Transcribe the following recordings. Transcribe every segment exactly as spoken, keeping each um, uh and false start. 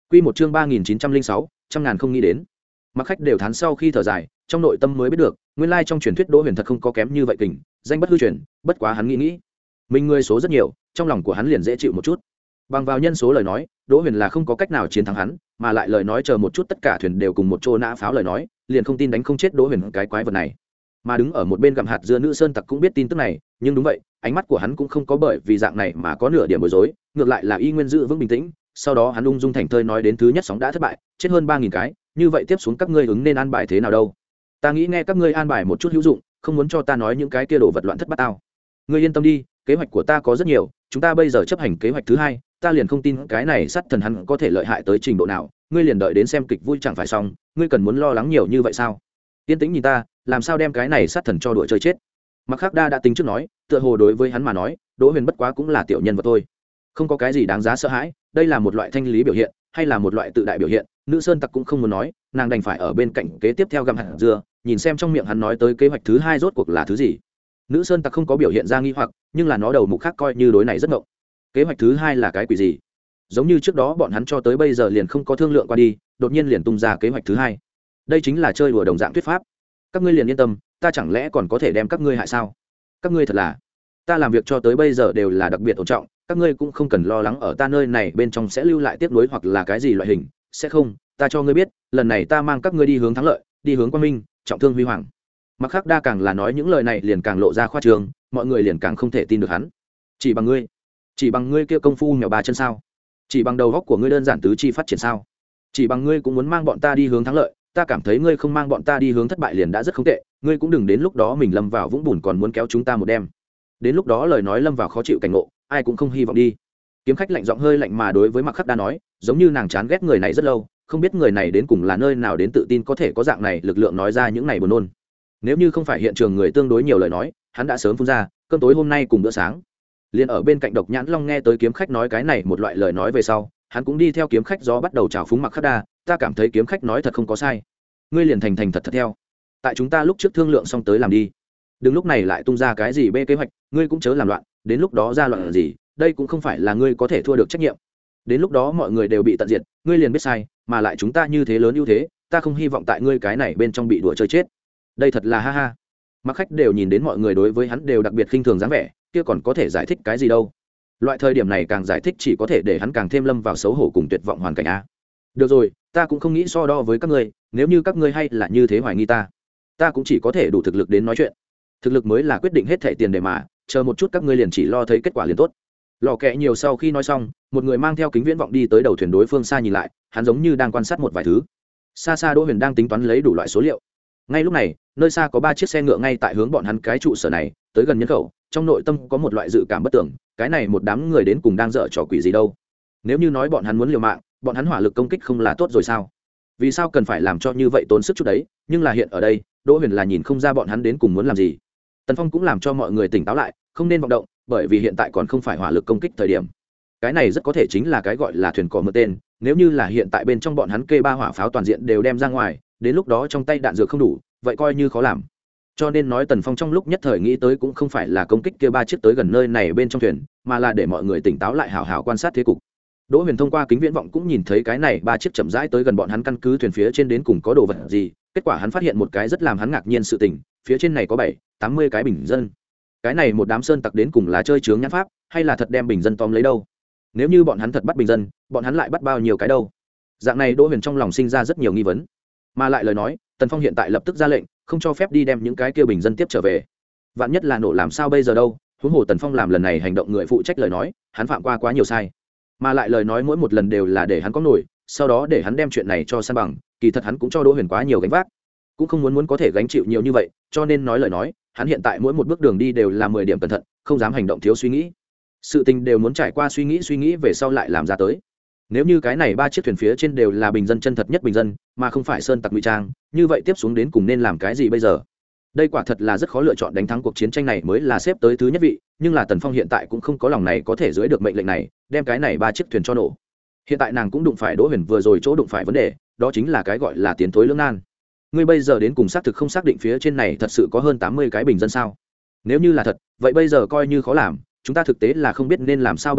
Quy một chương ba nghìn chín trăm linh sáu, trăm ngàn không nghĩ đến. Mặc khách đều thán sau khi thở dài, trong nội tâm mới biết được, nguyên lai trong truyền thuyết Đỗ Huyền thật không có kém như vậy kình, danh bất hư truyền, bất quá hắn nghĩ nghĩ, mình người số rất nhiều, trong lòng của hắn liền dễ chịu một chút. Bằng vào nhân số lời nói, Đỗ Huyền là không có cách nào chiến thắng hắn, mà lại lời nói chờ một chút tất cả thuyền đều cùng một chỗ nã pháo lời nói, liền không tin đánh không chết Đỗ Huyền cái quái vật này. Mà đứng ở một bên gặm hạt dưa nữ sơn tặc cũng biết tin tức này, nhưng đúng vậy, ánh mắt của hắn cũng không có bởi vì dạng này mà có nửa điểm bối rối, ngược lại là y nguyên giữ vững bình tĩnh. Sau đó hắn ung dung thành thơi nói đến thứ nhất sóng đã thất bại, chết hơn ba nghìn cái, như vậy tiếp xuống các ngươi ứng nên an bài thế nào đâu? Ta nghĩ nghe các ngươi an bài một chút hữu dụng, không muốn cho ta nói những cái kia đồ vật loạn thất bát tao. Ngươi yên tâm đi, kế hoạch của ta có rất nhiều, chúng ta bây giờ chấp hành kế hoạch thứ hai, ta liền không tin cái này sát thần hắn có thể lợi hại tới trình độ nào, ngươi liền đợi đến xem kịch vui chẳng phải xong, ngươi cần muốn lo lắng nhiều như vậy sao? Yên tĩnh nhìn ta, làm sao đem cái này sát thần cho đuổi chơi chết? Mặc Khắc Đa đã tính trước nói, tựa hồ đối với hắn mà nói, Đỗ Huyền bất quá cũng là tiểu nhân vật thôi, không có cái gì đáng giá sợ hãi, đây là một loại thanh lý biểu hiện, hay là một loại tự đại biểu hiện, nữ sơn tặc cũng không muốn nói, nàng đành phải ở bên cạnh kế tiếp theo gặm hạt dưa, nhìn xem trong miệng hắn nói tới kế hoạch thứ hai rốt cuộc là thứ gì. Nữ sơn tặc không có biểu hiện ra nghi hoặc, nhưng là nó đầu mục khác coi như đối này rất ngộng. Kế hoạch thứ hai là cái quỷ gì? Giống như trước đó bọn hắn cho tới bây giờ liền không có thương lượng qua đi, đột nhiên liền tung ra kế hoạch thứ hai. Đây chính là chơi đùa đồng dạng thuyết pháp. Các ngươi liền yên tâm, ta chẳng lẽ còn có thể đem các ngươi hại sao? Các ngươi thật là, ta làm việc cho tới bây giờ đều là đặc biệt ổn trọng, các ngươi cũng không cần lo lắng ở ta nơi này bên trong sẽ lưu lại tiếp nối hoặc là cái gì loại hình, sẽ không, ta cho ngươi biết, lần này ta mang các ngươi đi hướng thắng lợi, đi hướng quang minh, trọng thương huy hoàng. Mặc Khắc Đa càng là nói những lời này liền càng lộ ra khoa trương, mọi người liền càng không thể tin được hắn. Chỉ bằng ngươi, chỉ bằng ngươi kia công phu mèo bà chân sao? Chỉ bằng đầu góc của ngươi đơn giản tứ chi phát triển sao? Chỉ bằng ngươi cũng muốn mang bọn ta đi hướng thắng lợi, ta cảm thấy ngươi không mang bọn ta đi hướng thất bại liền đã rất không tệ, ngươi cũng đừng đến lúc đó mình lâm vào vũng bùn còn muốn kéo chúng ta một đêm. Đến lúc đó lời nói lâm vào khó chịu cảnh ngộ, ai cũng không hy vọng đi. Kiếm khách lạnh giọng hơi lạnh mà đối với Mặc Khắc Đa nói, giống như nàng chán ghét người này rất lâu, không biết người này đến cùng là nơi nào đến tự tin có thể có dạng này lực lượng nói ra những này buồn nôn. Nếu như không phải hiện trường người tương đối nhiều lời nói, hắn đã sớm phun ra, cơm tối hôm nay cùng bữa sáng. Liên ở bên cạnh Độc Nhãn Long nghe tới kiếm khách nói cái này một loại lời nói về sau, hắn cũng đi theo kiếm khách gió bắt đầu chào phúng Mặc Khắc Đa, ta cảm thấy kiếm khách nói thật không có sai. Ngươi liền thành thành thật thật theo. Tại chúng ta lúc trước thương lượng xong tới làm đi. Đừng lúc này lại tung ra cái gì bê kế hoạch, ngươi cũng chớ làm loạn, đến lúc đó ra loạn gì, đây cũng không phải là ngươi có thể thua được trách nhiệm. Đến lúc đó mọi người đều bị tận diệt, ngươi liền biết sai, mà lại chúng ta như thế lớn ưu thế, ta không hy vọng tại ngươi cái này bên trong bị đùa chơi chết. Đây thật là ha ha. Mặc khách đều nhìn đến mọi người đối với hắn đều đặc biệt khinh thường dáng vẻ, kia còn có thể giải thích cái gì đâu. Loại thời điểm này càng giải thích chỉ có thể để hắn càng thêm lâm vào xấu hổ cùng tuyệt vọng hoàn cảnh a. Được rồi, ta cũng không nghĩ so đo với các ngươi, nếu như các ngươi hay là như thế hoài nghi ta, ta cũng chỉ có thể đủ thực lực đến nói chuyện. Thực lực mới là quyết định hết thảy tiền đề mà, chờ một chút các ngươi liền chỉ lo thấy kết quả liền tốt. Lò kẹ nhiều sau khi nói xong, một người mang theo kính viễn vọng đi tới đầu thuyền đối phương xa nhìn lại, hắn giống như đang quan sát một vài thứ. Xa xa Đỗ Huyền đang tính toán lấy đủ loại số liệu. Ngay lúc này, nơi xa có ba chiếc xe ngựa ngay tại hướng bọn hắn cái trụ sở này, tới gần nhân khẩu, trong nội tâm có một loại dự cảm bất tưởng, cái này một đám người đến cùng đang dở trò quỷ gì đâu. Nếu như nói bọn hắn muốn liều mạng, bọn hắn hỏa lực công kích không là tốt rồi sao? Vì sao cần phải làm cho như vậy tốn sức chút đấy, nhưng là hiện ở đây, Đỗ Huyền là nhìn không ra bọn hắn đến cùng muốn làm gì. Tần Phong cũng làm cho mọi người tỉnh táo lại, không nên vọng động, bởi vì hiện tại còn không phải hỏa lực công kích thời điểm. Cái này rất có thể chính là cái gọi là thuyền cỏ mưa tên, nếu như là hiện tại bên trong bọn hắn kê ba hỏa pháo toàn diện đều đem ra ngoài, đến lúc đó trong tay đạn dược không đủ, vậy coi như khó làm. Cho nên nói Tần Phong trong lúc nhất thời nghĩ tới cũng không phải là công kích kia ba chiếc tới gần nơi này bên trong thuyền, mà là để mọi người tỉnh táo lại hào hào quan sát thế cục. Đỗ Huyền thông qua kính viễn vọng cũng nhìn thấy cái này ba chiếc chậm rãi tới gần bọn hắn căn cứ thuyền phía trên đến cùng có đồ vật gì, kết quả hắn phát hiện một cái rất làm hắn ngạc nhiên sự tình, phía trên này có bảy, tám mươi cái bình dân. Cái này một đám sơn tặc đến cùng là chơi chướng nhãn pháp, hay là thật đem bình dân tóm lấy đâu? Nếu như bọn hắn thật bắt bình dân, bọn hắn lại bắt bao nhiêu cái đâu? Dạng này Đỗ Huyền trong lòng sinh ra rất nhiều nghi vấn. Mà lại lời nói, Tần Phong hiện tại lập tức ra lệnh, không cho phép đi đem những cái kia bình dân tiếp trở về. Vạn nhất là nổ làm sao bây giờ đâu? Huống hồ Tần Phong làm lần này hành động người phụ trách lời nói, hắn phạm qua quá nhiều sai. Mà lại lời nói mỗi một lần đều là để hắn có nổi, sau đó để hắn đem chuyện này cho san bằng, kỳ thật hắn cũng cho Đỗ Huyền quá nhiều gánh vác, cũng không muốn muốn có thể gánh chịu nhiều như vậy, cho nên nói lời nói, hắn hiện tại mỗi một bước đường đi đều là mười điểm cẩn thận, không dám hành động thiếu suy nghĩ. Sự tình đều muốn trải qua suy nghĩ suy nghĩ về sau lại làm ra tới. Nếu như cái này ba chiếc thuyền phía trên đều là bình dân chân thật nhất bình dân, mà không phải sơn tặc ngụy trang, như vậy tiếp xuống đến cùng nên làm cái gì bây giờ? Đây quả thật là rất khó lựa chọn, đánh thắng cuộc chiến tranh này mới là xếp tới thứ nhất vị, nhưng là Tần Phong hiện tại cũng không có lòng này có thể dưới được mệnh lệnh này, đem cái này ba chiếc thuyền cho nổ. Hiện tại nàng cũng đụng phải Đỗ Huyền vừa rồi chỗ đụng phải vấn đề, đó chính là cái gọi là tiến thối lưỡng nan. Ngươi bây giờ đến cùng xác thực không xác định phía trên này thật sự có hơn tám mươi cái bình dân sao? Nếu như là thật, vậy bây giờ coi như khó làm, chúng ta thực tế là không biết nên làm sao bây giờ,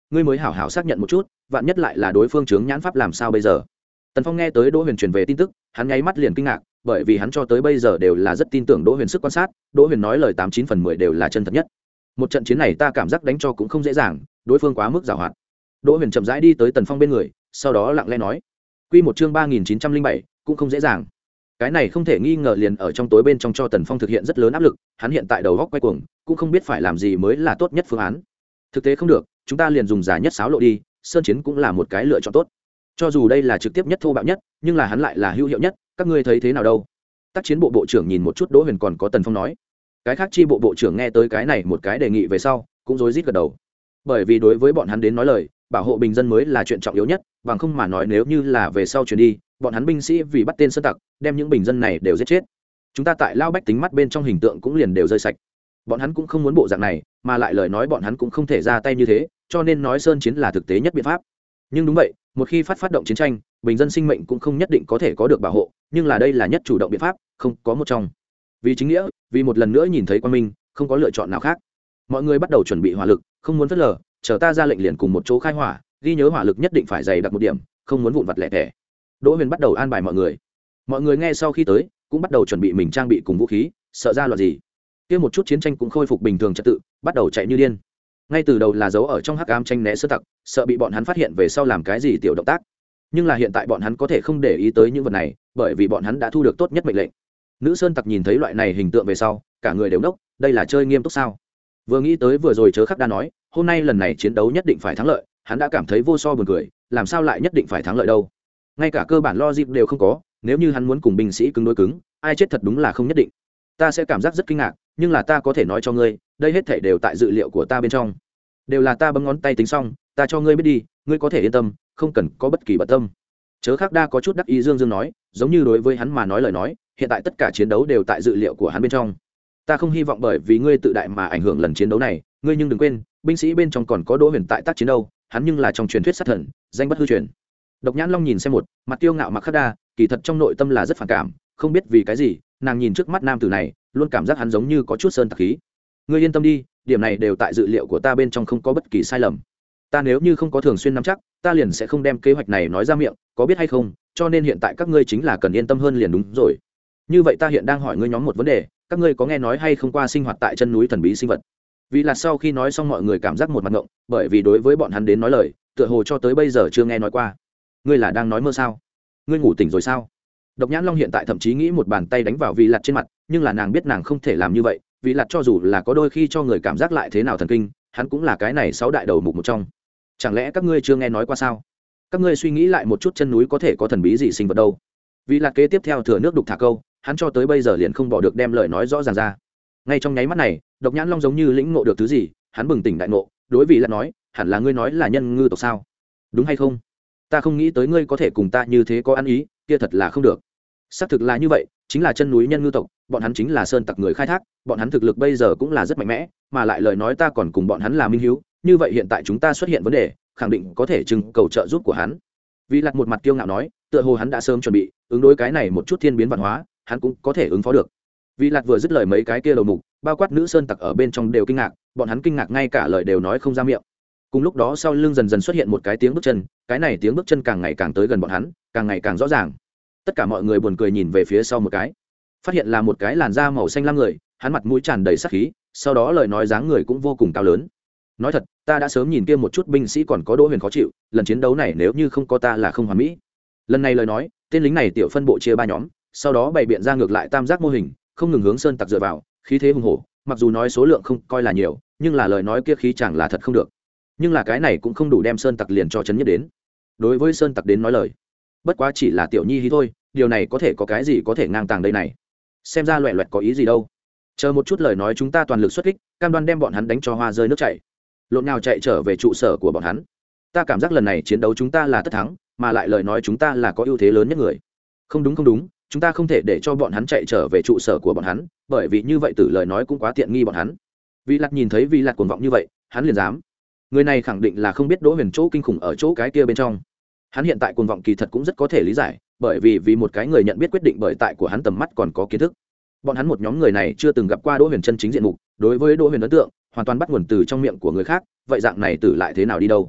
ngươi mới hảo hảo xác nhận một chút, vạn nhất lại là đối phương chướng nhãn pháp làm sao bây giờ. Tần Phong nghe tới Đỗ Huyền truyền về tin tức, hắn nháy mắt liền kinh ngạc, bởi vì hắn cho tới bây giờ đều là rất tin tưởng Đỗ Huyền sức quan sát, Đỗ Huyền nói lời tám chín phần mười đều là chân thật nhất. Một trận chiến này ta cảm giác đánh cho cũng không dễ dàng, đối phương quá mức giàu hoạt. Đỗ Huyền chậm rãi đi tới Tần Phong bên người, sau đó lặng lẽ nói: "Quy một chương ba nghìn chín trăm linh bảy, cũng không dễ dàng." Cái này không thể nghi ngờ liền ở trong tối bên trong cho Tần Phong thực hiện rất lớn áp lực, hắn hiện tại đầu óc quay cuồng, cũng không biết phải làm gì mới là tốt nhất phương án. Thực tế không được, chúng ta liền dùng giả nhất xáo lộ đi, sơn chiến cũng là một cái lựa chọn tốt. Cho dù đây là trực tiếp nhất thô bạo nhất, nhưng là hắn lại là hữu hiệu nhất, các ngươi thấy thế nào đâu? Tác chiến bộ bộ trưởng nhìn một chút Đỗ Huyền còn có Tần Phong nói. Cái khác chi bộ bộ trưởng nghe tới cái này một cái đề nghị về sau, cũng rối rít gật đầu. Bởi vì đối với bọn hắn đến nói lời, bảo hộ bình dân mới là chuyện trọng yếu nhất, bằng không mà nói nếu như là về sau chuyển đi, bọn hắn binh sĩ vì bắt tên sơn tặc, đem những bình dân này đều giết chết. Chúng ta tại lao bách tính mắt bên trong hình tượng cũng liền đều rơi sạch. Bọn hắn cũng không muốn bộ dạng này, mà lại lời nói bọn hắn cũng không thể ra tay như thế, cho nên nói sơn chiến là thực tế nhất biện pháp. Nhưng đúng vậy, một khi phát phát động chiến tranh, bình dân sinh mệnh cũng không nhất định có thể có được bảo hộ, nhưng là đây là nhất chủ động biện pháp, không có một trong. Vì chính nghĩa, vì một lần nữa nhìn thấy quan minh, không có lựa chọn nào khác. Mọi người bắt đầu chuẩn bị hỏa lực, không muốn phớt lờ, chờ ta ra lệnh liền cùng một chỗ khai hỏa, ghi nhớ hỏa lực nhất định phải dày đặc một điểm, không muốn vụn vặt lẻ tẻ. Đỗ Huyền bắt đầu an bài mọi người. Mọi người nghe sau khi tới, cũng bắt đầu chuẩn bị mình trang bị cùng vũ khí, sợ ra loạn gì. Kia một chút chiến tranh cũng khôi phục bình thường trật tự, bắt đầu chạy như điên. Ngay từ đầu là giấu ở trong hắc ám tranh né sơn tặc, sợ bị bọn hắn phát hiện về sau làm cái gì tiểu động tác. Nhưng là hiện tại bọn hắn có thể không để ý tới những vật này, bởi vì bọn hắn đã thu được tốt nhất mệnh lệnh. Nữ sơn tặc nhìn thấy loại này hình tượng về sau, cả người đều ngốc, đây là chơi nghiêm túc sao? Vừa nghĩ tới vừa rồi chớ khắc đã nói, hôm nay lần này chiến đấu nhất định phải thắng lợi, hắn đã cảm thấy vô so buồn cười, làm sao lại nhất định phải thắng lợi đâu? Ngay cả cơ bản logic đều không có, nếu như hắn muốn cùng binh sĩ cứng đối cứng, ai chết thật đúng là không nhất định. Ta sẽ cảm giác rất kinh ngạc, nhưng là ta có thể nói cho ngươi, đây hết thảy đều tại dự liệu của ta bên trong, đều là ta bấm ngón tay tính xong, ta cho ngươi biết đi, ngươi có thể yên tâm, không cần có bất kỳ bận tâm. Chớ khắc đa có chút đắc ý dương dương nói, giống như đối với hắn mà nói lời nói, hiện tại tất cả chiến đấu đều tại dự liệu của hắn bên trong. Ta không hy vọng bởi vì ngươi tự đại mà ảnh hưởng lần chiến đấu này, ngươi nhưng đừng quên, binh sĩ bên trong còn có Đỗ Huyền tại tác chiến đâu, hắn nhưng là trong truyền thuyết sát thần, danh bất hư truyền. Độc Nhãn Long nhìn xem một, mặt tiêu ngạo mặc khắc đa, kỳ thật trong nội tâm là rất phản cảm, không biết vì cái gì, nàng nhìn trước mắt nam tử này, luôn cảm giác hắn giống như có chút sơn tặc khí. Ngươi yên tâm đi, điểm này đều tại dự liệu của ta bên trong, không có bất kỳ sai lầm. Ta nếu như không có thường xuyên nắm chắc, ta liền sẽ không đem kế hoạch này nói ra miệng, có biết hay không, cho nên hiện tại các ngươi chính là cần yên tâm hơn liền đúng rồi. Như vậy ta hiện đang hỏi ngươi nhóm một vấn đề, các ngươi có nghe nói hay không qua sinh hoạt tại chân núi thần bí sinh vật? Vì là sau khi nói xong mọi người cảm giác một mặt ngộng, bởi vì đối với bọn hắn đến nói lời, tựa hồ cho tới bây giờ chưa nghe nói qua. Ngươi là đang nói mơ sao? Ngươi ngủ tỉnh rồi sao? Độc Nhãn Long hiện tại thậm chí nghĩ một bàn tay đánh vào Vị Lạt trên mặt, nhưng là nàng biết nàng không thể làm như vậy, Vị Lạt cho dù là có đôi khi cho người cảm giác lại thế nào thần kinh, hắn cũng là cái này sáu đại đầu mục một trong. Chẳng lẽ các ngươi chưa nghe nói qua sao? Các ngươi suy nghĩ lại một chút, chân núi có thể có thần bí gì sinh vật đâu? Vị Lạt kế tiếp theo thừa nước đục thả câu, hắn cho tới bây giờ liền không bỏ được đem lời nói rõ ràng ra. Ngay trong nháy mắt này, Độc Nhãn Long giống như lĩnh ngộ được thứ gì, hắn bừng tỉnh đại ngộ, đối Vị Lạt nói, hẳn là ngươi nói là nhân ngư tộc sao? Đúng hay không? Ta không nghĩ tới ngươi có thể cùng ta như thế có ăn ý, kia thật là không được. Xác thực là như vậy, chính là chân núi nhân ngư tộc, bọn hắn chính là sơn tặc người khai thác, bọn hắn thực lực bây giờ cũng là rất mạnh mẽ, mà lại lời nói ta còn cùng bọn hắn là minh hiếu, như vậy hiện tại chúng ta xuất hiện vấn đề, khẳng định có thể trưng cầu trợ giúp của hắn. Vị Lạt một mặt kiêu ngạo nói, tựa hồ hắn đã sớm chuẩn bị ứng đối cái này một chút thiên biến văn hóa, hắn cũng có thể ứng phó được. Vị Lạt vừa dứt lời, mấy cái kia đầu mục, bao quát nữ sơn tặc ở bên trong đều kinh ngạc, bọn hắn kinh ngạc ngay cả lời đều nói không ra miệng. Cùng lúc đó sau lưng dần dần xuất hiện một cái tiếng bước chân, cái này tiếng bước chân càng ngày càng tới gần bọn hắn, càng ngày càng rõ ràng. Tất cả mọi người buồn cười nhìn về phía sau một cái, phát hiện là một cái làn da màu xanh lam người, hắn mặt mũi tràn đầy sát khí, sau đó lời nói dáng người cũng vô cùng cao lớn. Nói thật, ta đã sớm nhìn kia một chút binh sĩ còn có Đỗ Huyền khó chịu, lần chiến đấu này nếu như không có ta là không hoàn mỹ. Lần này lời nói, tên lính này tiểu phân bộ chia ba nhóm, sau đó bày biện ra ngược lại tam giác mô hình, không ngừng hướng sơn tặc dựa vào, khí thế hùng hổ, mặc dù nói số lượng không coi là nhiều, nhưng là lời nói kia khí chẳng là thật không được. Nhưng là cái này cũng không đủ đem sơn tặc liền cho chấn nhất đến. Đối với sơn tặc đến nói lời, bất quá chỉ là tiểu nhi hí thôi, điều này có thể có cái gì có thể ngang tàng đây này? Xem ra loẹt loẹt có ý gì đâu. Chờ một chút lời nói chúng ta toàn lực xuất kích, cam đoan đem bọn hắn đánh cho hoa rơi nước chảy. Lộn nào chạy trở về trụ sở của bọn hắn. Ta cảm giác lần này chiến đấu chúng ta là tất thắng, mà lại lời nói chúng ta là có ưu thế lớn nhất người. Không đúng không đúng, chúng ta không thể để cho bọn hắn chạy trở về trụ sở của bọn hắn, bởi vì như vậy từ lời nói cũng quá tiện nghi bọn hắn. Vị Lạt nhìn thấy Vị Lạt cuồng vọng như vậy, hắn liền dám. Người này khẳng định là không biết Đỗ Huyền chỗ kinh khủng ở chỗ cái kia bên trong. Hắn hiện tại cuồng vọng kỳ thật cũng rất có thể lý giải, bởi vì vì một cái người nhận biết quyết định bởi tại của hắn tầm mắt còn có kiến thức. Bọn hắn một nhóm người này chưa từng gặp qua Đỗ Huyền chân chính diện mục, đối với Đỗ Huyền ấn tượng hoàn toàn bắt nguồn từ trong miệng của người khác, vậy dạng này tử lại thế nào đi đâu?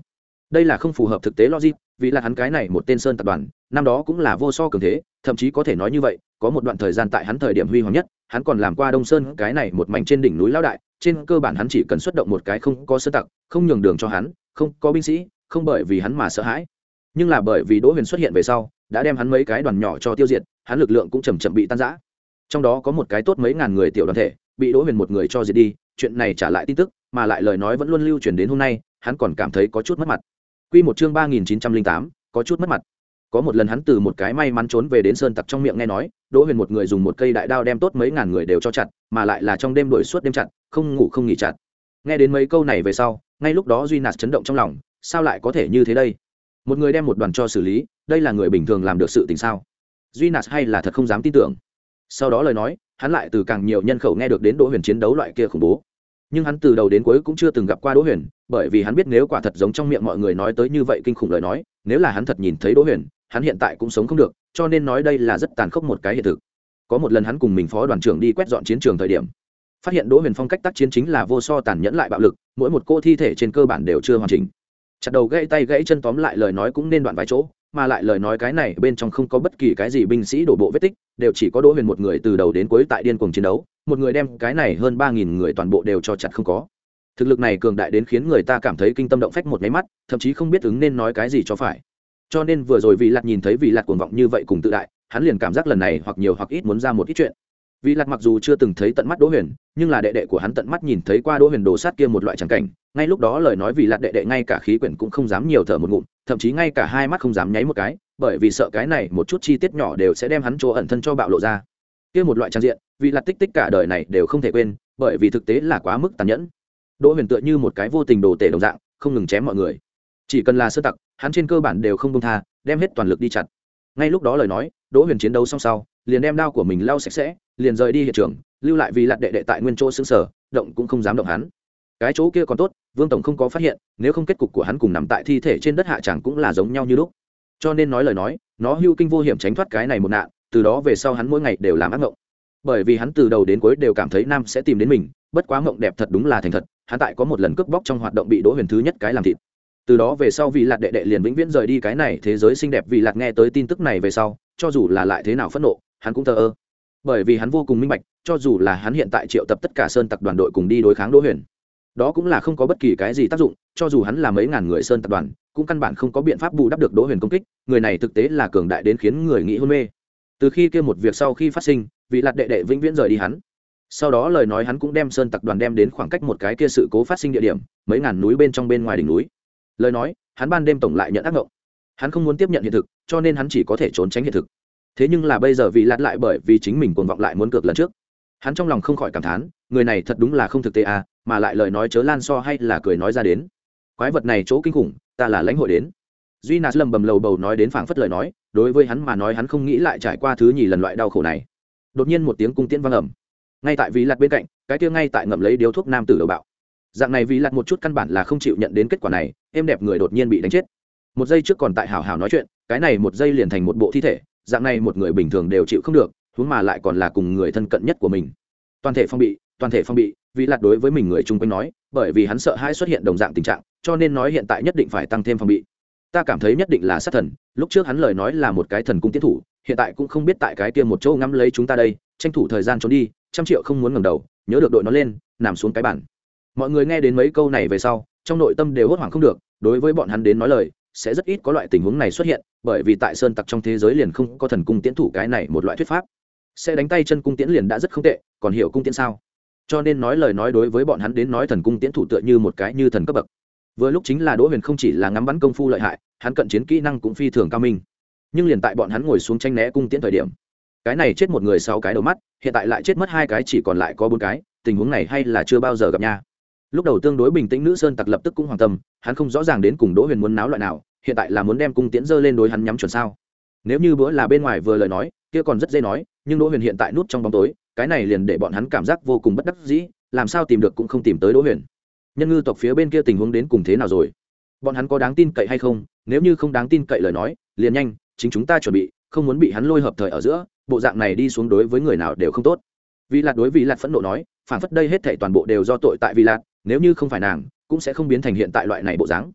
đây là không phù hợp thực tế logic, vì là hắn cái này một tên sơn tập đoàn năm đó cũng là vô so cường thế, thậm chí có thể nói như vậy, có một đoạn thời gian tại hắn thời điểm huy hoàng nhất, hắn còn làm qua Đông Sơn cái này một mảnh trên đỉnh núi lão đại, trên cơ bản hắn chỉ cần xuất động một cái không có sơn tặc, không nhường đường cho hắn, không có binh sĩ, không bởi vì hắn mà sợ hãi. Nhưng là bởi vì Đỗ Huyền xuất hiện về sau, đã đem hắn mấy cái đoàn nhỏ cho tiêu diệt, hắn lực lượng cũng chậm chậm bị tan rã. Trong đó có một cái tốt mấy ngàn người tiểu đoàn thể, bị Đỗ Huyền một người cho diệt đi, chuyện này trả lại tin tức, mà lại lời nói vẫn luôn lưu truyền đến hôm nay, hắn còn cảm thấy có chút mất mặt. Quy một chương ba nghìn chín trăm lẻ tám, có chút mất mặt. Có một lần hắn từ một cái may mắn trốn về đến sơn tặc trong miệng nghe nói, Đỗ Huyền một người dùng một cây đại đao đem tốt mấy ngàn người đều cho chặt, mà lại là trong đêm đuổi suốt đêm chặt, không ngủ không nghỉ chặt. Nghe đến mấy câu này về sau, ngay lúc đó Duy Nạt chấn động trong lòng, sao lại có thể như thế đây? Một người đem một đoàn cho xử lý, đây là người bình thường làm được sự tình sao? Duy Nạt hay là thật không dám tin tưởng. Sau đó lời nói, hắn lại từ càng nhiều nhân khẩu nghe được đến Đỗ Huyền chiến đấu loại kia khủng bố. Nhưng hắn từ đầu đến cuối cũng chưa từng gặp qua Đỗ Huyền, bởi vì hắn biết nếu quả thật giống trong miệng mọi người nói tới như vậy kinh khủng lời nói, nếu là hắn thật nhìn thấy Đỗ Huyền, hắn hiện tại cũng sống không được, cho nên nói đây là rất tàn khốc một cái hiện thực. Có một lần hắn cùng mình phó đoàn trưởng đi quét dọn chiến trường thời điểm, phát hiện Đỗ Huyền phong cách tác chiến chính là vô so tàn nhẫn lại bạo lực, mỗi một cô thi thể trên cơ bản đều chưa hoàn chỉnh, chặt đầu gãy tay gãy chân, tóm lại lời nói cũng nên đoạn vài chỗ, mà lại lời nói cái này bên trong không có bất kỳ cái gì binh sĩ đổ bộ vết tích, đều chỉ có Đỗ Huyền một người từ đầu đến cuối tại điên cuồng chiến đấu, một người đem cái này hơn ba nghìn người toàn bộ đều cho chặt không có. Thực lực này cường đại đến khiến người ta cảm thấy kinh tâm động phách một cái mắt, thậm chí không biết ứng nên nói cái gì cho phải. Cho nên vừa rồi Vị Lạt nhìn thấy Vị Lạt cuồng vọng như vậy cùng tự đại, hắn liền cảm giác lần này hoặc nhiều hoặc ít muốn ra một ít chuyện. Vị Lạt mặc dù chưa từng thấy tận mắt Đỗ Huyền, nhưng là đệ đệ của hắn tận mắt nhìn thấy qua Đỗ Huyền đồ sát kia một loại tràng cảnh, ngay lúc đó lời nói Vị Lạt đệ đệ ngay cả khí quyển cũng không dám nhiều thở một ngụm, thậm chí ngay cả hai mắt không dám nháy một cái, bởi vì sợ cái này một chút chi tiết nhỏ đều sẽ đem hắn chỗ ẩn thân cho bạo lộ ra. Kia một loại trang diện, Vị Lạt tích tích cả đời này đều không thể quên, bởi vì thực tế là quá mức tàn nhẫn. Đỗ Huyền tựa như một cái vô tình đồ tể đồng dạng, không ngừng chém mọi người. Chỉ cần là sơ tặc, hắn trên cơ bản đều không buông tha, đem hết toàn lực đi chặt. Ngay lúc đó lời nói, Đỗ Huyền chiến đấu xong sau, liền đem đao của mình lau sạch sẽ, liền rời đi hiện trường, lưu lại Vị Lạt đệ đệ tại nguyên chỗ sững sờ, động cũng không dám động hắn. Cái chỗ kia còn tốt, Vương tổng không có phát hiện, nếu không kết cục của hắn cùng nằm tại thi thể trên đất hạ chẳng cũng là giống nhau như lúc. Cho nên nói lời nói, nó hưu kinh vô hiểm tránh thoát cái này một nạn, từ đó về sau hắn mỗi ngày đều làm ác mộng. Bởi vì hắn từ đầu đến cuối đều cảm thấy Nam sẽ tìm đến mình, bất quá mộng đẹp thật đúng là thành thật, hắn tại có một lần cướp bóc trong hoạt động bị Đỗ Huyền thứ nhất cái làm thịt. Từ đó về sau Vị Lạt đệ đệ liền vĩnh viễn rời đi cái này thế giới xinh đẹp. Vị Lạt nghe tới tin tức này về sau, cho dù là lại thế nào phẫn nộ, hắn cũng thờ ơ, bởi vì hắn vô cùng minh bạch, cho dù là hắn hiện tại triệu tập tất cả sơn tặc đoàn đội cùng đi đối kháng Đỗ Huyền, đó cũng là không có bất kỳ cái gì tác dụng, cho dù hắn là mấy ngàn người sơn tặc đoàn, cũng căn bản không có biện pháp bù đắp được Đỗ Huyền công kích, người này thực tế là cường đại đến khiến người nghĩ hôn mê. Từ khi kia một việc sau khi phát sinh, Vị Lạt đệ đệ vĩnh viễn rời đi hắn. Sau đó lời nói hắn cũng đem sơn tặc đoàn đem đến khoảng cách một cái kia sự cố phát sinh địa điểm, mấy ngàn núi bên trong bên ngoài đỉnh núi. Lời nói, hắn ban đêm tổng lại nhận ác ngộng. Hắn không muốn tiếp nhận hiện thực, cho nên hắn chỉ có thể trốn tránh hiện thực. Thế nhưng là bây giờ Vị Lạt lại bởi vì chính mình cuồng vọng lại muốn cược lần trước. Hắn trong lòng không khỏi cảm thán, người này thật đúng là không thực tế à, mà lại lời nói chớ lan so hay là cười nói ra đến. Quái vật này chỗ kinh khủng, ta là lãnh hội đến. Duy Nạt lầm bầm lầu bầu nói đến phảng phất lời nói, đối với hắn mà nói hắn không nghĩ lại trải qua thứ nhì lần loại đau khổ này. Đột nhiên một tiếng cung tiễn vang ầm. Ngay tại Vị Lạt bên cạnh, cái kia ngay tại ngậm lấy điếu thuốc nam tử đầu bạo. Dạng này Vị Lạt một chút căn bản là không chịu nhận đến kết quả này, êm đẹp người đột nhiên bị đánh chết. Một giây trước còn tại hảo hảo nói chuyện, cái này một giây liền thành một bộ thi thể, dạng này một người bình thường đều chịu không được, huống mà lại còn là cùng người thân cận nhất của mình. Toàn thể phong bị, toàn thể phong bị, Vị Lạt đối với mình người chung quanh nói, bởi vì hắn sợ hãi xuất hiện đồng dạng tình trạng, cho nên nói hiện tại nhất định phải tăng thêm phòng bị. Ta cảm thấy nhất định là sát thần, lúc trước hắn lời nói là một cái thần cung tiến thủ, hiện tại cũng không biết tại cái kia một chỗ ngắm lấy chúng ta đây, tranh thủ thời gian trốn đi, trăm triệu không muốn ngẩng đầu, nhớ được đội nó lên, nằm xuống cái bản. Mọi người nghe đến mấy câu này về sau, trong nội tâm đều hốt hoảng không được, đối với bọn hắn đến nói lời, sẽ rất ít có loại tình huống này xuất hiện, bởi vì tại sơn tặc trong thế giới liền không có thần cung tiễn thủ cái này một loại thuyết pháp. Sẽ đánh tay chân cung tiễn liền đã rất không tệ, còn hiểu cung tiễn sao? Cho nên nói lời nói đối với bọn hắn đến nói thần cung tiễn thủ tựa như một cái như thần cấp bậc. Vừa lúc chính là Đỗ Huyền không chỉ là ngắm bắn công phu lợi hại, hắn cận chiến kỹ năng cũng phi thường cao minh. Nhưng liền tại bọn hắn ngồi xuống tranh né cung tiễn thời điểm, cái này chết một người sáu cái đầu mắt, hiện tại lại chết mất hai cái chỉ còn lại có bốn cái, tình huống này hay là chưa bao giờ gặp nha. Lúc đầu tương đối bình tĩnh nữ sơn tặc lập tức cũng hoàng tâm, hắn không rõ ràng đến cùng Đỗ Huyền muốn náo loại nào, hiện tại là muốn đem cung tiễn giơ lên đối hắn nhắm chuẩn sao. Nếu như bữa là bên ngoài vừa lời nói, kia còn rất dễ nói, nhưng Đỗ Huyền hiện tại núp trong bóng tối, cái này liền để bọn hắn cảm giác vô cùng bất đắc dĩ, làm sao tìm được cũng không tìm tới Đỗ Huyền. Nhân ngư tộc phía bên kia tình huống đến cùng thế nào rồi? Bọn hắn có đáng tin cậy hay không? Nếu như không đáng tin cậy lời nói, liền nhanh, chính chúng ta chuẩn bị, không muốn bị hắn lôi hợp thời ở giữa, bộ dạng này đi xuống đối với người nào đều không tốt. Vị Lạt đối Vị Lạt phẫn nộ nói, phản phất đây hết thảy toàn bộ đều do tội tại Vị Lạt, nếu như không phải nàng, cũng sẽ không biến thành hiện tại loại này bộ dáng.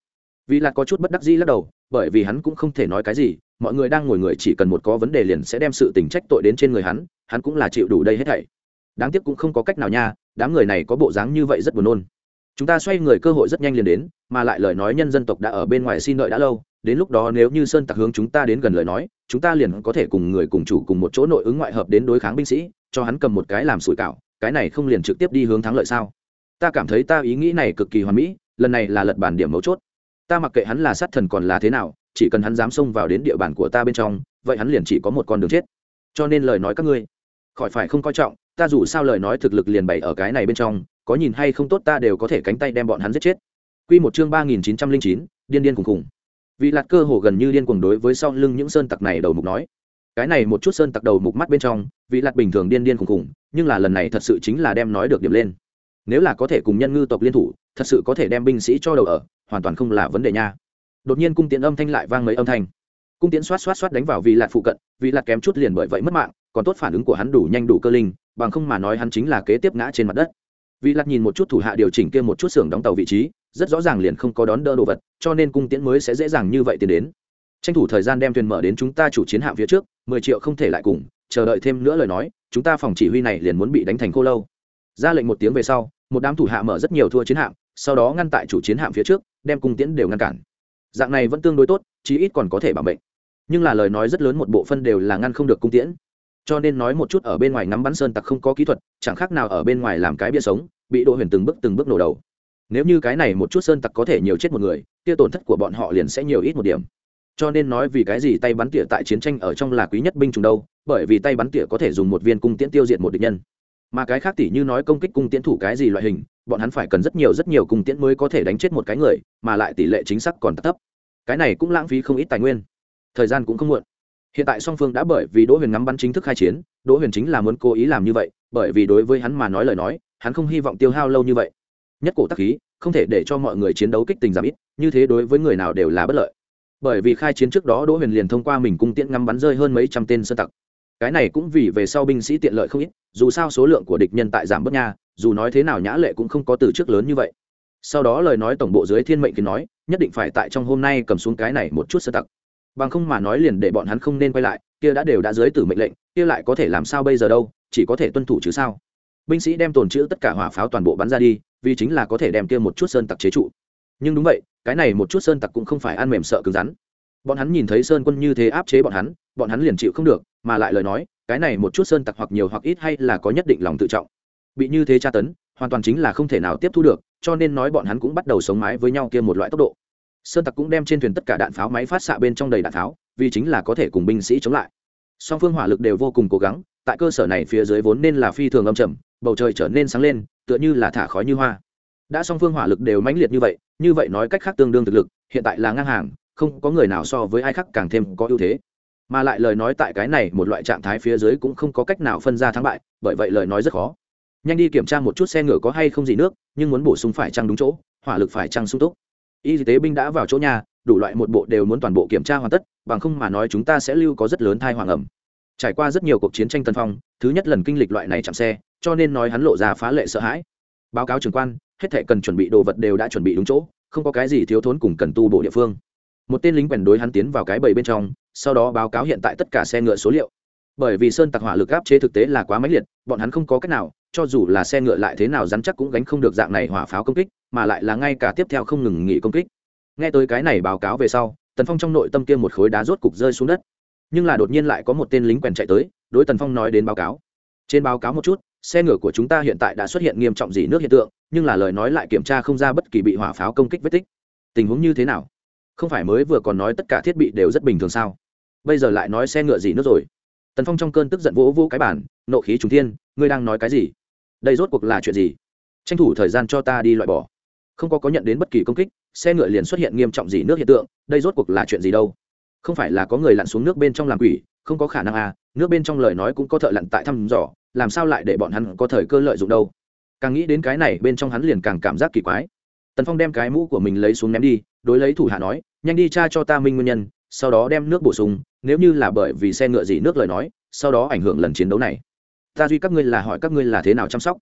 Vì là có chút bất đắc dĩ lắc đầu, bởi vì hắn cũng không thể nói cái gì, mọi người đang ngồi người chỉ cần một có vấn đề liền sẽ đem sự tình trách tội đến trên người hắn, hắn cũng là chịu đủ đây hết thảy. Đáng tiếc cũng không có cách nào nha, đám người này có bộ dáng như vậy rất buồn nôn. Chúng ta xoay người cơ hội rất nhanh liền đến, mà lại lời nói nhân dân tộc đã ở bên ngoài xin đợi đã lâu, đến lúc đó nếu như sơn tặc hướng chúng ta đến gần lời nói, chúng ta liền có thể cùng người cùng chủ cùng một chỗ nội ứng ngoại hợp đến đối kháng binh sĩ, cho hắn cầm một cái làm sủi cảo, cái này không liền trực tiếp đi hướng thắng lợi sao? Ta cảm thấy ta ý nghĩ này cực kỳ hoàn mỹ, lần này là lật bản điểm mấu chốt. Ta mặc kệ hắn là sát thần còn là thế nào, chỉ cần hắn dám xông vào đến địa bàn của ta bên trong, vậy hắn liền chỉ có một con đường chết. Cho nên lời nói các ngươi khỏi phải không coi trọng, ta dù sao lời nói thực lực liền bày ở cái này bên trong, có nhìn hay không tốt ta đều có thể cánh tay đem bọn hắn giết chết. Quy một chương ba nghìn chín trăm linh chín, điên điên khủng khủng. Vị Lạt cơ hồ gần như điên cuồng đối với sau lưng những sơn tặc này đầu mục nói. Cái này một chút sơn tặc đầu mục mắt bên trong, Vị Lạt bình thường điên điên khủng khủng, nhưng là lần này thật sự chính là đem nói được điểm lên. Nếu là có thể cùng nhân ngư tộc liên thủ, thật sự có thể đem binh sĩ cho đầu ở, hoàn toàn không là vấn đề nha. Đột nhiên cung tiễn âm thanh lại vang mấy âm thanh. Cung tiễn xoát xoát xoát đánh vào Vị Lạt phụ cận, Vị Lạt kém chút liền bởi vậy mất mạng, còn tốt phản ứng của hắn đủ nhanh đủ cơ linh, bằng không mà nói hắn chính là kế tiếp ngã trên mặt đất. Vị Lạt nhìn một chút thủ hạ điều chỉnh kia một chút xưởng đóng tàu vị trí, rất rõ ràng liền không có đón đỡ đồ vật, cho nên cung tiễn mới sẽ dễ dàng như vậy tiến đến. Tranh thủ thời gian đem thuyền mở đến chúng ta chủ chiến hạm phía trước, mười triệu không thể lại cùng, chờ đợi thêm nữa lời nói, chúng ta phòng chỉ huy này liền muốn bị đánh thành khô lâu. Ra lệnh một tiếng về sau, một đám thủ hạ mở rất nhiều thua chiến hạm, sau đó ngăn tại chủ chiến hạm phía trước, đem cung tiễn đều ngăn cản. Dạng này vẫn tương đối tốt, chí ít còn có thể bảo mệnh. Nhưng là lời nói rất lớn một bộ phân đều là ngăn không được cung tiễn. Cho nên nói một chút ở bên ngoài ngắm bắn sơn tặc không có kỹ thuật, chẳng khác nào ở bên ngoài làm cái bia sống, bị Đỗ Huyền từng bước từng bước nổ đầu. Nếu như cái này một chút sơn tặc có thể nhiều chết một người, kia tổn thất của bọn họ liền sẽ nhiều ít một điểm. Cho nên nói vì cái gì tay bắn tỉa tại chiến tranh ở trong là quý nhất binh chủng đâu, bởi vì tay bắn tỉa có thể dùng một viên cung tiễn tiêu diệt một địch nhân. Mà cái khác tỉ như nói công kích cung tiễn thủ cái gì loại hình, bọn hắn phải cần rất nhiều rất nhiều cung tiễn mới có thể đánh chết một cái người, mà lại tỷ lệ chính xác còn thấp. Cái này cũng lãng phí không ít tài nguyên. Thời gian cũng không muộn. Hiện tại song phương đã bởi vì Đỗ Huyền ngắm bắn chính thức khai chiến, Đỗ Huyền chính là muốn cố ý làm như vậy, bởi vì đối với hắn mà nói lời nói, hắn không hy vọng tiêu hao lâu như vậy. Nhất cổ tắc khí, không thể để cho mọi người chiến đấu kích tình giảm ít, như thế đối với người nào đều là bất lợi. Bởi vì khai chiến trước đó Đỗ Huyền liền thông qua mình cung tiễn ngắm bắn rơi hơn mấy trăm tên sơn tặc. Cái này cũng vì về sau binh sĩ tiện lợi không ít, dù sao số lượng của địch nhân tại giảm bớt nha, dù nói thế nào Nhã Lệ cũng không có từ trước lớn như vậy. Sau đó lời nói tổng bộ dưới thiên mệnh kiến nói, nhất định phải tại trong hôm nay cầm xuống cái này một chút sơn tặc. Bằng không mà nói liền để bọn hắn không nên quay lại, kia đã đều đã dưới tử mệnh lệnh, kia lại có thể làm sao bây giờ đâu, chỉ có thể tuân thủ chứ sao. Binh sĩ đem tồn trữ tất cả hỏa pháo toàn bộ bắn ra đi, vì chính là có thể đem kia một chút sơn tặc chế trụ. Nhưng đúng vậy, cái này một chút sơn tặc cũng không phải ăn mềm sợ cứng rắn. Bọn hắn nhìn thấy sơn quân như thế áp chế bọn hắn, bọn hắn liền chịu không được, mà lại lời nói, cái này một chút sơn tặc hoặc nhiều hoặc ít hay là có nhất định lòng tự trọng. Bị như thế tra tấn, hoàn toàn chính là không thể nào tiếp thu được, cho nên nói bọn hắn cũng bắt đầu sống mái với nhau kia một loại tốc độ. Sơn tặc cũng đem trên thuyền tất cả đạn pháo máy phát xạ bên trong đầy đạn pháo, vì chính là có thể cùng binh sĩ chống lại. Song phương hỏa lực đều vô cùng cố gắng, tại cơ sở này phía dưới vốn nên là phi thường âm trầm, bầu trời trở nên sáng lên, tựa như là thả khói như hoa. Đã song phương hỏa lực đều mãnh liệt như vậy, như vậy nói cách khác tương đương thực lực, hiện tại là ngang hàng, không có người nào so với ai khác càng thêm có ưu thế. Mà lại lời nói tại cái này một loại trạng thái phía dưới cũng không có cách nào phân ra thắng bại, bởi vậy lời nói rất khó. Nhanh đi kiểm tra một chút xe ngựa có hay không gì nước, nhưng muốn bổ sung phải chăng đúng chỗ, hỏa lực phải chăng sung túc. Y tế binh đã vào chỗ nhà, đủ loại một bộ đều muốn toàn bộ kiểm tra hoàn tất, bằng không mà nói chúng ta sẽ lưu có rất lớn thai hoàng ẩm. Trải qua rất nhiều cuộc chiến tranh tân phong, thứ nhất lần kinh lịch loại này chạm xe, cho nên nói hắn lộ ra phá lệ sợ hãi. Báo cáo trưởng quan, hết thảy cần chuẩn bị đồ vật đều đã chuẩn bị đúng chỗ, không có cái gì thiếu thốn cùng cần tu bổ địa phương. Một tên lính quèn đối hắn tiến vào cái bầy bên trong, sau đó báo cáo hiện tại tất cả xe ngựa số liệu. Bởi vì sơn tặc hỏa lực áp chế thực tế là quá mãnh liệt, bọn hắn không có cách nào, cho dù là xe ngựa lại thế nào rắn chắc cũng gánh không được dạng này hỏa pháo công kích, mà lại là ngay cả tiếp theo không ngừng nghỉ công kích. Nghe tới cái này báo cáo về sau, Tần Phong trong nội tâm kia một khối đá rốt cục rơi xuống đất. Nhưng là đột nhiên lại có một tên lính quèn chạy tới, đối Tần Phong nói đến báo cáo. Trên báo cáo một chút, xe ngựa của chúng ta hiện tại đã xuất hiện nghiêm trọng rỉ nước hiện tượng, nhưng là lời nói lại kiểm tra không ra bất kỳ bị hỏa pháo công kích vết tích. Tình huống như thế nào? Không phải mới vừa còn nói tất cả thiết bị đều rất bình thường sao? Bây giờ lại nói xe ngựa rỉ nước rồi. Tần Phong trong cơn tức giận vỗ vỗ cái bàn, nộ khí trùng thiên, ngươi đang nói cái gì? Đây rốt cuộc là chuyện gì? Tranh thủ thời gian cho ta đi loại bỏ. Không có có nhận đến bất kỳ công kích, xe ngựa liền xuất hiện nghiêm trọng rỉ nước hiện tượng, đây rốt cuộc là chuyện gì đâu? Không phải là có người lặn xuống nước bên trong làm quỷ, không có khả năng à, nước bên trong lời nói cũng có thợ lặn tại thăm dò, làm sao lại để bọn hắn có thời cơ lợi dụng đâu? Càng nghĩ đến cái này bên trong hắn liền càng cảm giác kỳ quái. Tần Phong đem cái mũ của mình lấy xuống ném đi, đối lấy thủ hạ nói, nhanh đi tra cho ta minh nguyên nhân, sau đó đem nước bổ sung, nếu như là bởi vì xe ngựa rỉ nước lời nói, sau đó ảnh hưởng lần chiến đấu này. Ta duy các ngươi là hỏi các ngươi là thế nào chăm sóc.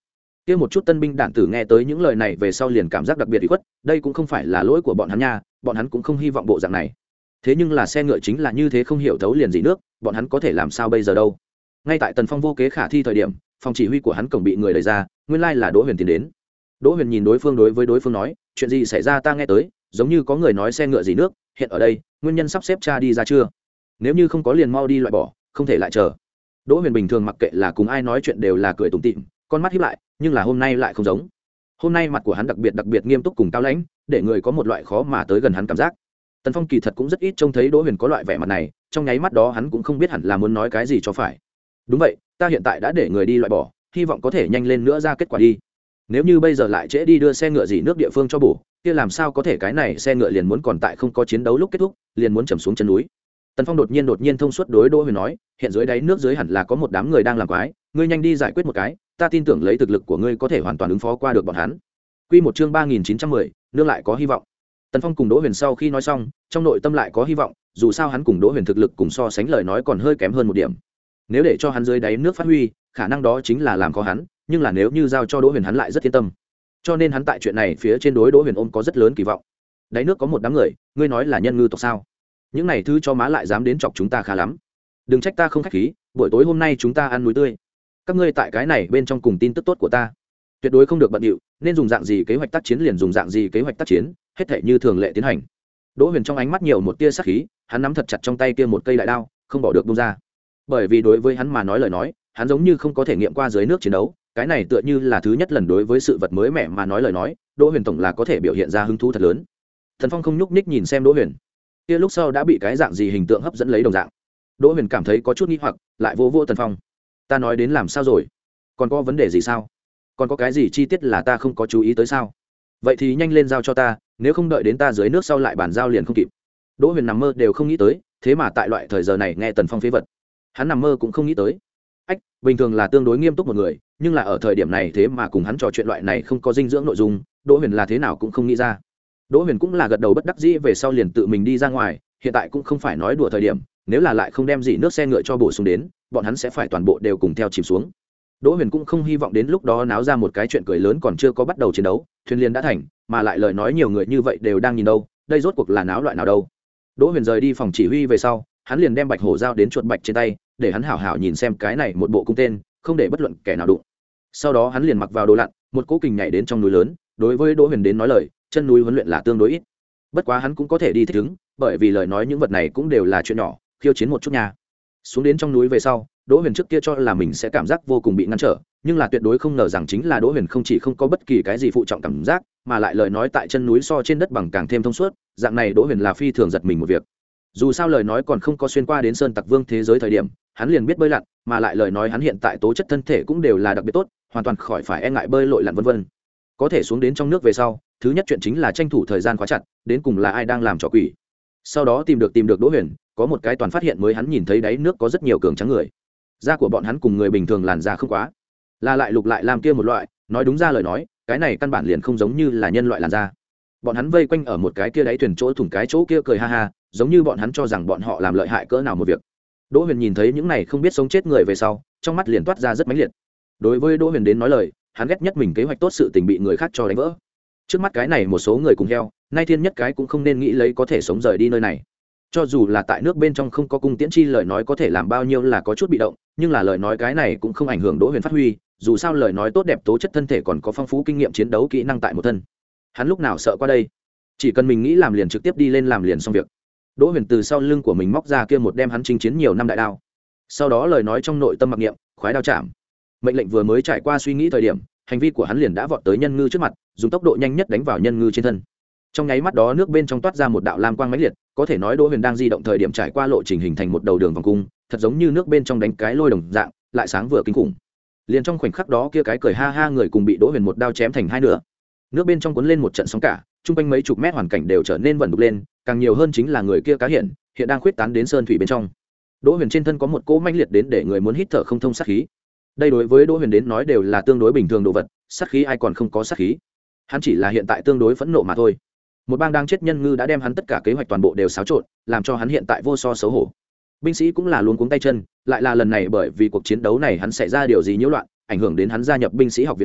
kia một chút tân binh đạn tử nghe tới những lời này về sau liền cảm giác đặc biệt bị khuất, đây cũng không phải là lỗi của bọn hắn nha, bọn hắn cũng không hy vọng bộ dạng này. Thế nhưng là xe ngựa chính là như thế không hiểu thấu liền dị nước, bọn hắn có thể làm sao bây giờ đâu. Ngay tại Tần Phong vô kế khả thi thời điểm, phòng chỉ huy của hắn cổng bị người đẩy ra, nguyên lai là Đỗ Huyền tiến đến. Đỗ Huyền nhìn đối phương đối với đối phương nói, chuyện gì xảy ra ta nghe tới, giống như có người nói xe ngựa dị nước, hiện ở đây, nguyên nhân sắp xếp cha đi ra chưa? Nếu như không có liền mau đi loại bỏ, không thể lại chờ. Đỗ Huyền bình thường mặc kệ là cùng ai nói chuyện đều là cười tủm tỉm, con mắt híp lại, nhưng là hôm nay lại không giống. Hôm nay mặt của hắn đặc biệt đặc biệt nghiêm túc cùng cao lãnh, để người có một loại khó mà tới gần hắn cảm giác. Tần Phong kỳ thật cũng rất ít trông thấy Đỗ Huyền có loại vẻ mặt này, trong nháy mắt đó hắn cũng không biết hẳn là muốn nói cái gì cho phải. Đúng vậy, ta hiện tại đã để người đi loại bỏ, hy vọng có thể nhanh lên nữa ra kết quả đi. Nếu như bây giờ lại trễ đi đưa xe ngựa gì nước địa phương cho bổ, kia làm sao có thể cái này xe ngựa liền muốn còn tại không có chiến đấu lúc kết thúc, liền muốn chầm xuống chân núi. Tần Phong đột nhiên đột nhiên thông suốt đối Đỗ Huyền nói, hiện dưới đáy nước dưới hẳn là có một đám người đang làm quái, ngươi nhanh đi giải quyết một cái, ta tin tưởng lấy thực lực của ngươi có thể hoàn toàn ứng phó qua được bọn hắn. Quy một chương ba nghìn chín trăm mười, nương lại có hy vọng. Tần Phong cùng Đỗ Huyền sau khi nói xong, trong nội tâm lại có hy vọng, dù sao hắn cùng Đỗ Huyền thực lực cùng so sánh lời nói còn hơi kém hơn một điểm. Nếu để cho hắn dưới đáy nước phát huy, khả năng đó chính là làm khó hắn, nhưng là nếu như giao cho Đỗ Huyền hắn lại rất yên tâm. Cho nên hắn tại chuyện này phía trên đối Đỗ Huyền ôm có rất lớn kỳ vọng. Đáy nước có một đám người, ngươi nói là nhân ngư tộc sao? Những này thứ cho má lại dám đến chọc chúng ta khá lắm. Đừng trách ta không khách khí, buổi tối hôm nay chúng ta ăn núi tươi. Các ngươi tại cái này bên trong cùng tin tức tốt của ta, tuyệt đối không được bận điệu, nên dùng dạng gì kế hoạch tác chiến liền dùng dạng gì kế hoạch tác chiến, hết thảy như thường lệ tiến hành. Đỗ Huyền trong ánh mắt nhiều một tia sát khí, hắn nắm thật chặt trong tay kia một cây đại đao, không bỏ được buông ra. Bởi vì đối với hắn mà nói lời nói, hắn giống như không có thể nghiệm qua dưới nước chiến đấu, cái này tựa như là thứ nhất lần đối với sự vật mới mẻ mà nói lời nói, Đỗ Huyền tổng là có thể biểu hiện ra hứng thú thật lớn. Thần Phong không nhúc nhích nhìn xem Đỗ Huyền, kia lúc sau đã bị cái dạng gì hình tượng hấp dẫn lấy đồng dạng. Đỗ Huyền cảm thấy có chút nghi hoặc, lại vô vô Tần Phong, ta nói đến làm sao rồi, còn có vấn đề gì sao, còn có cái gì chi tiết là ta không có chú ý tới sao? Vậy thì nhanh lên giao cho ta, nếu không đợi đến ta dưới nước sau lại bàn giao liền không kịp. Đỗ Huyền nằm mơ đều không nghĩ tới, thế mà tại loại thời giờ này nghe Tần Phong phế vật, hắn nằm mơ cũng không nghĩ tới. Ách, bình thường là tương đối nghiêm túc một người, nhưng là ở thời điểm này thế mà cùng hắn trò chuyện loại này không có dinh dưỡng nội dung, Đỗ Huyền là thế nào cũng không nghĩ ra. Đỗ Huyền cũng là gật đầu bất đắc dĩ về sau liền tự mình đi ra ngoài, hiện tại cũng không phải nói đùa thời điểm, nếu là lại không đem gì nước xe ngựa cho bổ sung đến, bọn hắn sẽ phải toàn bộ đều cùng theo chìm xuống. Đỗ Huyền cũng không hy vọng đến lúc đó náo ra một cái chuyện cười lớn còn chưa có bắt đầu chiến đấu, thuyền liền đã thành, mà lại lời nói nhiều người như vậy đều đang nhìn đâu, đây rốt cuộc là náo loại nào đâu. Đỗ Huyền rời đi phòng chỉ huy về sau, hắn liền đem bạch hổ giao đến chuột bạch trên tay, để hắn hảo hảo nhìn xem cái này một bộ cung tên, không để bất luận kẻ nào đụng. Sau đó hắn liền mặc vào đồ lặn, một cỗ kình nhảy đến trong núi lớn, đối với Đỗ Huyền đến nói lời, chân núi huấn luyện là tương đối ít. Bất quá hắn cũng có thể đi thích ứng, bởi vì lời nói những vật này cũng đều là chuyện nhỏ, khiêu chiến một chút nha. Xuống đến trong núi về sau, Đỗ Huyền trước kia cho là mình sẽ cảm giác vô cùng bị ngăn trở, nhưng là tuyệt đối không ngờ rằng chính là Đỗ Huyền không chỉ không có bất kỳ cái gì phụ trọng cảm giác, mà lại lời nói tại chân núi so trên đất bằng càng thêm thông suốt, dạng này Đỗ Huyền là phi thường giật mình một việc. Dù sao lời nói còn không có xuyên qua đến Sơn Tặc Vương thế giới thời điểm, hắn liền biết bơi lặn, mà lại lời nói hắn hiện tại tố chất thân thể cũng đều là đặc biệt tốt, hoàn toàn khỏi phải e ngại bơi lội lặn vân vân. Có thể xuống đến trong nước về sau, thứ nhất chuyện chính là tranh thủ thời gian khóa chặt, đến cùng là ai đang làm trò quỷ. Sau đó tìm được tìm được Đỗ Huyền, có một cái toàn phát hiện mới hắn nhìn thấy đáy nước có rất nhiều cường trắng người. Da của bọn hắn cùng người bình thường làn da không quá, là lại lục lại làm kia một loại, nói đúng ra lời nói, cái này căn bản liền không giống như là nhân loại làn da. Bọn hắn vây quanh ở một cái kia đáy thuyền chỗ thủng cái chỗ kia cười ha ha, giống như bọn hắn cho rằng bọn họ làm lợi hại cỡ nào một việc. Đỗ Huyền nhìn thấy những này không biết sống chết người về sau, trong mắt liền toát ra rất mãnh liệt. Đối với Đỗ Huyền đến nói lời, hắn ghét nhất mình kế hoạch tốt sự tình bị người khác cho đánh vỡ. Trước mắt cái này một số người cùng heo, nay thiên nhất cái cũng không nên nghĩ lấy có thể sống rời đi nơi này. Cho dù là tại nước bên trong không có cung tiễn chi lời nói có thể làm bao nhiêu là có chút bị động, nhưng là lời nói cái này cũng không ảnh hưởng Đỗ Huyền phát huy, dù sao lời nói tốt đẹp tố chất thân thể còn có phong phú kinh nghiệm chiến đấu kỹ năng tại một thân. Hắn lúc nào sợ qua đây, chỉ cần mình nghĩ làm liền trực tiếp đi lên làm liền xong việc. Đỗ Huyền từ sau lưng của mình móc ra kia một đem hắn chinh chiến nhiều năm đại đao, sau đó lời nói trong nội tâm mặc niệm, khoái đao chạm. Mệnh lệnh vừa mới trải qua suy nghĩ thời điểm, hành vi của hắn liền đã vọt tới nhân ngư trước mặt, dùng tốc độ nhanh nhất đánh vào nhân ngư trên thân. Trong nháy mắt đó nước bên trong toát ra một đạo lam quang mãnh liệt, có thể nói Đỗ Huyền đang di động thời điểm trải qua lộ trình hình thành một đầu đường vòng cung, thật giống như nước bên trong đánh cái lôi đồng dạng, lại sáng vừa kinh khủng. Liền trong khoảnh khắc đó kia cái cười ha ha người cùng bị Đỗ Huyền một đao chém thành hai nửa. Nước bên trong cuốn lên một trận sóng cả, trung quanh mấy chục mét hoàn cảnh đều trở nên vẩn đục lên, càng nhiều hơn chính là người kia cá hiện, hiện đang khuyết tán đến sơn thủy bên trong. Đỗ Huyền trên thân có một cỗ mãnh liệt đến để người muốn hít thở không thông sát khí. Đây đối với Đỗ Huyền đến nói đều là tương đối bình thường đồ vật, sát khí ai còn không có sát khí. Hắn chỉ là hiện tại tương đối phẫn nộ mà thôi. Một bang đang chết nhân ngư đã đem hắn tất cả kế hoạch toàn bộ đều xáo trộn, làm cho hắn hiện tại vô so xấu hổ. Binh sĩ cũng là luống cuống tay chân, lại là lần này bởi vì cuộc chiến đấu này hắn xảy ra điều gì nhiễu loạn, ảnh hưởng đến hắn gia nhập binh sĩ học viện đi,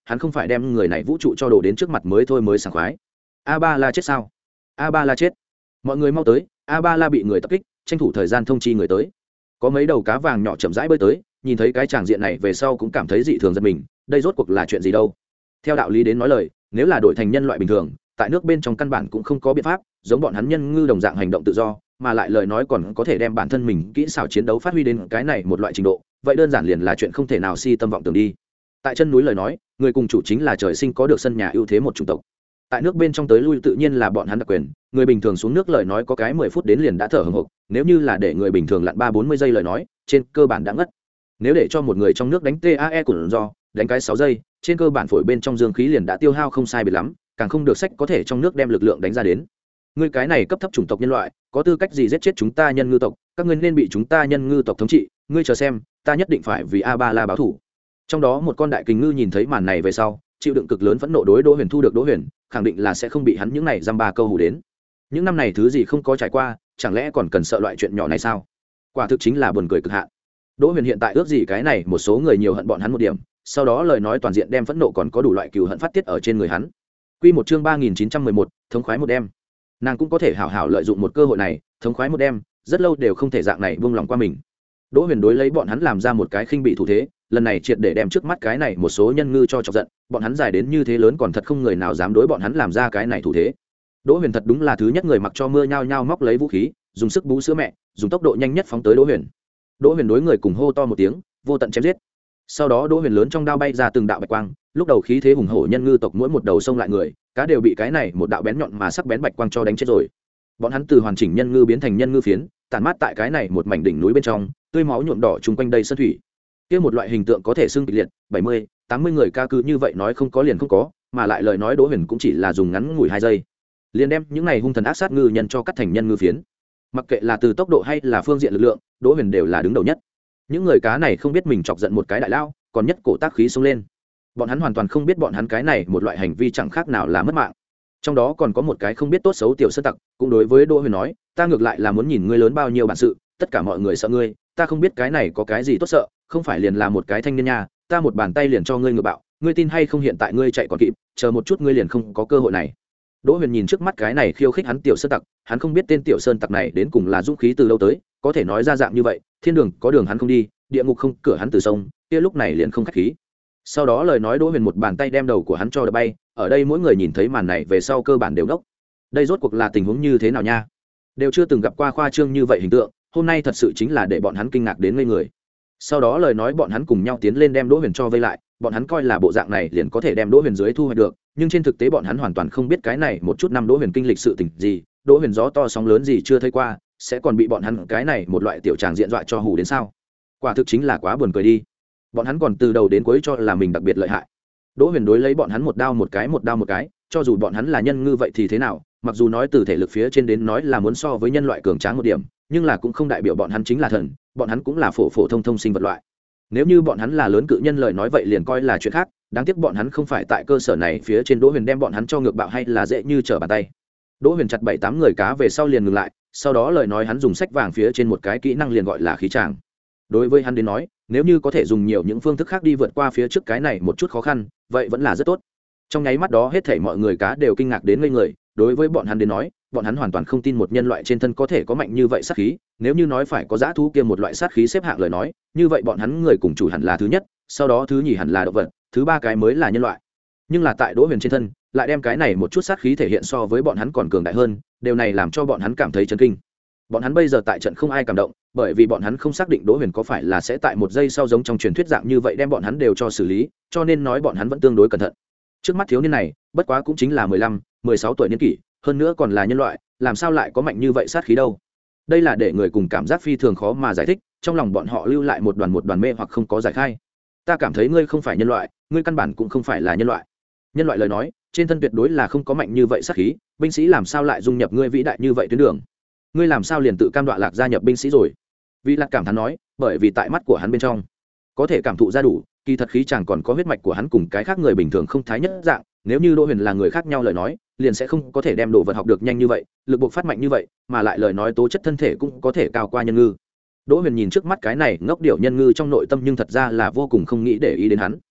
hắn không phải đem người này vũ trụ cho đổ đến trước mặt mới thôi mới sảng khoái. A Ba La chết sao? A Ba La chết. Mọi người mau tới, A Ba La bị người tập kích, tranh thủ thời gian thông chi người tới. Có mấy đầu cá vàng nhỏ chậm rãi bơi tới, nhìn thấy cái tràng diện này về sau cũng cảm thấy dị thường giật mình, đây rốt cuộc là chuyện gì đâu? Theo đạo lý đến nói lời, nếu là đổi thành nhân loại bình thường, tại nước bên trong căn bản cũng không có biện pháp, giống bọn hắn nhân ngư đồng dạng hành động tự do, mà lại lời nói còn có thể đem bản thân mình kỹ xảo chiến đấu phát huy đến cái này một loại trình độ, vậy đơn giản liền là chuyện không thể nào si tâm vọng tưởng đi. Tại chân núi lời nói, người cùng chủ chính là trời sinh có được sân nhà ưu thế một chủng tộc. Tại nước bên trong tới lui tự nhiên là bọn hắn đặc quyền, người bình thường xuống nước lời nói có cái mười phút đến liền đã thở hổn hộc, nếu như là để người bình thường lặn ba bốn mươi giây lời nói, trên cơ bản đã ngất. Nếu để cho một người trong nước đánh tae của do, đánh cái sáu giây, trên cơ bản phổi bên trong dương khí liền đã tiêu hao không sai biệt lắm, càng không được sách có thể trong nước đem lực lượng đánh ra đến. Ngươi cái này cấp thấp chủng tộc nhân loại, có tư cách gì giết chết chúng ta nhân ngư tộc, các ngươi nên bị chúng ta nhân ngư tộc thống trị, ngươi chờ xem, ta nhất định phải vì A Ba La báo thù. Trong đó một con đại kình ngư nhìn thấy màn này về sau, chịu đựng cực lớn phẫn nộ đối Đỗ Huyền thu được Đỗ Huyền, khẳng định là sẽ không bị hắn những này dăm ba câu hù đến. Những năm này thứ gì không có trải qua, chẳng lẽ còn cần sợ loại chuyện nhỏ này sao? Quả thực chính là buồn cười cực hạn. Đỗ Huyền hiện tại ước gì cái này một số người nhiều hận bọn hắn một điểm, sau đó lời nói toàn diện đem phẫn nộ còn có đủ loại cừu hận phát tiết ở trên người hắn. Quy một chương ba nghìn chín trăm mười một, thống khoái một đêm. Nàng cũng có thể hảo hảo lợi dụng một cơ hội này, thống khoái một đêm, rất lâu đều không thể dạng này buông lòng qua mình. Đỗ Huyền đối lấy bọn hắn làm ra một cái khinh bị thủ thế, lần này triệt để đem trước mắt cái này một số nhân ngư cho chọc giận, bọn hắn dài đến như thế lớn còn thật không người nào dám đối bọn hắn làm ra cái này thủ thế. Đỗ Huyền thật đúng là thứ nhất người mặc cho mưa nhao nhao móc lấy vũ khí, dùng sức bú sữa mẹ, dùng tốc độ nhanh nhất phóng tới Đỗ Huyền. Đỗ Huyền đối người cùng hô to một tiếng, vô tận chém giết. Sau đó Đỗ Huyền lớn trong đao bay ra từng đạo bạch quang, lúc đầu khí thế hùng hổ nhân ngư tộc mỗi một đầu xông lại người, cá đều bị cái này một đạo bén nhọn mà sắc bén bạch quang cho đánh chết rồi. Bọn hắn từ hoàn chỉnh nhân ngư biến thành nhân ngư phiến, tản mát tại cái này một mảnh đỉnh núi bên trong, tươi máu nhuộm đỏ chung quanh đây sơn thủy. Kia một loại hình tượng có thể xưng kịch liệt, bảy mươi, tám mươi người ca cứ như vậy nói không có liền không có, mà lại lời nói Đỗ Huyền cũng chỉ là dùng ngắn ngủi hai giây, liền đem những này hung thần ác sát ngư nhân cho cắt thành nhân ngư phiến. Mặc kệ là từ tốc độ hay là phương diện lực lượng, Đỗ Huyền đều là đứng đầu nhất. Những người cá này không biết mình chọc giận một cái đại lao, còn nhất cổ tác khí xông lên. Bọn hắn hoàn toàn không biết bọn hắn cái này một loại hành vi chẳng khác nào là mất mạng. Trong đó còn có một cái không biết tốt xấu tiểu sơn tặc, cũng đối với Đỗ Huyền nói, ta ngược lại là muốn nhìn ngươi lớn bao nhiêu bản sự, tất cả mọi người sợ ngươi, ta không biết cái này có cái gì tốt sợ, không phải liền là một cái thanh niên nha, ta một bàn tay liền cho ngươi ngược bạo, ngươi tin hay không hiện tại ngươi chạy còn kịp, chờ một chút ngươi liền không có cơ hội này. Đỗ Huyền nhìn trước mắt cái này khiêu khích hắn tiểu sơn tặc, hắn không biết tên tiểu sơn tặc này đến cùng là dũng khí từ lâu tới, có thể nói ra dạng như vậy, thiên đường có đường hắn không đi, địa ngục không cửa hắn từ sông, kia lúc này liền không khách khí. Sau đó lời nói Đỗ Huyền một bàn tay đem đầu của hắn cho đập bay, ở đây mỗi người nhìn thấy màn này về sau cơ bản đều đốc. Đây rốt cuộc là tình huống như thế nào nha? Đều chưa từng gặp qua khoa trương như vậy hình tượng, hôm nay thật sự chính là để bọn hắn kinh ngạc đến ngây người. Sau đó lời nói bọn hắn cùng nhau tiến lên đem Đỗ Huyền cho vây lại, bọn hắn coi là bộ dạng này liền có thể đem Đỗ Huyền dưới thu hoạch được, nhưng trên thực tế bọn hắn hoàn toàn không biết cái này một chút năm Đỗ Huyền kinh lịch sự tình gì, Đỗ Huyền gió to sóng lớn gì chưa thấy qua, sẽ còn bị bọn hắn cái này một loại tiểu tràng diện dọa cho hù đến sao? Quả thực chính là quá buồn cười đi. Bọn hắn còn từ đầu đến cuối cho là mình đặc biệt lợi hại. Đỗ Huyền đối lấy bọn hắn một đao một cái một đao một cái, cho dù bọn hắn là nhân ngư vậy thì thế nào, mặc dù nói từ thể lực phía trên đến nói là muốn so với nhân loại cường tráng một điểm, nhưng là cũng không đại biểu bọn hắn chính là thần, bọn hắn cũng là phổ phổ thông thông sinh vật loại. Nếu như bọn hắn là lớn cự nhân lời nói vậy liền coi là chuyện khác, đáng tiếc bọn hắn không phải tại cơ sở này phía trên. Đỗ Huyền đem bọn hắn cho ngược bạo hay là dễ như trở bàn tay. Đỗ Huyền chặt bảy tám người cá về sau liền ngừng lại, sau đó lời nói hắn dùng sách vàng phía trên một cái kỹ năng liền gọi là khí tràng. Đối với hắn đến nói, nếu như có thể dùng nhiều những phương thức khác đi vượt qua phía trước cái này một chút khó khăn, vậy vẫn là rất tốt. Trong nháy mắt đó hết thảy mọi người cá đều kinh ngạc đến ngây người, đối với bọn hắn đến nói, bọn hắn hoàn toàn không tin một nhân loại trên thân có thể có mạnh như vậy sát khí, nếu như nói phải có dã thú kia một loại sát khí xếp hạng lời nói, như vậy bọn hắn người cùng chủ hẳn là thứ nhất, sau đó thứ nhì hẳn là động vật, thứ ba cái mới là nhân loại. Nhưng là tại Đỗ Huyền trên thân, lại đem cái này một chút sát khí thể hiện so với bọn hắn còn cường đại hơn, điều này làm cho bọn hắn cảm thấy chấn kinh. Bọn hắn bây giờ tại trận không ai cảm động, bởi vì bọn hắn không xác định Đỗ Huyền có phải là sẽ tại một giây sau giống trong truyền thuyết dạng như vậy đem bọn hắn đều cho xử lý, cho nên nói bọn hắn vẫn tương đối cẩn thận. Trước mắt thiếu niên này, bất quá cũng chính là mười lăm, mười sáu tuổi niên kỷ, hơn nữa còn là nhân loại, làm sao lại có mạnh như vậy sát khí đâu? Đây là để người cùng cảm giác phi thường khó mà giải thích, trong lòng bọn họ lưu lại một đoàn một đoàn mê hoặc không có giải khai. Ta cảm thấy ngươi không phải nhân loại, ngươi căn bản cũng không phải là nhân loại. Nhân loại lời nói, trên thân tuyệt đối là không có mạnh như vậy sát khí, binh sĩ làm sao lại dung nhập ngươi vĩ đại như vậy tuyến đường? Ngươi làm sao liền tự cam đoạ lạc gia nhập binh sĩ rồi? Vị Lạc cảm thán nói, bởi vì tại mắt của hắn bên trong, có thể cảm thụ ra đủ, kỳ thật khí chàng còn có huyết mạch của hắn cùng cái khác người bình thường không thái nhất dạng, nếu như Đỗ Huyền là người khác nhau lời nói, liền sẽ không có thể đem đồ vật học được nhanh như vậy, lực buộc phát mạnh như vậy, mà lại lời nói tố chất thân thể cũng có thể cao qua nhân ngư. Đỗ Huyền nhìn trước mắt cái này ngốc điểu nhân ngư trong nội tâm nhưng thật ra là vô cùng không nghĩ để ý đến hắn.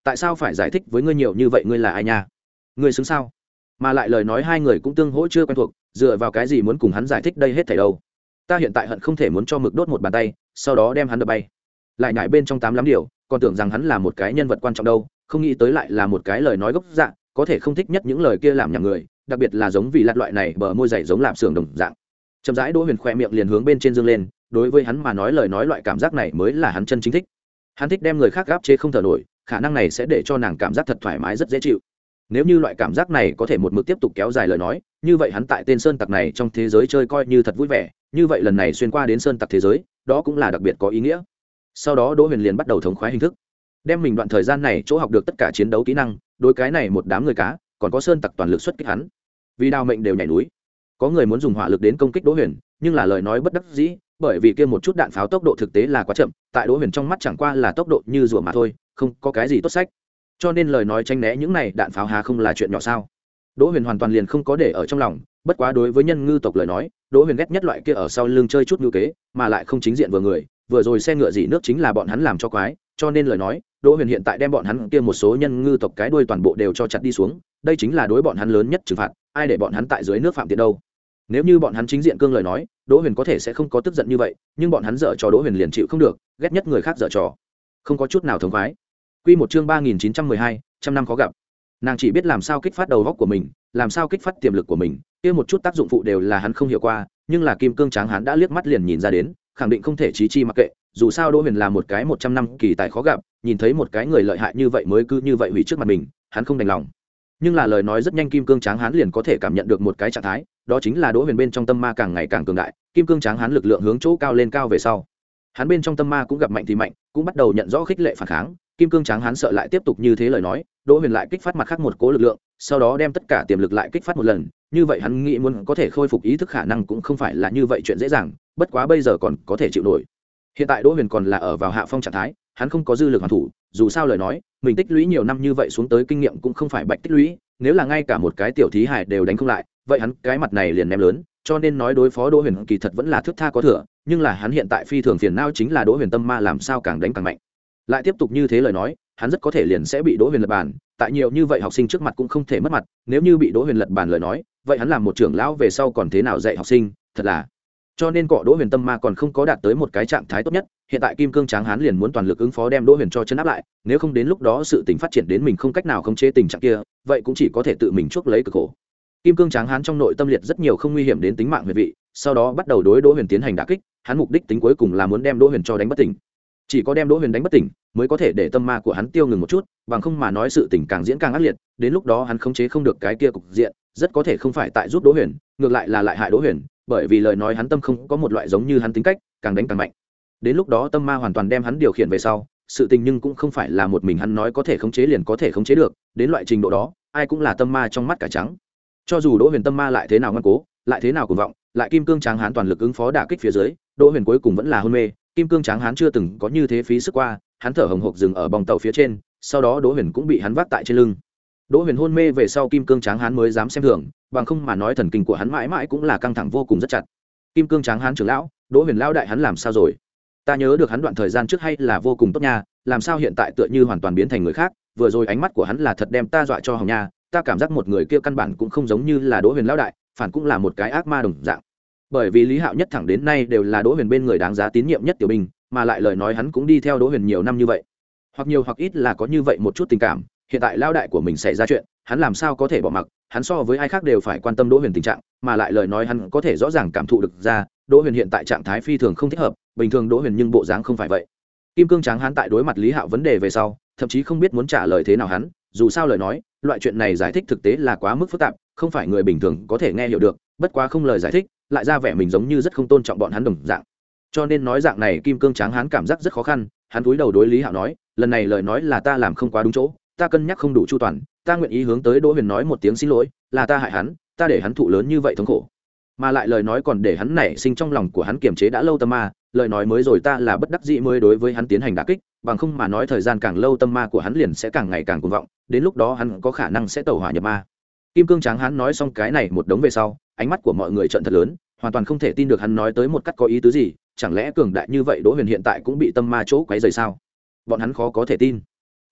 tại sao phải giải thích với ngươi nhiều như vậy, ngươi là ai nha, ngươi xứng sao? Mà lại lời nói hai người cũng tương hỗ chưa quen thuộc, dựa vào cái gì muốn cùng hắn giải thích đây hết thảy đâu? Ta hiện tại hận không thể muốn cho mực đốt một bàn tay, sau đó đem hắn đập bay. Lại nhảy bên trong tám lắm điều, còn tưởng rằng hắn là một cái nhân vật quan trọng đâu, không nghĩ tới lại là một cái lời nói gốc dạng, có thể không thích nhất những lời kia làm nhảm người, đặc biệt là giống vì lạt loại này bờ môi dày giống lạp xưởng đồng dạng. Chậm rãi Đỗ Huyền khỏe miệng liền hướng bên trên dương lên, đối với hắn mà nói lời nói loại cảm giác này mới là hắn chân chính thích. Hắn thích đem người khác gáp chế không thở nổi, khả năng này sẽ để cho nàng cảm giác thật thoải mái rất dễ chịu. Nếu như loại cảm giác này có thể một mực tiếp tục kéo dài lời nói, như vậy hắn tại tên sơn tặc này trong thế giới chơi coi như thật vui vẻ, như vậy lần này xuyên qua đến sơn tặc thế giới, đó cũng là đặc biệt có ý nghĩa. Sau đó Đỗ Huyền liền bắt đầu thống khoái hình thức, đem mình đoạn thời gian này chỗ học được tất cả chiến đấu kỹ năng, đối cái này một đám người cá, còn có sơn tặc toàn lực xuất kích hắn. Vì đào mệnh đều nhảy núi. Có người muốn dùng hỏa lực đến công kích Đỗ Huyền, nhưng là lời nói bất đắc dĩ, bởi vì kia một chút đạn pháo tốc độ thực tế là quá chậm, tại Đỗ Huyền trong mắt chẳng qua là tốc độ như rùa mà thôi, không có cái gì tốt sách. Cho nên lời nói tránh né những này đạn pháo hà không là chuyện nhỏ sao? Đỗ Huyền hoàn toàn liền không có để ở trong lòng, bất quá đối với nhân ngư tộc lời nói, Đỗ Huyền ghét nhất loại kia ở sau lưng chơi chút ngư kế, mà lại không chính diện vừa người, vừa rồi xe ngựa dị nước chính là bọn hắn làm cho quái, cho nên lời nói, Đỗ Huyền hiện tại đem bọn hắn kia một số nhân ngư tộc cái đuôi toàn bộ đều cho chặt đi xuống, đây chính là đối bọn hắn lớn nhất trừng phạt, ai để bọn hắn tại dưới nước phạm tiện đâu. Nếu như bọn hắn chính diện cương lời nói, Đỗ Huyền có thể sẽ không có tức giận như vậy, nhưng bọn hắn dở trò Đỗ Huyền liền chịu không được, ghét nhất người khác dở trò, không có chút nào thống khoái. Quy một chương ba nghìn chín trăm mười hai, trăm năm khó gặp. Nàng chỉ biết làm sao kích phát đầu óc của mình, làm sao kích phát tiềm lực của mình, kia một chút tác dụng phụ đều là hắn không hiểu qua, nhưng là Kim Cương Tráng hắn đã liếc mắt liền nhìn ra đến, khẳng định không thể trí chi mặc kệ, dù sao Đỗ Huyền là một cái một trăm năm kỳ tài khó gặp, nhìn thấy một cái người lợi hại như vậy mới cứ như vậy hủy trước mặt mình, hắn không đành lòng. Nhưng là lời nói rất nhanh Kim Cương Tráng hắn liền có thể cảm nhận được một cái trạng thái, đó chính là Đỗ Huyền bên trong tâm ma càng ngày càng cường đại, Kim Cương Tráng hắn lực lượng hướng chỗ cao lên cao về sau. Hắn bên trong tâm ma cũng gặp mạnh thì mạnh, cũng bắt đầu nhận rõ khích lệ phản kháng, Kim Cương Tráng hắn sợ lại tiếp tục như thế lời nói, Đỗ Huyền lại kích phát mặt khác một cố lực lượng, sau đó đem tất cả tiềm lực lại kích phát một lần, như vậy hắn nghĩ muốn có thể khôi phục ý thức khả năng cũng không phải là như vậy chuyện dễ dàng, bất quá bây giờ còn có thể chịu nổi. Hiện tại Đỗ Huyền còn là ở vào hạ phong trạng thái, hắn không có dư lực hoàn thủ, dù sao lời nói, mình tích lũy nhiều năm như vậy xuống tới kinh nghiệm cũng không phải bạch tích lũy, nếu là ngay cả một cái tiểu thí hải đều đánh không lại, vậy hắn cái mặt này liền ném lớn, cho nên nói đối phó Đỗ Huyền kỳ thật vẫn là thước tha có thừa, nhưng là hắn hiện tại phi thường phiền não chính là Đỗ Huyền tâm ma làm sao càng đánh càng mạnh. Lại tiếp tục như thế lời nói, hắn rất có thể liền sẽ bị Đỗ Huyền lật bàn, tại nhiều như vậy học sinh trước mặt cũng không thể mất mặt, nếu như bị Đỗ Huyền lật bàn lời nói, vậy hắn làm một trưởng lão về sau còn thế nào dạy học sinh, thật là. Cho nên cọ Đỗ Huyền tâm ma còn không có đạt tới một cái trạng thái tốt nhất, hiện tại Kim Cương Tráng hắn liền muốn toàn lực ứng phó đem Đỗ Huyền cho chấn áp lại, nếu không đến lúc đó sự tình phát triển đến mình không cách nào khống chế tình trạng kia, vậy cũng chỉ có thể tự mình chuốc lấy cực khổ. Kim Cương Tráng hắn trong nội tâm liệt rất nhiều không nguy hiểm đến tính mạng huyệt vị, sau đó bắt đầu đối Đỗ Huyền tiến hành đả kích, hắn mục đích tính cuối cùng là muốn đem Đỗ Huyền cho đánh bất tỉnh. Chỉ có đem Đỗ Huyền đánh bất tỉnh, mới có thể để tâm ma của hắn tiêu ngừng một chút, bằng không mà nói sự tình càng diễn càng ác liệt, đến lúc đó hắn khống chế không được cái kia cục diện, rất có thể không phải tại giúp Đỗ Huyền, ngược lại là lại hại Đỗ Huyền, bởi vì lời nói hắn tâm không có một loại giống như hắn tính cách, càng đánh càng mạnh. Đến lúc đó tâm ma hoàn toàn đem hắn điều khiển về sau, sự tình nhưng cũng không phải là một mình hắn nói có thể khống chế liền có thể khống chế được, đến loại trình độ đó, ai cũng là tâm ma trong mắt cả trắng. Cho dù Đỗ Huyền tâm ma lại thế nào ngoan cố, lại thế nào cuồng vọng, lại Kim Cương Tráng hán toàn lực ứng phó đả kích phía dưới, Đỗ Huyền cuối cùng vẫn là hôn mê. Kim Cương Tráng hán chưa từng có như thế phí sức qua, hắn thở hổn hộc dừng ở bong tàu phía trên, sau đó Đỗ Huyền cũng bị hắn vác tại trên lưng. Đỗ Huyền hôn mê về sau Kim Cương Tráng hán mới dám xem thường, bằng không mà nói thần kinh của hắn mãi mãi cũng là căng thẳng vô cùng rất chặt. Kim Cương Tráng hán trưởng lão, Đỗ Huyền lão đại hắn làm sao rồi? Ta nhớ được hắn đoạn thời gian trước hay là vô cùng tốt nha, làm sao hiện tại tựa như hoàn toàn biến thành người khác, vừa rồi ánh mắt của hắn là thật đem ta dọa cho hỏng nha, ta cảm giác một người kia căn bản cũng không giống như là Đỗ Huyền lão đại, phản cũng là một cái ác ma đồng dạng. Bởi vì Lý Hạo nhất thẳng đến nay đều là Đỗ Huyền bên người đáng giá tín nhiệm nhất tiểu binh, mà lại lời nói hắn cũng đi theo Đỗ Huyền nhiều năm như vậy, hoặc nhiều hoặc ít là có như vậy một chút tình cảm. Hiện tại lão đại của mình xảy ra chuyện, hắn làm sao có thể bỏ mặc, hắn so với ai khác đều phải quan tâm Đỗ Huyền tình trạng, mà lại lời nói hắn có thể rõ ràng cảm thụ được ra, Đỗ Huyền hiện tại trạng thái phi thường không thích hợp, bình thường Đỗ Huyền nhưng bộ dáng không phải vậy. Kim Cương Tráng hắn tại đối mặt Lý Hạo vấn đề về sau, thậm chí không biết muốn trả lời thế nào hắn, dù sao lời nói, loại chuyện này giải thích thực tế là quá mức phức tạp, không phải người bình thường có thể nghe hiểu được, bất quá không lời giải thích, lại ra vẻ mình giống như rất không tôn trọng bọn hắn đồng dạng. Cho nên nói dạng này Kim Cương Tráng hắn cảm giác rất khó khăn, hắn cúi đầu đối Lý Hạo nói, lần này lời nói là ta làm không quá đúng chỗ, ta cân nhắc không đủ chu toàn, ta nguyện ý hướng tới Đỗ Huyền nói một tiếng xin lỗi, là ta hại hắn, ta để hắn thụ lớn như vậy thống khổ, mà lại lời nói còn để hắn nảy sinh trong lòng của hắn kiềm chế đã lâu tâm ma, lời nói mới rồi ta là bất đắc dĩ mới đối với hắn tiến hành đả kích, bằng không mà nói thời gian càng lâu tâm ma của hắn liền sẽ càng ngày càng cuồng vọng, đến lúc đó hắn có khả năng sẽ tẩu hỏa nhập ma. Kim Cương Tráng hắn nói xong cái này một đống về sau, ánh mắt của mọi người trợn thật lớn, hoàn toàn không thể tin được hắn nói tới một cách có ý tứ gì, chẳng lẽ cường đại như vậy Đỗ Huyền hiện tại cũng bị tâm ma chỗ quấy rầy sao? Bọn hắn khó có thể tin.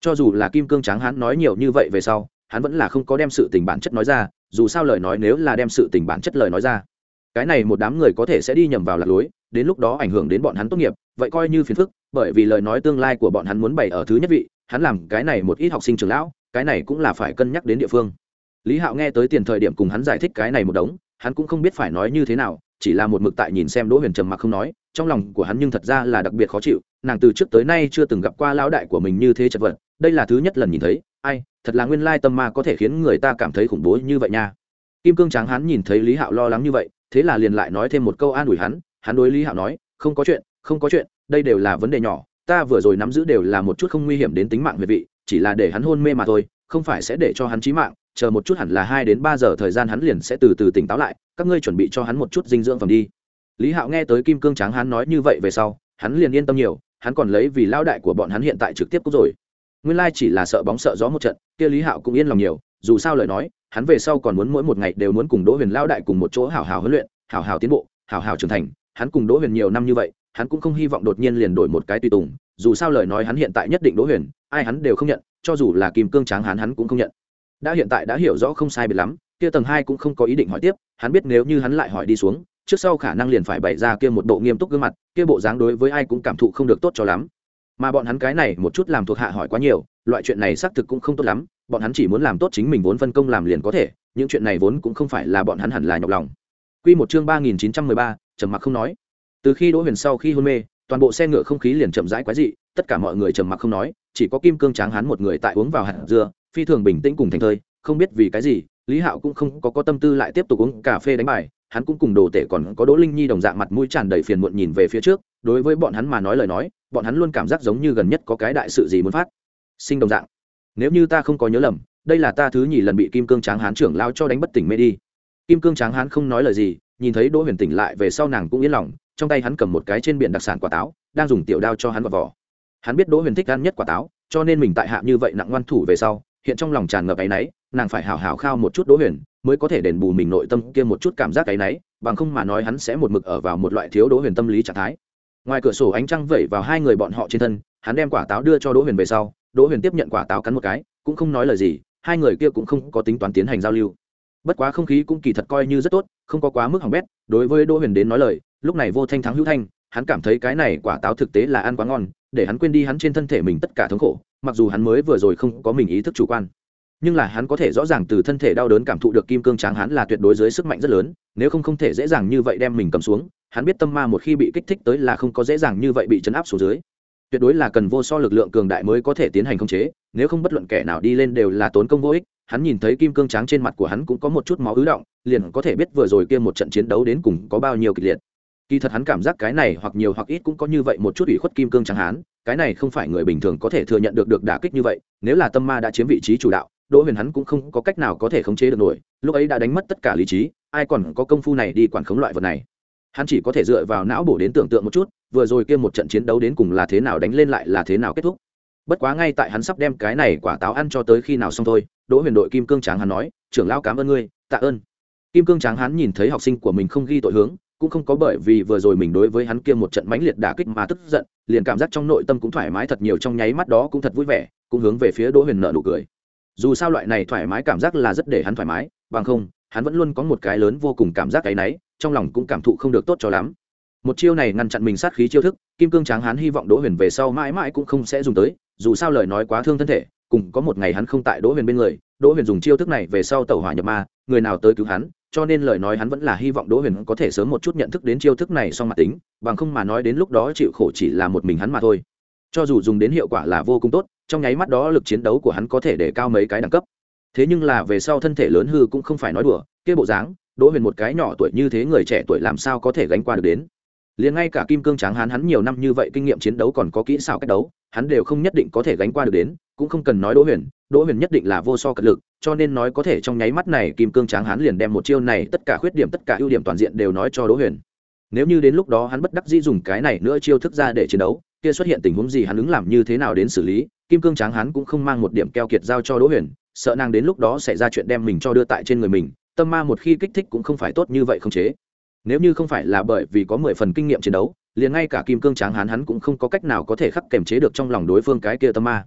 cho dù là kim cương tráng hán nói nhiều như vậy về sau hắn vẫn là không có đem sự tình bản chất nói ra, dù sao lời nói nếu là đem sự tình bản chất lời nói ra, cái này một đám người có thể sẽ đi nhầm vào lạc lối, đến lúc đó ảnh hưởng đến bọn hắn tốt nghiệp, vậy coi như phiền phức, bởi vì lời nói tương lai của bọn hắn muốn bày ở thứ nhất vị, hắn làm cái này một ít học sinh trưởng lão, cái này cũng là phải cân nhắc đến địa phương. Lý Hạo nghe tới tiền thời điểm cùng hắn giải thích cái này một đống, hắn cũng không biết phải nói như thế nào, chỉ là một mực tại nhìn xem Đỗ Huyền trầm mặc không nói, trong lòng của hắn nhưng thật ra là đặc biệt khó chịu, nàng từ trước tới nay chưa từng gặp qua lão đại của mình như thế chật vật, đây là thứ nhất lần nhìn thấy, ai, thật là nguyên lai tâm ma có thể khiến người ta cảm thấy khủng bố như vậy nha. Kim cương tráng hắn nhìn thấy Lý Hạo lo lắng như vậy, thế là liền lại nói thêm một câu an ủi hắn, hắn đối Lý Hạo nói, không có chuyện, không có chuyện, đây đều là vấn đề nhỏ, ta vừa rồi nắm giữ đều là một chút không nguy hiểm đến tính mạng huyệt vị, chỉ là để hắn hôn mê mà thôi, không phải sẽ để cho hắn chí mạng, chờ một chút hẳn là hai đến ba giờ thời gian hắn liền sẽ từ từ tỉnh táo lại, các ngươi chuẩn bị cho hắn một chút dinh dưỡng phẩm đi. Lý Hạo nghe tới kim cương tráng hắn nói như vậy về sau, hắn liền yên tâm nhiều, hắn còn lấy vì lao đại của bọn hắn hiện tại trực tiếp cút rồi. Nguyên lai chỉ là sợ bóng sợ gió một trận, kia Lý Hạo cũng yên lòng nhiều, dù sao lời nói, hắn về sau còn muốn mỗi một ngày đều muốn cùng Đỗ Huyền lao đại cùng một chỗ hảo hảo huấn luyện, hảo hảo tiến bộ, hảo hảo trưởng thành, hắn cùng Đỗ Huyền nhiều năm như vậy, hắn cũng không hy vọng đột nhiên liền đổi một cái tùy tùng, dù sao lời nói hắn hiện tại nhất định Đỗ Huyền, ai hắn đều không nhận, cho dù là kim cương tráng hắn hắn cũng không nhận. Đã hiện tại đã hiểu rõ không sai biệt lắm, kia tầng hai cũng không có ý định hỏi tiếp, hắn biết nếu như hắn lại hỏi đi xuống, trước sau khả năng liền phải bày ra kia một bộ nghiêm túc gương mặt, kia bộ dáng đối với ai cũng cảm thụ không được tốt cho lắm. Mà bọn hắn cái này một chút làm thuộc hạ hỏi quá nhiều, loại chuyện này xác thực cũng không tốt lắm, bọn hắn chỉ muốn làm tốt chính mình vốn phân công làm liền có thể, những chuyện này vốn cũng không phải là bọn hắn hẳn là nhọc lòng. Quy một chương ba nghìn chín trăm mười ba, trầm mặc không nói. Từ khi Đỗ Huyền sau khi hôn mê, toàn bộ xe ngựa không khí liền chậm rãi quái dị, tất cả mọi người trầm mặc không nói, chỉ có kim cương tráng hán một người tại uống vào hạt dưa, phi thường bình tĩnh cùng thành thơi, không biết vì cái gì, Lý Hạo cũng không có có tâm tư lại tiếp tục uống cà phê đánh bài, hắn cũng cùng đồ tể còn có Đỗ Linh Nhi đồng dạng mặt mũi tràn đầy phiền muộn nhìn về phía trước, đối với bọn hắn mà nói lời nói, bọn hắn luôn cảm giác giống như gần nhất có cái đại sự gì muốn phát sinh đồng dạng. Nếu như ta không có nhớ lầm, đây là ta thứ nhì lần bị kim cương tráng hán trưởng lao cho đánh bất tỉnh mê đi. Kim cương tráng hán không nói lời gì, nhìn thấy Đỗ Huyền tỉnh lại về sau nàng cũng yên lòng, trong tay hắn cầm một cái trên biển đặc sản quả táo, đang dùng tiểu đao cho hắn vào vỏ. Hắn biết Đỗ Huyền thích ăn nhất quả táo, cho nên mình tại hạ như vậy nặng ngoan thủ về sau, hiện trong lòng tràn ngập áy náy, nàng phải hào hào khao một chút Đỗ Huyền, mới có thể đền bù mình nội tâm kia một chút cảm giác áy náy, bằng không mà nói hắn sẽ một mực ở vào một loại thiếu Đỗ Huyền tâm lý trạng thái. Ngoài cửa sổ ánh trăng vẩy vào hai người bọn họ trên thân, hắn đem quả táo đưa cho Đỗ Huyền về sau, Đỗ Huyền tiếp nhận quả táo cắn một cái, cũng không nói lời gì, hai người kia cũng không có tính toán tiến hành giao lưu. Bất quá không khí cũng kỳ thật coi như rất tốt, không có quá mức hỏng bét, đối với Đỗ Huyền đến nói lời, lúc này vô thanh thắng hữu thanh, hắn cảm thấy cái này quả táo thực tế là ăn quá ngon, để hắn quên đi hắn trên thân thể mình tất cả thống khổ, mặc dù hắn mới vừa rồi không có mình ý thức chủ quan, nhưng là hắn có thể rõ ràng từ thân thể đau đớn cảm thụ được kim cương tráng hắn là tuyệt đối dưới sức mạnh rất lớn, nếu không không thể dễ dàng như vậy đem mình cầm xuống, hắn biết tâm ma một khi bị kích thích tới là không có dễ dàng như vậy bị chấn áp xuống dưới, tuyệt đối là cần vô so lực lượng cường đại mới có thể tiến hành khống chế, nếu không bất luận kẻ nào đi lên đều là tốn công vô ích. Hắn nhìn thấy kim cương tráng trên mặt của hắn cũng có một chút máu ứ động, liền có thể biết vừa rồi kia một trận chiến đấu đến cùng có bao nhiêu kịch liệt. Kỳ thật hắn cảm giác cái này hoặc nhiều hoặc ít cũng có như vậy một chút ủy khuất kim cương tráng hán, cái này không phải người bình thường có thể thừa nhận được được đả kích như vậy, nếu là tâm ma đã chiếm vị trí chủ đạo, Đỗ Huyền hắn cũng không có cách nào có thể khống chế được nổi, lúc ấy đã đánh mất tất cả lý trí, ai còn có công phu này đi quản khống loại vật này. Hắn chỉ có thể dựa vào não bổ đến tưởng tượng một chút, vừa rồi kia một trận chiến đấu đến cùng là thế nào đánh lên lại là thế nào kết thúc. Bất quá ngay tại hắn sắp đem cái này quả táo ăn cho tới khi nào xong thôi, Đỗ Huyền đội kim cương tráng hắn nói, trưởng lão cảm ơn ngươi, tạ ơn. Kim cương tráng hắn nhìn thấy học sinh của mình không ghi tội hướng, cũng không có bởi vì vừa rồi mình đối với hắn kia một trận mãnh liệt đả kích mà tức giận, liền cảm giác trong nội tâm cũng thoải mái thật nhiều, trong nháy mắt đó cũng thật vui vẻ, cũng hướng về phía Đỗ Huyền nở nụ cười. Dù sao loại này thoải mái cảm giác là rất để hắn thoải mái, bằng không, hắn vẫn luôn có một cái lớn vô cùng cảm giác cái nấy, trong lòng cũng cảm thụ không được tốt cho lắm. Một chiêu này ngăn chặn mình sát khí chiêu thức, kim cương tráng hắn hy vọng Đỗ Huyền về sau mãi mãi cũng không sẽ dùng tới, dù sao lời nói quá thương thân thể, cùng có một ngày hắn không tại Đỗ Huyền bên người, Đỗ Huyền dùng chiêu thức này về sau tẩu hỏa nhập ma, người nào tới cứu hắn, cho nên lời nói hắn vẫn là hy vọng Đỗ Huyền có thể sớm một chút nhận thức đến chiêu thức này xong mặt tính, bằng không mà nói đến lúc đó chịu khổ chỉ là một mình hắn mà thôi. Cho dù dùng đến hiệu quả là vô cùng tốt, trong nháy mắt đó lực chiến đấu của hắn có thể để cao mấy cái đẳng cấp. Thế nhưng là về sau thân thể lớn hư cũng không phải nói đùa, kia bộ dáng, Đỗ Huyền một cái nhỏ tuổi như thế người trẻ tuổi làm sao có thể gánh qua được đến. Liền ngay cả kim cương tráng hán hắn nhiều năm như vậy kinh nghiệm chiến đấu còn có kỹ xảo cách đấu, hắn đều không nhất định có thể gánh qua được đến, cũng không cần nói Đỗ Huyền, Đỗ Huyền nhất định là vô so cật lực, cho nên nói có thể trong nháy mắt này kim cương tráng hán liền đem một chiêu này tất cả khuyết điểm tất cả ưu điểm toàn diện đều nói cho Đỗ Huyền. Nếu như đến lúc đó hắn bất đắc dĩ dùng cái này nữa chiêu thức ra để chiến đấu, kia xuất hiện tình huống gì hắn ứng làm như thế nào đến xử lý, kim cương tráng hán cũng không mang một điểm keo kiệt giao cho Đỗ Huyền, sợ nàng đến lúc đó xảy ra chuyện đem mình cho đưa tại trên người mình, tâm ma một khi kích thích cũng không phải tốt như vậy không chế. Nếu như không phải là bởi vì có mười phần kinh nghiệm chiến đấu, liền ngay cả kim cương tráng hán hắn cũng không có cách nào có thể khắc kềm chế được trong lòng đối phương cái kia tâm ma.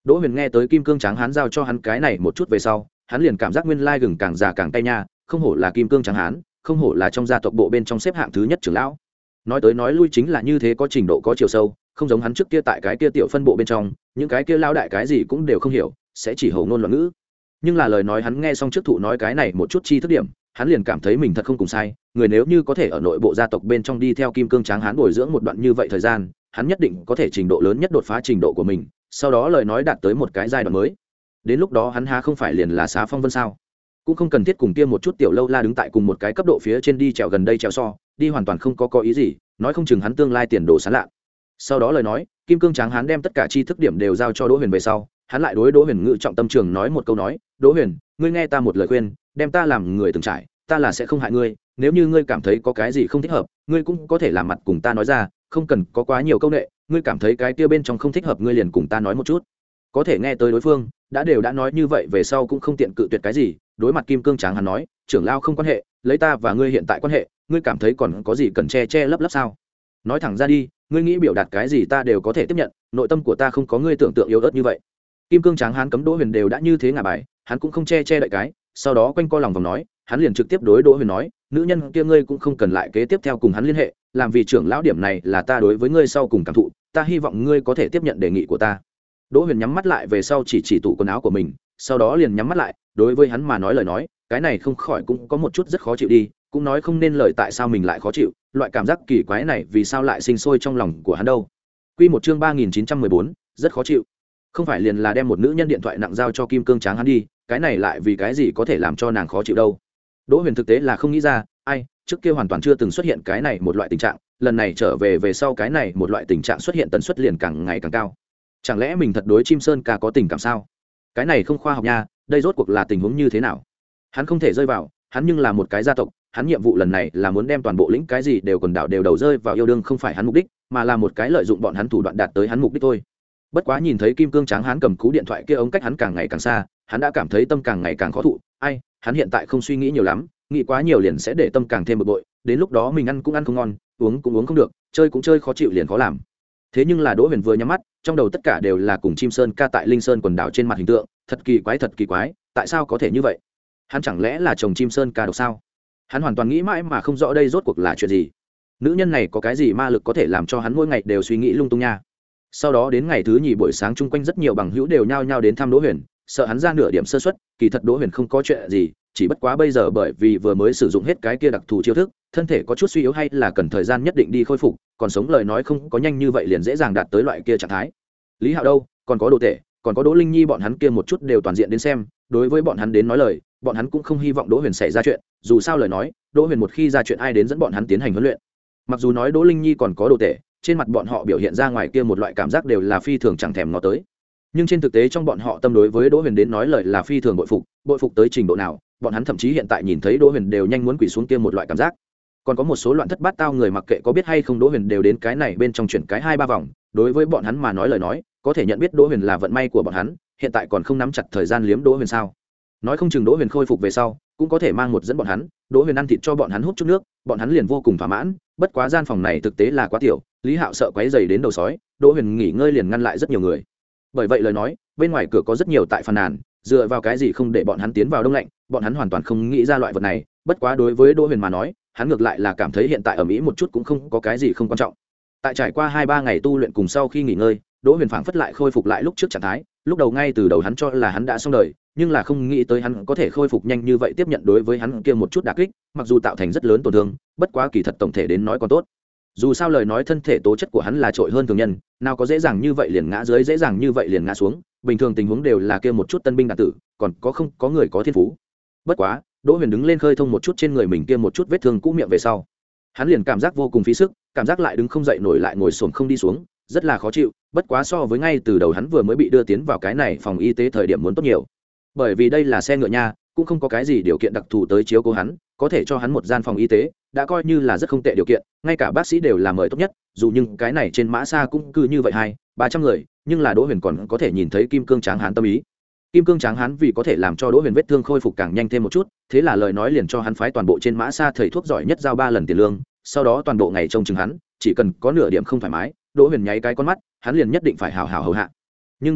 Đỗ Huyền nghe tới kim cương tráng hán giao cho hắn cái này một chút về sau, hắn liền cảm giác nguyên lai gừng càng già càng tay nha, không hổ là kim cương tráng hán, không hổ là trong gia tộc bộ bên trong xếp hạng thứ nhất trưởng lão. Nói tới nói lui chính là như thế, có trình độ có chiều sâu, không giống hắn trước kia tại cái kia tiểu phân bộ bên trong, những cái kia lao đại cái gì cũng đều không hiểu, sẽ chỉ hầu ngôn loạn ngữ. Nhưng là lời nói hắn nghe xong trước thụ nói cái này một chút chi thức điểm, hắn liền cảm thấy mình thật không cùng sai, người nếu như có thể ở nội bộ gia tộc bên trong đi theo kim cương tráng hán bồi dưỡng một đoạn như vậy thời gian, hắn nhất định có thể trình độ lớn nhất đột phá trình độ của mình, sau đó lời nói đạt tới một cái giai đoạn mới. Đến lúc đó hắn há không phải liền là Xá Phong Vân sao? Cũng không cần thiết cùng kia một chút tiểu lâu la đứng tại cùng một cái cấp độ phía trên đi trèo gần đây trèo so, đi hoàn toàn không có có ý gì, nói không chừng hắn tương lai tiền đồ sáng lạ. Sau đó lời nói, kim cương tráng hán đem tất cả tri thức điểm đều giao cho Đỗ Huyền về sau, hắn lại đối Đỗ Huyền ngự trọng tâm trường nói một câu nói, Đỗ Huyền, ngươi nghe ta một lời khuyên, đem ta làm người từng trải, ta là sẽ không hại ngươi, nếu như ngươi cảm thấy có cái gì không thích hợp, ngươi cũng có thể làm mặt cùng ta nói ra, không cần có quá nhiều câu nệ, ngươi cảm thấy cái kia bên trong không thích hợp ngươi liền cùng ta nói một chút. Có thể nghe tới đối phương đã đều đã nói như vậy về sau cũng không tiện cự tuyệt cái gì, đối mặt kim cương tráng hắn nói, trưởng lao không quan hệ, lấy ta và ngươi hiện tại quan hệ, ngươi cảm thấy còn có gì cần che che lấp lấp sao? Nói thẳng ra đi, ngươi nghĩ biểu đạt cái gì ta đều có thể tiếp nhận, nội tâm của ta không có ngươi tưởng tượng yếu ớt như vậy. Kim cương tráng hán cấm Đỗ Huyền đều đã như thế ngả bài, hắn cũng không che che đậy cái, sau đó quanh co lòng vòng nói, hắn liền trực tiếp đối Đỗ Huyền nói, nữ nhân kia ngươi cũng không cần lại kế tiếp theo cùng hắn liên hệ, làm vì trưởng lão điểm này là ta đối với ngươi sau cùng cảm thụ, ta hy vọng ngươi có thể tiếp nhận đề nghị của ta. Đỗ Huyền nhắm mắt lại về sau chỉ chỉ tủ quần áo của mình, sau đó liền nhắm mắt lại, đối với hắn mà nói lời nói, cái này không khỏi cũng có một chút rất khó chịu đi, cũng nói không nên lời tại sao mình lại khó chịu, loại cảm giác kỳ quái này vì sao lại sinh sôi trong lòng của hắn đâu. Quy một chương ba nghìn chín trăm mười bốn, rất khó chịu. Không phải liền là đem một nữ nhân điện thoại nặng giao cho kim cương tráng hắn đi, cái này lại vì cái gì có thể làm cho nàng khó chịu đâu. Đỗ Huyền thực tế là không nghĩ ra, ai, trước kia hoàn toàn chưa từng xuất hiện cái này một loại tình trạng, lần này trở về về sau cái này một loại tình trạng xuất hiện tần suất liền càng ngày càng cao. Chẳng lẽ mình thật đối chim sơn ca có tình cảm sao? Cái này không khoa học nha, đây rốt cuộc là tình huống như thế nào? Hắn không thể rơi vào, hắn nhưng là một cái gia tộc, hắn nhiệm vụ lần này là muốn đem toàn bộ lĩnh cái gì đều quần đảo đều đầu rơi vào yêu đương, không phải hắn mục đích, mà là một cái lợi dụng bọn hắn thủ đoạn đạt tới hắn mục đích thôi. Bất quá nhìn thấy kim cương tráng hắn cầm cú điện thoại kia ống cách hắn càng ngày càng xa, hắn đã cảm thấy tâm càng ngày càng khó thụ. Ai, hắn hiện tại không suy nghĩ nhiều lắm, nghĩ quá nhiều liền sẽ để tâm càng thêm bực bội, đến lúc đó mình ăn cũng ăn không ngon, uống cũng uống không được, chơi cũng chơi khó chịu liền khó làm. Thế nhưng là Đỗ Huyền vừa nhắm mắt, trong đầu tất cả đều là cùng chim sơn ca tại linh sơn quần đảo trên mặt hình tượng, thật kỳ quái thật kỳ quái, tại sao có thể như vậy? Hắn chẳng lẽ là chồng chim sơn ca độc sao? Hắn hoàn toàn nghĩ mãi mà không rõ đây rốt cuộc là chuyện gì. Nữ nhân này có cái gì ma lực có thể làm cho hắn mỗi ngày đều suy nghĩ lung tung nha. Sau đó đến ngày thứ nhì buổi sáng, chung quanh rất nhiều bằng hữu đều nhao nhao đến thăm Đỗ Huyền, sợ hắn ra nửa điểm sơ suất, kỳ thật Đỗ Huyền không có chuyện gì, chỉ bất quá bây giờ bởi vì vừa mới sử dụng hết cái kia đặc thù chiêu thức, thân thể có chút suy yếu hay là cần thời gian nhất định đi khôi phục, còn sống lời nói không có nhanh như vậy liền dễ dàng đạt tới loại kia trạng thái. Lý Hạo đâu, còn có Đồ Tể, còn có Đỗ Linh Nhi bọn hắn kia một chút đều toàn diện đến xem, đối với bọn hắn đến nói lời, bọn hắn cũng không hy vọng Đỗ Huyền xảy ra chuyện, dù sao lời nói, Đỗ Huyền một khi ra chuyện ai đến dẫn bọn hắn tiến hành huấn luyện. Mặc dù nói Đỗ Linh Nhi còn có Đồ Tể, trên mặt bọn họ biểu hiện ra ngoài kia một loại cảm giác đều là phi thường chẳng thèm ngó tới, nhưng trên thực tế trong bọn họ tâm đối với Đỗ Huyền đến nói lời là phi thường bội phục, bội phục tới trình độ nào, bọn hắn thậm chí hiện tại nhìn thấy Đỗ Huyền đều nhanh muốn quỳ xuống kia một loại cảm giác. Còn có một số loạn thất bát tao người mặc kệ có biết hay không Đỗ Huyền đều đến cái này bên trong chuyển cái hai ba vòng, đối với bọn hắn mà nói lời nói, có thể nhận biết Đỗ Huyền là vận may của bọn hắn, hiện tại còn không nắm chặt thời gian liếm Đỗ Huyền sao? Nói không chừng Đỗ Huyền khôi phục về sau, cũng có thể mang một dẫn bọn hắn, Đỗ Huyền ăn thịt cho bọn hắn hút chút nước, bọn hắn liền vô cùng thỏa mãn, bất quá gian phòng này thực tế là quá tiểu, Lý Hạo sợ quấy rầy đến đầu sói, Đỗ Huyền nghỉ ngơi liền ngăn lại rất nhiều người. Bởi vậy lời nói, bên ngoài cửa có rất nhiều tại phàn nàn, dựa vào cái gì không để bọn hắn tiến vào đông lạnh, bọn hắn hoàn toàn không nghĩ ra loại vật này, bất quá đối với Đỗ Huyền mà nói, hắn ngược lại là cảm thấy hiện tại ở Mỹ một chút cũng không có cái gì không quan trọng. Tại trải qua hai ba ngày tu luyện cùng sau khi nghỉ ngơi, Đỗ Huyền phảng phất lại khôi phục lại lúc trước trạng thái, lúc đầu ngay từ đầu hắn cho là hắn đã xong đời, nhưng là không nghĩ tới hắn có thể khôi phục nhanh như vậy, tiếp nhận đối với hắn kia một chút đả kích, mặc dù tạo thành rất lớn tổn thương, bất quá kỳ thật tổng thể đến nói còn tốt. Dù sao lời nói thân thể tố chất của hắn là trội hơn thường nhân, nào có dễ dàng như vậy liền ngã dưới, dễ dàng như vậy liền ngã xuống, bình thường tình huống đều là kia một chút tân binh đạt tử, còn có không có người có thiên phú. Bất quá, Đỗ Huyền đứng lên khơi thông một chút trên người mình kia một chút vết thương cũ miệng về sau, hắn liền cảm giác vô cùng phí sức, cảm giác lại đứng không dậy nổi lại ngồi xổm không đi xuống, rất là khó chịu, bất quá so với ngay từ đầu hắn vừa mới bị đưa tiến vào cái này phòng y tế thời điểm muốn tốt nhiều. Bởi vì đây là xe ngựa nha, cũng không có cái gì điều kiện đặc thù tới chiếu cố hắn, có thể cho hắn một gian phòng y tế, đã coi như là rất không tệ điều kiện, ngay cả bác sĩ đều là mời tốt nhất, dù nhưng cái này trên mã xa cũng cứ như vậy hai, ba trăm người, nhưng là Đỗ Huyền còn có thể nhìn thấy kim cương tráng hán tâm ý. Kim cương tráng hán vì có thể làm cho Đỗ Huyền vết thương khôi phục càng nhanh thêm một chút, thế là lời nói liền cho hắn phái toàn bộ trên mã xa thầy thuốc giỏi nhất giao ba lần tiền lương, sau đó toàn bộ ngày trông chừng hắn, chỉ cần có nửa điểm không thoải mái, Đỗ Huyền nháy cái con mắt, hắn liền nhất định phải hào hào hầu hạ. Nhưng đúng vậy,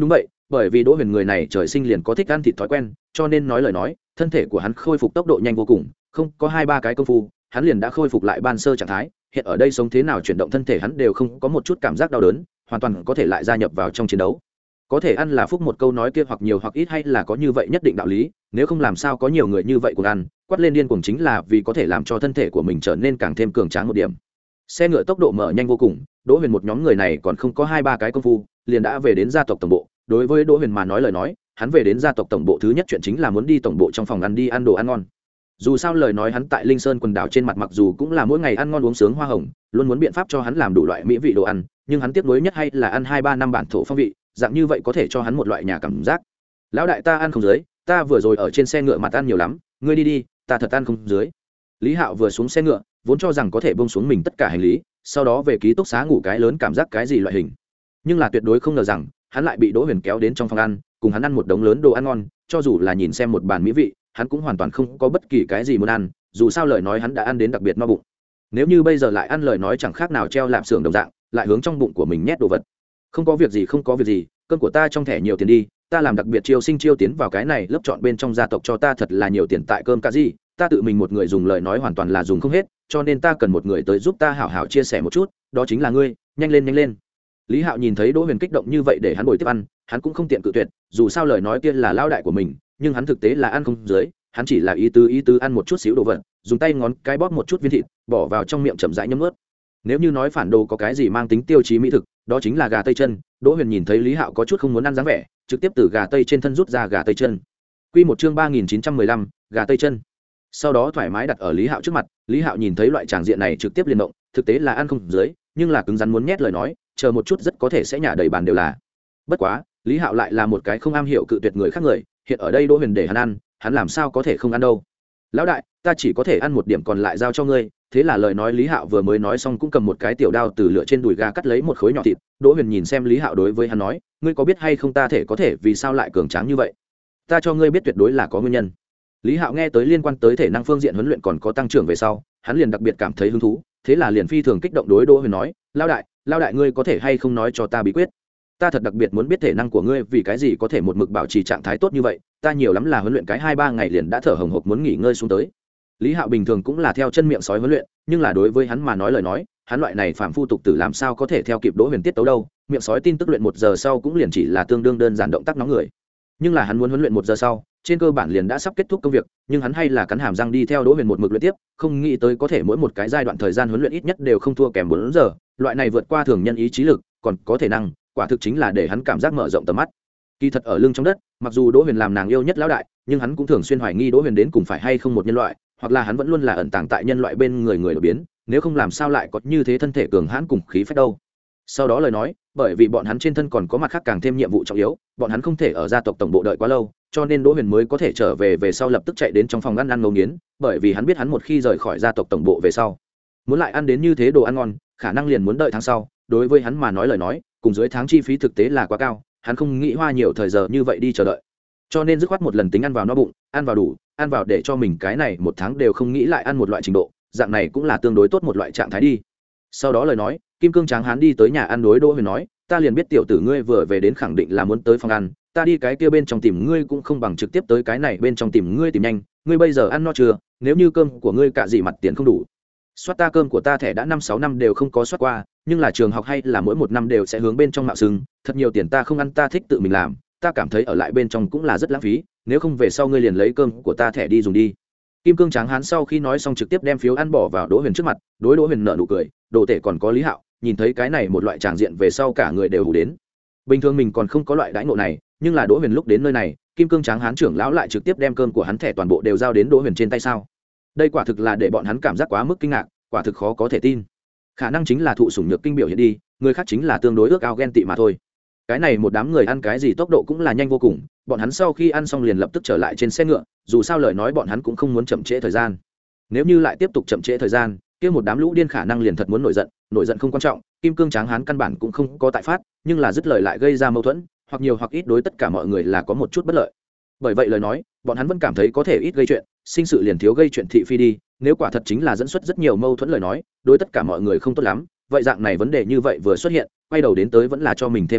bởi vì Đỗ Huyền người này trời sinh liền có thích ăn thịt thói quen, cho nên nói lời nói, thân thể của hắn khôi phục tốc độ nhanh vô cùng, không có hai ba cái công phu, hắn liền đã khôi phục lại ban sơ trạng thái, hiện ở đây sống thế nào chuyển động thân thể hắn đều không có một chút cảm giác đau đớn, hoàn toàn có thể lại gia nhập vào trong chiến đấu. Có thể ăn là phúc một câu nói kia hoặc nhiều hoặc ít hay là có như vậy nhất định đạo lý, nếu không làm sao có nhiều người như vậy cùng ăn, quát lên điên cuồng chính là vì có thể làm cho thân thể của mình trở nên càng thêm cường tráng một điểm. Xe ngựa tốc độ mở nhanh vô cùng, Đỗ Huyền một nhóm người này còn không có hai ba cái công phu, liền đã về đến gia tộc tổng bộ. Đối với Đỗ Huyền mà nói lời nói, hắn về đến gia tộc tổng bộ thứ nhất chuyện chính là muốn đi tổng bộ trong phòng ăn đi ăn đồ ăn ngon. Dù sao lời nói hắn tại Linh Sơn quần đảo trên mặt mặc dù cũng là mỗi ngày ăn ngon uống sướng hoa hồng, luôn muốn biện pháp cho hắn làm đủ loại mỹ vị đồ ăn, nhưng hắn tiếc nuối nhất hay là ăn hai ba năm bản thổ phong vị, dạng như vậy có thể cho hắn một loại nhà cảm giác. Lão đại ta ăn không dưới, ta vừa rồi ở trên xe ngựa mặt ăn nhiều lắm, ngươi đi đi, ta thật ăn không dưới. Lý Hạo vừa xuống xe ngựa, vốn cho rằng có thể buông xuống mình tất cả hành lý, sau đó về ký túc xá ngủ cái lớn cảm giác cái gì loại hình, nhưng là tuyệt đối không ngờ rằng hắn lại bị Đỗ Huyền kéo đến trong phòng ăn, cùng hắn ăn một đống lớn đồ ăn ngon, cho dù là nhìn xem một bàn mỹ vị, hắn cũng hoàn toàn không có bất kỳ cái gì muốn ăn, dù sao lời nói hắn đã ăn đến đặc biệt no bụng. Nếu như bây giờ lại ăn lời nói chẳng khác nào treo lạp xưởng đồng dạng, lại hướng trong bụng của mình nhét đồ vật. Không có việc gì, không có việc gì, cơm của ta trong thẻ nhiều tiền đi, ta làm đặc biệt chiêu sinh chiêu tiến vào cái này lớp chọn bên trong gia tộc cho ta thật là nhiều tiền tại cơm cả gì, ta tự mình một người dùng lời nói hoàn toàn là dùng không hết, cho nên ta cần một người tới giúp ta hảo hảo chia sẻ một chút, đó chính là ngươi, nhanh lên nhanh lên. Lý Hạo nhìn thấy Đỗ Huyền kích động như vậy để hắn bồi tiếp ăn, hắn cũng không tiện cự tuyệt, dù sao lời nói kia là lao đại của mình, nhưng hắn thực tế là ăn không dưới, hắn chỉ là ý tứ ý tứ ăn một chút xíu đồ vật, dùng tay ngón cái bóp một chút viên thịt, bỏ vào trong miệng chậm rãi nhấm nuốt. Nếu như nói phản đồ có cái gì mang tính tiêu chí mỹ thực, đó chính là gà tây chân. Đỗ Huyền nhìn thấy Lý Hạo có chút không muốn ăn dáng vẻ, trực tiếp từ gà tây trên thân rút ra gà tây chân. Quy một chương ba nghìn chín trăm mười lăm, gà tây chân. Sau đó thoải mái đặt ở Lý Hạo trước mặt, Lý Hạo nhìn thấy loại tràng diện này trực tiếp liền động, thực tế là ăn không dưới, nhưng là cứng rắn muốn nhét lời nói, chờ một chút rất có thể sẽ nhả đầy bàn đều là. Bất quá, Lý Hạo lại là một cái không am hiểu cự tuyệt người khác người, hiện ở đây Đỗ Huyền để hắn ăn, hắn làm sao có thể không ăn đâu. Lão đại, ta chỉ có thể ăn một điểm còn lại giao cho ngươi. Thế là lời nói Lý Hạo vừa mới nói xong cũng cầm một cái tiểu đao từ lửa trên đùi gà cắt lấy một khối nhỏ thịt. Đỗ Huyền nhìn xem Lý Hạo đối với hắn nói, ngươi có biết hay không ta thể có thể vì sao lại cường tráng như vậy? Ta cho ngươi biết tuyệt đối là có nguyên nhân. Lý Hạo nghe tới liên quan tới thể năng phương diện huấn luyện còn có tăng trưởng về sau, hắn liền đặc biệt cảm thấy hứng thú, thế là liền phi thường kích động đối Đỗ Huyền nói, lão đại, lão đại ngươi có thể hay không nói cho ta bí quyết? Ta thật đặc biệt muốn biết thể năng của ngươi vì cái gì có thể một mực bảo trì trạng thái tốt như vậy, ta nhiều lắm là huấn luyện cái hai ba ngày liền đã thở hổn hộc muốn nghỉ ngơi xuống tới. Lý Hạo bình thường cũng là theo chân miệng sói huấn luyện, nhưng là đối với hắn mà nói lời nói, hắn loại này phàm phu tục tử làm sao có thể theo kịp Đỗ Huyền tiết tấu đâu, miệng sói tin tức luyện một giờ sau cũng liền chỉ là tương đương đơn giản động tác nóng người. Nhưng là hắn muốn huấn luyện một giờ sau, trên cơ bản liền đã sắp kết thúc công việc, nhưng hắn hay là cắn hàm răng đi theo Đỗ Huyền một mực luyện tiếp, không nghĩ tới có thể mỗi một cái giai đoạn thời gian huấn luyện ít nhất đều không thua kém bốn giờ, loại này vượt qua thường nhân ý chí lực, còn có thể năng, quả thực chính là để hắn cảm giác mở rộng tầm mắt. Kỳ thật ở lưng trong đất, mặc dù Đỗ Huyền làm nàng yêu nhất lão đại, nhưng hắn cũng thường xuyên hoài nghi Đỗ Huyền đến cùng phải hay không một nhân loại, hoặc là hắn vẫn luôn là ẩn tàng tại nhân loại bên người người đột biến, nếu không làm sao lại có như thế thân thể cường hãn cùng khí phách đâu. Sau đó lời nói, bởi vì bọn hắn trên thân còn có mặt khác càng thêm nhiệm vụ trọng yếu, bọn hắn không thể ở gia tộc tổng bộ đợi quá lâu, cho nên Đỗ Huyền mới có thể trở về về sau lập tức chạy đến trong phòng ăn ăn ngấu nghiến, bởi vì hắn biết hắn một khi rời khỏi gia tộc tổng bộ về sau, muốn lại ăn đến như thế đồ ăn ngon, khả năng liền muốn đợi tháng sau, đối với hắn mà nói lời nói, cùng dưới tháng chi phí thực tế là quá cao, hắn không nghĩ hoa nhiều thời giờ như vậy đi chờ đợi. Cho nên dứt khoát một lần tính ăn vào no bụng, ăn vào đủ, ăn vào để cho mình cái này một tháng đều không nghĩ lại ăn một loại trình độ, dạng này cũng là tương đối tốt một loại trạng thái đi. Sau đó lời nói, Kim Cương Tráng Hán đi tới nhà ăn đối Đỗ Huyền nói, ta liền biết tiểu tử ngươi vừa về đến khẳng định là muốn tới phòng ăn, ta đi cái kia bên trong tìm ngươi cũng không bằng trực tiếp tới cái này bên trong tìm ngươi tìm nhanh, ngươi bây giờ ăn no chưa, nếu như cơm của ngươi cả gì mặt tiền không đủ. Soát ta cơm của ta thẻ đã năm sáu năm đều không có soát qua, nhưng là trường học hay là mỗi một năm đều sẽ hướng bên trong mạo sưng, thật nhiều tiền ta không ăn, ta thích tự mình làm, ta cảm thấy ở lại bên trong cũng là rất lãng phí, nếu không về sau ngươi liền lấy cơm của ta thẻ đi dùng đi. Kim Cương Tráng Hán sau khi nói xong trực tiếp đem phiếu ăn bỏ vào Đỗ Huyền trước mặt, đối Đỗ Huyền nở nụ cười, đồ tể còn có Lý Hạo, nhìn thấy cái này một loại tràng diện về sau cả người đều hù đến. Bình thường mình còn không có loại đãi ngộ này, nhưng là Đỗ Huyền lúc đến nơi này, Kim Cương Tráng Hán trưởng lão lại trực tiếp đem cơm của hắn thẻ toàn bộ đều giao đến Đỗ Huyền trên tay sao? Đây quả thực là để bọn hắn cảm giác quá mức kinh ngạc, quả thực khó có thể tin. Khả năng chính là thụ sủng nhược kinh biểu hiện đi, người khác chính là tương đối ước ao ghen tị mà thôi. Cái này một đám người ăn cái gì tốc độ cũng là nhanh vô cùng, bọn hắn sau khi ăn xong liền lập tức trở lại trên xe ngựa, dù sao lời nói bọn hắn cũng không muốn chậm trễ thời gian. Nếu như lại tiếp tục chậm trễ thời gian, kia một đám lũ điên khả năng liền thật muốn nổi giận, nổi giận không quan trọng, Kim Cương Tráng Hán căn bản cũng không có tại phát, nhưng là dứt lời lại gây ra mâu thuẫn, hoặc nhiều hoặc ít đối tất cả mọi người là có một chút bất lợi. Bởi vậy lời nói, bọn hắn vẫn cảm thấy có thể ít gây chuyện, sinh sự liền thiếu gây chuyện thị phi đi, nếu quả thật chính là dẫn xuất rất nhiều mâu thuẫn lời nói, đối tất cả mọi người không tốt lắm, vậy dạng này vấn đề như vậy vừa xuất hiện, quay đầu đến tới vẫn là cho mình thêm phiền phức,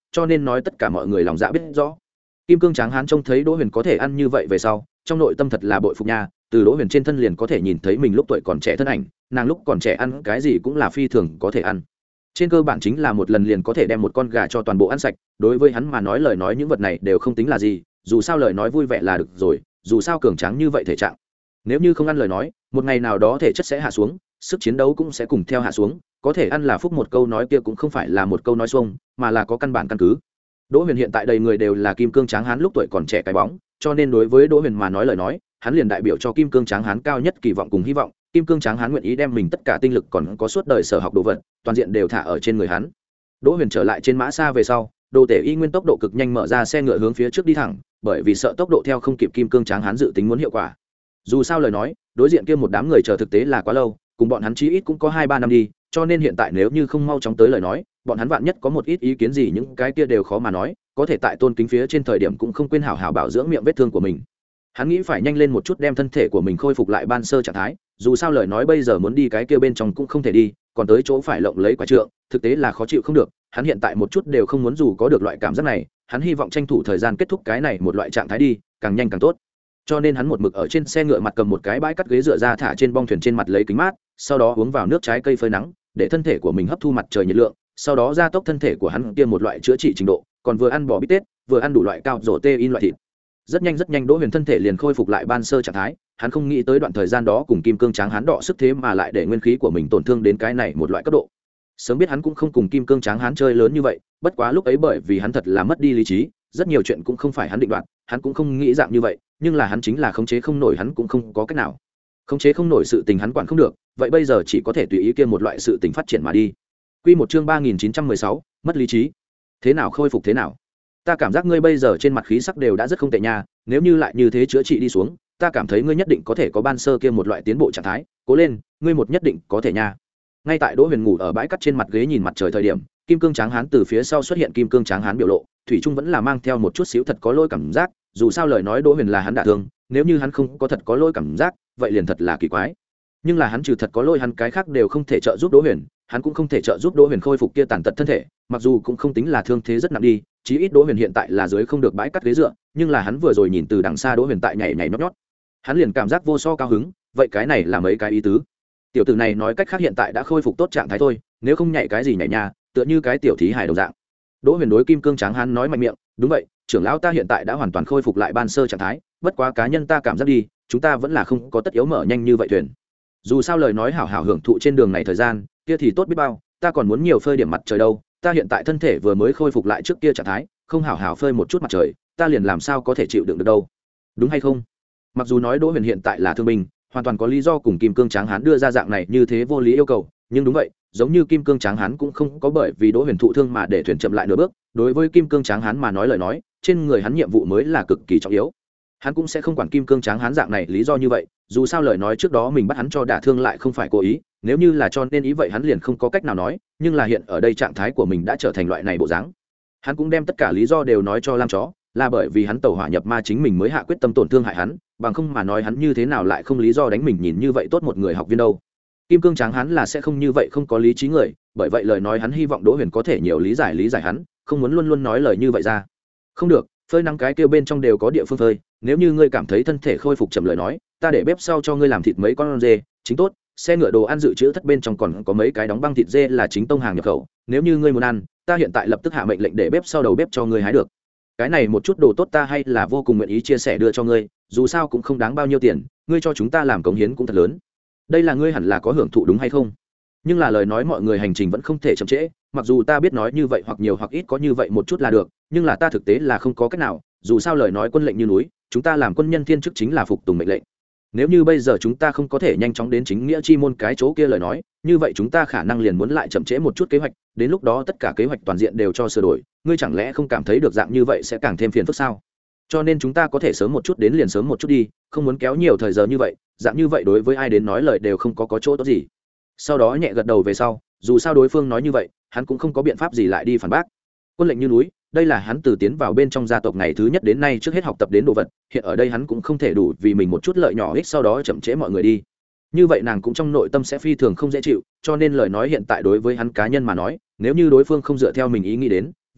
cho nên nói tất cả mọi người lòng dạ biết rõ. Kim cương tráng hán trông thấy Đỗ Huyền có thể ăn như vậy về sau, trong nội tâm thật là bội phục nha, từ Đỗ Huyền trên thân liền có thể nhìn thấy mình lúc tuổi còn trẻ thân ảnh, nàng lúc còn trẻ ăn cái gì cũng là phi thường có thể ăn. Trên cơ bản chính là một lần liền có thể đem một con gà cho toàn bộ ăn sạch, đối với hắn mà nói lời nói những vật này đều không tính là gì, dù sao lời nói vui vẻ là được rồi, dù sao cường tráng như vậy thể trạng. Nếu như không ăn lời nói, một ngày nào đó thể chất sẽ hạ xuống, sức chiến đấu cũng sẽ cùng theo hạ xuống, có thể ăn là phúc một câu nói kia cũng không phải là một câu nói xuông, mà là có căn bản căn cứ. Đỗ Huyền hiện tại đầy người đều là kim cương tráng hán lúc tuổi còn trẻ cái bóng, cho nên đối với Đỗ Huyền mà nói lời nói, hắn liền đại biểu cho kim cương tráng hán cao nhất kỳ vọng cùng hy vọng, kim cương tráng hán nguyện ý đem mình tất cả tinh lực còn có suốt đời sở học đồ vật, toàn diện đều thả ở trên người hắn. Đỗ Huyền trở lại trên mã xa về sau, Đồ Tể Y Nguyên tốc độ cực nhanh mở ra xe ngựa hướng phía trước đi thẳng, bởi vì sợ tốc độ theo không kịp kim cương tráng hán dự tính muốn hiệu quả. Dù sao lời nói, đối diện kia một đám người chờ thực tế là quá lâu, cùng bọn hắn chí ít cũng có hai ba năm đi, cho nên hiện tại nếu như không mau chóng tới lời nói, bọn hắn vạn nhất có một ít ý kiến gì những cái kia đều khó mà nói, có thể tại tôn kính phía trên thời điểm cũng không quên hảo hảo bảo dưỡng miệng vết thương của mình. Hắn nghĩ phải nhanh lên một chút đem thân thể của mình khôi phục lại ban sơ trạng thái, dù sao lời nói bây giờ muốn đi cái kia bên trong cũng không thể đi, còn tới chỗ phải lộng lấy quả trượng, thực tế là khó chịu không được. Hắn hiện tại một chút đều không muốn dù có được loại cảm giác này, hắn hy vọng tranh thủ thời gian kết thúc cái này một loại trạng thái đi, càng nhanh càng tốt. Cho nên hắn một mực ở trên xe ngựa mặt cầm một cái bãi cắt ghế dựa ra thả trên bong thuyền trên mặt lấy kính mát, sau đó uống vào nước trái cây phơi nắng, để thân thể của mình hấp thu mặt trời nhiệt lượng, sau đó gia tốc thân thể của hắn kia một loại chữa trị trình độ, còn vừa ăn bò bít tết, vừa ăn đủ loại cao rổ tê in loại thịt. Rất nhanh rất nhanh Đỗ Huyền thân thể liền khôi phục lại ban sơ trạng thái, hắn không nghĩ tới đoạn thời gian đó cùng kim cương tráng hán đọ sức thế mà lại để nguyên khí của mình tổn thương đến cái này một loại cấp độ. Sớm biết hắn cũng không cùng kim cương tráng hán chơi lớn như vậy, bất quá lúc ấy bởi vì hắn thật là mất đi lý trí, rất nhiều chuyện cũng không phải hắn định đoạt, hắn cũng không nghĩ dạng như vậy, nhưng là hắn chính là khống chế không nổi, hắn cũng không có cách nào. Khống chế không nổi sự tình hắn quản không được, vậy bây giờ chỉ có thể tùy ý kia một loại sự tình phát triển mà đi. Quy một chương ba nghìn chín trăm mười sáu, mất lý trí. Thế nào khôi phục thế nào? Ta cảm giác ngươi bây giờ trên mặt khí sắc đều đã rất không tệ nha, nếu như lại như thế chữa trị đi xuống, ta cảm thấy ngươi nhất định có thể có ban sơ kia một loại tiến bộ trạng thái, cố lên, ngươi một nhất định có thể nha. Ngay tại Đỗ Huyền ngủ ở bãi cắt trên mặt ghế nhìn mặt trời thời điểm, kim cương tráng hán từ phía sau xuất hiện, kim cương tráng hán biểu lộ, thủy trung vẫn là mang theo một chút xíu thật có lỗi cảm giác, dù sao lời nói Đỗ Huyền là hắn đả thương, nếu như hắn không có thật có lỗi cảm giác, vậy liền thật là kỳ quái. Nhưng là hắn trừ thật có lỗi hắn cái khác đều không thể trợ giúp Đỗ Huyền, hắn cũng không thể trợ giúp Đỗ Huyền khôi phục kia tàn tật thân thể, mặc dù cũng không tính là thương thế rất nặng đi, chí ít Đỗ Huyền hiện tại là dưới không được bãi cắt ghế dựa, nhưng là hắn vừa rồi nhìn từ đằng xa Đỗ Huyền tại nhảy nhảy nhót nhót, hắn liền cảm giác vô so cao hứng, vậy cái này là mấy cái ý tứ. Tiểu tử này nói cách khác hiện tại đã khôi phục tốt trạng thái thôi, nếu không nhảy cái gì nhảy nhà, tựa như cái tiểu thí hài đồng dạng. Đỗ Huyền đối kim cương tráng hán nói mạnh miệng, đúng vậy, trưởng lão ta hiện tại đã hoàn toàn khôi phục lại ban sơ trạng thái, bất quá cá nhân ta cảm giác đi, chúng ta vẫn là không có tất yếu mở nhanh như vậy thuyền. Dù sao lời nói hảo hảo hưởng thụ trên đường này thời gian, kia thì tốt biết bao, ta còn muốn nhiều phơi điểm mặt trời đâu, ta hiện tại thân thể vừa mới khôi phục lại trước kia trạng thái, không hảo hảo phơi một chút mặt trời, ta liền làm sao có thể chịu đựng được đâu. Đúng hay không? Mặc dù nói Đỗ Huyền hiện tại là thương binh, hoàn toàn có lý do cùng kim cương tráng hán đưa ra dạng này như thế vô lý yêu cầu, nhưng đúng vậy, giống như kim cương tráng hán cũng không có bởi vì Đỗ Huyền thụ thương mà để thuyền chậm lại nửa bước, đối với kim cương tráng hán mà nói lời nói, trên người hắn nhiệm vụ mới là cực kỳ trọng yếu. Hắn cũng sẽ không quản kim cương tráng hán dạng này lý do như vậy, dù sao lời nói trước đó mình bắt hắn cho đả thương lại không phải cố ý, nếu như là cho nên ý vậy hắn liền không có cách nào nói, nhưng là hiện ở đây trạng thái của mình đã trở thành loại này bộ dáng. Hắn cũng đem tất cả lý do đều nói cho Lam chó, là bởi vì hắn tẩu hỏa nhập ma chính mình mới hạ quyết tâm tổn thương hại hắn, bằng không mà nói hắn như thế nào lại không lý do đánh mình nhìn như vậy tốt một người học viên đâu. Kim cương tráng hắn là sẽ không như vậy không có lý trí người, bởi vậy lời nói hắn hy vọng Đỗ Huyền có thể nhiều lý giải lý giải hắn, không muốn luôn luôn nói lời như vậy ra. Không được, phơi nắng cái kêu bên trong đều có địa phương phơi, nếu như ngươi cảm thấy thân thể khôi phục chậm lời nói, ta để bếp sau cho ngươi làm thịt mấy con dê, chính tốt, xe ngựa đồ ăn dự trữ thất bên trong còn có mấy cái đóng băng thịt dê là chính tông hàng nhập khẩu, nếu như ngươi muốn ăn, ta hiện tại lập tức hạ mệnh lệnh để bếp sau đầu bếp cho ngươi hái được. Cái này một chút đồ tốt ta hay là vô cùng nguyện ý chia sẻ đưa cho ngươi, dù sao cũng không đáng bao nhiêu tiền, ngươi cho chúng ta làm cống hiến cũng thật lớn. Đây là ngươi hẳn là có hưởng thụ đúng hay không? Nhưng là lời nói mọi người hành trình vẫn không thể chậm trễ, mặc dù ta biết nói như vậy hoặc nhiều hoặc ít có như vậy một chút là được, nhưng là ta thực tế là không có cách nào, dù sao lời nói quân lệnh như núi, chúng ta làm quân nhân thiên chức chính là phục tùng mệnh lệnh. Nếu như bây giờ chúng ta không có thể nhanh chóng đến chính nghĩa chi môn cái chỗ kia lời nói, như vậy chúng ta khả năng liền muốn lại chậm trễ một chút kế hoạch, đến lúc đó tất cả kế hoạch toàn diện đều cho sửa đổi, ngươi chẳng lẽ không cảm thấy được dạng như vậy sẽ càng thêm phiền phức sao? Cho nên chúng ta có thể sớm một chút đến liền sớm một chút đi, không muốn kéo nhiều thời giờ như vậy, dạng như vậy đối với ai đến nói lời đều không có có chỗ tốt gì. Sau đó nhẹ gật đầu về sau, dù sao đối phương nói như vậy, hắn cũng không có biện pháp gì lại đi phản bác. Quân lệnh như núi, đây là hắn từ tiến vào bên trong gia tộc ngày thứ nhất đến nay trước hết học tập đến đồ vật, hiện ở đây hắn cũng không thể đủ vì mình một chút lợi nhỏ ích sau đó chậm trễ mọi người đi. Như vậy nàng cũng trong nội tâm sẽ phi thường không dễ chịu, cho nên lời nói hiện tại đối với hắn cá nhân mà nói, nếu như đối phương không dựa theo mình ý nghĩ đến,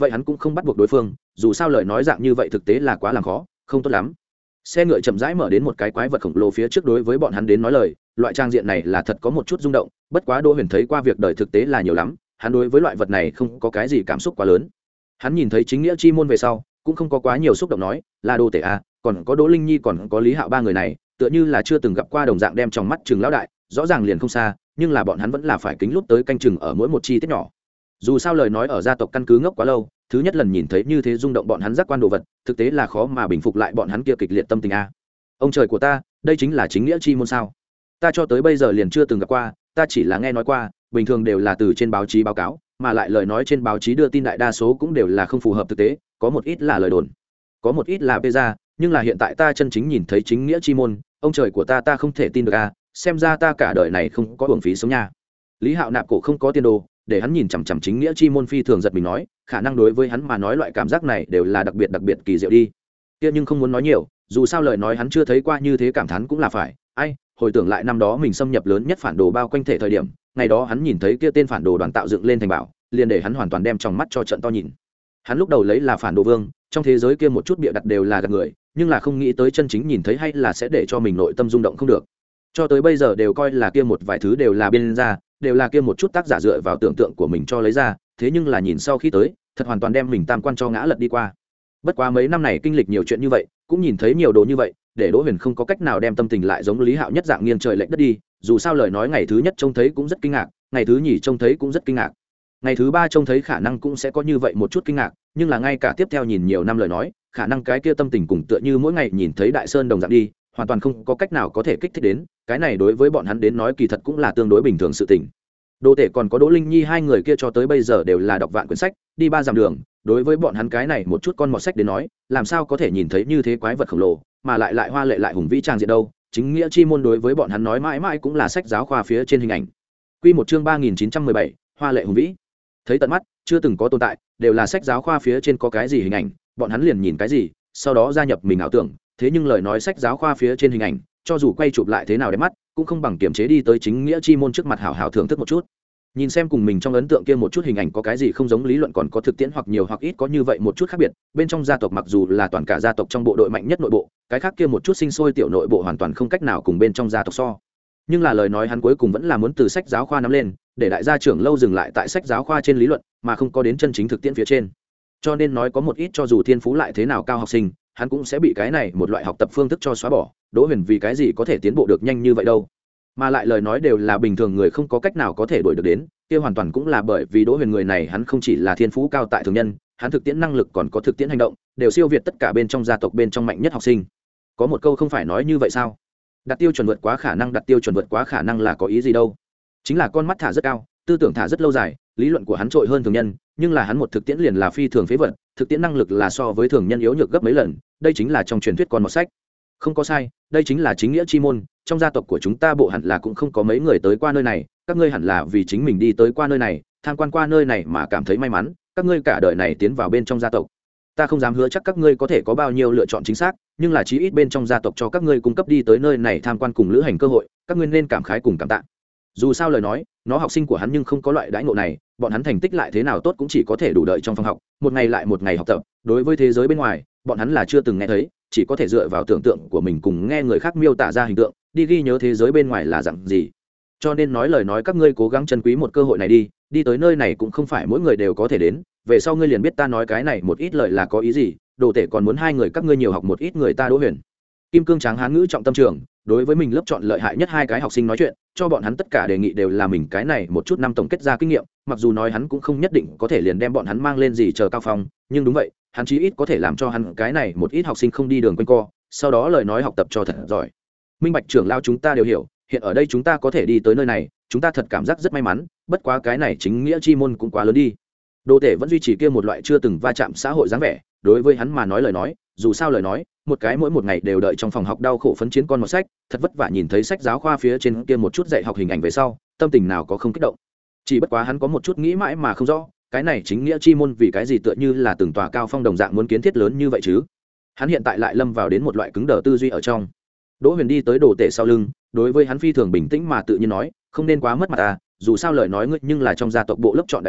vậy hắn cũng không bắt buộc đối phương, dù sao lời nói dạng như vậy thực tế là quá làm khó, không tốt lắm. Xe ngựa chậm rãi mở đến một cái quái vật khổng lồ phía trước, đối với bọn hắn đến nói lời, loại trang diện này là thật có một chút rung động, bất quá Đỗ Huyền thấy qua việc đời thực tế là nhiều lắm, hắn đối với loại vật này không có cái gì cảm xúc quá lớn. Hắn nhìn thấy chính nghĩa chi môn về sau, cũng không có quá nhiều xúc động, nói là Đô Tể a, còn có Đỗ Linh Nhi còn có Lý Hạo ba người này, tựa như là chưa từng gặp qua đồng dạng, đem trong mắt chừng lão đại, rõ ràng liền không xa, nhưng là bọn hắn vẫn là phải kính lúc tới canh chừng ở mỗi một chi tiết nhỏ. Dù sao lời nói ở gia tộc căn cứ ngốc quá lâu, thứ nhất lần nhìn thấy như thế rung động bọn hắn giác quan đồ vật, thực tế là khó mà bình phục lại bọn hắn kia kịch liệt tâm tình a. Ông trời của ta, đây chính là chính nghĩa chi môn sao? Ta cho tới bây giờ liền chưa từng gặp qua, ta chỉ là nghe nói qua, bình thường đều là từ trên báo chí báo cáo, mà lại lời nói trên báo chí đưa tin đại đa số cũng đều là không phù hợp thực tế, có một ít là lời đồn, có một ít là bê ra, nhưng là hiện tại ta chân chính nhìn thấy chính nghĩa chi môn, ông trời của ta, ta không thể tin được a, xem ra ta cả đời này không có uổng phí sống nha. Lý Hạo nạp cổ không có tiền đồ, để hắn nhìn chằm chằm chính nghĩa chi môn phi thường giật mình, nói khả năng đối với hắn mà nói loại cảm giác này đều là đặc biệt đặc biệt kỳ diệu đi. Kia nhưng không muốn nói nhiều, dù sao lời nói hắn chưa thấy qua như thế cảm thán cũng là phải. Ai, hồi tưởng lại năm đó mình xâm nhập lớn nhất phản đồ bao quanh thể thời điểm, ngày đó hắn nhìn thấy kia tên phản đồ đoàn tạo dựng lên thành bảo, liền để hắn hoàn toàn đem trong mắt cho trận to nhìn. Hắn lúc đầu lấy là phản đồ vương, trong thế giới kia một chút bịa đặt đều là gạt người, nhưng là không nghĩ tới chân chính nhìn thấy hay là sẽ để cho mình nội tâm rung động không được. Cho tới bây giờ đều coi là kia một vài thứ đều là biên ra, đều là kia một chút tác giả dựa vào tưởng tượng của mình cho lấy ra, thế nhưng là nhìn sau khi tới, thật hoàn toàn đem mình tam quan cho ngã lật đi qua. Bất quá mấy năm này kinh lịch nhiều chuyện như vậy, cũng nhìn thấy nhiều đồ như vậy, để Đỗ Huyền không có cách nào đem tâm tình lại giống Lý Hạo nhất dạng nghiêng trời lệch đất đi, dù sao lời nói ngày thứ nhất trông thấy cũng rất kinh ngạc, ngày thứ nhì trông thấy cũng rất kinh ngạc, ngày thứ ba trông thấy khả năng cũng sẽ có như vậy một chút kinh ngạc, nhưng là ngay cả tiếp theo nhìn nhiều năm lời nói, khả năng cái kia tâm tình cùng tựa như mỗi ngày nhìn thấy Đại Sơn đồng dạng đi, hoàn toàn không có cách nào có thể kích thích đến, cái này đối với bọn hắn đến nói kỳ thật cũng là tương đối bình thường sự tình. Đô Tể còn có Đỗ Linh Nhi hai người kia cho tới bây giờ đều là đọc vạn quyển sách, đi ba dặm đường, đối với bọn hắn cái này một chút con mọt sách đến nói, làm sao có thể nhìn thấy như thế quái vật khổng lồ, mà lại lại hoa lệ lại hùng vĩ trang diện đâu. Chính nghĩa chi môn đối với bọn hắn nói mãi mãi cũng là sách giáo khoa phía trên hình ảnh. Quy một chương ba nghìn chín trăm mười bảy, hoa lệ hùng vĩ. Thấy tận mắt, chưa từng có tồn tại, đều là sách giáo khoa phía trên có cái gì hình ảnh, bọn hắn liền nhìn cái gì, sau đó gia nhập mình ảo tưởng, thế nhưng lời nói sách giáo khoa phía trên hình ảnh, cho dù quay chụp lại thế nào đẹp mắt, cũng không bằng kiềm chế đi tới chính nghĩa chi môn trước mặt hảo hảo thưởng thức một chút. Nhìn xem cùng mình trong ấn tượng kia một chút hình ảnh có cái gì không giống, lý luận còn có thực tiễn hoặc nhiều hoặc ít có như vậy một chút khác biệt. Bên trong gia tộc mặc dù là toàn cả gia tộc trong bộ đội mạnh nhất nội bộ, cái khác kia một chút sinh sôi tiểu nội bộ hoàn toàn không cách nào cùng bên trong gia tộc so. Nhưng là lời nói hắn cuối cùng vẫn là muốn từ sách giáo khoa nắm lên, để đại gia trưởng lâu dừng lại tại sách giáo khoa trên lý luận, mà không có đến chân chính thực tiễn phía trên. Cho nên nói có một ít cho dù thiên phú lại thế nào cao học sinh, hắn cũng sẽ bị cái này một loại học tập phương thức cho xóa bỏ. Đỗ Huyền vì cái gì có thể tiến bộ được nhanh như vậy đâu? Mà lại lời nói đều là bình thường người không có cách nào có thể đuổi được đến, kia hoàn toàn cũng là bởi vì Đỗ Huyền người này hắn không chỉ là thiên phú cao tại thường nhân, hắn thực tiễn năng lực còn có thực tiễn hành động, đều siêu việt tất cả bên trong gia tộc bên trong mạnh nhất học sinh. Có một câu không phải nói như vậy sao? Đặt tiêu chuẩn vượt quá khả năng, đặt tiêu chuẩn vượt quá khả năng là có ý gì đâu? Chính là con mắt thả rất cao, tư tưởng thả rất lâu dài, lý luận của hắn trội hơn thường nhân, nhưng là hắn một thực tiễn liền là phi thường phế vật, thực tiễn năng lực là so với thường nhân yếu nhược gấp mấy lần, đây chính là trong truyền thuyết con một sách. Không có sai, đây chính là chính nghĩa chi môn, trong gia tộc của chúng ta bộ hẳn là cũng không có mấy người tới qua nơi này, các ngươi hẳn là vì chính mình đi tới qua nơi này, tham quan qua nơi này mà cảm thấy may mắn, các ngươi cả đời này tiến vào bên trong gia tộc. Ta không dám hứa chắc các ngươi có thể có bao nhiêu lựa chọn chính xác, nhưng là chí ít bên trong gia tộc cho các ngươi cung cấp đi tới nơi này tham quan cùng lữ hành cơ hội, các ngươi nên cảm khái cùng cảm tạ. Dù sao lời nói, nó học sinh của hắn nhưng không có loại đãi ngộ này, bọn hắn thành tích lại thế nào tốt cũng chỉ có thể đủ đợi trong phòng học, một ngày lại một ngày học tập, đối với thế giới bên ngoài, bọn hắn là chưa từng nghe thấy, chỉ có thể dựa vào tưởng tượng của mình cùng nghe người khác miêu tả ra hình tượng, đi ghi nhớ thế giới bên ngoài là dạng gì. Cho nên nói lời nói các ngươi cố gắng trân quý một cơ hội này đi, đi tới nơi này cũng không phải mỗi người đều có thể đến, về sau ngươi liền biết ta nói cái này một ít lời là có ý gì. Đồ Tể còn muốn hai người các ngươi nhiều học một ít người ta Đỗ Huyền. Kim Cương Tráng Hán ngữ trọng tâm trường, đối với mình lớp chọn lợi hại nhất hai cái học sinh nói chuyện, cho bọn hắn tất cả đề nghị đều là mình cái này một chút năm tổng kết ra kinh nghiệm, mặc dù nói hắn cũng không nhất định có thể liền đem bọn hắn mang lên gì chờ cao phong, nhưng đúng vậy, hắn chí ít có thể làm cho hắn cái này một ít học sinh không đi đường quanh co, sau đó lời nói học tập cho thật giỏi. Minh Bạch trưởng lao chúng ta đều hiểu, hiện ở đây chúng ta có thể đi tới nơi này, chúng ta thật cảm giác rất may mắn, bất quá cái này chính nghĩa chi môn cũng quá lớn đi. Đồ Tể vẫn duy trì kia một loại chưa từng va chạm xã hội dáng vẻ, đối với hắn mà nói lời nói, dù sao lời nói, một cái mỗi một ngày đều đợi trong phòng học đau khổ phấn chiến con một sách, thật vất vả nhìn thấy sách giáo khoa phía trên kia một chút dạy học hình ảnh về sau, tâm tình nào có không kích động. Chỉ bất quá hắn có một chút nghĩ mãi mà không rõ, cái này chính nghĩa chi môn vì cái gì tựa như là từng tòa cao phong đồng dạng muốn kiến thiết lớn như vậy chứ? Hắn hiện tại lại lâm vào đến một loại cứng đờ tư duy ở trong. Đỗ Huyền đi tới Đồ Tể sau lưng, đối với hắn phi thường bình tĩnh mà tự nhiên nói, không nên quá mất mặt ta, dù sao lời nói ngươi nhưng là trong gia tộc bộ lớp chọn đại biểu,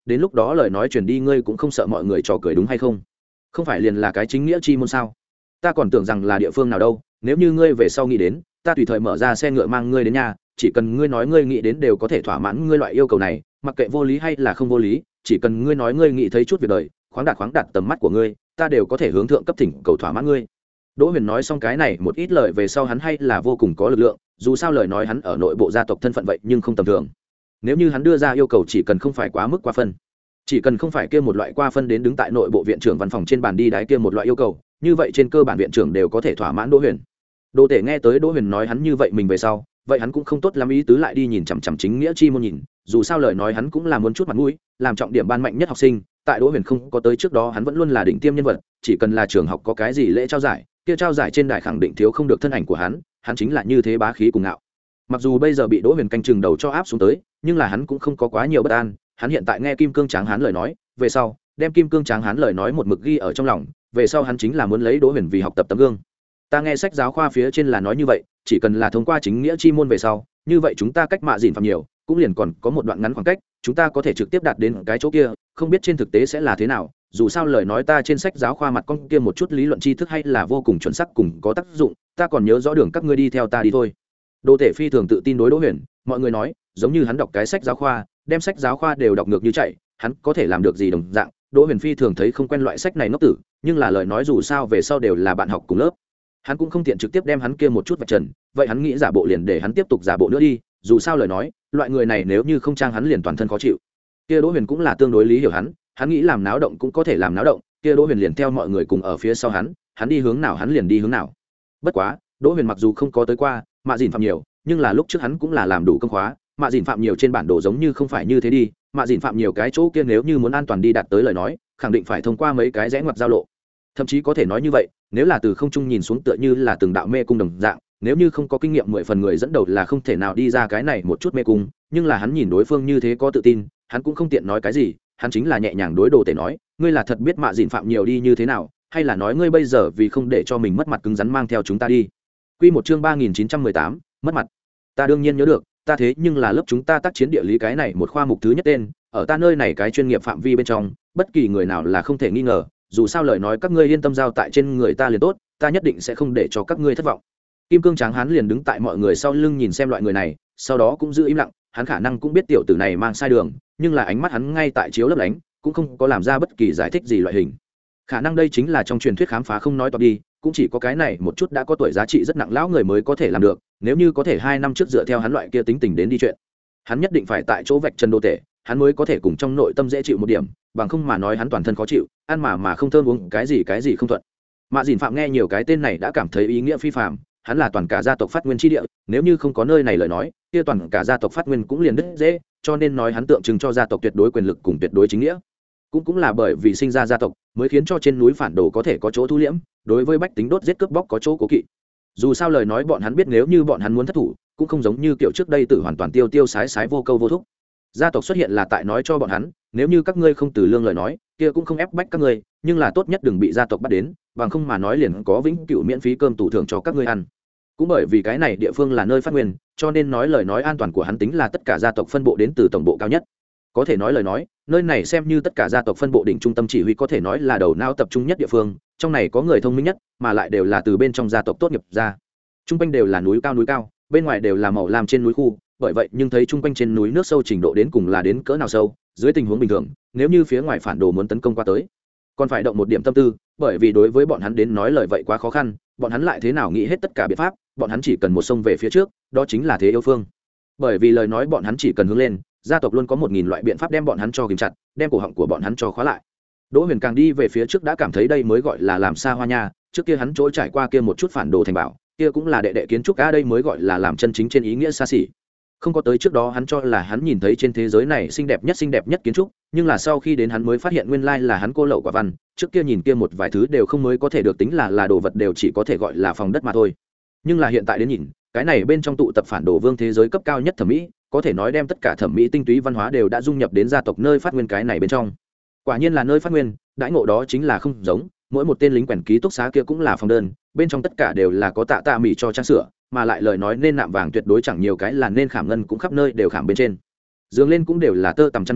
đến lúc đó lời nói truyền đi ngươi cũng không sợ mọi người trò cười đúng hay không? Không phải liền là cái chính nghĩa chi môn sao? Ta còn tưởng rằng là địa phương nào đâu, nếu như ngươi về sau nghĩ đến, ta tùy thời mở ra xe ngựa mang ngươi đến nhà, chỉ cần ngươi nói ngươi nghĩ đến đều có thể thỏa mãn ngươi loại yêu cầu này, mặc kệ vô lý hay là không vô lý, chỉ cần ngươi nói ngươi nghĩ thấy chút việc đời, khoáng đạt khoáng đạt tầm mắt của ngươi, ta đều có thể hướng thượng cấp thỉnh cầu thỏa mãn ngươi. Đỗ Huyền nói xong cái này một ít lời về sau hắn hay là vô cùng có lực lượng, dù sao lời nói hắn ở nội bộ gia tộc thân phận vậy nhưng không tầm thường. Nếu như hắn đưa ra yêu cầu chỉ cần không phải quá mức quá phân, chỉ cần không phải kia một loại qua phân đến đứng tại nội bộ viện trưởng văn phòng trên bàn đi đái kia một loại yêu cầu, như vậy trên cơ bản viện trưởng đều có thể thỏa mãn Đỗ Huyền. Đỗ Tể nghe tới Đỗ Huyền nói hắn như vậy mình về sau, vậy hắn cũng không tốt lắm ý tứ lại đi nhìn chằm chằm chính nghĩa chi môn nhìn, dù sao lời nói hắn cũng là muốn chút mặt mũi, làm trọng điểm ban mạnh nhất học sinh, tại Đỗ Huyền không có tới trước đó hắn vẫn luôn là đỉnh tiêm nhân vật, chỉ cần là trường học có cái gì lễ trao giải, kia trao giải trên đài khẳng định thiếu không được thân ảnh của hắn, hắn chính là như thế bá khí cùng ngạo. Mặc dù bây giờ bị Đỗ Huyền canh chừng đầu cho áp xuống tới, nhưng là hắn cũng không có quá nhiều bất an, hắn hiện tại nghe Kim Cương Tráng Hán lời nói, về sau, đem Kim Cương Tráng Hán lời nói một mực ghi ở trong lòng, về sau hắn chính là muốn lấy Đỗ Huyền vì học tập tấm gương. Ta nghe sách giáo khoa phía trên là nói như vậy, chỉ cần là thông qua chính nghĩa chi môn về sau, như vậy chúng ta cách mạ dìn phạm nhiều, cũng liền còn có một đoạn ngắn khoảng cách, chúng ta có thể trực tiếp đạt đến cái chỗ kia, không biết trên thực tế sẽ là thế nào, dù sao lời nói ta trên sách giáo khoa mặt con kia một chút lý luận tri thức hay là vô cùng chuẩn xác cùng có tác dụng, ta còn nhớ rõ đường các ngươi đi theo ta đi thôi. Đỗ Tể phi thường tự tin đối Đỗ Huyền, mọi người nói, giống như hắn đọc cái sách giáo khoa, đem sách giáo khoa đều đọc ngược như chạy, hắn có thể làm được gì đồng dạng. Đỗ Huyền phi thường thấy không quen loại sách này ngốc tử, nhưng là lời nói dù sao về sau đều là bạn học cùng lớp, hắn cũng không tiện trực tiếp đem hắn kia một chút vạch trần, vậy hắn nghĩ giả bộ liền để hắn tiếp tục giả bộ nữa đi, dù sao lời nói loại người này nếu như không trang hắn liền toàn thân khó chịu. Kia Đỗ Huyền cũng là tương đối lý hiểu hắn, hắn nghĩ làm náo động cũng có thể làm náo động, kia Đỗ Huyền liền theo mọi người cùng ở phía sau hắn, hắn đi hướng nào hắn liền đi hướng nào. Bất quá Đỗ Huyền mặc dù không có tới qua mạ dìn phạm nhiều, nhưng là lúc trước hắn cũng là làm đủ công khóa, mạ dìn phạm nhiều trên bản đồ giống như không phải như thế đi, mạ dìn phạm nhiều cái chỗ kia nếu như muốn an toàn đi đạt tới lời nói khẳng định phải thông qua mấy cái rẽ ngoặt giao lộ, thậm chí có thể nói như vậy, nếu là từ không trung nhìn xuống tựa như là từng đạo mê cung đồng dạng, nếu như không có kinh nghiệm mười phần người dẫn đầu là không thể nào đi ra cái này một chút mê cung, nhưng là hắn nhìn đối phương như thế có tự tin, hắn cũng không tiện nói cái gì, hắn chính là nhẹ nhàng đối Đồ Tể nói, ngươi là thật biết mạ dìn phạm nhiều đi như thế nào, hay là nói ngươi bây giờ vì không để cho mình mất mặt cứng rắn mang theo chúng ta đi. Quy một chương ba nghìn chín trăm mười tám, mất mặt. Ta đương nhiên nhớ được, ta thế nhưng là lớp chúng ta tác chiến địa lý cái này một khoa mục thứ nhất tên, ở ta nơi này cái chuyên nghiệp phạm vi bên trong, bất kỳ người nào là không thể nghi ngờ, dù sao lời nói các ngươi yên tâm giao tại trên người ta liền tốt, ta nhất định sẽ không để cho các ngươi thất vọng. Kim Cương Tráng Hán liền đứng tại mọi người sau lưng nhìn xem loại người này, sau đó cũng giữ im lặng, hắn khả năng cũng biết tiểu tử này mang sai đường, nhưng là ánh mắt hắn ngay tại chiếu lấp lánh, cũng không có làm ra bất kỳ giải thích gì loại hình. Khả năng đây chính là trong truyền thuyết khám phá không nói toạc đi, cũng chỉ có cái này một chút đã có tuổi giá trị rất nặng lão người mới có thể làm được, nếu như có thể hai năm trước dựa theo hắn loại kia tính tình đến đi chuyện, hắn nhất định phải tại chỗ vạch chân Đồ Tể, hắn mới có thể cùng trong nội tâm dễ chịu một điểm, bằng không mà nói hắn toàn thân khó chịu, ăn mà mà không thơm uống cái gì cái gì không thuận. Mạ Dìn Phạm nghe nhiều cái tên này đã cảm thấy ý nghĩa phi phàm, hắn là toàn cả gia tộc phát nguyên chi địa, nếu như không có nơi này lời nói, kia toàn cả gia tộc phát nguyên cũng liền đứt dễ, cho nên nói hắn tượng trưng cho gia tộc tuyệt đối quyền lực cùng tuyệt đối chính nghĩa. Cũng cũng là bởi vì sinh ra gia tộc, mới khiến cho trên núi phản đồ có thể có chỗ thu liễm, đối với bách tính đốt giết cướp bóc có chỗ cố kỵ. Dù sao lời nói bọn hắn biết nếu như bọn hắn muốn thất thủ, cũng không giống như kiểu trước đây tự hoàn toàn tiêu tiêu sái sái vô câu vô thúc. Gia tộc xuất hiện là tại nói cho bọn hắn, nếu như các ngươi không từ lương lời nói, kia cũng không ép bách các ngươi, nhưng là tốt nhất đừng bị gia tộc bắt đến, bằng không mà nói liền có vĩnh cửu miễn phí cơm tủ thưởng cho các ngươi ăn. Cũng bởi vì cái này địa phương là nơi phát nguyên, cho nên nói lời nói an toàn của hắn tính là tất cả gia tộc phân bộ đến từ tổng bộ cao nhất. Có thể nói lời nói, nơi này xem như tất cả gia tộc phân bộ đỉnh trung tâm chỉ huy, có thể nói là đầu não tập trung nhất địa phương, trong này có người thông minh nhất, mà lại đều là từ bên trong gia tộc tốt nghiệp ra. Trung quanh đều là núi cao núi cao, bên ngoài đều là màu lam trên núi khu, bởi vậy nhưng thấy trung quanh trên núi nước sâu trình độ đến cùng là đến cỡ nào sâu, dưới tình huống bình thường, nếu như phía ngoài phản đồ muốn tấn công qua tới, còn phải động một điểm tâm tư, bởi vì đối với bọn hắn đến nói lời vậy quá khó khăn, bọn hắn lại thế nào nghĩ hết tất cả biện pháp, bọn hắn chỉ cần một sông về phía trước, đó chính là thế yêu phương. Bởi vì lời nói bọn hắn chỉ cần hướng lên, gia tộc luôn có một nghìn loại biện pháp đem bọn hắn cho kìm chặt, đem cổ họng của bọn hắn cho khóa lại. Đỗ Huyền càng đi về phía trước đã cảm thấy đây mới gọi là làm xa hoa nha, trước kia hắn trỗi trải qua kia một chút phản đồ thành bảo, kia cũng là đệ đệ kiến trúc, a đây mới gọi là làm chân chính trên ý nghĩa xa xỉ. Không có tới trước đó hắn cho là hắn nhìn thấy trên thế giới này xinh đẹp nhất xinh đẹp nhất kiến trúc, nhưng là sau khi đến hắn mới phát hiện nguyên lai là hắn cô lậu quả văn, trước kia nhìn kia một vài thứ đều không mới có thể được tính là là đồ vật, đều chỉ có thể gọi là phòng đất mà thôi. Nhưng là hiện tại đến nhìn, cái này bên trong tụ tập phản đồ vương thế giới cấp cao nhất thẩm mỹ, có thể nói đem tất cả thẩm mỹ tinh túy văn hóa đều đã dung nhập đến gia tộc nơi phát nguyên cái này bên trong. Quả nhiên là nơi phát nguyên, đãi ngộ đó chính là không giống, mỗi một tên lính quèn ký túc xá kia cũng là phòng đơn, bên trong tất cả đều là có tạ tạ mỹ cho trang sửa, mà lại lời nói nên nạm vàng tuyệt đối chẳng nhiều cái là nên khảm ngân cũng khắp nơi đều khảm bên trên. Giường lên cũng đều là tơ tằm chăn mền,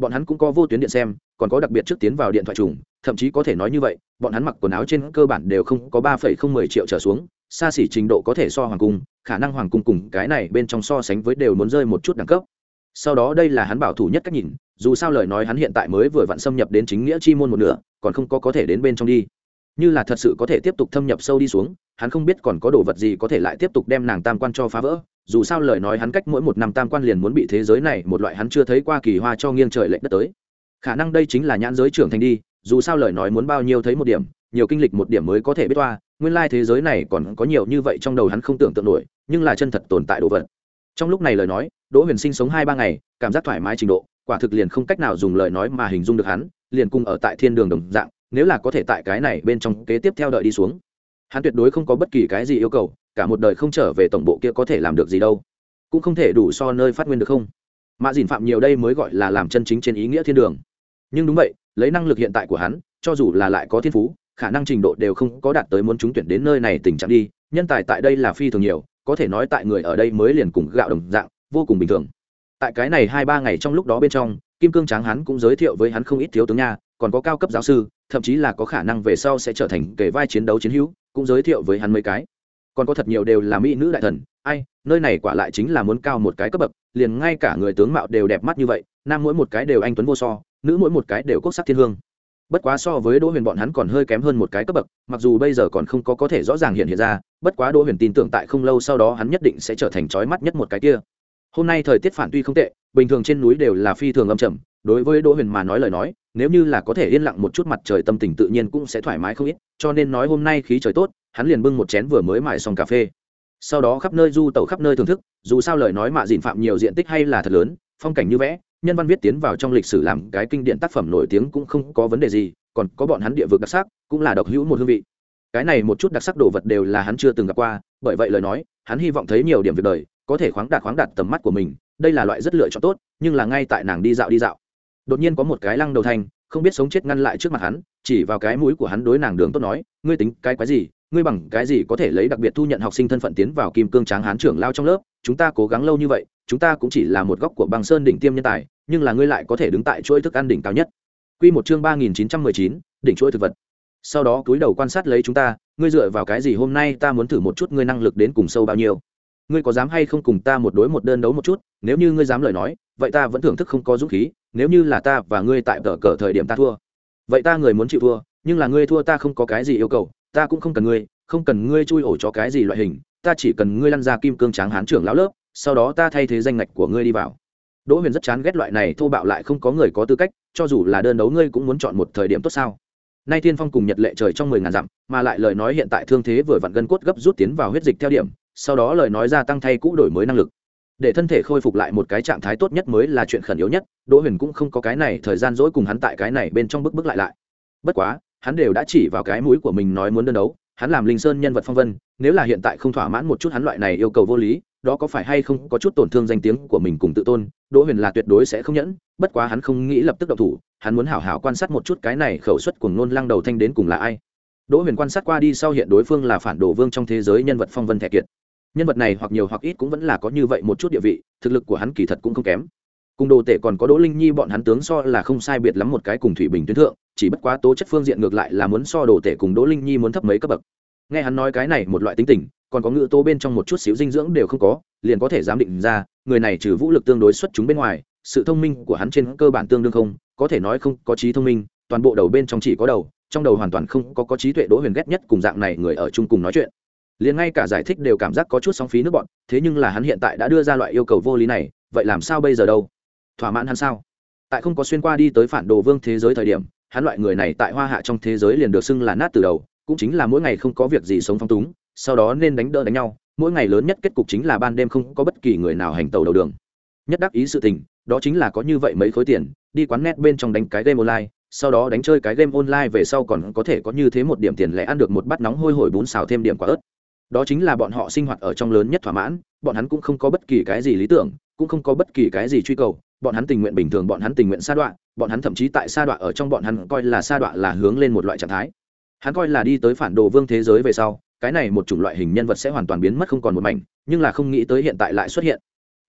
bọn hắn cũng có vô tuyến điện xem, còn có đặc biệt trước tiến vào điện thoại trùng, thậm chí có thể nói như vậy, bọn hắn mặc quần áo trên cơ bản đều không có ba phẩy không mười triệu trở xuống, xa xỉ trình độ có thể so hoàng cung, khả năng hoàng cung cùng cái này bên trong so sánh với đều muốn rơi một chút đẳng cấp. Sau đó đây là hắn bảo thủ nhất cách nhìn, dù sao lời nói hắn hiện tại mới vừa vặn xâm nhập đến chính nghĩa chi môn một nửa, còn không có có thể đến bên trong đi. Như là thật sự có thể tiếp tục thâm nhập sâu đi xuống, hắn không biết còn có đồ vật gì có thể lại tiếp tục đem nàng tam quan cho phá vỡ. Dù sao lời nói hắn cách mỗi một năm tam quan liền muốn bị thế giới này một loại hắn chưa thấy qua kỳ hoa cho nghiêng trời lệch đất tới. Khả năng đây chính là nhãn giới trưởng thành đi, dù sao lời nói muốn bao nhiêu thấy một điểm, nhiều kinh lịch một điểm mới có thể biết toa, nguyên lai thế giới này còn có nhiều như vậy trong đầu hắn không tưởng tượng nổi, nhưng là chân thật tồn tại đồ vật. Trong lúc này lời nói, Đỗ Huyền sinh sống hai ba ngày, cảm giác thoải mái trình độ, quả thực liền không cách nào dùng lời nói mà hình dung được hắn, liền cùng ở tại thiên đường đồng dạng, nếu là có thể tại cái này bên trong kế tiếp theo đợi đi xuống, hắn tuyệt đối không có bất kỳ cái gì yêu cầu, cả một đời không trở về tổng bộ kia có thể làm được gì đâu, cũng không thể đủ so nơi phát nguyên được không. Mã Dĩn Phạm nhiều đây mới gọi là làm chân chính trên ý nghĩa thiên đường. Nhưng đúng vậy, lấy năng lực hiện tại của hắn, cho dù là lại có thiên phú, khả năng trình độ đều không có đạt tới muốn trúng tuyển đến nơi này tình trạng đi, nhân tài tại đây là phi thường nhiều, có thể nói tại người ở đây mới liền cùng gạo đồng dạng, vô cùng bình thường. Tại cái này hai ba ngày trong lúc đó bên trong, Kim Cương Tráng hắn cũng giới thiệu với hắn không ít thiếu tướng nha, còn có cao cấp giáo sư, thậm chí là có khả năng về sau sẽ trở thành kề vai chiến đấu chiến hữu, cũng giới thiệu với hắn mấy cái. Còn có thật nhiều đều là mỹ nữ đại thần, ai, nơi này quả lại chính là muốn cao một cái cấp bậc, liền ngay cả người tướng mạo đều đẹp mắt như vậy, nam mỗi một cái đều anh tuấn vô so, nữ mỗi một cái đều quốc sắc thiên hương. Bất quá so với Đỗ Huyền bọn hắn còn hơi kém hơn một cái cấp bậc, mặc dù bây giờ còn không có có thể rõ ràng hiện hiện ra, bất quá Đỗ Huyền tin tưởng tại không lâu sau đó hắn nhất định sẽ trở thành chói mắt nhất một cái kia. Hôm nay thời tiết phản tuy không tệ, bình thường trên núi đều là phi thường âm trầm, đối với Đỗ Huyền mà nói lời nói, nếu như là có thể yên lặng một chút mặt trời tâm tình tự nhiên cũng sẽ thoải mái không ít, cho nên nói hôm nay khí trời tốt, hắn liền bưng một chén vừa mới mài xong cà phê. Sau đó khắp nơi du tẩu khắp nơi thưởng thức, dù sao lời nói Mạ Dĩn Phạm nhiều diện tích hay là thật lớn, phong cảnh như vẽ, nhân văn viết tiến vào trong lịch sử làm cái kinh điển tác phẩm nổi tiếng cũng không có vấn đề gì, còn có bọn hắn địa vực đặc sắc, cũng là độc hữu một hương vị. Cái này một chút đặc sắc đồ vật đều là hắn chưa từng gặp qua, bởi vậy lời nói, hắn hy vọng thấy nhiều điểm việc đời, có thể khoáng đạt khoáng đạt tầm mắt của mình, đây là loại rất lựa chọn tốt, nhưng là ngay tại nàng đi dạo đi dạo, đột nhiên có một cái lăng đầu thanh, không biết sống chết ngăn lại trước mặt hắn, chỉ vào cái mũi của hắn đối nàng đường tốt nói, ngươi tính cái quái gì, ngươi bằng cái gì có thể lấy đặc biệt thu nhận học sinh thân phận tiến vào Kim Cương Tráng hán trưởng lao trong lớp, chúng ta cố gắng lâu như vậy, chúng ta cũng chỉ là một góc của băng sơn đỉnh tiêm nhân tài, nhưng là ngươi lại có thể đứng tại chuỗi thức ăn đỉnh cao nhất. Quy một chương ba nghìn chín trăm mười chín, đỉnh chuỗi thực vật. Sau đó cúi đầu quan sát lấy chúng ta, ngươi dựa vào cái gì hôm nay ta muốn thử một chút ngươi năng lực đến cùng sâu bao nhiêu? Ngươi có dám hay không cùng ta một đối một đơn đấu một chút, nếu như ngươi dám lời nói, vậy ta vẫn thưởng thức không có dũng khí, nếu như là ta và ngươi tại cờ cờ thời điểm ta thua, vậy ta người muốn chịu thua, nhưng là ngươi thua ta không có cái gì yêu cầu, ta cũng không cần ngươi, không cần ngươi chui ổ cho cái gì loại hình, ta chỉ cần ngươi lăn ra Kim Cương Tráng hán trưởng lão lớp, sau đó ta thay thế danh ngạch của ngươi đi vào. Đỗ Huyền rất chán ghét loại này thô bạo lại không có người có tư cách, cho dù là đơn đấu ngươi cũng muốn chọn một thời điểm tốt sao? Nay Thiên Phong cùng Nhật Lệ trời trong mười ngàn dặm, mà lại lời nói hiện tại thương thế vừa vặn gân cốt gấp rút tiến vào huyết dịch theo điểm, sau đó lời nói gia tăng thay cũ đổi mới năng lực, để thân thể khôi phục lại một cái trạng thái tốt nhất mới là chuyện khẩn yếu nhất. Đỗ Huyền cũng không có cái này thời gian dỗi cùng hắn tại cái này bên trong bức bức lại lại. Bất quá, hắn đều đã chỉ vào cái mũi của mình nói muốn đơn đấu, hắn làm Linh Sơn nhân vật phong vân, nếu là hiện tại không thỏa mãn một chút hắn loại này yêu cầu vô lý, đó có phải hay không có chút tổn thương danh tiếng của mình cùng tự tôn, Đỗ Huyền là tuyệt đối sẽ không nhẫn. Bất quá hắn không nghĩ lập tức động thủ, hắn muốn hảo hảo quan sát một chút cái này khẩu suất cuồng ngôn lăng đầu thanh đến cùng là ai. Đỗ Huyền quan sát qua đi sau hiện đối phương là phản đồ vương trong thế giới nhân vật phong vân thẻ kiệt. Nhân vật này hoặc nhiều hoặc ít cũng vẫn là có như vậy một chút địa vị, thực lực của hắn kỳ thật cũng không kém. Cùng Đồ Tể còn có Đỗ Linh Nhi bọn hắn tướng so là không sai biệt lắm một cái cùng Thủy Bình tuyến thượng, chỉ bất quá tố chất phương diện ngược lại là muốn so Đồ Tể cùng Đỗ Linh Nhi muốn thấp mấy cấp bậc. Nghe hắn nói cái này một loại tính tình, còn có ngữ tố bên trong một chút xíu dinh dưỡng đều không có, liền có thể giám định ra, người này trừ vũ lực tương đối xuất chúng bên ngoài, sự thông minh của hắn trên cơ bản tương đương không, có thể nói không có trí thông minh, toàn bộ đầu bên trong chỉ có đầu, trong đầu hoàn toàn không có có trí tuệ. Đỗ Huyền ghét nhất cùng dạng này người ở chung cùng nói chuyện, liền ngay cả giải thích đều cảm giác có chút sóng phí nước bọn. Thế nhưng là hắn hiện tại đã đưa ra loại yêu cầu vô lý này, vậy làm sao bây giờ đâu? Thỏa mãn hắn sao? Tại không có xuyên qua đi tới phản đồ vương thế giới thời điểm, hắn loại người này tại Hoa Hạ trong thế giới liền được xưng là nát từ đầu, cũng chính là mỗi ngày không có việc gì sống phong túng, sau đó nên đánh đỡ đánh nhau, mỗi ngày lớn nhất kết cục chính là ban đêm không có bất kỳ người nào hành tàu đầu đường. Nhất đắc ý sự tình, đó chính là có như vậy mấy khối tiền, đi quán net bên trong đánh cái game online, sau đó đánh chơi cái game online về sau còn có thể có như thế một điểm tiền lẻ ăn được một bát nóng hôi hổi bún xào thêm điểm quả ớt. Đó chính là bọn họ sinh hoạt ở trong lớn nhất thỏa mãn, bọn hắn cũng không có bất kỳ cái gì lý tưởng, cũng không có bất kỳ cái gì truy cầu, bọn hắn tình nguyện bình thường, bọn hắn tình nguyện sa đọa, bọn hắn thậm chí tại sa đọa ở trong bọn hắn coi là sa đọa là hướng lên một loại trạng thái. Hắn coi là đi tới phản đồ vương thế giới về sau, cái này một chủng loại hình nhân vật sẽ hoàn toàn biến mất không còn một mảnh, nhưng là không nghĩ tới hiện tại lại xuất hiện.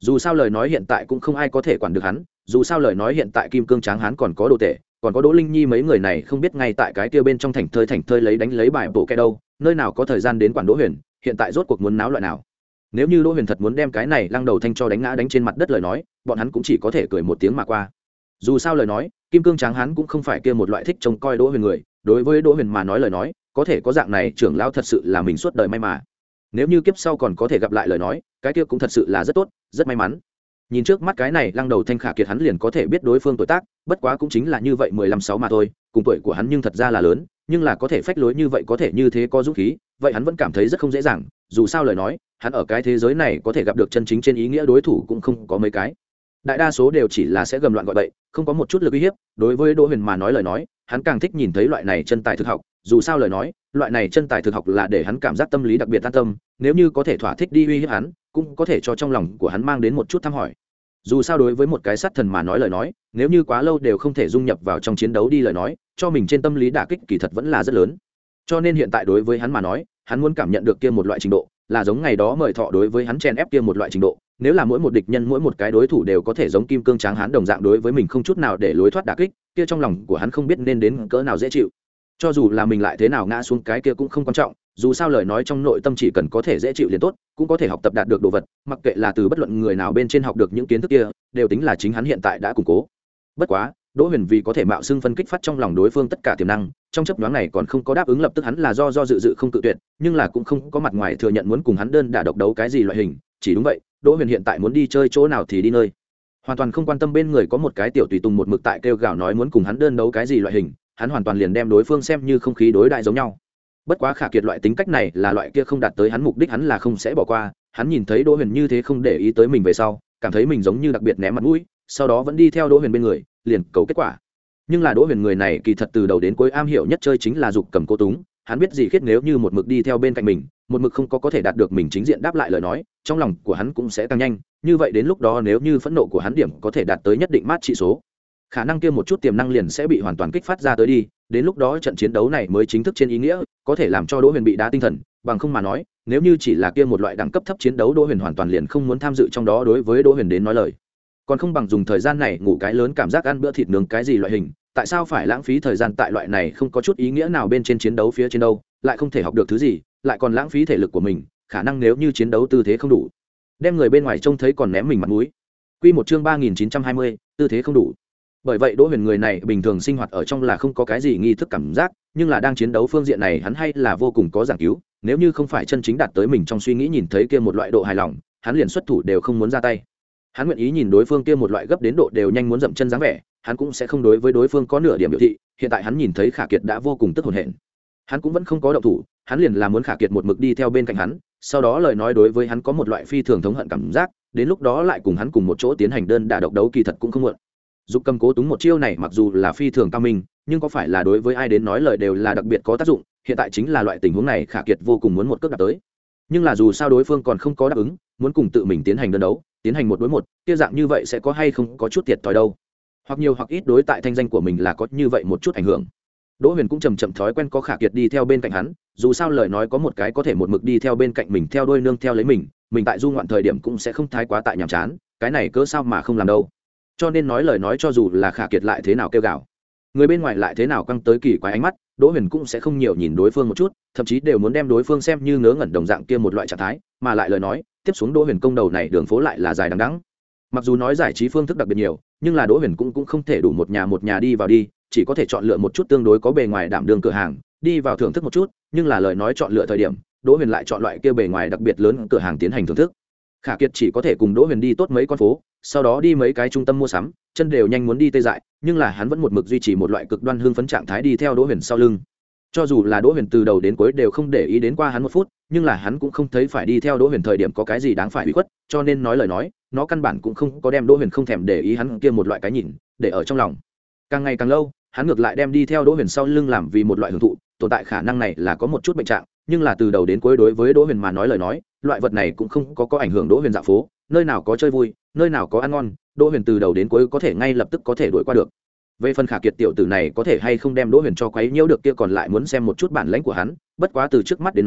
dù sao lời nói hiện tại cũng không ai có thể quản được hắn, dù sao lời nói hiện tại kim cương tráng hắn còn có đồ tể, còn có Đỗ Linh Nhi mấy người này không biết ngay tại cái kia bên trong thành thơi thành thơi lấy đánh lấy bài bộ kẹ đâu, nơi nào có thời gian đến quản Đỗ Huyền, hiện tại rốt cuộc muốn náo loại nào. Nếu như Đỗ Huyền thật muốn đem cái này lăng đầu thanh cho đánh ngã đánh trên mặt đất lời nói, bọn hắn cũng chỉ có thể cười một tiếng mà qua. Dù sao lời nói, kim cương tráng hắn cũng không phải kia một loại thích trông coi Đỗ Huyền người, đối với Đỗ Huyền mà nói lời nói, có thể có dạng này trưởng lão thật sự là mình suốt đời may mà. Nếu như kiếp sau còn có thể gặp lại lời nói, cái kia cũng thật sự là rất tốt, rất may mắn. Nhìn trước mắt cái này lăng đầu thanh khả kiệt hắn liền có thể biết đối phương tuổi tác, bất quá cũng chính là như vậy mười lăm sáu mà thôi, cùng tuổi của hắn nhưng thật ra là lớn, nhưng là có thể phách lối như vậy, có thể như thế có dũng khí, vậy hắn vẫn cảm thấy rất không dễ dàng, dù sao lời nói, hắn ở cái thế giới này có thể gặp được chân chính trên ý nghĩa đối thủ cũng không có mấy cái. Đại đa số đều chỉ là sẽ gầm loạn gọi bậy, không có một chút lực uy hiếp, đối với Đỗ Huyền mà nói lời nói, hắn càng thích nhìn thấy loại này chân tài thực học, dù sao lời nói, loại này chân tài thực học là để hắn cảm giác tâm lý đặc biệt an tâm, nếu như có thể thỏa thích đi uy hiếp hắn, cũng có thể cho trong lòng của hắn mang đến một chút thăm hỏi. Dù sao đối với một cái sát thần mà nói lời nói, nếu như quá lâu đều không thể dung nhập vào trong chiến đấu đi lời nói, cho mình trên tâm lý đả kích kỳ thật vẫn là rất lớn. Cho nên hiện tại đối với hắn mà nói, hắn muốn cảm nhận được kia một loại trình độ, là giống ngày đó mời thọ đối với hắn chen ép kia một loại trình độ, nếu là mỗi một địch nhân mỗi một cái đối thủ đều có thể giống kim cương tráng hán đồng dạng đối với mình không chút nào để lối thoát đả kích, kia trong lòng của hắn không biết nên đến cỡ nào dễ chịu. Cho dù là mình lại thế nào ngã xuống cái kia cũng không quan trọng, dù sao lời nói trong nội tâm chỉ cần có thể dễ chịu liền tốt, cũng có thể học tập đạt được đồ vật, mặc kệ là từ bất luận người nào bên trên học được những kiến thức kia, đều tính là chính hắn hiện tại đã củng cố. Bất quá, Đỗ Huyền vì có thể mạo xưng phân kích phát trong lòng đối phương tất cả tiềm năng, trong chấp nhoáng này còn không có đáp ứng lập tức hắn là do do dự dự không tự tuyệt, nhưng là cũng không có mặt ngoài thừa nhận muốn cùng hắn đơn đả độc đấu cái gì loại hình, chỉ đúng vậy, Đỗ Huyền hiện tại muốn đi chơi chỗ nào thì đi nơi. Hoàn toàn không quan tâm bên người có một cái tiểu tùy tùng một mực tại kêu gào nói muốn cùng hắn đơn đấu cái gì loại hình, hắn hoàn toàn liền đem đối phương xem như không khí đối đại giống nhau. Bất quá Khả Kiệt loại tính cách này là loại kia không đạt tới hắn mục đích hắn là không sẽ bỏ qua, hắn nhìn thấy Đỗ Huyền như thế không để ý tới mình về sau, cảm thấy mình giống như đặc biệt ném mặt mũi, sau đó vẫn đi theo Đỗ Huyền bên người, liền cầu kết quả. Nhưng là Đỗ Huyền người này kỳ thật từ đầu đến cuối am hiểu nhất chơi chính là dục cầm cố túng, hắn biết gì khiết nếu như một mực đi theo bên cạnh mình, một mực không có có thể đạt được mình chính diện đáp lại lời nói, trong lòng của hắn cũng sẽ tăng nhanh, như vậy đến lúc đó nếu như phẫn nộ của hắn điểm có thể đạt tới nhất định mát trị số, khả năng kia một chút tiềm năng liền sẽ bị hoàn toàn kích phát ra tới đi, đến lúc đó trận chiến đấu này mới chính thức trên ý nghĩa có thể làm cho Đỗ Huyền bị đá tinh thần, bằng không mà nói, nếu như chỉ là kia một loại đẳng cấp thấp chiến đấu Đỗ Huyền hoàn toàn liền không muốn tham dự trong đó, đối với Đỗ Huyền đến nói lời, còn không bằng dùng thời gian này ngủ cái lớn cảm giác ăn bữa thịt nướng cái gì loại hình, tại sao phải lãng phí thời gian tại loại này không có chút ý nghĩa nào bên trên chiến đấu phía trên đâu, lại không thể học được thứ gì, lại còn lãng phí thể lực của mình, khả năng nếu như chiến đấu tư thế không đủ, đem người bên ngoài trông thấy còn ném mình mặt mũi. Quy một chương ba nghìn chín trăm hai mươi, tư thế không đủ. Bởi vậy Đỗ Huyền người này bình thường sinh hoạt ở trong là không có cái gì nghi thức cảm giác, nhưng là đang chiến đấu phương diện này hắn hay là vô cùng có giảng cứu, nếu như không phải chân chính đạt tới mình trong suy nghĩ nhìn thấy kia một loại độ hài lòng, hắn liền xuất thủ đều không muốn ra tay. Hắn nguyện ý nhìn đối phương kia một loại gấp đến độ đều nhanh muốn dậm chân dáng vẻ, hắn cũng sẽ không đối với đối phương có nửa điểm biểu thị. Hiện tại hắn nhìn thấy Khả Kiệt đã vô cùng tức hồn hển, hắn cũng vẫn không có động thủ, hắn liền là muốn Khả Kiệt một mực đi theo bên cạnh hắn, sau đó lời nói đối với hắn có một loại phi thường thống hận cảm giác, đến lúc đó lại cùng hắn cùng một chỗ tiến hành đơn đả độc đấu kỳ thật cũng không muộn. Dục cầm cố túng một chiêu này mặc dù là phi thường cao minh, nhưng có phải là đối với ai đến nói lời đều là đặc biệt có tác dụng, hiện tại chính là loại tình huống này Khả Kiệt vô cùng muốn một cước đạp tới. Nhưng là dù sao đối phương còn không có đáp ứng, muốn cùng tự mình tiến hành đơn đấu, tiến hành một đối một, kia dạng như vậy sẽ có hay không có chút thiệt thòi đâu. Hoặc nhiều hoặc ít đối tại thanh danh của mình là có như vậy một chút ảnh hưởng. Đỗ Huyền cũng chầm chậm thói quen có Khả Kiệt đi theo bên cạnh hắn, dù sao lời nói có một cái có thể một mực đi theo bên cạnh mình theo đuôi nương theo lấy mình, mình tại du ngoạn thời điểm cũng sẽ không thái quá tại nhàm chán, cái này cớ sao mà không làm đâu. Cho nên nói lời nói cho dù là Khả Kiệt lại thế nào kêu gào, người bên ngoài lại thế nào căng tới kỳ quái ánh mắt, Đỗ Huyền cũng sẽ không nhiều nhìn đối phương một chút, thậm chí đều muốn đem đối phương xem như ngớ ngẩn đồng dạng kia một loại trạng thái, mà lại lời nói, tiếp xuống Đỗ Huyền công đầu này đường phố lại là dài đằng đẵng. Mặc dù nói giải trí phương thức đặc biệt nhiều, nhưng là Đỗ Huyền cũng cũng không thể đủ một nhà một nhà đi vào đi, chỉ có thể chọn lựa một chút tương đối có bề ngoài đảm đương cửa hàng, đi vào thưởng thức một chút, nhưng là lời nói chọn lựa thời điểm, Đỗ Huyền lại chọn loại kia bề ngoài đặc biệt lớn cửa hàng tiến hành thưởng thức. Khả Kiệt chỉ có thể cùng Đỗ Huyền đi tốt mấy con phố, sau đó đi mấy cái trung tâm mua sắm, chân đều nhanh muốn đi tê dại, nhưng là hắn vẫn một mực duy trì một loại cực đoan hưng phấn trạng thái đi theo Đỗ Huyền sau lưng. Cho dù là Đỗ Huyền từ đầu đến cuối đều không để ý đến qua hắn một phút, nhưng là hắn cũng không thấy phải đi theo Đỗ Huyền thời điểm có cái gì đáng phải ủy khuất, cho nên nói lời nói, nó căn bản cũng không có đem Đỗ Huyền không thèm để ý hắn kia một loại cái nhìn để ở trong lòng. Càng ngày càng lâu, hắn ngược lại đem đi theo Đỗ Huyền sau lưng làm vì một loại hưởng thụ, tồn tại khả năng này là có một chút bệnh trạng, nhưng là từ đầu đến cuối đối với Đỗ Huyền mà nói lời nói, loại vật này cũng không có có ảnh hưởng Đỗ Huyền dạo phố, nơi nào có chơi vui, nơi nào có ăn ngon, Đỗ Huyền từ đầu đến cuối có thể ngay lập tức có thể đuổi qua được. Về phần Khả Kiệt tiểu tử này có thể hay không đem Đỗ Huyền cho quấy nhiễu được kia còn lại muốn xem một chút bản lãnh của hắn, bất quá từ trước mắt đến nói,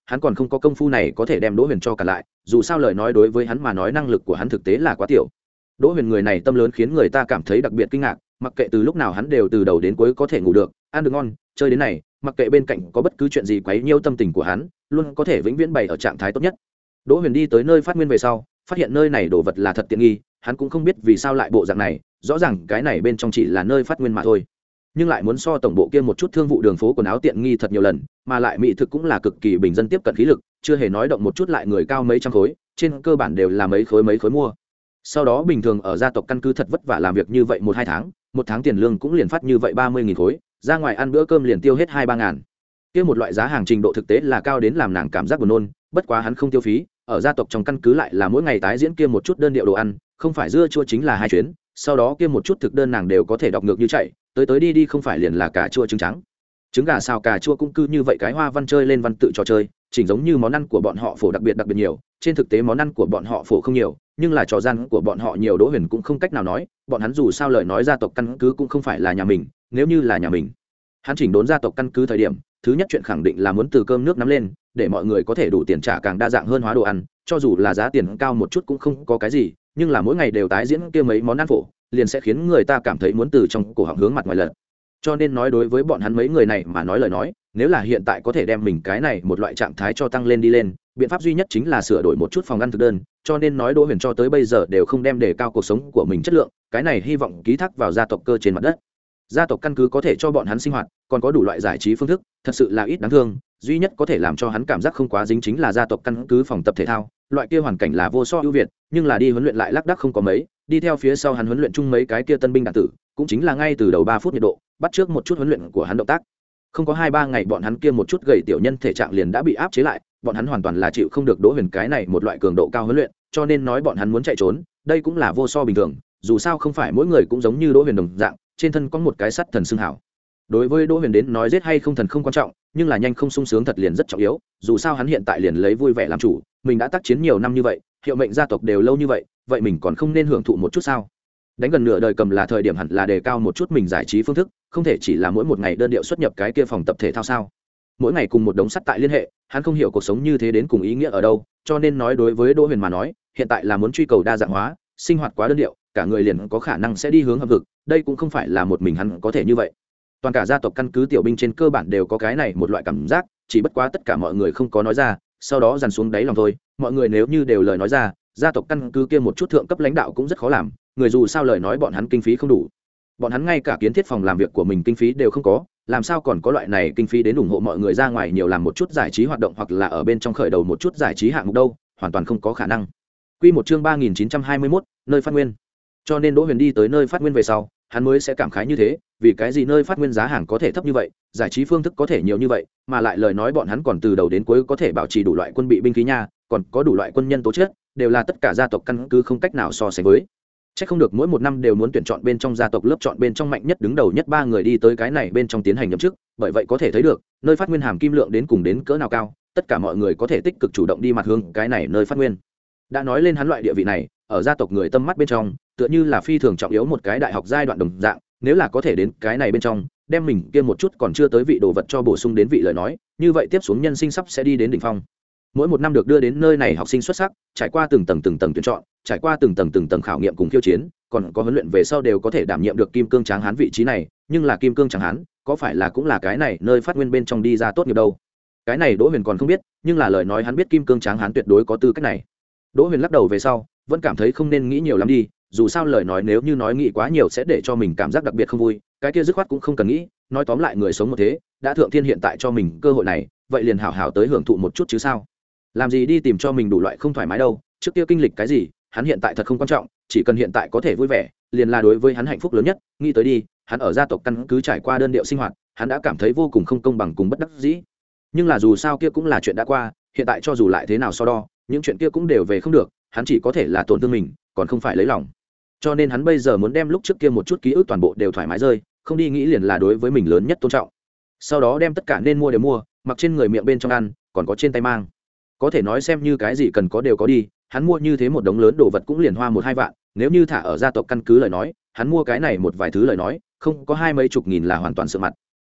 hắn còn không có công phu này có thể đem Đỗ Huyền cho cả lại, dù sao lời nói đối với hắn mà nói năng lực của hắn thực tế là quá tiểu. Đỗ Huyền người này tâm lớn khiến người ta cảm thấy đặc biệt kinh ngạc, mặc kệ từ lúc nào hắn đều từ đầu đến cuối có thể ngủ được, ăn được ngon, chơi đến này, mặc kệ bên cạnh có bất cứ chuyện gì quấy nhiễu tâm tình của hắn, luôn có thể vĩnh viễn bày ở trạng thái tốt nhất. Đỗ Huyền đi tới nơi phát nguyên về sau, phát hiện nơi này đồ vật là thật tiện nghi, hắn cũng không biết vì sao lại bộ dạng này, rõ ràng cái này bên trong chỉ là nơi phát nguyên mà thôi, nhưng lại muốn so tổng bộ kia một chút thương vụ đường phố quần áo tiện nghi thật nhiều lần, mà lại mỹ thực cũng là cực kỳ bình dân tiếp cận khí lực, chưa hề nói động một chút lại người cao mấy trăm khối, trên cơ bản đều là mấy khối mấy khối mua. Sau đó bình thường ở gia tộc căn cứ thật vất vả làm việc như vậy một hai tháng, một tháng tiền lương cũng liền phát như vậy ba mươi nghìn khối, ra ngoài ăn bữa cơm liền tiêu hết hai ba ngàn. Kia một loại giá hàng trình độ thực tế là cao đến làm nàng cảm giác buồn nôn, bất quá hắn không tiêu phí, ở gia tộc trong căn cứ lại là mỗi ngày tái diễn kia một chút đơn điệu đồ ăn, không phải dưa chua chính là hai chuyến, sau đó kia một chút thực đơn nàng đều có thể đọc ngược như chạy, tới tới đi đi không phải liền là cà chua trứng trắng, trứng gà xào cà chua cũng cứ như vậy cái hoa văn chơi lên văn tự trò chơi, chỉnh giống như món ăn của bọn họ phổ đặc biệt đặc biệt nhiều, trên thực tế món ăn của bọn họ phổ không nhiều, nhưng là trò gian của bọn họ nhiều. Đỗ Huyền cũng không cách nào nói, bọn hắn dù sao lời nói gia tộc căn cứ cũng không phải là nhà mình, nếu như là nhà mình, hắn chỉnh đốn gia tộc căn cứ thời điểm, thứ nhất chuyện khẳng định là muốn từ cơm nước nắm lên, để mọi người có thể đủ tiền trả càng đa dạng hơn hóa đồ ăn, cho dù là giá tiền cao một chút cũng không có cái gì, nhưng là mỗi ngày đều tái diễn kia mấy món ăn phổ, liền sẽ khiến người ta cảm thấy muốn từ trong cổ họng hướng mặt ngoài lật. Cho nên nói đối với bọn hắn mấy người này mà nói lời nói, nếu là hiện tại có thể đem mình cái này một loại trạng thái cho tăng lên đi lên, biện pháp duy nhất chính là sửa đổi một chút phòng ăn thực đơn. Cho nên nói Đỗ Huyền cho tới bây giờ đều không đem đề cao cuộc sống của mình chất lượng, cái này hy vọng ký thác vào gia tộc cơ trên mặt đất. Gia tộc căn cứ có thể cho bọn hắn sinh hoạt, còn có đủ loại giải trí phương thức, thật sự là ít đáng thương. Duy nhất có thể làm cho hắn cảm giác không quá dính chính là gia tộc căn cứ phòng tập thể thao, loại kia hoàn cảnh là vô so ưu việt, nhưng là đi huấn luyện lại lác đác không có mấy. Đi theo phía sau hắn huấn luyện chung mấy cái kia tân binh đạn tử, cũng chính là ngay từ đầu ba phút nhiệt độ, bắt trước một chút huấn luyện của hắn động tác. Không có hai ba ngày bọn hắn kia một chút gầy tiểu nhân thể trạng liền đã bị áp chế lại, bọn hắn hoàn toàn là chịu không được Đỗ Huyền cái này một loại cường độ cao huấn luyện, cho nên nói bọn hắn muốn chạy trốn, đây cũng là vô so bình thường, dù sao không phải mỗi người cũng giống như Đỗ Huyền đồng dạng, trên thân có một cái sắt thần xương hảo. Đối với Đỗ Huyền đến nói giết hay không thần không quan trọng, nhưng là nhanh không sung sướng thật liền rất trọng yếu, dù sao hắn hiện tại liền lấy vui vẻ làm chủ, mình đã tác chiến nhiều năm như vậy, hiệu mệnh gia tộc đều lâu như vậy, vậy mình còn không nên hưởng thụ một chút sao? Đánh gần nửa đời cầm là thời điểm hẳn là đề cao một chút mình giải trí phương thức, không thể chỉ là mỗi một ngày đơn điệu xuất nhập cái kia phòng tập thể thao sao? Mỗi ngày cùng một đống sắt tại liên hệ, hắn không hiểu cuộc sống như thế đến cùng ý nghĩa ở đâu, cho nên nói đối với Đỗ Huyền mà nói, hiện tại là muốn truy cầu đa dạng hóa, sinh hoạt quá đơn điệu, cả người liền có khả năng sẽ đi hướng hầm vực, đây cũng không phải là một mình hắn có thể như vậy. Toàn cả gia tộc căn cứ tiểu binh trên cơ bản đều có cái này một loại cảm giác, chỉ bất quá tất cả mọi người không có nói ra, sau đó dằn xuống đáy lòng thôi. Mọi người nếu như đều lời nói ra, gia tộc căn cứ kia một chút thượng cấp lãnh đạo cũng rất khó làm, người dù sao lời nói bọn hắn kinh phí không đủ, bọn hắn ngay cả kiến thiết phòng làm việc của mình kinh phí đều không có, làm sao còn có loại này kinh phí đến ủng hộ mọi người ra ngoài nhiều làm một chút giải trí hoạt động hoặc là ở bên trong khởi đầu một chút giải trí hạng mục đâu, hoàn toàn không có khả năng. Quy một chương ba nghìn chín trăm hai mươi mốt, nơi phát nguyên. Cho nên Đỗ Huyền đi tới nơi phát nguyên về sau, hắn mới sẽ cảm khái như thế, vì cái gì nơi phát nguyên giá hàng có thể thấp như vậy, giải trí phương thức có thể nhiều như vậy, mà lại lời nói bọn hắn còn từ đầu đến cuối có thể bảo trì đủ loại quân bị binh khí nha, còn có đủ loại quân nhân tố chất, đều là tất cả gia tộc căn cứ không cách nào so sánh với. Chắc không được mỗi một năm đều muốn tuyển chọn bên trong gia tộc lớp chọn bên trong mạnh nhất đứng đầu nhất ba người đi tới cái này bên trong tiến hành nhậm chức, bởi vậy có thể thấy được, nơi phát nguyên hàm kim lượng đến cùng đến cỡ nào cao, tất cả mọi người có thể tích cực chủ động đi mặt hướng cái này nơi phát nguyên. Đã nói lên hắn loại địa vị này, ở gia tộc người tâm mắt bên trong, tựa như là phi thường trọng yếu một cái đại học giai đoạn đồng dạng, nếu là có thể đến cái này bên trong, đem mình kia một chút còn chưa tới vị đồ vật cho bổ sung đến vị lời nói, như vậy tiếp xuống nhân sinh sắp sẽ đi đến đỉnh phong. Mỗi một năm được đưa đến nơi này học sinh xuất sắc, trải qua từng tầng từng tầng tuyển chọn, trải qua từng tầng từng tầng khảo nghiệm cùng khiêu chiến, còn có huấn luyện về sau đều có thể đảm nhiệm được kim cương tráng hán vị trí này, nhưng là kim cương tráng hán, có phải là cũng là cái này nơi phát nguyên bên trong đi ra tốt nghiệp đâu? Cái này Đỗ Huyền còn không biết, nhưng là lời nói hắn biết kim cương tráng hán tuyệt đối có tư cách này. Đỗ Huyền lắc đầu về sau, vẫn cảm thấy không nên nghĩ nhiều lắm đi, dù sao lời nói nếu như nói nghĩ quá nhiều sẽ để cho mình cảm giác đặc biệt không vui, cái kia dứt khoát cũng không cần nghĩ, nói tóm lại người sống một thế, đã thượng thiên hiện tại cho mình cơ hội này, vậy liền hảo hảo tới hưởng thụ một chút chứ sao? Làm gì đi tìm cho mình đủ loại không thoải mái đâu, trước kia kinh lịch cái gì, hắn hiện tại thật không quan trọng, chỉ cần hiện tại có thể vui vẻ, liền là đối với hắn hạnh phúc lớn nhất, nghĩ tới đi, hắn ở gia tộc căn cứ trải qua đơn điệu sinh hoạt, hắn đã cảm thấy vô cùng không công bằng cùng bất đắc dĩ. Nhưng là dù sao kia cũng là chuyện đã qua, hiện tại cho dù lại thế nào so đo, những chuyện kia cũng đều về không được, hắn chỉ có thể là tổn thương mình, còn không phải lấy lòng. Cho nên hắn bây giờ muốn đem lúc trước kia một chút ký ức toàn bộ đều thoải mái rơi, không đi nghĩ liền là đối với mình lớn nhất tôn trọng. Sau đó đem tất cả nên mua đều mua, mặc trên người miệng bên trong ăn, còn có trên tay mang. Có thể nói xem như cái gì cần có đều có đi, hắn mua như thế một đống lớn đồ vật cũng liền hoa một hai vạn, nếu như thả ở gia tộc căn cứ lời nói, hắn mua cái này một vài thứ lời nói, không có hai mấy chục nghìn là hoàn toàn sợ mặt.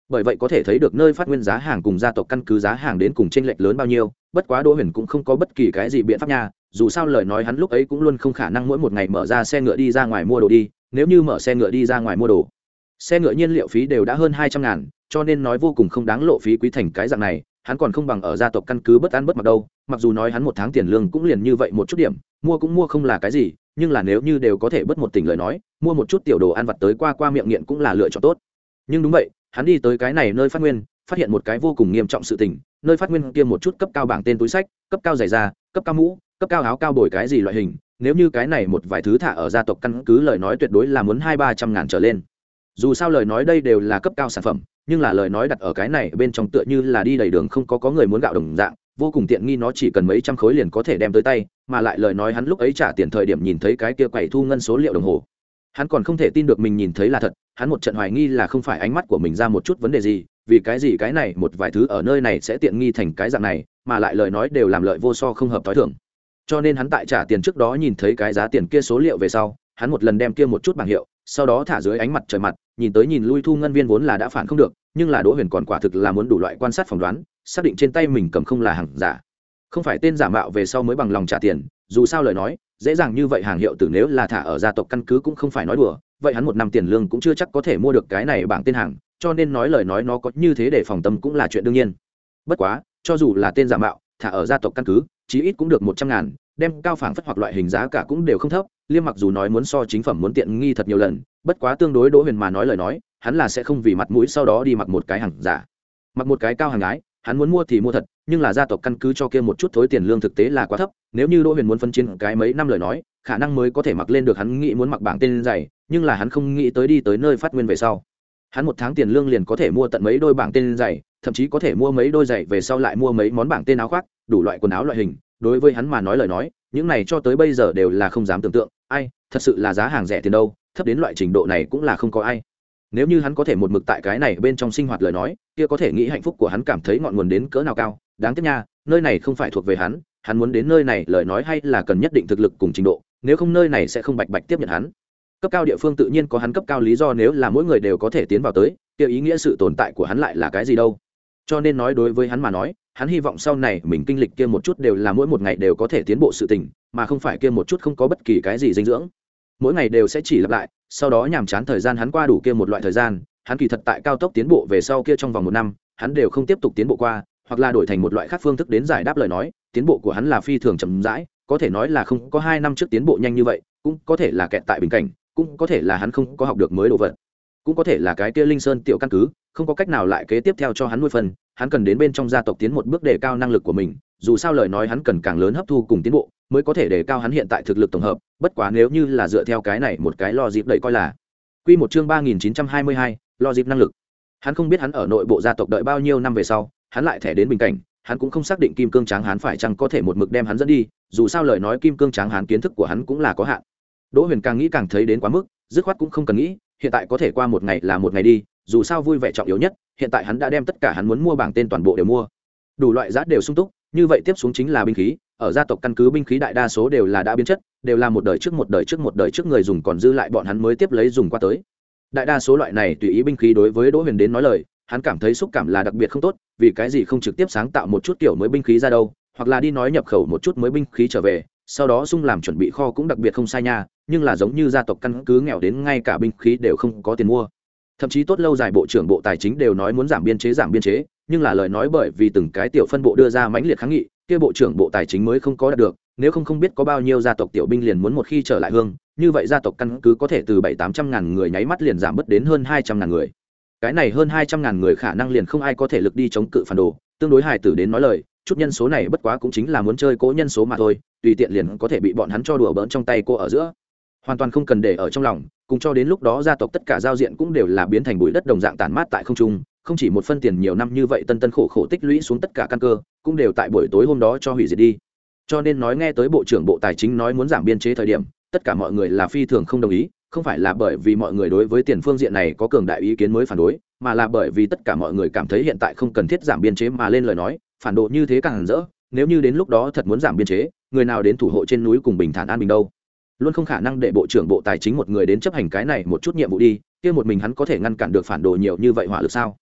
bởi vậy có thể thấy được nơi phát nguyên giá hàng cùng gia tộc căn cứ giá hàng đến cùng chênh lệch lớn bao nhiêu. Bất quá Đỗ Huyền cũng không có bất kỳ cái gì biện pháp nha, dù sao lời nói hắn lúc ấy cũng luôn không khả năng mỗi một ngày mở ra xe ngựa đi ra ngoài mua đồ đi, nếu như mở xe ngựa đi ra ngoài mua đồ, xe ngựa nhiên liệu phí đều đã hơn hai trăm ngàn, cho nên nói vô cùng không đáng lộ phí quý thành cái dạng này, hắn còn không bằng ở gia tộc căn cứ bất ăn bất mặc đâu. Mặc dù nói hắn một tháng tiền lương cũng liền như vậy một chút điểm, mua cũng mua không là cái gì, nhưng là nếu như đều có thể bớt một tỉnh lời nói, mua một chút tiểu đồ ăn vặt tới qua qua miệng nghiện cũng là lựa chọn tốt. Nhưng đúng vậy, hắn đi tới cái này nơi phát nguyên, phát hiện một cái vô cùng nghiêm trọng sự tình, nơi phát nguyên kia một chút cấp cao bảng tên túi sách, cấp cao giày da, cấp cao mũ, cấp cao áo cao bồi cái gì loại hình, nếu như cái này một vài thứ thả ở gia tộc căn cứ lời nói tuyệt đối là muốn hai ba trăm ngàn trở lên. Dù sao lời nói đây đều là cấp cao sản phẩm, nhưng là lời nói đặt ở cái này bên trong tựa như là đi đầy đường không có có người muốn gạo đồng dạng, vô cùng tiện nghi, nó chỉ cần mấy trăm khối liền có thể đem tới tay, mà lại lời nói hắn lúc ấy trả tiền thời điểm nhìn thấy cái kia quầy thu ngân số liệu đồng hồ, hắn còn không thể tin được mình nhìn thấy là thật, hắn một trận hoài nghi là không phải ánh mắt của mình ra một chút vấn đề gì, vì cái gì cái này một vài thứ ở nơi này sẽ tiện nghi thành cái dạng này, mà lại lời nói đều làm lợi vô so không hợp tối thường. Cho nên hắn tại trả tiền trước đó nhìn thấy cái giá tiền kia số liệu về sau, hắn một lần đem kia một chút bảng hiệu, sau đó thả dưới ánh mặt trời mặt, nhìn tới nhìn lui thu ngân viên vốn là đã phản không được, nhưng là Đỗ Huyền còn quả thực là muốn đủ loại quan sát phỏng đoán, xác định trên tay mình cầm không là hàng giả, không phải tên giả mạo về sau mới bằng lòng trả tiền. Dù sao lời nói dễ dàng như vậy hàng hiệu từ nếu là thả ở gia tộc căn cứ cũng không phải nói đùa, vậy hắn một năm tiền lương cũng chưa chắc có thể mua được cái này bảng tên hàng, cho nên nói lời nói nó có như thế để phòng tâm cũng là chuyện đương nhiên. Bất quá cho dù là tên giả mạo thả ở gia tộc căn cứ chí ít cũng được một trăm ngàn, đem cao phảng phất hoặc loại hình giá cả cũng đều không thấp. Liêm mặc dù nói muốn so chính phẩm muốn tiện nghi thật nhiều lần, bất quá tương đối Đỗ Huyền mà nói lời nói hắn là sẽ không vì mặt mũi sau đó đi mặc một cái hàng giả, mặc một cái cao hàng gái. Hắn muốn mua thì mua thật, nhưng là gia tộc căn cứ cho kia một chút thối tiền lương thực tế là quá thấp, nếu như Đỗ Huyền muốn phân chiến cái mấy năm lời nói khả năng mới có thể mặc lên được hắn nghĩ muốn mặc bảng tên giày, nhưng là hắn không nghĩ tới đi tới nơi phát nguyên về sau, hắn một tháng tiền lương liền có thể mua tận mấy đôi bảng tên giày, thậm chí có thể mua mấy đôi giày về sau lại mua mấy món bảng tên áo khoác, đủ loại quần áo loại hình. Đối với hắn mà nói lời nói những này cho tới bây giờ đều là không dám tưởng tượng, ai thật sự là giá hàng rẻ tiền đâu, thấp đến loại trình độ này cũng là không có ai. Nếu như hắn có thể một mực tại cái này bên trong sinh hoạt lời nói, kia có thể nghĩ hạnh phúc của hắn cảm thấy ngọn nguồn đến cỡ nào cao. Đáng tiếc nha, nơi này không phải thuộc về hắn, hắn muốn đến nơi này lời nói hay là cần nhất định thực lực cùng trình độ, nếu không nơi này sẽ không bạch bạch tiếp nhận hắn. Cấp cao địa phương tự nhiên có hắn cấp cao lý do, nếu là mỗi người đều có thể tiến vào tới, kia ý nghĩa sự tồn tại của hắn lại là cái gì đâu. Cho nên nói đối với hắn mà nói, hắn hy vọng sau này mình kinh lịch kia một chút đều là mỗi một ngày đều có thể tiến bộ sự tình, mà không phải kia một chút không có bất kỳ cái gì dinh dưỡng, mỗi ngày đều sẽ chỉ lặp lại, sau đó nhàm chán thời gian hắn qua đủ kia một loại thời gian, hắn kỳ thật tại cao tốc tiến bộ về sau kia trong vòng một năm hắn đều không tiếp tục tiến bộ qua, hoặc là đổi thành một loại khác phương thức đến giải đáp lời nói, tiến bộ của hắn là phi thường chậm rãi, có thể nói là không có hai năm trước tiến bộ nhanh như vậy, cũng có thể là kẹt tại bình cảnh, cũng có thể là hắn không có học được mới đồ vật, cũng có thể là cái kia Linh Sơn tiểu căn cứ không có cách nào lại kế tiếp theo cho hắn nuôi phần, hắn cần đến bên trong gia tộc tiến một bước đề cao năng lực của mình. Dù sao lời nói hắn cần càng lớn hấp thu cùng tiến bộ mới có thể đề cao hắn hiện tại thực lực tổng hợp. Bất quá nếu như là dựa theo cái này một cái lo dịp đợi coi là quy một chương ba nghìn chín trăm hai mươi hai, lo dịp năng lực. Hắn không biết hắn ở nội bộ gia tộc đợi bao nhiêu năm về sau hắn lại thẻ đến bình cảnh, hắn cũng không xác định Kim Cương Tráng Hán phải chăng có thể một mực đem hắn dẫn đi. Dù sao lời nói Kim Cương Tráng Hán kiến thức của hắn cũng là có hạn. Đỗ Huyền càng nghĩ càng thấy đến quá mức, dứt khoát cũng không cần nghĩ, hiện tại có thể qua một ngày là một ngày đi, dù sao vui vẻ trọng yếu nhất. Hiện tại hắn đã đem tất cả hắn muốn mua bảng tên toàn bộ đều mua, đủ loại giá đều sung túc, như vậy tiếp xuống chính là binh khí. Ở gia tộc căn cứ binh khí đại đa số đều là đã biến chất, đều là một đời trước một đời trước một đời trước người dùng còn dư lại bọn hắn mới tiếp lấy dùng qua tới. Đại đa số loại này tùy ý binh khí đối với Đỗ Huyền đến nói lời, hắn cảm thấy xúc cảm là đặc biệt không tốt, vì cái gì không trực tiếp sáng tạo một chút kiểu mới binh khí ra đâu, hoặc là đi nói nhập khẩu một chút mới binh khí trở về, sau đó sung làm chuẩn bị kho cũng đặc biệt không sai nha. Nhưng là giống như gia tộc căn cứ nghèo đến ngay cả binh khí đều không có tiền mua, thậm chí tốt lâu dài bộ trưởng bộ tài chính đều nói muốn giảm biên chế giảm biên chế, nhưng là lời nói bởi vì từng cái tiểu phân bộ đưa ra mãnh liệt kháng nghị, kia bộ trưởng bộ tài chính mới không có đạt được. Nếu không không biết có bao nhiêu gia tộc tiểu binh liền muốn một khi trở lại hương, như vậy gia tộc căn cứ có thể từ bảy tám trăm ngàn người nháy mắt liền giảm bớt đến hơn hai trăm ngàn người. Cái này hơn hai trăm ngàn người khả năng liền không ai có thể lực đi chống cự phản đồ, tương đối hài tử đến nói lời, chút nhân số này bất quá cũng chính là muốn chơi cố nhân số mà thôi, tùy tiện liền có thể bị bọn hắn cho đùa bỡn trong tay cô ở giữa, hoàn toàn không cần để ở trong lòng. Cùng cho đến lúc đó gia tộc tất cả giao diện cũng đều là biến thành bụi đất đồng dạng tản mát tại không trung, không chỉ một phân tiền nhiều năm như vậy tân tân khổ khổ tích lũy xuống tất cả căn cơ cũng đều tại buổi tối hôm đó cho hủy diệt đi. Cho nên nói nghe tới bộ trưởng bộ tài chính nói muốn giảm biên chế thời điểm, tất cả mọi người là phi thường không đồng ý, không phải là bởi vì mọi người đối với tiền phương diện này có cường đại ý kiến mới phản đối, mà là bởi vì tất cả mọi người cảm thấy hiện tại không cần thiết giảm biên chế mà lên lời nói, phản đồ như thế càng hẳn rỡ. Nếu như đến lúc đó thật muốn giảm biên chế, người nào đến thủ hộ trên núi cùng bình thản an bình đâu? Luôn không khả năng để bộ trưởng bộ tài chính một người đến chấp hành cái này một chút nhiệm vụ đi, kia một mình hắn có thể ngăn cản được phản đồ nhiều như vậy hỏa lực sao?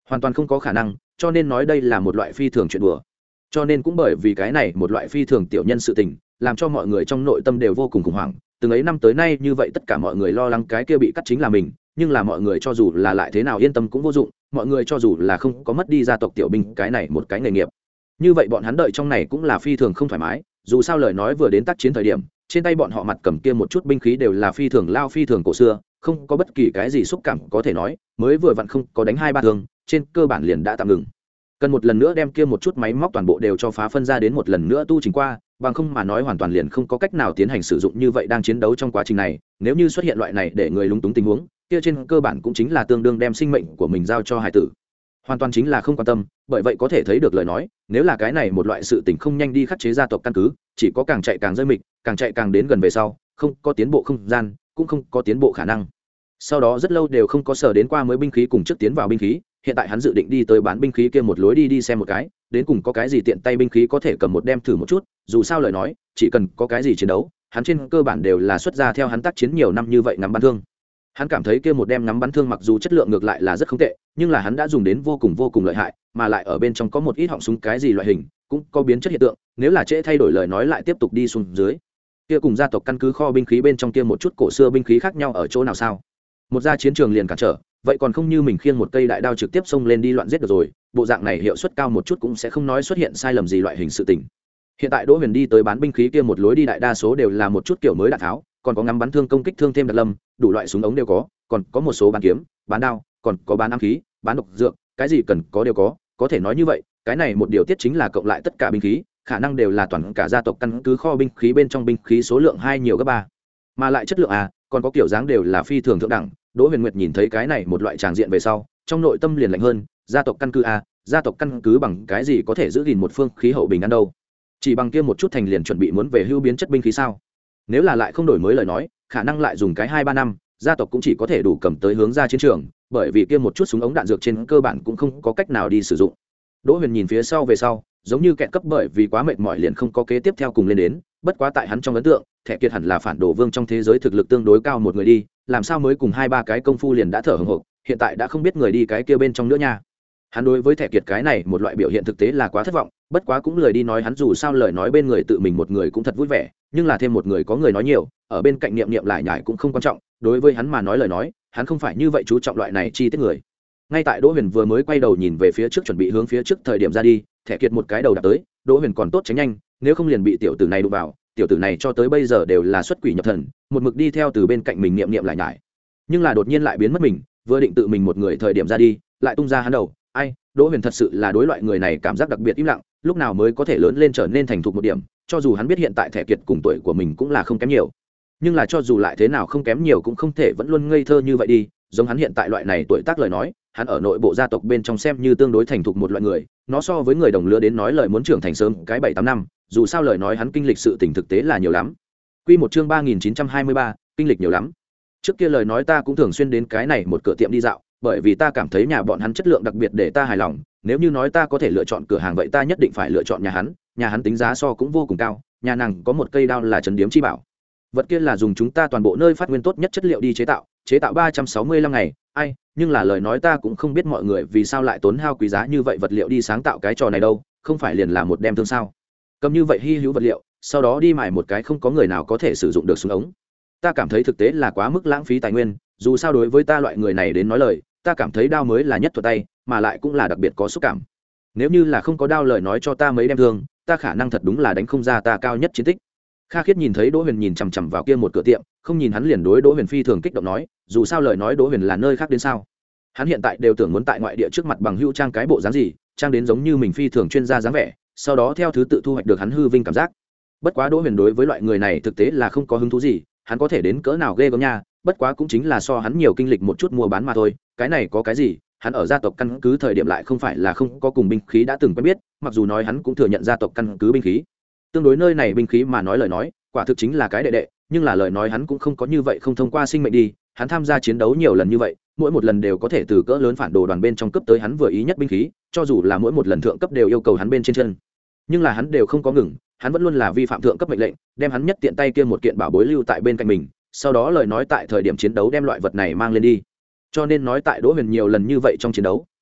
hoàn toàn không có khả năng, cho nên nói đây là một loại phi thường chuyện đùa. Cho nên cũng bởi vì cái này một loại phi thường tiểu nhân sự tình, làm cho mọi người trong nội tâm đều vô cùng khủng hoảng. Từng ấy năm tới nay như vậy tất cả mọi người lo lắng cái kia bị cắt chính là mình, nhưng là mọi người cho dù là lại thế nào yên tâm cũng vô dụng, mọi người cho dù là không có mất đi gia tộc tiểu binh cái này một cái nghề nghiệp. Như vậy bọn hắn đợi trong này cũng là phi thường không thoải mái, dù sao lời nói vừa đến tác chiến thời điểm, trên tay bọn họ mặt cầm kia một chút binh khí đều là phi thường lao phi thường cổ xưa, không có bất kỳ cái gì xúc cảm có thể nói, mới vừa vặn không có đánh hai ba thương, trên cơ bản liền đã tạm ngừng. Cần một lần nữa đem kia một chút máy móc toàn bộ đều cho phá phân ra đến một lần nữa tu chỉnh qua, bằng không mà nói hoàn toàn liền không có cách nào tiến hành sử dụng như vậy đang chiến đấu trong quá trình này, nếu như xuất hiện loại này để người lúng túng tình huống, kia trên cơ bản cũng chính là tương đương đem sinh mệnh của mình giao cho hải tử. Hoàn toàn chính là không quan tâm, bởi vậy có thể thấy được lời nói, nếu là cái này một loại sự tình không nhanh đi khắc chế gia tộc căn cứ, chỉ có càng chạy càng rơi mịch, càng chạy càng đến gần về sau, không có tiến bộ không gian, cũng không có tiến bộ khả năng. Sau đó rất lâu đều không có sở đến qua mới binh khí cùng trước tiến vào binh khí, hiện tại hắn dự định đi tới bán binh khí kia một lối đi đi xem một cái, đến cùng có cái gì tiện tay binh khí có thể cầm một đem thử một chút, dù sao lời nói, chỉ cần có cái gì chiến đấu, hắn trên cơ bản đều là xuất ra theo hắn tác chiến nhiều năm như vậy ngắm bắn thương. Hắn cảm thấy kia một đem ngắm bắn thương mặc dù chất lượng ngược lại là rất không tệ, nhưng là hắn đã dùng đến vô cùng vô cùng lợi hại, mà lại ở bên trong có một ít họng súng cái gì loại hình, cũng có biến chất hiện tượng, nếu là trễ thay đổi lời nói lại tiếp tục đi xuống dưới. Kia cùng gia tộc căn cứ kho binh khí bên trong kia một chút cổ xưa binh khí khác nhau ở chỗ nào sao? Một ra chiến trường liền cản trở, vậy còn không như mình khiêng một cây đại đao trực tiếp xông lên đi loạn giết được rồi, bộ dạng này hiệu suất cao một chút cũng sẽ không nói xuất hiện sai lầm gì loại hình sự tình. Hiện tại Đỗ Huyền đi tới bán binh khí kia một lối đi đại đa số đều là một chút kiểu mới đạn tháo, còn có ngắm bắn thương công kích thương thêm đặc lâm, đủ loại súng ống đều có, còn có một số bán kiếm, bán đao, còn có bán ám khí, bán độc dược, cái gì cần có đều có, có thể nói như vậy, cái này một điều tiết chính là cộng lại tất cả binh khí, khả năng đều là toàn cả gia tộc căn cứ kho binh khí bên trong binh khí số lượng hai nhiều gấp ba, mà lại chất lượng à, còn có kiểu dáng đều là phi thường thượng đẳng. Đỗ Huyền Nguyệt nhìn thấy cái này một loại tràng diện về sau, trong nội tâm liền lạnh hơn, gia tộc căn cứ a, gia tộc căn cứ bằng cái gì có thể giữ gìn một phương khí hậu bình an đâu? Chỉ bằng kia một chút thành liền chuẩn bị muốn về hưu biến chất binh khí sao? Nếu là lại không đổi mới lời nói, khả năng lại dùng cái hai ba năm, gia tộc cũng chỉ có thể đủ cầm tới hướng ra chiến trường, bởi vì kia một chút súng ống đạn dược trên cơ bản cũng không có cách nào đi sử dụng. Đỗ Huyền nhìn phía sau về sau, giống như kẹt cấp bởi vì quá mệt mỏi liền không có kế tiếp theo cùng lên đến, bất quá tại hắn trong ấn tượng, Thẻ Kiệt hẳn là phản đồ vương trong thế giới thực lực tương đối cao một người đi, làm sao mới cùng hai ba cái công phu liền đã thở hổn hộc, hiện tại đã không biết người đi cái kia bên trong nữa nha. Hắn đối với Thẻ Kiệt cái này một loại biểu hiện thực tế là quá thất vọng, bất quá cũng lười đi nói hắn dù sao lời nói bên người tự mình một người cũng thật vui vẻ, nhưng là thêm một người có người nói nhiều, ở bên cạnh niệm niệm lại nhải cũng không quan trọng, đối với hắn mà nói lời nói, hắn không phải như vậy chú trọng loại này chi tiết người. Ngay tại Đỗ Huyền vừa mới quay đầu nhìn về phía trước chuẩn bị hướng phía trước thời điểm ra đi, Thẻ Kiệt một cái đầu đạp tới, Đỗ Huyền còn tốt tránh nhanh, nếu không liền bị tiểu tử này đụng vào, tiểu tử này cho tới bây giờ đều là xuất quỷ nhập thần, một mực đi theo từ bên cạnh mình niệm niệm lại nhải, nhưng là đột nhiên lại biến mất mình, vừa định tự mình một người thời điểm ra đi, lại tung ra hắn đầu, ai, Đỗ Huyền thật sự là đối loại người này cảm giác đặc biệt im lặng, lúc nào mới có thể lớn lên trở nên thành thục một điểm, cho dù hắn biết hiện tại Thẻ Kiệt cùng tuổi của mình cũng là không kém nhiều, nhưng là cho dù lại thế nào không kém nhiều cũng không thể vẫn luôn ngây thơ như vậy đi, giống hắn hiện tại loại này tuổi tác lời nói, hắn ở nội bộ gia tộc bên trong xem như tương đối thành thục một loại người, nó so với người đồng lứa đến nói lời muốn trưởng thành sớm cái bảy tám năm, dù sao lời nói hắn kinh lịch sự tình thực tế là nhiều lắm. Quy một chương ba nghìn chín trăm hai mươi ba, kinh lịch nhiều lắm. Trước kia lời nói ta cũng thường xuyên đến cái này một cửa tiệm đi dạo, bởi vì ta cảm thấy nhà bọn hắn chất lượng đặc biệt để ta hài lòng, nếu như nói ta có thể lựa chọn cửa hàng vậy ta nhất định phải lựa chọn nhà hắn, nhà hắn tính giá so cũng vô cùng cao, nhà nàng có một cây đao là trấn điếm chi bảo. Vật kia là dùng chúng ta toàn bộ nơi phát nguyên tốt nhất chất liệu đi chế tạo, chế tạo ba trăm sáu mươi lăm ngày, ai, nhưng là lời nói ta cũng không biết mọi người vì sao lại tốn hao quý giá như vậy vật liệu đi sáng tạo cái trò này đâu, không phải liền là một đem thương sao? Cầm như vậy hy hữu vật liệu, sau đó đi mài một cái không có người nào có thể sử dụng được súng ống. Ta cảm thấy thực tế là quá mức lãng phí tài nguyên, dù sao đối với ta loại người này đến nói lời, ta cảm thấy đao mới là nhất thuật tay, mà lại cũng là đặc biệt có xúc cảm. Nếu như là không có đao lời nói cho ta mấy đem thương, ta khả năng thật đúng là đánh không ra ta cao nhất chiến tích. Kha Khiết nhìn thấy Đỗ Huyền nhìn chằm chằm vào kia một cửa tiệm, không nhìn hắn liền đối Đỗ Huyền phi thường kích động nói, dù sao lời nói Đỗ Huyền là nơi khác đến sao? Hắn hiện tại đều tưởng muốn tại ngoại địa trước mặt bằng hữu trang cái bộ dáng gì, trang đến giống như mình phi thường chuyên gia dáng vẻ, sau đó theo thứ tự thu hoạch được hắn hư vinh cảm giác. Bất quá Đỗ Huyền đối với loại người này thực tế là không có hứng thú gì, hắn có thể đến cỡ nào ghê gớm nha, bất quá cũng chính là so hắn nhiều kinh lịch một chút mua bán mà thôi, cái này có cái gì, hắn ở gia tộc căn cứ thời điểm lại không phải là không có cùng binh khí đã từng quen biết, mặc dù nói hắn cũng thừa nhận gia tộc căn cứ binh khí. Tương đối nơi này binh khí mà nói lời nói, quả thực chính là cái đệ đệ, nhưng là lời nói hắn cũng không có như vậy không thông qua sinh mệnh đi, hắn tham gia chiến đấu nhiều lần như vậy, mỗi một lần đều có thể từ cỡ lớn phản đồ đoàn bên trong cấp tới hắn vừa ý nhất binh khí, cho dù là mỗi một lần thượng cấp đều yêu cầu hắn bên trên chân, nhưng là hắn đều không có ngừng, hắn vẫn luôn là vi phạm thượng cấp mệnh lệnh, đem hắn nhất tiện tay kia một kiện bảo bối lưu tại bên cạnh mình, sau đó lời nói tại thời điểm chiến đấu đem loại vật này mang lên đi. Cho nên nói tại Đỗ Huyền nhiều lần như vậy trong chiến đấu,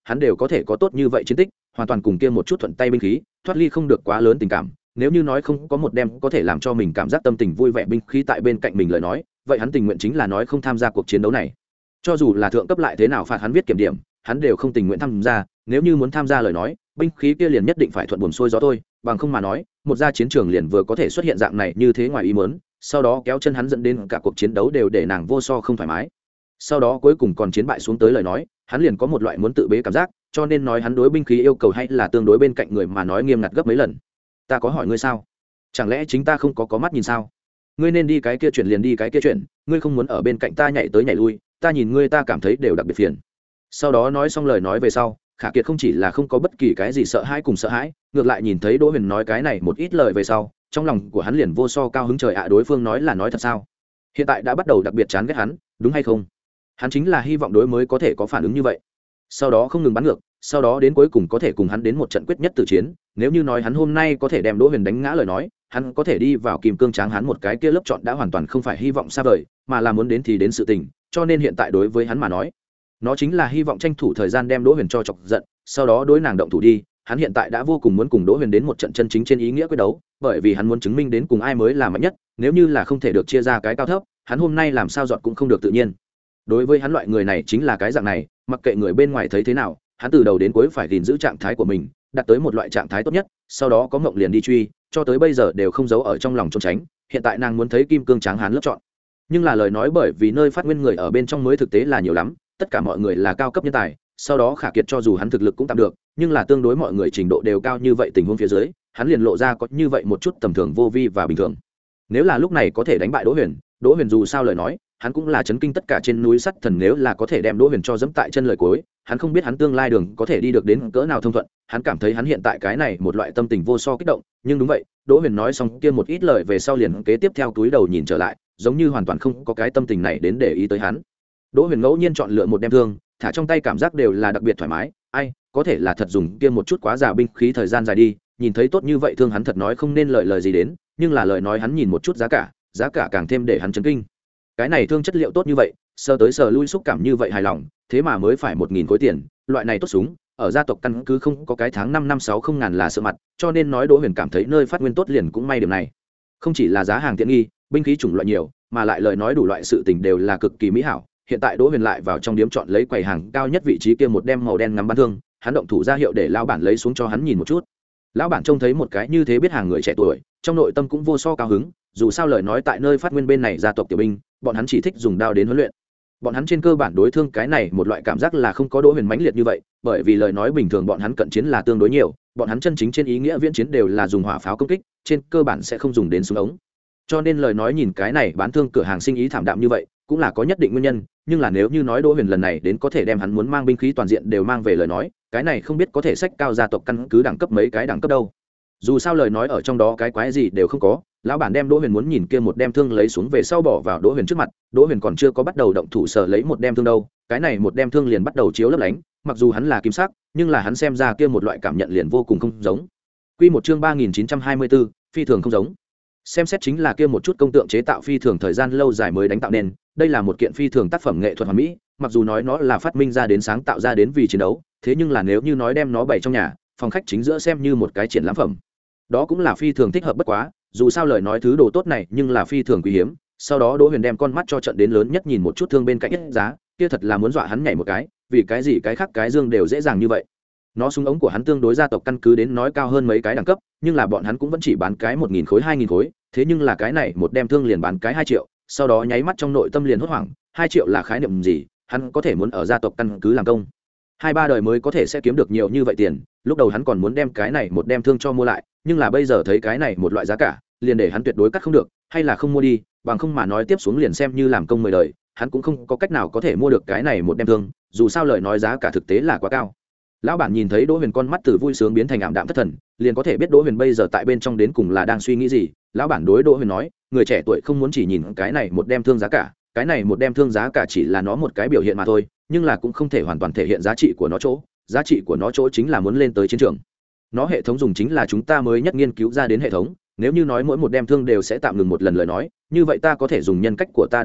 hắn đều có thể có tốt như vậy chiến tích, hoàn toàn cùng kia một chút thuận tay binh khí thoát ly không được quá lớn tình cảm. Nếu như nói không có một đem có thể làm cho mình cảm giác tâm tình vui vẻ binh khí tại bên cạnh mình lời nói, vậy hắn tình nguyện chính là nói không tham gia cuộc chiến đấu này. Cho dù là thượng cấp lại thế nào phạt hắn viết kiểm điểm, hắn đều không tình nguyện tham gia. Nếu như muốn tham gia lời nói, binh khí kia liền nhất định phải thuận buồm xuôi gió thôi, bằng không mà nói một ra chiến trường liền vừa có thể xuất hiện dạng này như thế ngoài ý muốn, sau đó kéo chân hắn dẫn đến cả cuộc chiến đấu đều để nàng vô so không thoải mái. Sau đó cuối cùng còn chiến bại xuống tới lời nói, hắn liền có một loại muốn tự bế cảm giác, cho nên nói hắn đối binh khí yêu cầu hay là tương đối bên cạnh người mà nói nghiêm ngặt gấp mấy lần. Ta có hỏi ngươi sao? Chẳng lẽ chính ta không có có mắt nhìn sao? Ngươi nên đi cái kia chuyện liền đi cái kia chuyện, ngươi không muốn ở bên cạnh ta nhảy tới nhảy lui, ta nhìn ngươi ta cảm thấy đều đặc biệt phiền. Sau đó nói xong lời nói về sau, Khả Kiệt không chỉ là không có bất kỳ cái gì sợ hãi cùng sợ hãi, ngược lại nhìn thấy Đỗ Huyền nói cái này một ít lời về sau, trong lòng của hắn liền vô so cao hứng. Trời ạ, đối phương nói là nói thật sao? Hiện tại đã bắt đầu đặc biệt chán ghét hắn, đúng hay không? Hắn chính là hy vọng đối mới có thể có phản ứng như vậy, sau đó không ngừng bắn ngược, sau đó đến cuối cùng có thể cùng hắn đến một trận quyết nhất tử chiến. Nếu như nói hắn hôm nay có thể đem Đỗ Huyền đánh ngã lời nói, hắn có thể đi vào kim cương tráng hắn một cái kia lớp chọn đã hoàn toàn không phải hy vọng xa vời, mà là muốn đến thì đến sự tình. Cho nên hiện tại đối với hắn mà nói, nó chính là hy vọng tranh thủ thời gian đem Đỗ Huyền cho chọc giận, sau đó đối nàng động thủ đi. Hắn hiện tại đã vô cùng muốn cùng Đỗ Huyền đến một trận chân chính trên ý nghĩa quyết đấu, bởi vì hắn muốn chứng minh đến cùng ai mới là mạnh nhất. Nếu như là không thể được chia ra cái cao thấp, hắn hôm nay làm sao dọn cũng không được tự nhiên. Đối với hắn loại người này chính là cái dạng này, mặc kệ người bên ngoài thấy thế nào, hắn từ đầu đến cuối phải gìn giữ trạng thái của mình, đạt tới một loại trạng thái tốt nhất, sau đó có ngộng liền đi truy, cho tới bây giờ đều không giấu ở trong lòng trốn tránh. Hiện tại nàng muốn thấy kim cương tráng hán lớp chọn, nhưng là lời nói bởi vì nơi phát nguyên người ở bên trong mới thực tế là nhiều lắm, tất cả mọi người là cao cấp nhân tài. Sau đó Khả Kiệt cho dù hắn thực lực cũng tạm được, nhưng là tương đối mọi người trình độ đều cao như vậy tình huống phía dưới, hắn liền lộ ra có như vậy một chút tầm thường vô vi và bình thường. Nếu là lúc này có thể đánh bại Đỗ Huyền, Đỗ Huyền dù sao lời nói, hắn cũng là chấn kinh tất cả trên núi sắt thần. Nếu là có thể đem Đỗ Huyền cho dẫm tại chân lời cuối, hắn không biết hắn tương lai đường có thể đi được đến cỡ nào thông thuận. Hắn cảm thấy hắn hiện tại cái này một loại tâm tình vô so kích động. Nhưng đúng vậy, Đỗ Huyền nói xong kia một ít lời về sau liền kế tiếp theo túi đầu nhìn trở lại, giống như hoàn toàn không có cái tâm tình này đến để ý tới hắn. Đỗ Huyền ngẫu nhiên chọn lựa một đem thương, thả trong tay cảm giác đều là đặc biệt thoải mái. Ai, có thể là thật dùng kia một chút quá già binh khí thời gian dài đi, nhìn thấy tốt như vậy thương hắn thật nói không nên lời lời gì đến, nhưng là lời nói hắn nhìn một chút giá cả, giá cả càng thêm để hắn chấn kinh. Cái này thương chất liệu tốt như vậy, sờ tới sờ lui xúc cảm như vậy hài lòng, thế mà mới phải một nghìn khối tiền, loại này tốt súng, ở gia tộc căn cứ không có cái tháng năm năm sáu không ngàn là sợ mặt, cho nên nói Đỗ Huyền cảm thấy nơi phát nguyên tốt liền cũng may điểm này. Không chỉ là giá hàng tiện nghi, binh khí chủng loại nhiều, mà lại lời nói đủ loại sự tình đều là cực kỳ mỹ hảo. Hiện tại Đỗ Huyền lại vào trong điếm chọn lấy quầy hàng cao nhất vị trí kia một đem màu đen ngắm bắn thương, hắn động thủ ra hiệu để lão bản lấy xuống cho hắn nhìn một chút. Lão bản trông thấy một cái như thế biết hàng người trẻ tuổi, trong nội tâm cũng vô so cao hứng. Dù sao lời nói tại nơi phát nguyên bên này gia tộc tiểu binh, bọn hắn chỉ thích dùng đao đến huấn luyện. Bọn hắn trên cơ bản đối thương cái này một loại cảm giác là không có Đỗ Huyền mãnh liệt như vậy, bởi vì lời nói bình thường bọn hắn cận chiến là tương đối nhiều, bọn hắn chân chính trên ý nghĩa viễn chiến đều là dùng hỏa pháo công kích, trên cơ bản sẽ không dùng đến súng ống. Cho nên lời nói nhìn cái này bán thương cửa hàng sinh ý thảm đạm như vậy, cũng là có nhất định nguyên nhân. Nhưng là nếu như nói Đỗ Huyền lần này đến có thể đem hắn muốn mang binh khí toàn diện đều mang về lời nói, cái này không biết có thể xách cao gia tộc căn cứ đẳng cấp mấy cái đẳng cấp đâu. Dù sao lời nói ở trong đó cái quái gì đều không có. Lão bản đem Đỗ Huyền muốn nhìn kia một đem thương lấy xuống về sau bỏ vào Đỗ Huyền trước mặt. Đỗ Huyền còn chưa có bắt đầu động thủ sở lấy một đem thương đâu, cái này một đem thương liền bắt đầu chiếu lấp lánh. Mặc dù hắn là kim sắc, nhưng là hắn xem ra kia một loại cảm nhận liền vô cùng không giống. Quy một chương ba nghìn chín trăm hai mươi tư, phi thường không giống. Xem xét chính là kia một chút công tượng chế tạo phi thường thời gian lâu dài mới đánh tạo nên, đây là một kiện phi thường tác phẩm nghệ thuật hoàn mỹ. Mặc dù nói nó là phát minh ra đến sáng tạo ra đến vì chiến đấu, thế nhưng là nếu như nói đem nó bày trong nhà, phòng khách chính giữa xem như một cái triển lãm phẩm, đó cũng là phi thường thích hợp bất quá. Dù sao lời nói thứ đồ tốt này nhưng là phi thường quý hiếm. Sau đó Đỗ Huyền đem con mắt cho trận đến lớn nhất nhìn một chút thương bên cạnh nhất giá, kia thật là muốn dọa hắn nhảy một cái, vì cái gì cái khác cái dương đều dễ dàng như vậy. Nó súng ống của hắn tương đối gia tộc căn cứ đến nói cao hơn mấy cái đẳng cấp, nhưng là bọn hắn cũng vẫn chỉ bán cái một nghìn khối hai nghìn khối, thế nhưng là cái này một đem thương liền bán cái hai triệu. Sau đó nháy mắt trong nội tâm liền hốt hoảng, hai triệu là khái niệm gì, hắn có thể muốn ở gia tộc căn cứ làm công hai ba đời mới có thể sẽ kiếm được nhiều như vậy tiền. Lúc đầu hắn còn muốn đem cái này một đem thương cho mua lại, nhưng là bây giờ thấy cái này một loại giá cả, liền để hắn tuyệt đối cắt không được, hay là không mua đi, bằng không mà nói tiếp xuống liền xem như làm công mười đời, hắn cũng không có cách nào có thể mua được cái này một đem thương. Dù sao lời nói giá cả thực tế là quá cao. Lão bản nhìn thấy Đỗ Huyền con mắt từ vui sướng biến thành ảm đạm thất thần, liền có thể biết Đỗ Huyền bây giờ tại bên trong đến cùng là đang suy nghĩ gì. Lão bản đối Đỗ Huyền nói, người trẻ tuổi không muốn chỉ nhìn cái này một đem thương giá cả, cái này một đem thương giá cả chỉ là nó một cái biểu hiện mà thôi, nhưng là cũng không thể hoàn toàn thể hiện giá trị của nó chỗ. Giá trị của nó chỗ chính là muốn lên tới chiến trường. Nó hệ thống dùng chính là chúng ta mới nhất nghiên cứu ra đến hệ thống, nếu như nói mỗi một đem thương đều sẽ tạm ngừng một lần lời nói, như vậy ta có thể dùng nhân cách của ta đảm bảo,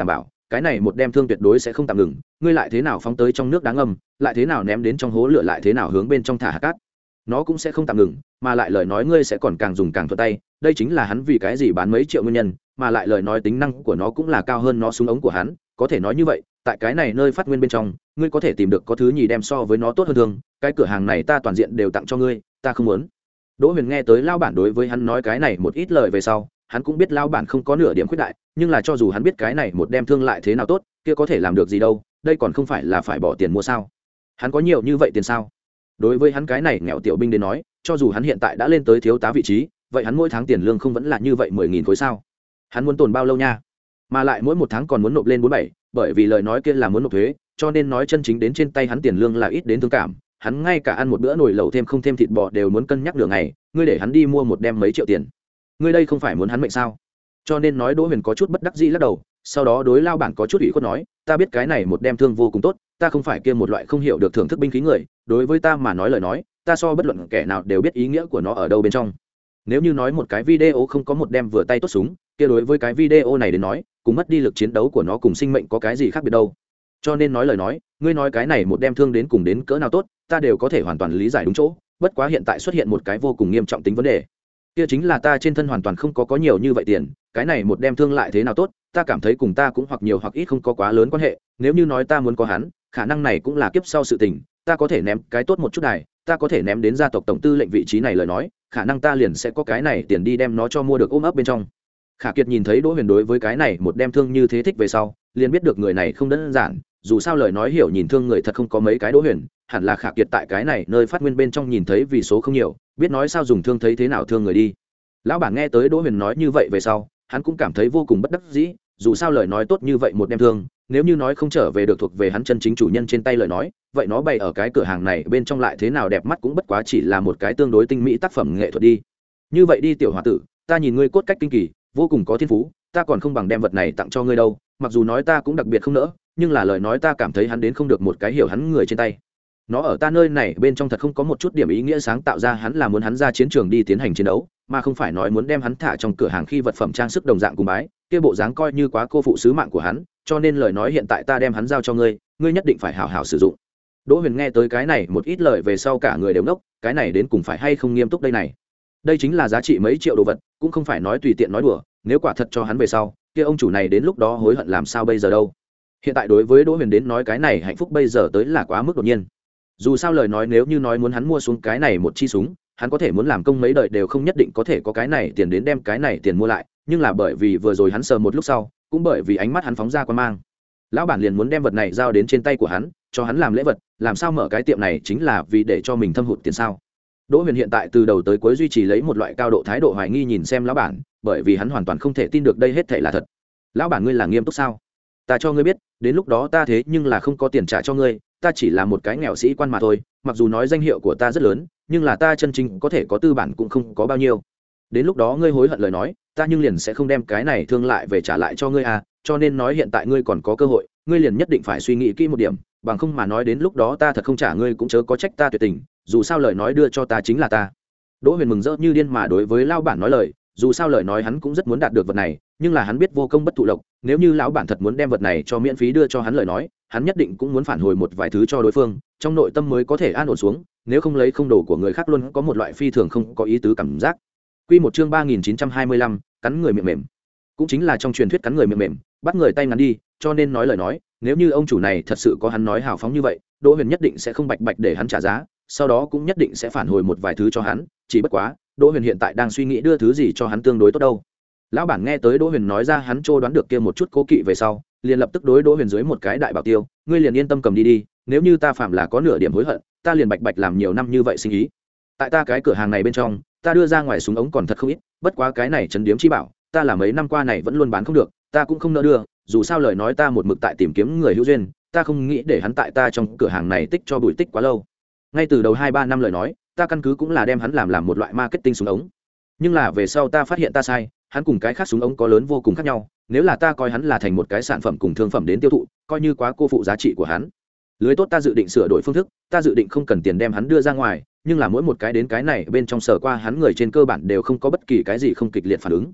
cái này một đem thương tuyệt đối sẽ không tạm ngừng, ngươi lại thế nào phóng tới trong nước đá ngầm, lại thế nào ném đến trong hố lửa, lại thế nào hướng bên trong thả hạt cát, nó cũng sẽ không tạm ngừng, mà lại lời nói ngươi sẽ còn càng dùng càng thuận tay. Đây chính là hắn vì cái gì bán mấy triệu nguyên nhân, mà lại lời nói tính năng của nó cũng là cao hơn nó súng ống của hắn. Có thể nói như vậy, tại cái này nơi phát nguyên bên trong, ngươi có thể tìm được có thứ nhì đem so với nó tốt hơn thương. Cái cửa hàng này ta toàn diện đều tặng cho ngươi, ta không muốn. Đỗ Huyền nghe tới lao bản đối với hắn nói cái này một ít lời về sau, hắn cũng biết lao bản không có nửa điểm khuyết đại, nhưng là cho dù hắn biết cái này một đem thương lại thế nào tốt, kia có thể làm được gì đâu, đây còn không phải là phải bỏ tiền mua sao? Hắn có nhiều như vậy tiền sao? Đối với hắn cái này nghèo tiểu binh đến nói, cho dù hắn hiện tại đã lên tới thiếu tá vị trí, vậy hắn mỗi tháng tiền lương không vẫn là như vậy mười nghìn khối sao? Hắn muốn tồn bao lâu nha? Mà lại mỗi một tháng còn muốn nộp lên bốn bảy, bởi vì lời nói kia là muốn nộp thuế, cho nên nói chân chính đến trên tay hắn tiền lương là ít đến thương cảm. Hắn ngay cả ăn một bữa nồi lẩu thêm không thêm thịt bò đều muốn cân nhắc đường ngày, ngươi để hắn đi mua một đem mấy triệu tiền, ngươi đây không phải muốn hắn mệnh sao? Cho nên nói Đỗ Huyền có chút bất đắc dĩ lắc đầu, sau đó đối lao bản có chút ủy khuất nói, ta biết cái này một đem thương vô cùng tốt, ta không phải kia một loại không hiểu được thưởng thức binh khí người, đối với ta mà nói lời nói, ta so bất luận kẻ nào đều biết ý nghĩa của nó ở đâu bên trong. Nếu như nói một cái video không có một đem vừa tay tốt súng, kia đối với cái video này đến nói, cùng mất đi lực chiến đấu của nó cùng sinh mệnh có cái gì khác biệt đâu. Cho nên nói lời nói, ngươi nói cái này một đem thương đến cùng đến cỡ nào tốt, ta đều có thể hoàn toàn lý giải đúng chỗ, bất quá hiện tại xuất hiện một cái vô cùng nghiêm trọng tính vấn đề. Kia chính là ta trên thân hoàn toàn không có có nhiều như vậy tiền, cái này một đem thương lại thế nào tốt, ta cảm thấy cùng ta cũng hoặc nhiều hoặc ít không có quá lớn quan hệ, nếu như nói ta muốn có hắn, khả năng này cũng là kiếp sau sự tình, ta có thể ném cái tốt một chút này, ta có thể ném đến gia tộc tổng tư lệnh vị trí này lời nói, khả năng ta liền sẽ có cái này tiền đi đem nó cho mua được ôm ấp bên trong. Khả Kiệt nhìn thấy Đỗ Huyền đối với cái này một đem thương như thế thích về sau, liền biết được người này không đơn giản, dù sao lời nói hiểu nhìn thương người thật không có mấy cái Đỗ Huyền, hẳn là Khả Kiệt tại cái này nơi phát nguyên bên trong nhìn thấy vì số không nhiều, biết nói sao dùng thương thấy thế nào thương người đi. Lão bản nghe tới Đỗ Huyền nói như vậy về sau, hắn cũng cảm thấy vô cùng bất đắc dĩ, dù sao lời nói tốt như vậy một đem thương, nếu như nói không trở về được thuộc về hắn chân chính chủ nhân trên tay lời nói, vậy nó bày ở cái cửa hàng này bên trong lại thế nào đẹp mắt cũng bất quá chỉ là một cái tương đối tinh mỹ tác phẩm nghệ thuật đi. Như vậy đi tiểu hòa tử, ta nhìn ngươi cốt cách kinh kỳ, vô cùng có thiên phú, ta còn không bằng đem vật này tặng cho ngươi đâu, mặc dù nói ta cũng đặc biệt không nỡ, nhưng là lời nói ta cảm thấy hắn đến không được một cái hiểu hắn người trên tay. Nó ở ta nơi này bên trong thật không có một chút điểm ý nghĩa sáng tạo ra hắn là muốn hắn ra chiến trường đi tiến hành chiến đấu, mà không phải nói muốn đem hắn thả trong cửa hàng khi vật phẩm trang sức đồng dạng cùng bái, kia bộ dáng coi như quá cô phụ sứ mạng của hắn, cho nên lời nói hiện tại ta đem hắn giao cho ngươi, ngươi nhất định phải hảo hảo sử dụng. Đỗ Huyền nghe tới cái này một ít lời về sau cả người đều ngốc, cái này đến cùng phải hay không nghiêm túc đây này. Đây chính là giá trị mấy triệu đồ vật, cũng không phải nói tùy tiện nói đùa, nếu quả thật cho hắn về sau, kia ông chủ này đến lúc đó hối hận làm sao bây giờ đâu. Hiện tại đối với Đỗ Huyền đến nói cái này hạnh phúc bây giờ tới là quá mức đột nhiên. Dù sao lời nói nếu như nói muốn hắn mua xuống cái này một chi súng, hắn có thể muốn làm công mấy đời đều không nhất định có thể có cái này tiền đến đem cái này tiền mua lại, nhưng là bởi vì vừa rồi hắn sờ một lúc sau, cũng bởi vì ánh mắt hắn phóng ra quan mang, lão bản liền muốn đem vật này giao đến trên tay của hắn, cho hắn làm lễ vật, làm sao mở cái tiệm này chính là vì để cho mình thâm hụt tiền sao. Đỗ Huyền hiện tại từ đầu tới cuối duy trì lấy một loại cao độ thái độ hoài nghi nhìn xem lão bản, bởi vì hắn hoàn toàn không thể tin được đây hết thảy là thật. Lão bản, ngươi là nghiêm túc sao? Ta cho ngươi biết, đến lúc đó ta thế nhưng là không có tiền trả cho ngươi, ta chỉ là một cái nghèo sĩ quan mà thôi, mặc dù nói danh hiệu của ta rất lớn, nhưng là ta chân chính có thể có tư bản cũng không có bao nhiêu. Đến lúc đó ngươi hối hận lời nói, ta nhưng liền sẽ không đem cái này thương lại về trả lại cho ngươi à, cho nên nói hiện tại ngươi còn có cơ hội, ngươi liền nhất định phải suy nghĩ kỹ một điểm, bằng không mà nói đến lúc đó ta thật không trả ngươi cũng chớ có trách ta tuyệt tình, dù sao lời nói đưa cho ta chính là ta. Đỗ Huyền mừng rỡ như điên mà đối với lão bản nói lời, dù sao lời nói hắn cũng rất muốn đạt được vật này, nhưng là hắn biết vô công bất thụ lộc, nếu như lão bản thật muốn đem vật này cho miễn phí đưa cho hắn lời nói, hắn nhất định cũng muốn phản hồi một vài thứ cho đối phương, trong nội tâm mới có thể an ổn xuống, nếu không lấy không đồ của người khác luôn có một loại phi thường không có ý tứ cảm giác. Quy một chương ba nghìn chín trăm hai mươi lăm, cắn người miệng mềm. Cũng chính là trong truyền thuyết cắn người miệng mềm, bắt người tay ngắn đi, cho nên nói lời nói, nếu như ông chủ này thật sự có hắn nói hào phóng như vậy, Đỗ Huyền nhất định sẽ không bạch bạch để hắn trả giá, sau đó cũng nhất định sẽ phản hồi một vài thứ cho hắn, chỉ bất quá, Đỗ Huyền hiện tại đang suy nghĩ đưa thứ gì cho hắn tương đối tốt đâu. Lão bản nghe tới Đỗ Huyền nói ra hắn trô đoán được kia một chút cố kỵ về sau, liền lập tức đối Đỗ Huyền dưới một cái đại bảo tiêu, ngươi liền yên tâm cầm đi đi, nếu như ta phạm là có nửa điểm hối hận, ta liền bạch bạch làm nhiều năm như vậy sinh ý. Tại ta cái cửa hàng này bên trong, ta đưa ra ngoài súng ống còn thật không ít, bất quá cái này trấn điếm chi bảo, ta là mấy năm qua này vẫn luôn bán không được, ta cũng không nỡ đưa, dù sao lời nói ta một mực tại tìm kiếm người hữu duyên, ta không nghĩ để hắn tại ta trong cửa hàng này tích cho bụi tích quá lâu. Ngay từ đầu hai ba năm lời nói, ta căn cứ cũng là đem hắn làm làm một loại marketing súng ống. Nhưng là về sau ta phát hiện ta sai, hắn cùng cái khác súng ống có lớn vô cùng khác nhau, nếu là ta coi hắn là thành một cái sản phẩm cùng thương phẩm đến tiêu thụ, coi như quá cô phụ giá trị của hắn. Lưới tốt ta dự định sửa đổi phương thức, ta dự định không cần tiền đem hắn đưa ra ngoài, nhưng là mỗi một cái đến cái này bên trong sở qua hắn người trên cơ bản đều không có bất kỳ cái gì không kịch liệt phản ứng.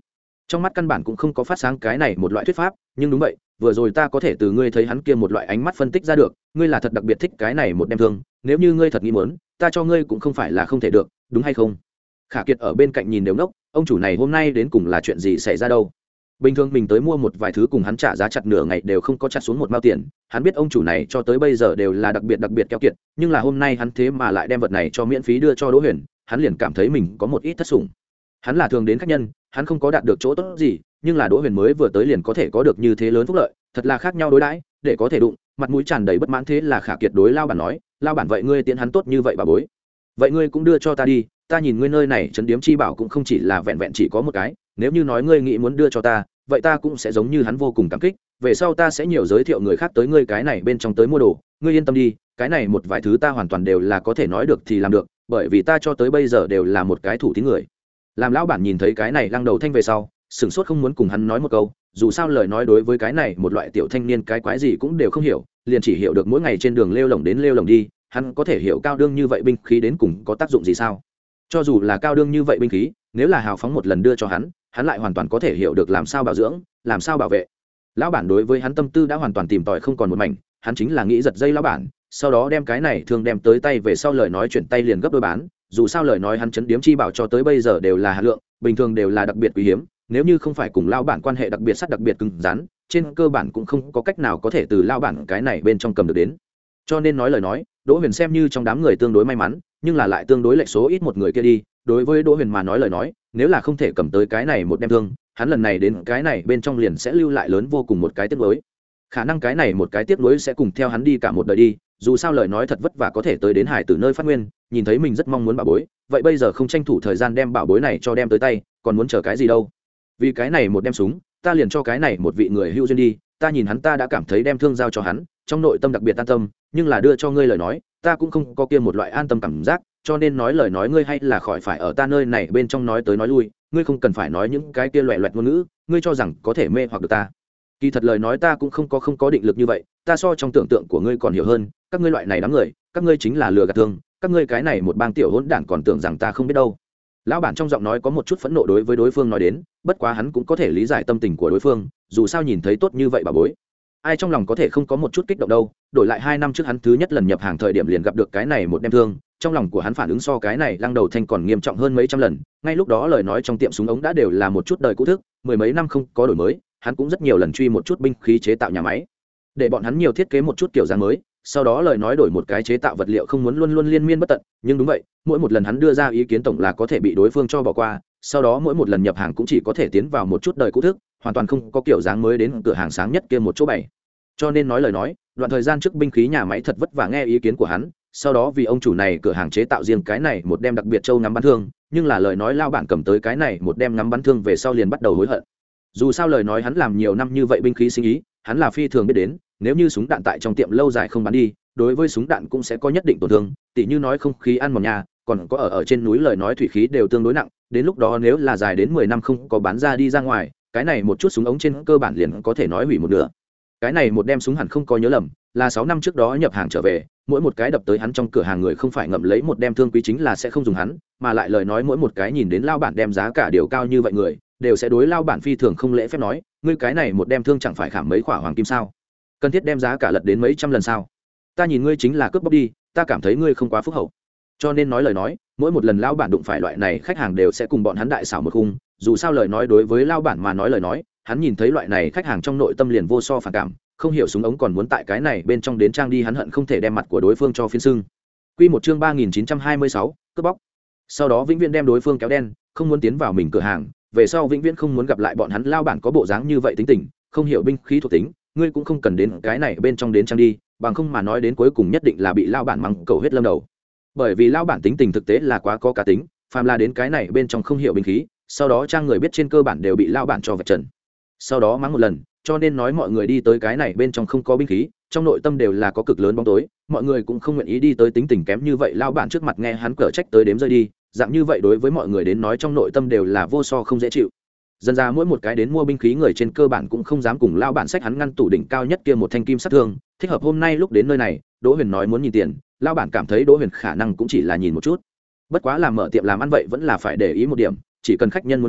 trong mắt căn bản cũng không có phát sáng cái này một loại thuyết pháp. Nhưng đúng vậy, vừa rồi ta có thể từ ngươi thấy hắn kia một loại ánh mắt phân tích ra được, ngươi là thật đặc biệt thích cái này một đem thương, nếu như ngươi thật nghĩ muốn, ta cho ngươi cũng không phải là không thể được, đúng hay không? Khả Kiệt ở bên cạnh nhìn đều ngốc, ông chủ này hôm nay đến cùng là chuyện gì xảy ra đâu? Bình thường mình tới mua một vài thứ cùng hắn trả giá chặt nửa ngày đều không có chặt xuống một mao tiền, hắn biết ông chủ này cho tới bây giờ đều là đặc biệt đặc biệt keo kiệt, nhưng là hôm nay hắn thế mà lại đem vật này cho miễn phí đưa cho Đỗ Huyền, hắn liền cảm thấy mình có một ít thất sủng. Hắn là thường đến khách nhân, hắn không có đạt được chỗ tốt gì, nhưng là Đỗ Huyền mới vừa tới liền có thể có được như thế lớn phúc lợi, thật là khác nhau đối đãi, để có thể đụng, mặt mũi tràn đầy bất mãn. Thế là Khả Kiệt đối Lao bản nói, Lao bản vậy ngươi tiện hắn tốt như vậy bà bối, vậy ngươi cũng đưa cho ta đi, ta nhìn ngươi nơi này trấn điếm chi bảo cũng không chỉ là vẹn vẹn chỉ có một cái, nếu như nói ngươi nghĩ muốn đưa cho ta, vậy ta cũng sẽ giống như hắn vô cùng cảm kích, về sau ta sẽ nhiều giới thiệu người khác tới ngươi cái này bên trong tới mua đồ, ngươi yên tâm đi, cái này một vài thứ ta hoàn toàn đều là có thể nói được thì làm được, bởi vì ta cho tới bây giờ đều là một cái thủ tín người. Làm lão bản nhìn thấy cái này lăng đầu thanh về sau, sửng sốt không muốn cùng hắn nói một câu, dù sao lời nói đối với cái này một loại tiểu thanh niên cái quái gì cũng đều không hiểu, liền chỉ hiểu được mỗi ngày trên đường lêu lổng đến lêu lổng đi, hắn có thể hiểu cao đương như vậy binh khí đến cùng có tác dụng gì sao? Cho dù là cao đương như vậy binh khí, nếu là hào phóng một lần đưa cho hắn, hắn lại hoàn toàn có thể hiểu được làm sao bảo dưỡng, làm sao bảo vệ. Lão bản đối với hắn tâm tư đã hoàn toàn tìm tòi không còn một mảnh, hắn chính là nghĩ giật dây lão bản, sau đó đem cái này thường đem tới tay, về sau lời nói chuyển tay liền gấp đôi bán, dù sao lời nói hắn chấn điếm chi bảo cho tới bây giờ đều là hạt lượng, bình thường đều là đặc biệt quý hiếm, nếu như không phải cùng lão bản quan hệ đặc biệt sắt đặc biệt cứng rắn, trên cơ bản cũng không có cách nào có thể từ lão bản cái này bên trong cầm được đến. Cho nên nói lời nói, Đỗ Huyền xem như trong đám người tương đối may mắn, nhưng là lại tương đối lệch số ít một người kia đi, đối với Đỗ Huyền mà nói lời nói, nếu là không thể cầm tới cái này một đem thương, hắn lần này đến cái này bên trong liền sẽ lưu lại lớn vô cùng một cái tiếc nuối. Khả năng cái này một cái tiếc nuối sẽ cùng theo hắn đi cả một đời đi, dù sao lời nói thật vất vả có thể tới đến hải tử nơi phát nguyên, nhìn thấy mình rất mong muốn bảo bối, vậy bây giờ không tranh thủ thời gian đem bảo bối này cho đem tới tay, còn muốn chờ cái gì đâu? Vì cái này một đem súng, ta liền cho cái này một vị người hữu duyên đi, ta nhìn hắn ta đã cảm thấy đem thương giao cho hắn, trong nội tâm đặc biệt an tâm, nhưng là đưa cho ngươi lời nói, ta cũng không có kia một loại an tâm cảm giác, cho nên nói lời nói ngươi hay là khỏi phải ở ta nơi này bên trong nói tới nói lui, ngươi không cần phải nói những cái kia loẹt loẹt ngôn ngữ, ngươi cho rằng có thể mê hoặc được ta. Kỳ thật lời nói ta cũng không có không có định lực như vậy, ta so trong tưởng tượng của ngươi còn hiểu hơn, các ngươi loại này đám người, các ngươi chính là lừa gạt thương, các ngươi cái này một bang tiểu hỗn đản còn tưởng rằng ta không biết đâu. Lão bản trong giọng nói có một chút phẫn nộ đối với đối phương nói đến, bất quá hắn cũng có thể lý giải tâm tình của đối phương, dù sao nhìn thấy tốt như vậy bà bối, ai trong lòng có thể không có một chút kích động đâu. Đổi lại hai năm trước hắn thứ nhất lần nhập hàng thời điểm liền gặp được cái này một đem thương, trong lòng của hắn phản ứng so cái này lăng đầu thanh còn nghiêm trọng hơn mấy trăm lần. Ngay lúc đó lời nói trong tiệm súng ống đã đều là một chút đời cũ thức, mười mấy năm không có đổi mới, hắn cũng rất nhiều lần truy một chút binh khí chế tạo nhà máy, để bọn hắn nhiều thiết kế một chút kiểu dáng mới, sau đó lời nói đổi một cái chế tạo vật liệu không muốn luôn luôn liên miên bất tận. Nhưng đúng vậy, mỗi một lần hắn đưa ra ý kiến tổng là có thể bị đối phương cho bỏ qua, sau đó mỗi một lần nhập hàng cũng chỉ có thể tiến vào một chút đời cũ thức, hoàn toàn không có kiểu dáng mới đến cửa hàng sáng nhất kia một chỗ bày. Cho nên nói lời nói, đoạn thời gian trước binh khí nhà máy thật vất vả nghe ý kiến của hắn, sau đó vì ông chủ này cửa hàng chế tạo riêng cái này một đem đặc biệt châu ngắm bắn thương, nhưng là lời nói lao bản cầm tới cái này một đem ngắm bắn thương về sau liền bắt đầu hối hận. Dù sao lời nói hắn làm nhiều năm như vậy binh khí sinh ý, hắn là phi thường biết đến, nếu như súng đạn tại trong tiệm lâu dài không bán đi, đối với súng đạn cũng sẽ có nhất định tổn thương, tỉ như nói không khí ăn mòn nhà, còn có ở ở trên núi lời nói thủy khí đều tương đối nặng, đến lúc đó nếu là dài đến mười năm không có bán ra đi ra ngoài, cái này một chút súng ống trên cơ bản liền có thể nói hủy một nửa. Cái này một đem súng hẳn không có nhớ lầm, là sáu năm trước đó nhập hàng trở về, mỗi một cái đập tới hắn trong cửa hàng người không phải ngậm lấy một đem thương quý chính là sẽ không dùng hắn, mà lại lời nói mỗi một cái nhìn đến lao bản đem giá cả điều cao như vậy người, đều sẽ đối lao bản phi thường không lễ phép nói, ngươi cái này một đem thương chẳng phải khảm mấy khỏa hoàng kim sao? Cần thiết đem giá cả lật đến mấy trăm lần sao? Ta nhìn ngươi chính là cướp bóc đi, ta cảm thấy ngươi không quá phúc hậu. Cho nên nói lời nói, mỗi một lần lao bản đụng phải loại này khách hàng đều sẽ cùng bọn hắn đại xảo một khung, dù sao lời nói đối với lao bản mà nói lời nói, hắn nhìn thấy loại này khách hàng trong nội tâm liền vô so phản cảm, không hiểu súng ống còn muốn tại cái này bên trong đến trang đi, hắn hận không thể đem mặt của đối phương cho phiên sưng. Quy một chương ba nghìn chín trăm hai mươi sáu, cướp bóc. Sau đó vĩnh viễn đem đối phương kéo đen, không muốn tiến vào mình cửa hàng, về sau vĩnh viễn không muốn gặp lại bọn hắn. Lao bản có bộ dáng như vậy tính tình, không hiểu binh khí thuộc tính, ngươi cũng không cần đến cái này bên trong đến trang đi, bằng không mà nói đến cuối cùng nhất định là bị lao bản mắng cầu hết lâm đầu. Bởi vì lao bản tính tình thực tế là quá có cá tính, phàm là đến cái này bên trong không hiểu binh khí, sau đó trang người biết trên cơ bản đều bị lao bản cho vạch trần, sau đó mắng một lần. Cho nên nói mọi người đi tới cái này bên trong không có binh khí, trong nội tâm đều là có cực lớn bóng tối, mọi người cũng không nguyện ý đi tới tính tình kém như vậy lao bản trước mặt nghe hắn cở trách tới đếm rơi đi, dạng như vậy đối với mọi người đến nói trong nội tâm đều là vô so không dễ chịu. Dần ra mỗi một cái đến mua binh khí người trên cơ bản cũng không dám cùng lao bản sách hắn ngăn tủ đỉnh cao nhất kia một thanh kim sát thương. Thích hợp hôm nay lúc đến nơi này, Đỗ Huyền nói muốn nhìn tiền, lao bản cảm thấy Đỗ Huyền khả năng cũng chỉ là nhìn một chút, bất quá làm mở tiệm làm ăn vậy vẫn là phải để ý một điểm, chỉ cần khách nhân muốn nhìn,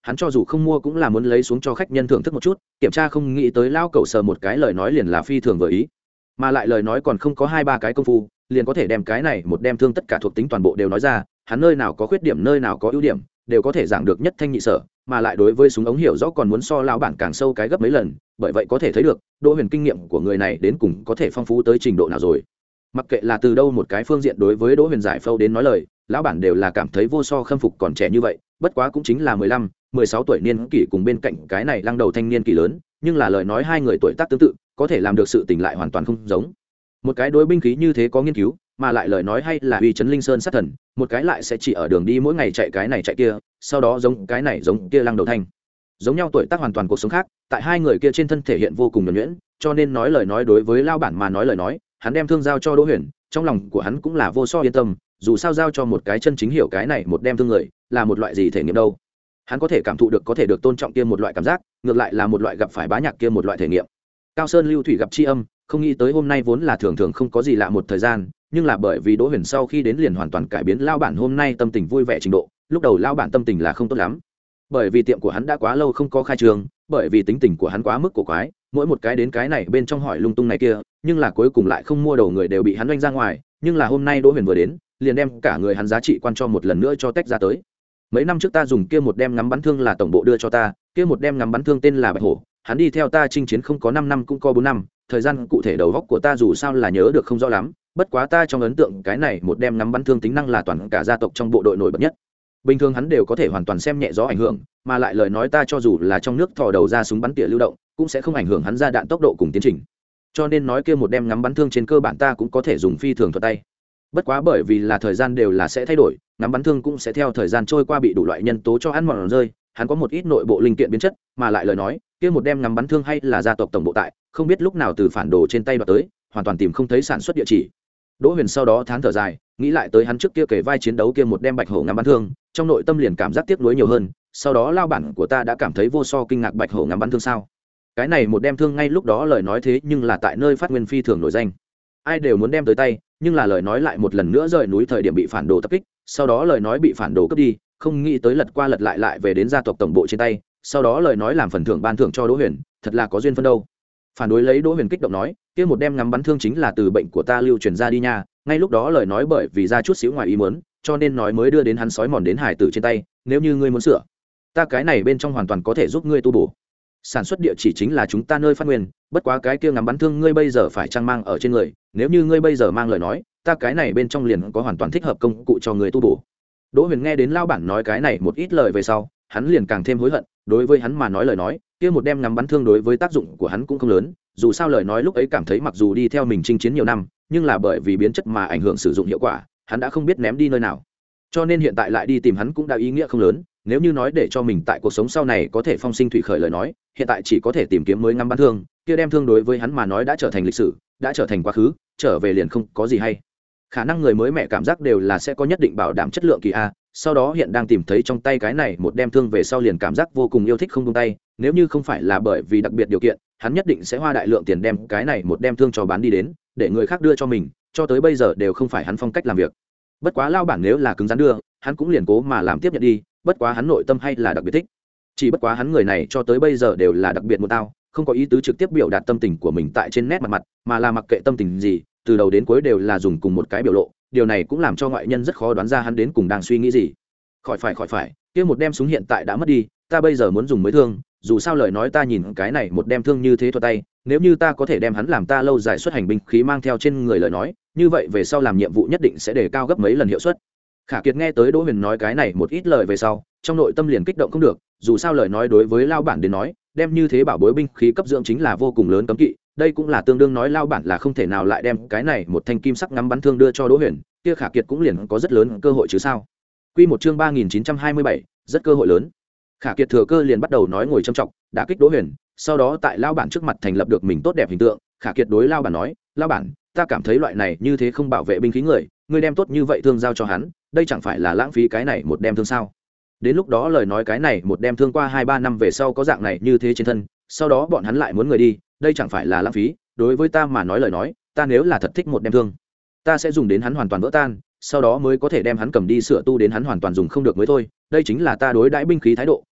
hắn cho dù không mua cũng là muốn lấy xuống cho khách nhân thưởng thức một chút, kiểm tra không nghĩ tới lao cẩu sờ một cái lời nói liền là phi thường vừa ý, mà lại lời nói còn không có hai ba cái công phu liền có thể đem cái này một đem thương tất cả thuộc tính toàn bộ đều nói ra, hắn nơi nào có khuyết điểm nơi nào có ưu điểm đều có thể giảng được nhất thanh nhị sở, mà lại đối với súng ống hiểu rõ còn muốn so lão bản càng sâu cái gấp mấy lần, bởi vậy có thể thấy được Đỗ Huyền kinh nghiệm của người này đến cùng có thể phong phú tới trình độ nào rồi. Mặc kệ là từ đâu một cái phương diện đối với Đỗ Huyền giải phâu đến nói lời, lão bản đều là cảm thấy vô so khâm phục, còn trẻ như vậy, bất quá cũng chính là mười lăm, mười sáu tuổi niên kỷ cùng bên cạnh cái này lăng đầu thanh niên kỷ lớn, nhưng là lời nói hai người tuổi tác tương tự, có thể làm được sự tình lại hoàn toàn không giống. Một cái đối binh khí như thế có nghiên cứu, mà lại lời nói hay là uy chấn linh sơn sát thần, một cái lại sẽ chỉ ở đường đi mỗi ngày chạy cái này chạy kia, sau đó giống cái này giống kia lăng đầu thanh. Giống nhau tuổi tác hoàn toàn cuộc sống khác, tại hai người kia trên thân thể hiện vô cùng nhuần nhuyễn, cho nên nói lời nói đối với lao bản mà nói lời nói, hắn đem thương giao cho Đỗ Huyền, trong lòng của hắn cũng là vô so yên tâm, dù sao giao cho một cái chân chính hiểu cái này một đem thương người, là một loại gì thể nghiệm đâu. Hắn có thể cảm thụ được có thể được tôn trọng kia một loại cảm giác, ngược lại là một loại gặp phải bá nhạc kia một loại thể nghiệm. Cao Sơn lưu thủy gặp tri âm, không nghĩ tới hôm nay vốn là thường thường không có gì lạ một thời gian, nhưng là bởi vì Đỗ Huyền sau khi đến liền hoàn toàn cải biến lao bản hôm nay tâm tình vui vẻ trình độ. Lúc đầu lao bản tâm tình là không tốt lắm, bởi vì tiệm của hắn đã quá lâu không có khai trương, bởi vì tính tình của hắn quá mức cổ quái, mỗi một cái đến cái này bên trong hỏi lung tung này kia, nhưng là cuối cùng lại không mua đầu người đều bị hắn đánh ra ngoài. Nhưng là hôm nay Đỗ Huyền vừa đến, liền đem cả người hắn giá trị quan cho một lần nữa cho tách ra tới. Mấy năm trước ta dùng kia một đem ngắm bắn thương là tổng bộ đưa cho ta, kia một đem ngắm bắn thương tên là Bạch Hổ, hắn đi theo ta chinh chiến không có năm năm cũng có bốn năm, thời gian cụ thể đầu góc của ta dù sao là nhớ được không rõ lắm, bất quá ta trong ấn tượng cái này một đem ngắm bắn thương tính năng là toàn cả gia tộc trong bộ đội nổi bật nhất. Bình thường hắn đều có thể hoàn toàn xem nhẹ gió ảnh hưởng, mà lại lời nói ta cho dù là trong nước thò đầu ra súng bắn tỉa lưu động, cũng sẽ không ảnh hưởng hắn ra đạn tốc độ cùng tiến trình. Cho nên nói kia một đem ngắm bắn thương trên cơ bản ta cũng có thể dùng phi thường thuật tay. Bất quá bởi vì là thời gian đều là sẽ thay đổi, ngắm bắn thương cũng sẽ theo thời gian trôi qua bị đủ loại nhân tố cho ăn mòn rơi, hắn có một ít nội bộ linh kiện biến chất, mà lại lời nói kia một đem ngắm bắn thương hay là gia tộc tổng bộ tại, không biết lúc nào từ phản đồ trên tay đoạt tới, hoàn toàn tìm không thấy sản xuất địa chỉ. Đỗ Huyền sau đó thán thở dài, nghĩ lại tới hắn trước kia kể vai chiến đấu kia một đem Bạch Hổ ngắm bắn thương, trong nội tâm liền cảm giác tiếc nuối nhiều hơn. Sau đó lao bản của ta đã cảm thấy vô so kinh ngạc, Bạch Hổ ngắm bắn thương sao? Cái này một đem thương ngay lúc đó lời nói thế nhưng là tại nơi phát nguyên phi thường nổi danh, ai đều muốn đem tới tay, nhưng là lời nói lại một lần nữa rời núi thời điểm bị phản đồ tập kích, sau đó lời nói bị phản đồ cướp đi, không nghĩ tới lật qua lật lại lại về đến gia tộc tổng bộ trên tay, sau đó lời nói làm phần thưởng ban thưởng cho Đỗ Huyền, thật là có duyên phân đâu. Phản đối lấy Đỗ Huyền kích động nói, kia một đem ngắm bắn thương chính là từ bệnh của ta lưu truyền ra đi nha, ngay lúc đó lời nói bởi vì ra chút xíu ngoài ý muốn, cho nên nói mới đưa đến hắn sói mòn đến hải tử trên tay, nếu như ngươi muốn sửa, ta cái này bên trong hoàn toàn có thể giúp ngươi tu bổ. Sản xuất địa chỉ chính là chúng ta nơi phát nguyên, bất quá cái kia ngắm bắn thương ngươi bây giờ phải trang mang ở trên người, nếu như ngươi bây giờ mang lời nói, ta cái này bên trong liền có hoàn toàn thích hợp công cụ cho người tu bổ. Đỗ Huyền nghe đến lao bản nói cái này một ít lời về sau, hắn liền càng thêm hối hận, đối với hắn mà nói lời nói, kia một đem ngắm bắn thương đối với tác dụng của hắn cũng không lớn, dù sao lời nói lúc ấy cảm thấy mặc dù đi theo mình chinh chiến nhiều năm, nhưng là bởi vì biến chất mà ảnh hưởng sử dụng hiệu quả, hắn đã không biết ném đi nơi nào. Cho nên hiện tại lại đi tìm hắn cũng đã ý nghĩa không lớn, nếu như nói để cho mình tại cuộc sống sau này có thể phong sinh thủy khởi lời nói, hiện tại chỉ có thể tìm kiếm mới ngắm bắn thương, kia đem thương đối với hắn mà nói đã trở thành lịch sử, đã trở thành quá khứ, trở về liền không có gì hay. Khả năng người mới mẹ cảm giác đều là sẽ có nhất định bảo đảm chất lượng kỳ a, sau đó hiện đang tìm thấy trong tay cái này một đem thương về sau liền cảm giác vô cùng yêu thích không buông tay, nếu như không phải là bởi vì đặc biệt điều kiện, hắn nhất định sẽ hoa đại lượng tiền đem cái này một đem thương cho bán đi đến, để người khác đưa cho mình, cho tới bây giờ đều không phải hắn phong cách làm việc. Bất quá lao bản nếu là cứng rắn đưa, hắn cũng liền cố mà làm tiếp nhận đi, bất quá hắn nội tâm hay là đặc biệt thích. Chỉ bất quá hắn người này cho tới bây giờ đều là đặc biệt một tao, không có ý tứ trực tiếp biểu đạt tâm tình của mình tại trên nét mặt mặt, mà là mặc kệ tâm tình gì, từ đầu đến cuối đều là dùng cùng một cái biểu lộ, điều này cũng làm cho ngoại nhân rất khó đoán ra hắn đến cùng đang suy nghĩ gì. Khỏi phải khỏi phải, kia một đem súng hiện tại đã mất đi, ta bây giờ muốn dùng mới thương, dù sao lời nói ta nhìn cái này một đem thương như thế thuật tay, nếu như ta có thể đem hắn làm ta lâu dài xuất hành binh khí mang theo trên người lời nói, như vậy về sau làm nhiệm vụ nhất định sẽ đề cao gấp mấy lần hiệu suất. Khả Kiệt nghe tới Đỗ Huyền nói cái này một ít lời về sau, trong nội tâm liền kích động không được, dù sao lời nói đối với lao bản đến nói, đem như thế bảo bối binh khí cấp dưỡng chính là vô cùng lớn cấm kỵ, đây cũng là tương đương nói lao bản là không thể nào lại đem cái này một thanh kim sắc ngắm bắn thương đưa cho Đỗ Huyền, kia Khả Kiệt cũng liền có rất lớn cơ hội chứ sao. Quy một chương ba nghìn chín trăm hai mươi bảy, rất cơ hội lớn. Khả Kiệt thừa cơ liền bắt đầu nói ngồi châm trọng, đã kích Đỗ Huyền, sau đó tại lao bản trước mặt thành lập được mình tốt đẹp hình tượng. Khả Kiệt đối lao bản nói, lao bản, ta cảm thấy loại này như thế không bảo vệ binh khí người, ngươi đem tốt như vậy thương giao cho hắn, đây chẳng phải là lãng phí cái này một đem thương sao? Đến lúc đó lời nói cái này một đem thương qua hai ba năm về sau có dạng này như thế trên thân, sau đó bọn hắn lại muốn người đi, đây chẳng phải là lãng phí? Đối với ta mà nói lời nói, ta nếu là thật thích một đem thương, ta sẽ dùng đến hắn hoàn toàn vỡ tan, sau đó mới có thể đem hắn cầm đi sửa tu đến hắn hoàn toàn dùng không được mới thôi, đây chính là ta đối đãi binh khí thái độ,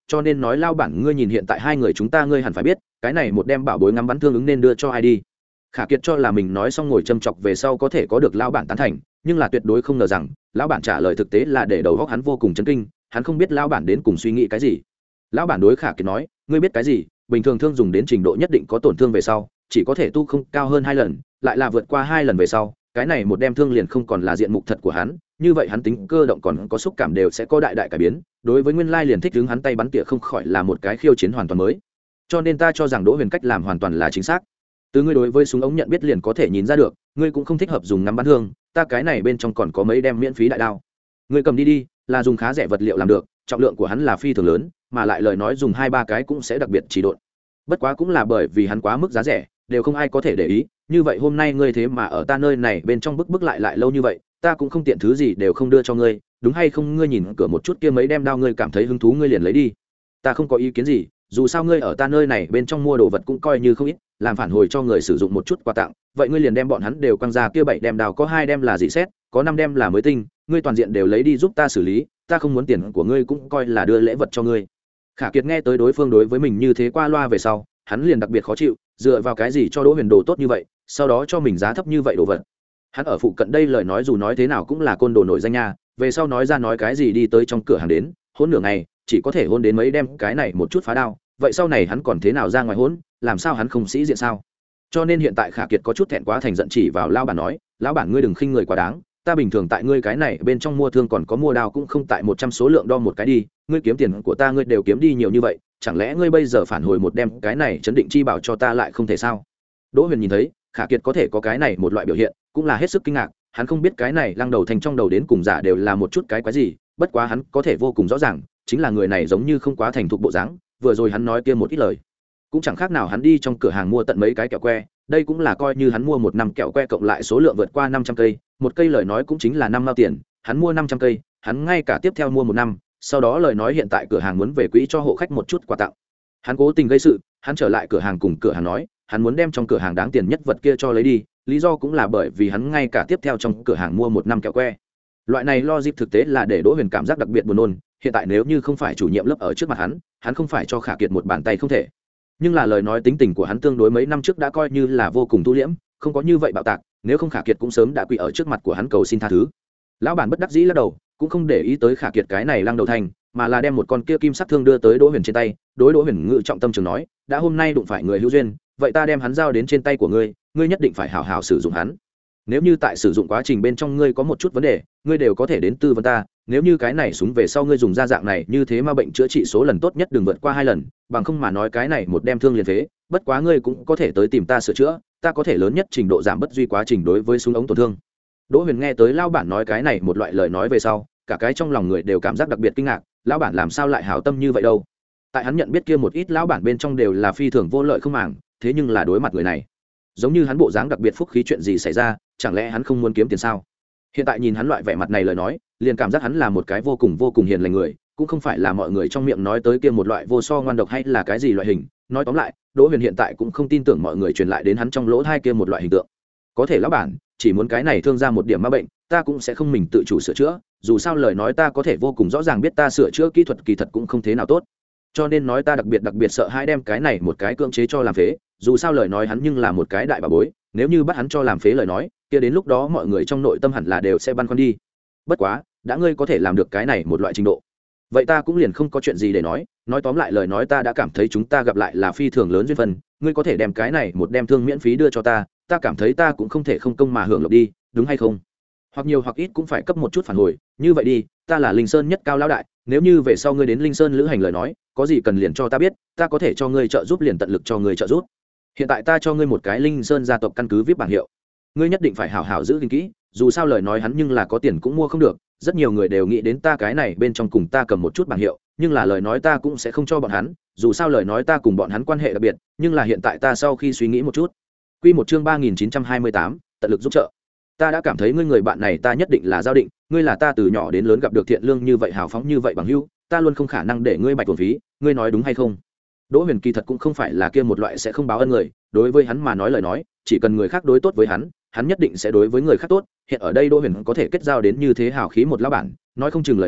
cho nên nói lao bản ngươi nhìn hiện tại hai người chúng ta ngươi hẳn phải biết cái này một đem bảo bối ngắm bắn thương ứng nên đưa cho ai đi. Khả Kiệt cho là mình nói xong ngồi châm chọc về sau có thể có được lao bản tán thành, nhưng là tuyệt đối không ngờ rằng lão bản trả lời thực tế là để đầu óc hắn vô cùng chấn kinh. Hắn không biết lão bản đến cùng suy nghĩ cái gì. Lão bản đối Khả Kiệt nói, ngươi biết cái gì, bình thường thương dùng đến trình độ nhất định có tổn thương về sau chỉ có thể tu không cao hơn hai lần, lại là vượt qua hai lần về sau cái này một đem thương liền không còn là diện mục thật của hắn, như vậy hắn tính cơ động còn có xúc cảm đều sẽ có đại đại cải biến. Đối với nguyên lai liền thích đứng hắn tay bắn tỉa không khỏi là một cái khiêu chiến hoàn toàn mới, cho nên ta cho rằng Đỗ Huyền cách làm hoàn toàn là chính xác. Từ ngươi đối với súng ống nhận biết liền có thể nhìn ra được ngươi cũng không thích hợp dùng ngắm bắn thương, ta cái này bên trong còn có mấy đem miễn phí đại đao, ngươi cầm đi đi, là dùng khá rẻ vật liệu làm được, trọng lượng của hắn là phi thường lớn, mà lại lời nói dùng hai ba cái cũng sẽ đặc biệt chỉ độn. Bất quá cũng là bởi vì hắn quá mức giá rẻ đều không ai có thể để ý, như vậy hôm nay ngươi thế mà ở ta nơi này bên trong bức bức lại lại lâu như vậy, ta cũng không tiện thứ gì đều không đưa cho ngươi, đúng hay không? Ngươi nhìn cửa một chút kia mấy đem đao ngươi cảm thấy hứng thú ngươi liền lấy đi, ta không có ý kiến gì, dù sao ngươi ở ta nơi này bên trong mua đồ vật cũng coi như không ít, làm phản hồi cho người sử dụng một chút quà tặng, vậy ngươi liền đem bọn hắn đều quăng ra, kia bảy đem đao có hai đem là dị xét, có năm đem là mới tinh, ngươi toàn diện đều lấy đi giúp ta xử lý, ta không muốn tiền của ngươi cũng coi là đưa lễ vật cho ngươi. Khả Kiệt nghe tới đối phương đối với mình như thế qua loa về sau hắn liền đặc biệt khó chịu, dựa vào cái gì cho Đỗ Huyền đồ tốt như vậy, sau đó cho mình giá thấp như vậy đồ vật. Hắn ở phụ cận đây lời nói dù nói thế nào cũng là côn đồ nổi danh nha, về sau nói ra nói cái gì đi tới trong cửa hàng đến hôn nửa ngày chỉ có thể hôn đến mấy đem cái này một chút phá đao, vậy sau này hắn còn thế nào ra ngoài hôn, làm sao hắn không sĩ diện sao? Cho nên hiện tại Khả Kiệt có chút thẹn quá thành giận chỉ vào lão bản nói, lão bản ngươi đừng khinh người quá đáng, ta bình thường tại ngươi cái này bên trong mua thương còn có mua đao cũng không tại một trăm số lượng đo một cái đi, ngươi kiếm tiền của ta ngươi đều kiếm đi nhiều như vậy, chẳng lẽ ngươi bây giờ phản hồi một đem cái này chấn định chi bảo cho ta lại không thể sao? Đỗ Huyền nhìn thấy Khả Kiệt có thể có cái này một loại biểu hiện cũng là hết sức kinh ngạc, hắn không biết cái này lăng đầu thành trong đầu đến cùng giả đều là một chút cái quái gì, bất quá hắn có thể vô cùng rõ ràng chính là người này giống như không quá thành thục bộ dáng, vừa rồi hắn nói kia một ít lời cũng chẳng khác nào hắn đi trong cửa hàng mua tận mấy cái kẹo que, đây cũng là coi như hắn mua một năm kẹo que cộng lại số lượng vượt qua năm trăm cây, một cây lời nói cũng chính là năm mao tiền, hắn mua năm trăm cây, hắn ngay cả tiếp theo mua một năm, sau đó lời nói hiện tại cửa hàng muốn về quỹ cho hộ khách một chút quà tặng. Hắn cố tình gây sự, hắn trở lại cửa hàng cùng cửa hàng nói, hắn muốn đem trong cửa hàng đáng tiền nhất vật kia cho lấy đi, lý do cũng là bởi vì hắn ngay cả tiếp theo trong cửa hàng mua một năm kẹo que. Loại này logic thực tế là để Đỗ Huyền cảm giác đặc biệt buồn nôn, hiện tại nếu như không phải chủ nhiệm lớp ở trước mặt hắn, hắn không phải cho Khả Kiệt một bàn tay không thể. Nhưng là lời nói tính tình của hắn tương đối mấy năm trước đã coi như là vô cùng tu liễm, không có như vậy bạo tạc, nếu không Khả Kiệt cũng sớm đã quỳ ở trước mặt của hắn cầu xin tha thứ. Lão bản bất đắc dĩ lắc đầu, cũng không để ý tới Khả Kiệt cái này lăng đầu thành, mà là đem một con kia kim sắc thương đưa tới Đỗ Huyền trên tay, đối Đỗ Huyền ngự trọng tâm trường nói, đã hôm nay đụng phải người hữu duyên, vậy ta đem hắn giao đến trên tay của ngươi, ngươi nhất định phải hảo hảo sử dụng hắn. Nếu như tại sử dụng quá trình bên trong ngươi có một chút vấn đề, ngươi đều có thể đến tư vấn ta, nếu như cái này súng về sau ngươi dùng ra dạng này như thế mà bệnh chữa trị số lần tốt nhất đừng vượt qua hai lần, bằng không mà nói cái này một đem thương liền phế, bất quá ngươi cũng có thể tới tìm ta sửa chữa, ta có thể lớn nhất trình độ giảm bất duy quá trình đối với súng ống tổn thương. Đỗ Huyền nghe tới lão bản nói cái này một loại lời nói về sau, cả cái trong lòng người đều cảm giác đặc biệt kinh ngạc, lão bản làm sao lại hảo tâm như vậy đâu? Tại hắn nhận biết kia một ít lão bản bên trong đều là phi thường vô lợi không màng, thế nhưng là đối mặt người này, giống như hắn bộ dáng đặc biệt phúc khí, chuyện gì xảy ra, chẳng lẽ hắn không muốn kiếm tiền sao? Hiện tại nhìn hắn loại vẻ mặt này lời nói, liền cảm giác hắn là một cái vô cùng vô cùng hiền lành người, cũng không phải là mọi người trong miệng nói tới kia một loại vô so ngoan độc hay là cái gì loại hình. Nói tóm lại, Đỗ Huyền hiện tại cũng không tin tưởng mọi người truyền lại đến hắn trong lỗ tai kia một loại hình tượng. Có thể lão bản chỉ muốn cái này thương ra một điểm ma bệnh, ta cũng sẽ không mình tự chủ sửa chữa, dù sao lời nói ta có thể vô cùng rõ ràng biết ta sửa chữa kỹ thuật kỳ thật cũng không thế nào tốt, cho nên nói ta đặc biệt đặc biệt sợ hai đem cái này một cái cưỡng chế cho làm phế, dù sao lời nói hắn nhưng là một cái đại bà bối, nếu như bắt hắn cho làm phế lời nói kia đến lúc đó mọi người trong nội tâm hẳn là đều sẽ băn khoăn đi. Bất quá đã ngươi có thể làm được cái này một loại trình độ, vậy ta cũng liền không có chuyện gì để nói. Nói tóm lại lời nói ta đã cảm thấy chúng ta gặp lại là phi thường lớn duyên phần, ngươi có thể đem cái này một đem thương miễn phí đưa cho ta, ta cảm thấy ta cũng không thể không công mà hưởng lộc đi, đúng hay không? Hoặc nhiều hoặc ít cũng phải cấp một chút phản hồi, như vậy đi, ta là Linh Sơn nhất cao lão đại, nếu như về sau ngươi đến Linh Sơn lữ hành lời nói, có gì cần liền cho ta biết, ta có thể cho ngươi trợ giúp liền tận lực cho ngươi trợ giúp. Hiện tại ta cho ngươi một cái Linh Sơn gia tộc căn cứ vip bảng hiệu, ngươi nhất định phải hảo hảo giữ gìn kỹ, dù sao lời nói hắn nhưng là có tiền cũng mua không được, rất nhiều người đều nghĩ đến ta cái này bên trong cùng ta cầm một chút bảng hiệu, nhưng là lời nói ta cũng sẽ không cho bọn hắn, dù sao lời nói ta cùng bọn hắn quan hệ đặc biệt, nhưng là hiện tại ta sau khi suy nghĩ một chút, quy một chương ba nghìn chín trăm hai mươi tám, tận lực giúp trợ. Ta đã cảm thấy ngươi người bạn này ta nhất định là giao định, ngươi là ta từ nhỏ đến lớn gặp được thiện lương như vậy hào phóng như vậy bằng hữu, ta luôn không khả năng để ngươi bạch tổn phí, ngươi nói đúng hay không? Đỗ Huyền kỳ thật cũng không phải là kia một loại sẽ không báo ân người, đối với hắn mà nói lời nói, chỉ cần người khác đối tốt với hắn, hắn nhất định sẽ đối với người khác tốt. Hiện ở đây Đỗ Huyền có thể kết giao đến như thế hào khí một lão bản, nói không chừng lời nói,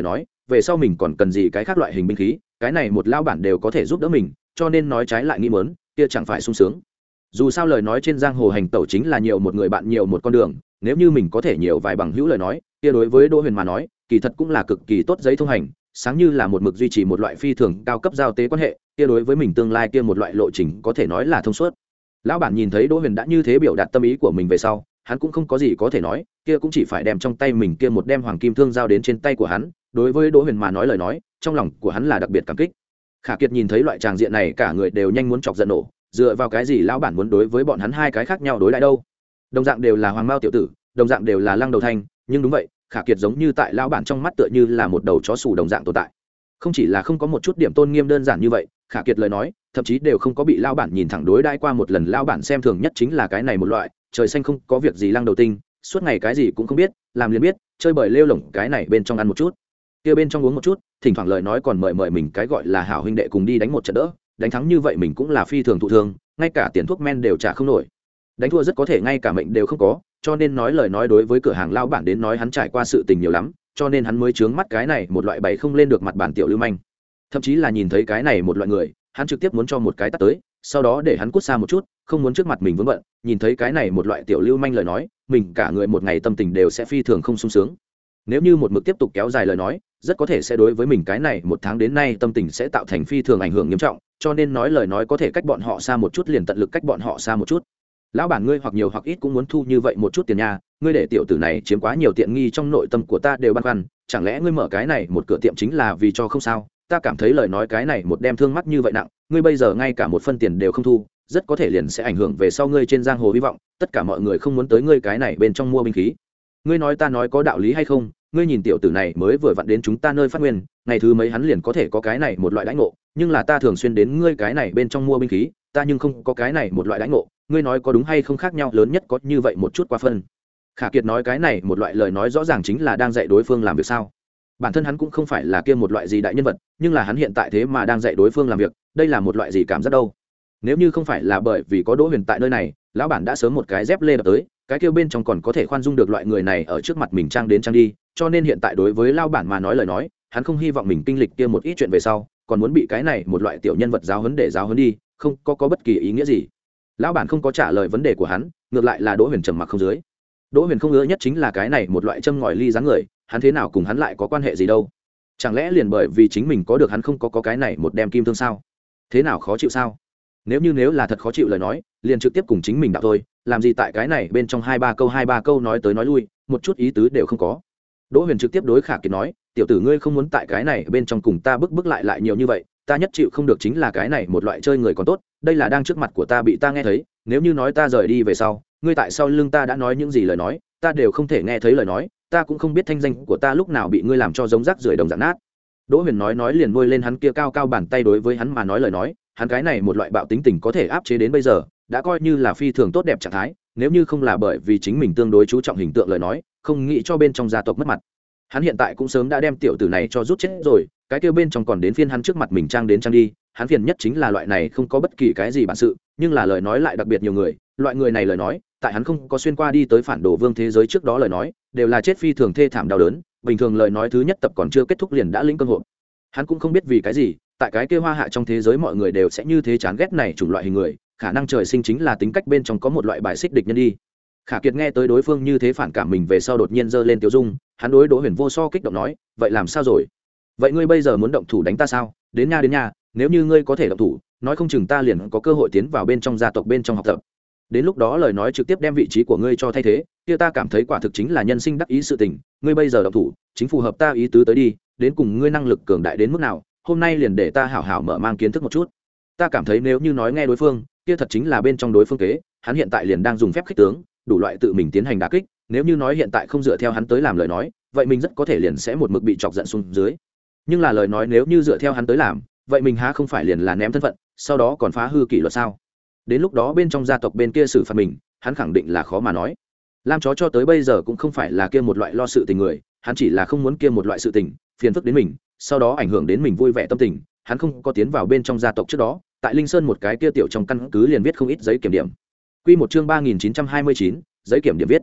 về sau mình còn cần gì cái khác loại hình binh khí, cái này một lao bản đều có thể giúp đỡ mình, cho nên nói trái lại nghĩ mớn kia chẳng phải sung sướng. Dù sao lời nói trên giang hồ hành tẩu chính là nhiều một người bạn nhiều một con đường, nếu như mình có thể nhiều vài bằng hữu lời nói, kia đối với Đỗ Huyền mà nói kỳ thật cũng là cực kỳ tốt giấy thông hành, sáng như là một mực duy trì một loại phi thường cao cấp giao tế quan hệ, kia đối với mình tương lai kia một loại lộ trình có thể nói là thông suốt. Lão bản nhìn thấy Đỗ Huyền đã như thế biểu đạt tâm ý của mình về sau, hắn cũng không có gì có thể nói, kia cũng chỉ phải đem trong tay mình kia một đem hoàng kim thương giao đến trên tay của hắn. Đối với Đỗ Huyền mà nói lời nói, trong lòng của hắn là đặc biệt cảm kích. Khả Kiệt nhìn thấy loại tràng diện này cả người đều nhanh muốn chọc giận nổ, dựa vào cái gì lão bản muốn đối với bọn hắn hai cái khác nhau đối lại đâu? Đồng dạng đều là hoàng mao tiểu tử, đồng dạng đều là lăng đầu thanh, nhưng đúng vậy, Khả Kiệt giống như tại lão bản trong mắt tựa như là một đầu chó sủ đồng dạng tồn tại. Không chỉ là không có một chút điểm tôn nghiêm đơn giản như vậy, Khả Kiệt lời nói thậm chí đều không có bị lão bản nhìn thẳng đối đãi qua một lần. Lão bản xem thường nhất chính là cái này một loại trời xanh không có việc gì lăng đầu tinh, suốt ngày cái gì cũng không biết, làm liền biết chơi bời lêu lổng, cái này bên trong ăn một chút kia bên trong uống một chút, thỉnh thoảng lời nói còn mời mời mình cái gọi là hảo huynh đệ cùng đi đánh một trận đỡ, đánh thắng như vậy mình cũng là phi thường thụ thương, ngay cả tiền thuốc men đều trả không nổi, đánh thua rất có thể ngay cả mệnh đều không có. Cho nên nói lời nói đối với cửa hàng lão bản đến nói hắn trải qua sự tình nhiều lắm, cho nên hắn mới chướng mắt cái này một loại bày không lên được mặt bản tiểu lưu manh. Thậm chí là nhìn thấy cái này một loại người, hắn trực tiếp muốn cho một cái tát tới, sau đó để hắn cút xa một chút, không muốn trước mặt mình vướng bận. Nhìn thấy cái này một loại tiểu lưu manh lời nói, mình cả người một ngày tâm tình đều sẽ phi thường không sung sướng. Nếu như một mực tiếp tục kéo dài lời nói, rất có thể sẽ đối với mình cái này một tháng đến nay tâm tình sẽ tạo thành phi thường ảnh hưởng nghiêm trọng, cho nên nói lời nói có thể cách bọn họ xa một chút liền tận lực cách bọn họ xa một chút. Lão bản ngươi hoặc nhiều hoặc ít cũng muốn thu như vậy một chút tiền nha, ngươi để tiểu tử này chiếm quá nhiều tiện nghi trong nội tâm của ta đều băn khoăn, chẳng lẽ ngươi mở cái này một cửa tiệm chính là vì cho không sao? Ta cảm thấy lời nói cái này một đem thương mắc như vậy nặng, ngươi bây giờ ngay cả một phân tiền đều không thu, rất có thể liền sẽ ảnh hưởng về sau ngươi trên giang hồ hy vọng, tất cả mọi người không muốn tới ngươi cái này bên trong mua binh khí. Ngươi nói ta nói có đạo lý hay không? Ngươi nhìn tiểu tử này mới vừa vặn đến chúng ta nơi phát nguyên, ngày thứ mấy hắn liền có thể có cái này một loại đãi ngộ, nhưng là ta thường xuyên đến ngươi cái này bên trong mua binh khí, ta nhưng không có cái này một loại đãi ngộ, ngươi nói có đúng hay không khác nhau lớn nhất có như vậy một chút quá phân. Khả Kiệt nói cái này một loại lời nói rõ ràng chính là đang dạy đối phương làm việc sao. Bản thân hắn cũng không phải là kia một loại gì đại nhân vật, nhưng là hắn hiện tại thế mà đang dạy đối phương làm việc, đây là một loại gì cảm giác đâu. Nếu như không phải là bởi vì có Đỗ Huyền tại nơi này, lão bản đã sớm một cái dép lê đập tới, cái kia bên trong còn có thể khoan dung được loại người này ở trước mặt mình trang đến trang đi, cho nên hiện tại đối với lão bản mà nói lời nói, hắn không hy vọng mình kinh lịch kia một ít chuyện về sau, còn muốn bị cái này một loại tiểu nhân vật giáo huấn để giáo huấn đi, không có có bất kỳ ý nghĩa gì. Lão bản không có trả lời vấn đề của hắn, ngược lại là Đỗ Huyền trầm mặc không dưới. Đỗ Huyền không ngờ nhất chính là cái này một loại châm ngòi ly dáng người, hắn thế nào cùng hắn lại có quan hệ gì đâu? Chẳng lẽ liền bởi vì chính mình có được hắn không có có cái này một đem kim thương sao? Thế nào khó chịu sao? Nếu như nếu là thật khó chịu lời nói, liền trực tiếp cùng chính mình đạo thôi, làm gì tại cái này bên trong hai ba câu hai ba câu nói tới nói lui, một chút ý tứ đều không có. Đỗ Huyền trực tiếp đối Khả Kiệt nói, tiểu tử ngươi không muốn tại cái này bên trong cùng ta bức bức lại lại nhiều như vậy, ta nhất chịu không được chính là cái này một loại chơi người còn tốt, đây là đang trước mặt của ta bị ta nghe thấy, nếu như nói ta rời đi về sau, ngươi tại sau lưng ta đã nói những gì lời nói, ta đều không thể nghe thấy lời nói, ta cũng không biết thanh danh của ta lúc nào bị ngươi làm cho giống rác rưởi đồng dạng nát. Đỗ Huyền nói nói liền nuôi lên hắn kia cao cao bàn tay đối với hắn mà nói lời nói, hắn cái này một loại bạo tính tình có thể áp chế đến bây giờ, đã coi như là phi thường tốt đẹp trạng thái, nếu như không là bởi vì chính mình tương đối chú trọng hình tượng lời nói, không nghĩ cho bên trong gia tộc mất mặt. Hắn hiện tại cũng sớm đã đem tiểu tử này cho rút chết rồi, cái kia bên trong còn đến phiên hắn trước mặt mình trang đến trang đi, hắn phiền nhất chính là loại này không có bất kỳ cái gì bản sự, nhưng là lời nói lại đặc biệt nhiều người, loại người này lời nói, tại hắn không có xuyên qua đi tới phản đồ vương thế giới trước đó lời nói, đều là chết phi thường thê thảm đau đớn, bình thường lời nói thứ nhất tập còn chưa kết thúc liền đã lĩnh cơn hộ. Hắn cũng không biết vì cái gì, tại cái kia hoa hạ trong thế giới mọi người đều sẽ như thế chán ghét này chủng loại hình người, khả năng trời sinh chính là tính cách bên trong có một loại bài xích địch nhân đi. Khả Kiệt nghe tới đối phương như thế phản cảm mình về sau đột nhiên giơ lên tiêu dung, hắn đối Đỗ Huyền vô so kích động nói, vậy làm sao rồi? Vậy ngươi bây giờ muốn động thủ đánh ta sao? Đến nha đến nha, nếu như ngươi có thể động thủ, nói không chừng ta liền có cơ hội tiến vào bên trong gia tộc bên trong học tập. Đến lúc đó lời nói trực tiếp đem vị trí của ngươi cho thay thế, kia ta cảm thấy quả thực chính là nhân sinh đắc ý sự tình, ngươi bây giờ động thủ, chính phù hợp ta ý tứ tới đi, đến cùng ngươi năng lực cường đại đến mức nào, hôm nay liền để ta hảo hảo mở mang kiến thức một chút. Ta cảm thấy nếu như nói nghe đối phương, kia thật chính là bên trong đối phương kế, hắn hiện tại liền đang dùng phép khích tướng, đủ loại tự mình tiến hành đả kích, nếu như nói hiện tại không dựa theo hắn tới làm lời nói, vậy mình rất có thể liền sẽ một mực bị chọc giận xuống dưới. Nhưng là lời nói nếu như dựa theo hắn tới làm, vậy mình há không phải liền là ném thân phận, sau đó còn phá hư kỷ luật sao? Đến lúc đó bên trong gia tộc bên kia xử phạt mình, hắn khẳng định là khó mà nói. Lam chó cho tới bây giờ cũng không phải là kia một loại lo sự tình người, hắn chỉ là không muốn kia một loại sự tình phiền phức đến mình, sau đó ảnh hưởng đến mình vui vẻ tâm tình. Hắn không có tiến vào bên trong gia tộc trước đó, tại Linh Sơn một cái kia tiểu trong căn cứ liền viết không ít giấy kiểm điểm. Quy một chương ba nghìn chín trăm hai mươi chín, giấy kiểm điểm viết.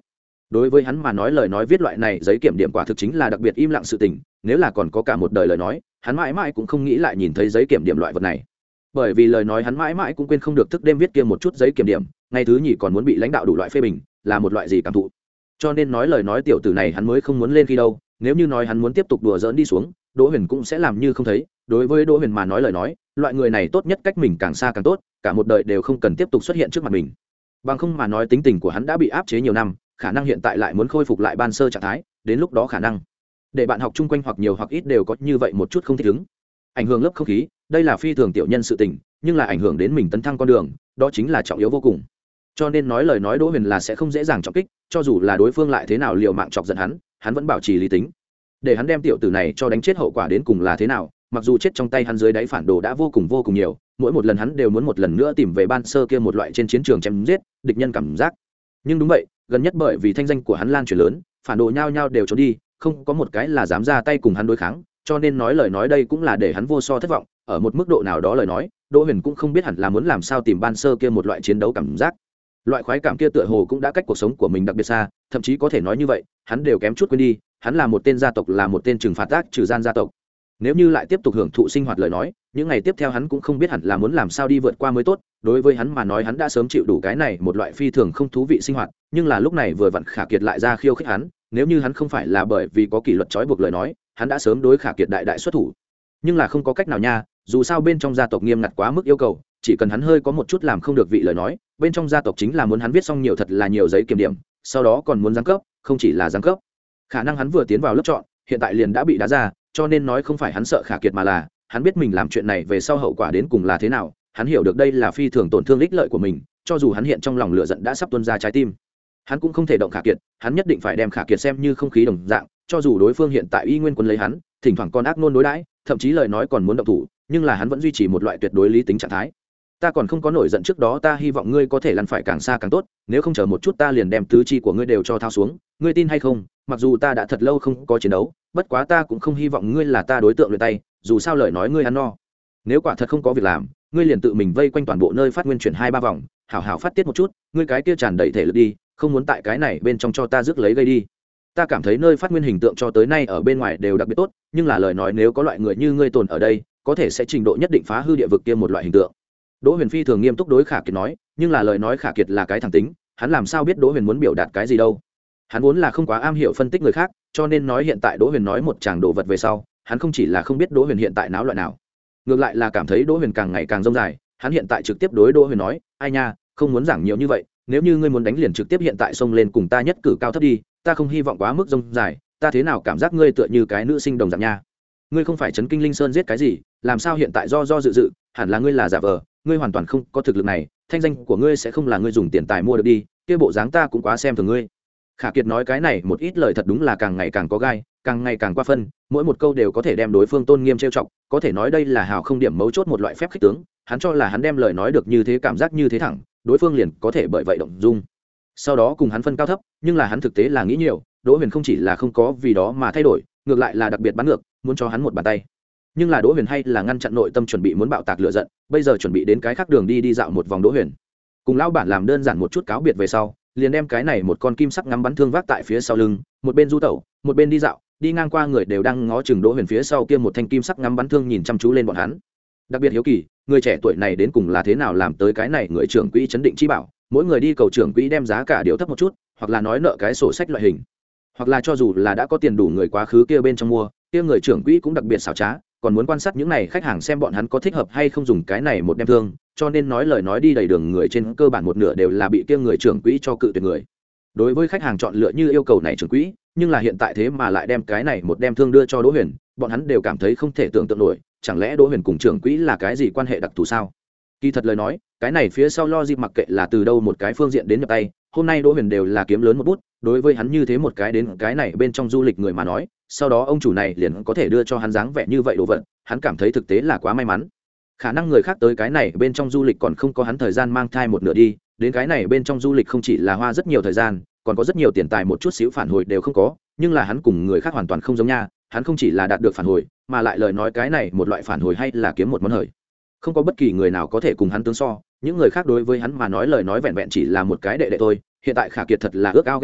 đối với hắn mà nói lời nói viết loại này giấy kiểm điểm quả thực chính là đặc biệt im lặng sự tình, nếu là còn có cả một đời lời nói hắn mãi mãi cũng không nghĩ lại nhìn thấy giấy kiểm điểm loại vật này, bởi vì lời nói hắn mãi mãi cũng quên không được thức đêm viết kia một chút giấy kiểm điểm, ngày thứ nhì còn muốn bị lãnh đạo đủ loại phê bình, là một loại gì cảm thụ. Cho nên nói lời nói tiểu tử này hắn mới không muốn lên khi đâu, nếu như nói hắn muốn tiếp tục đùa giỡn đi xuống, Đỗ Huyền cũng sẽ làm như không thấy. Đối với Đỗ Huyền mà nói lời nói, loại người này tốt nhất cách mình càng xa càng tốt, cả một đời đều không cần tiếp tục xuất hiện trước mặt mình. Bằng không mà nói tính tình của hắn đã bị áp chế nhiều năm, khả năng hiện tại lại muốn khôi phục lại ban sơ trạng thái, đến lúc đó khả năng để bạn học chung quanh hoặc nhiều hoặc ít đều có như vậy một chút không thích ứng. Ảnh hưởng lớp không khí, đây là phi thường tiểu nhân sự tình, nhưng là ảnh hưởng đến mình tấn thăng con đường, đó chính là trọng yếu vô cùng. Cho nên nói lời nói Đỗ Huyền là sẽ không dễ dàng trọng kích, cho dù là đối phương lại thế nào liều mạng chọc giận hắn, hắn vẫn bảo trì lý tính. Để hắn đem tiểu tử này cho đánh chết hậu quả đến cùng là thế nào, mặc dù chết trong tay hắn dưới đáy phản đồ đã vô cùng vô cùng nhiều, mỗi một lần hắn đều muốn một lần nữa tìm về ban sơ kia một loại trên chiến trường chém giết địch nhân cảm giác. Nhưng đúng vậy, gần nhất bởi vì thanh danh của hắn lan truyền lớn, phản đồ nhao nhao đều trốn đi, không có một cái là dám ra tay cùng hắn đối kháng, cho nên nói lời nói đây cũng là để hắn vô so thất vọng. Ở một mức độ nào đó lời nói, Đỗ Huyền cũng không biết hẳn là muốn làm sao tìm ban sơ kia một loại chiến đấu cảm giác. Loại khoái cảm kia tựa hồ cũng đã cách cuộc sống của mình đặc biệt xa, thậm chí có thể nói như vậy, hắn đều kém chút quên đi, hắn là một tên gia tộc, là một tên trừng phạt ác trừ gian gia tộc. Nếu như lại tiếp tục hưởng thụ sinh hoạt lời nói, những ngày tiếp theo hắn cũng không biết hẳn là muốn làm sao đi vượt qua mới tốt. Đối với hắn mà nói hắn đã sớm chịu đủ cái này một loại phi thường không thú vị sinh hoạt, nhưng là lúc này vừa vặn Khả Kiệt lại ra khiêu khích hắn, nếu như hắn không phải là bởi vì có kỷ luật trói buộc lời nói, hắn đã sớm đối Khả Kiệt đại đại xuất thủ. Nhưng là không có cách nào nha, dù sao bên trong gia tộc nghiêm ngặt quá mức yêu cầu, chỉ cần hắn hơi có một chút làm không được vị lời nói, bên trong gia tộc chính là muốn hắn viết xong nhiều thật là nhiều giấy kiểm điểm, sau đó còn muốn giáng cấp, không chỉ là giáng cấp. Khả năng hắn vừa tiến vào lớp chọn, hiện tại liền đã bị đá ra, cho nên nói không phải hắn sợ Khả Kiệt mà là hắn biết mình làm chuyện này về sau hậu quả đến cùng là thế nào, hắn hiểu được đây là phi thường tổn thương ích lợi của mình, cho dù hắn hiện trong lòng lửa giận đã sắp tuôn ra trái tim, hắn cũng không thể động Khả Kiệt, hắn nhất định phải đem Khả Kiệt xem như không khí đồng dạng, cho dù đối phương hiện tại y nguyên quân lấy hắn, thỉnh thoảng còn ác nôn đối đãi, thậm chí lời nói còn muốn động thủ, nhưng là hắn vẫn duy trì một loại tuyệt đối lý tính trạng thái. Ta còn không có nổi giận trước đó, ta hy vọng ngươi có thể lăn phải càng xa càng tốt, nếu không chờ một chút ta liền đem tứ chi của ngươi đều cho thao xuống, ngươi tin hay không? Mặc dù ta đã thật lâu không có chiến đấu, bất quá ta cũng không hy vọng ngươi là ta đối tượng luyện tay, dù sao lời nói ngươi ăn no. Nếu quả thật không có việc làm, ngươi liền tự mình vây quanh toàn bộ nơi phát nguyên chuyển hai ba vòng, hảo hảo phát tiết một chút, ngươi cái kia tràn đầy thể lực đi, không muốn tại cái này bên trong cho ta rước lấy gây đi. Ta cảm thấy nơi phát nguyên hình tượng cho tới nay ở bên ngoài đều đặc biệt tốt, nhưng là lời nói nếu có loại người như ngươi tồn ở đây, có thể sẽ trình độ nhất định phá hư địa vực kia một loại hình tượng. Đỗ Huyền phi thường nghiêm túc đối Khả Kiệt nói, nhưng là lời nói Khả Kiệt là cái thẳng tính, hắn làm sao biết Đỗ Huyền muốn biểu đạt cái gì đâu. Hắn vốn là không quá am hiểu phân tích người khác, cho nên nói hiện tại Đỗ Huyền nói một tràng đồ vật về sau, hắn không chỉ là không biết Đỗ Huyền hiện tại náo loại nào, ngược lại là cảm thấy Đỗ Huyền càng ngày càng rông dài. Hắn hiện tại trực tiếp đối Đỗ Huyền nói, ai nha, không muốn giảng nhiều như vậy, nếu như ngươi muốn đánh liền trực tiếp hiện tại xông lên cùng ta nhất cử cao thấp đi, ta không hy vọng quá mức rông dài, ta thế nào cảm giác ngươi tựa như cái nữ sinh đồng dạng nha. Ngươi không phải Trấn Kinh Linh Sơn giết cái gì, làm sao hiện tại do do dự dự, hẳn là ngươi là giả vờ, ngươi hoàn toàn không có thực lực này, thanh danh của ngươi sẽ không là ngươi dùng tiền tài mua được đi, kia bộ dáng ta cũng quá xem thường ngươi. Khả Kiệt nói cái này một ít lời thật đúng là càng ngày càng có gai, càng ngày càng qua phân, mỗi một câu đều có thể đem đối phương tôn nghiêm trêu chọc, có thể nói đây là hào không điểm mấu chốt một loại phép khích tướng, hắn cho là hắn đem lời nói được như thế cảm giác như thế thẳng, đối phương liền có thể bởi vậy động dung. Sau đó cùng hắn phân cao thấp, nhưng là hắn thực tế là nghĩ nhiều, Đỗ Huyền không chỉ là không có vì đó mà thay đổi, ngược lại là đặc biệt bắn ngược, muốn cho hắn một bàn tay. Nhưng là Đỗ Huyền hay là ngăn chặn nội tâm chuẩn bị muốn bạo tạc lửa giận, bây giờ chuẩn bị đến cái khác đường đi đi dạo một vòng. Đỗ Huyền cùng lão bản làm đơn giản một chút cáo biệt về sau, liền đem cái này một con kim sắc ngắm bắn thương vác tại phía sau lưng, một bên du tẩu, một bên đi dạo, đi ngang qua người đều đang ngó chừng Đỗ Huyền phía sau kia một thanh kim sắc ngắm bắn thương nhìn chăm chú lên bọn hắn. Đặc biệt hiếu kỳ, người trẻ tuổi này đến cùng là thế nào làm tới cái này, người trưởng quỹ chấn định chi bảo, mỗi người đi cầu trưởng quỹ đem giá cả điều thấp một chút, hoặc là nói nợ cái sổ sách loại hình, hoặc là cho dù là đã có tiền đủ người quá khứ kia bên trong mua, kia người trưởng quỹ cũng đặc biệt xảo trá, còn muốn quan sát những này khách hàng xem bọn hắn có thích hợp hay không dùng cái này một đem thương, cho nên nói lời nói đi đầy đường người trên cơ bản một nửa đều là bị kia người trưởng quỹ cho cự tuyệt người. Đối với khách hàng chọn lựa như yêu cầu này trưởng quỹ, nhưng là hiện tại thế mà lại đem cái này một đem thương đưa cho Đỗ Huyền, bọn hắn đều cảm thấy không thể tưởng tượng nổi, chẳng lẽ Đỗ Huyền cùng trưởng quỹ là cái gì quan hệ đặc thù sao? Kỳ thật lời nói, cái này phía sau logic mặc kệ là từ đâu một cái phương diện đến nhập tay, hôm nay Đỗ Huyền đều là kiếm lớn một bút, đối với hắn như thế một cái đến cái này bên trong du lịch người mà nói, sau đó ông chủ này liền có thể đưa cho hắn dáng vẻ như vậy đồ vật, hắn cảm thấy thực tế là quá may mắn. Khả năng người khác tới cái này bên trong du lịch còn không có hắn thời gian mang thai một nửa đi, đến cái này bên trong du lịch không chỉ là hoa rất nhiều thời gian, còn có rất nhiều tiền tài, một chút xíu phản hồi đều không có, nhưng là hắn cùng người khác hoàn toàn không giống nha, hắn không chỉ là đạt được phản hồi, mà lại lời nói cái này một loại phản hồi hay là kiếm một món hời. Không có bất kỳ người nào có thể cùng hắn tương so, những người khác đối với hắn mà nói lời nói vẹn vẹn chỉ là một cái đệ đệ thôi. Hiện tại Khả Kiệt thật là ước ao ghen tị,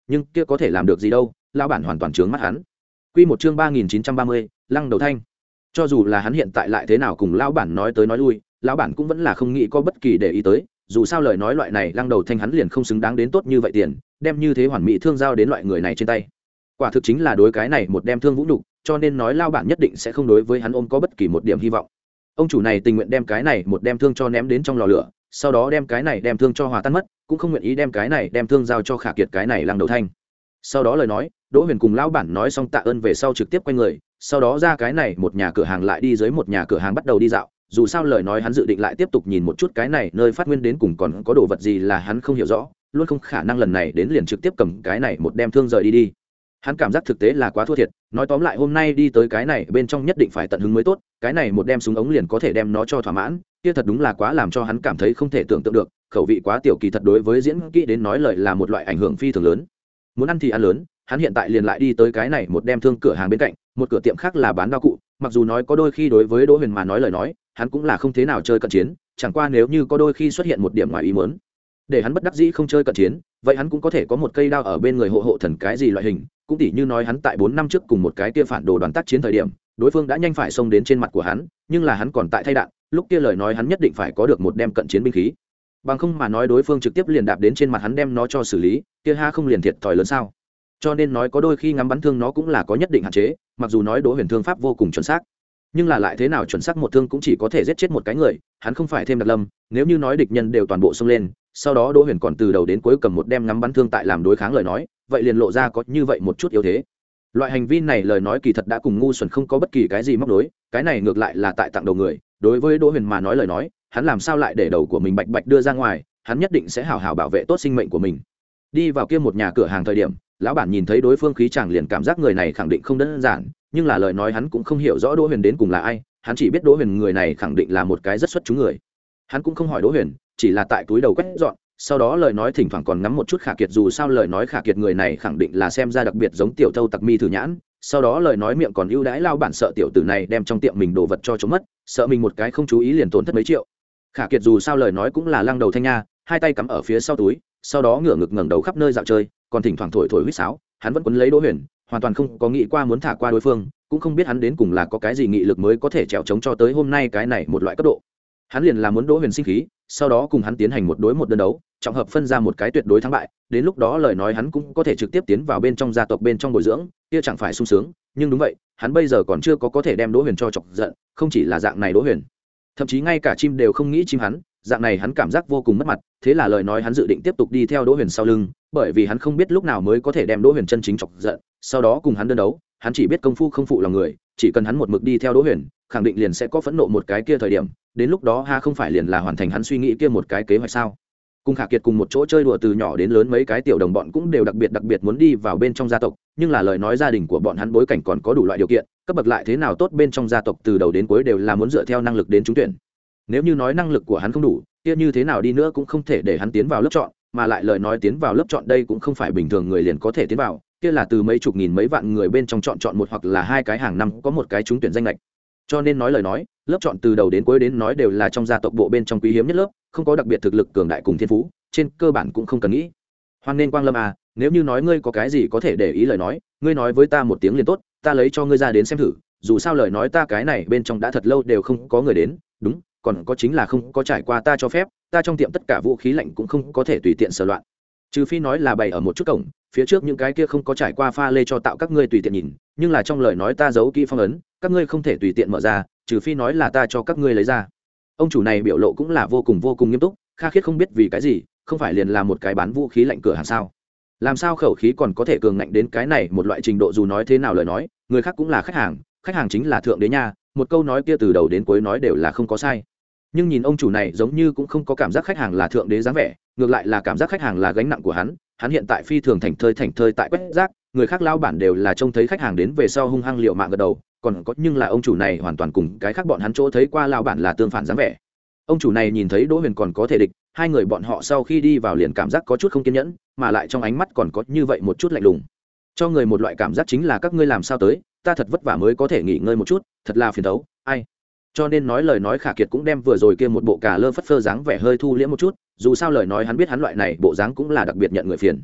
nhưng kia có thể làm được gì đâu, lão bản hoàn toàn trướng mắt hắn. Quy một chương ba nghìn chín trăm ba mươi, Lăng Đầu Thanh. Cho dù là hắn hiện tại lại thế nào cùng lão bản nói tới nói lui, lão bản cũng vẫn là không nghĩ có bất kỳ để ý tới, dù sao lời nói loại này Lăng Đầu Thanh hắn liền không xứng đáng đến tốt như vậy tiền, đem như thế hoàn mỹ thương giao đến loại người này trên tay. Quả thực chính là đối cái này một đem thương vũ nhục, cho nên nói lão bản nhất định sẽ không đối với hắn ôm có bất kỳ một điểm hy vọng. Ông chủ này tình nguyện đem cái này một đem thương cho ném đến trong lò lửa, sau đó đem cái này đem thương cho hòa tan mất, cũng không nguyện ý đem cái này đem thương giao cho Khả Kiệt cái này Lăng Đầu Thanh. Sau đó lời nói, Đỗ Huyền cùng lão bản nói xong tạ ơn về sau trực tiếp quay người, sau đó ra cái này một nhà cửa hàng lại đi dưới một nhà cửa hàng bắt đầu đi dạo, dù sao lời nói hắn dự định lại tiếp tục nhìn một chút cái này nơi phát nguyên đến cùng còn có đồ vật gì là hắn không hiểu rõ, luôn không khả năng lần này đến liền trực tiếp cầm cái này một đem thương rời đi đi. Hắn cảm giác thực tế là quá thua thiệt, nói tóm lại hôm nay đi tới cái này bên trong nhất định phải tận hứng mới tốt, cái này một đem súng ống liền có thể đem nó cho thỏa mãn, kia thật đúng là quá làm cho hắn cảm thấy không thể tưởng tượng được, khẩu vị quá tiểu kỳ thật đối với diễn kỹ đến nói lời là một loại ảnh hưởng phi thường lớn. Muốn ăn thì ăn lớn, hắn hiện tại liền lại đi tới cái này một đem thương cửa hàng bên cạnh, một cửa tiệm khác là bán đao cụ, mặc dù nói có đôi khi đối với Đỗ Huyền mà nói lời nói, hắn cũng là không thế nào chơi cận chiến, chẳng qua nếu như có đôi khi xuất hiện một điểm ngoài ý muốn, để hắn bất đắc dĩ không chơi cận chiến, vậy hắn cũng có thể có một cây đao ở bên người hộ hộ thần cái gì loại hình, cũng tỉ như nói hắn tại bốn năm trước cùng một cái kia phản đồ đoàn tác chiến thời điểm, đối phương đã nhanh phải xông đến trên mặt của hắn, nhưng là hắn còn tại thay đạn, lúc kia lời nói hắn nhất định phải có được một đem cận chiến binh khí, bằng không mà nói đối phương trực tiếp liền đạp đến trên mặt hắn đem nó cho xử lý, kia ha không liền thiệt thòi lớn sao? Cho nên nói có đôi khi ngắm bắn thương nó cũng là có nhất định hạn chế, mặc dù nói Đỗ Huyền thương pháp vô cùng chuẩn xác, nhưng là lại thế nào chuẩn xác một thương cũng chỉ có thể giết chết một cái người, hắn không phải thêm đặc lâm, nếu như nói địch nhân đều toàn bộ xông lên, sau đó Đỗ Huyền còn từ đầu đến cuối cầm một đem ngắm bắn thương tại làm đối kháng lời nói, vậy liền lộ ra có như vậy một chút yếu thế. Loại hành vi này lời nói kỳ thật đã cùng ngu xuẩn không có bất kỳ cái gì móc đối, cái này ngược lại là tại tặng đầu người, đối với Đỗ Huyền mà nói lời nói, hắn làm sao lại để đầu của mình bạch bạch đưa ra ngoài, hắn nhất định sẽ hảo hảo bảo vệ tốt sinh mệnh của mình. Đi vào kia một nhà cửa hàng thời điểm, lão bản nhìn thấy đối phương khí chàng liền cảm giác người này khẳng định không đơn giản, nhưng là lời nói hắn cũng không hiểu rõ Đỗ Huyền đến cùng là ai, hắn chỉ biết Đỗ Huyền người này khẳng định là một cái rất xuất chúng người. Hắn cũng không hỏi Đỗ Huyền, chỉ là tại túi đầu quét dọn, sau đó lời nói thỉnh thoảng còn ngắm một chút Khả Kiệt, dù sao lời nói Khả Kiệt người này khẳng định là xem ra đặc biệt giống tiểu thâu tặc mi thử nhãn, sau đó lời nói miệng còn ưu đãi lao bản sợ tiểu tử này đem trong tiệm mình đồ vật cho trống mất, sợ mình một cái không chú ý liền tổn thất mấy triệu. Khả Kiệt dù sao lời nói cũng là Lăng Đầu Thanh nha, hai tay cắm ở phía sau túi, sau đó ngửa ngực ngẩng đầu khắp nơi dạo chơi, còn thỉnh thoảng thổi thổi huýt sáo, hắn vẫn quấn lấy Đỗ Huyền, hoàn toàn không có nghĩ qua muốn thả qua đối phương, cũng không biết hắn đến cùng là có cái gì nghị lực mới có thể trèo chống cho tới hôm nay cái này một loại cấp độ. Hắn liền là muốn Đỗ Huyền sinh khí, sau đó cùng hắn tiến hành một đối một đơn đấu, trọng hợp phân ra một cái tuyệt đối thắng bại, đến lúc đó lời nói hắn cũng có thể trực tiếp tiến vào bên trong gia tộc bên trong bồi dưỡng, kia chẳng phải sung sướng, nhưng đúng vậy, hắn bây giờ còn chưa có có thể đem Đỗ Huyền cho chọc giận, không chỉ là dạng này Đỗ Huyền, thậm chí ngay cả chim đều không nghĩ chim hắn, dạng này hắn cảm giác vô cùng mất mặt, thế là lời nói hắn dự định tiếp tục đi theo Đỗ Huyền sau lưng, bởi vì hắn không biết lúc nào mới có thể đem Đỗ Huyền chân chính chọc giận, sau đó cùng hắn đơn đấu, hắn chỉ biết công phu không phụ lòng người, chỉ cần hắn một mực đi theo Đỗ Huyền, khẳng định liền sẽ có phẫn nộ một cái kia thời điểm, đến lúc đó ha không phải liền là hoàn thành hắn suy nghĩ kia một cái kế hoạch sao? Cùng Khả Kiệt cùng một chỗ chơi đùa từ nhỏ đến lớn mấy cái tiểu đồng bọn cũng đều đặc biệt đặc biệt muốn đi vào bên trong gia tộc, nhưng là lời nói gia đình của bọn hắn bối cảnh còn có đủ loại điều kiện, cấp bậc lại thế nào tốt bên trong gia tộc từ đầu đến cuối đều là muốn dựa theo năng lực đến trúng tuyển. Nếu như nói năng lực của hắn không đủ, kia như thế nào đi nữa cũng không thể để hắn tiến vào lớp chọn, mà lại lời nói tiến vào lớp chọn đây cũng không phải bình thường người liền có thể tiến vào, kia là từ mấy chục nghìn mấy vạn người bên trong chọn chọn một hoặc là hai cái hàng năm có một cái trúng tuyển danh lệch. Cho nên nói lời nói, lớp chọn từ đầu đến cuối đến nói đều là trong gia tộc bộ bên trong quý hiếm nhất lớp, không có đặc biệt thực lực cường đại cùng thiên phú, trên cơ bản cũng không cần nghĩ. Hoan nên Quang Lâm à, nếu như nói ngươi có cái gì có thể để ý lời nói, ngươi nói với ta một tiếng liền tốt, ta lấy cho ngươi ra đến xem thử, dù sao lời nói ta cái này bên trong đã thật lâu đều không có người đến, đúng, còn có chính là không có trải qua ta cho phép, ta trong tiệm tất cả vũ khí lạnh cũng không có thể tùy tiện sờ loạn. Trừ phi nói là bày ở một chút cổng, phía trước những cái kia không có trải qua pha lê cho tạo các ngươi tùy tiện nhìn, nhưng là trong lời nói ta giấu kỹ phong ấn, các ngươi không thể tùy tiện mở ra, trừ phi nói là ta cho các ngươi lấy ra. Ông chủ này biểu lộ cũng là vô cùng vô cùng nghiêm túc, Kha Khiết không biết vì cái gì, không phải liền là một cái bán vũ khí lạnh cửa hàng sao? Làm sao khẩu khí còn có thể cường ngạnh đến cái này một loại trình độ, dù nói thế nào lời nói, người khác cũng là khách hàng, khách hàng chính là thượng đế nha, một câu nói kia từ đầu đến cuối nói đều là không có sai. Nhưng nhìn ông chủ này giống như cũng không có cảm giác khách hàng là thượng đế dáng vẻ, ngược lại là cảm giác khách hàng là gánh nặng của hắn, hắn hiện tại phi thường thành thơi thành thơi tại quét rác, người khác lao bản đều là trông thấy khách hàng đến về sau hung hăng liệu mạng gật đầu, còn có nhưng là ông chủ này hoàn toàn cùng cái khác bọn hắn chỗ thấy qua lao bản là tương phản dáng vẻ. Ông chủ này nhìn thấy Đỗ Huyền còn có thể địch, hai người bọn họ sau khi đi vào liền cảm giác có chút không kiên nhẫn, mà lại trong ánh mắt còn có như vậy một chút lạnh lùng, cho người một loại cảm giác chính là các ngươi làm sao tới, ta thật vất vả mới có thể nghỉ ngơi một chút, thật là phiền toái, ai. Cho nên nói lời nói Khả Kiệt cũng đem vừa rồi kia một bộ cà lơ phất phơ dáng vẻ hơi thu liễm một chút, dù sao lời nói hắn biết hắn loại này bộ dáng cũng là đặc biệt nhận người phiền.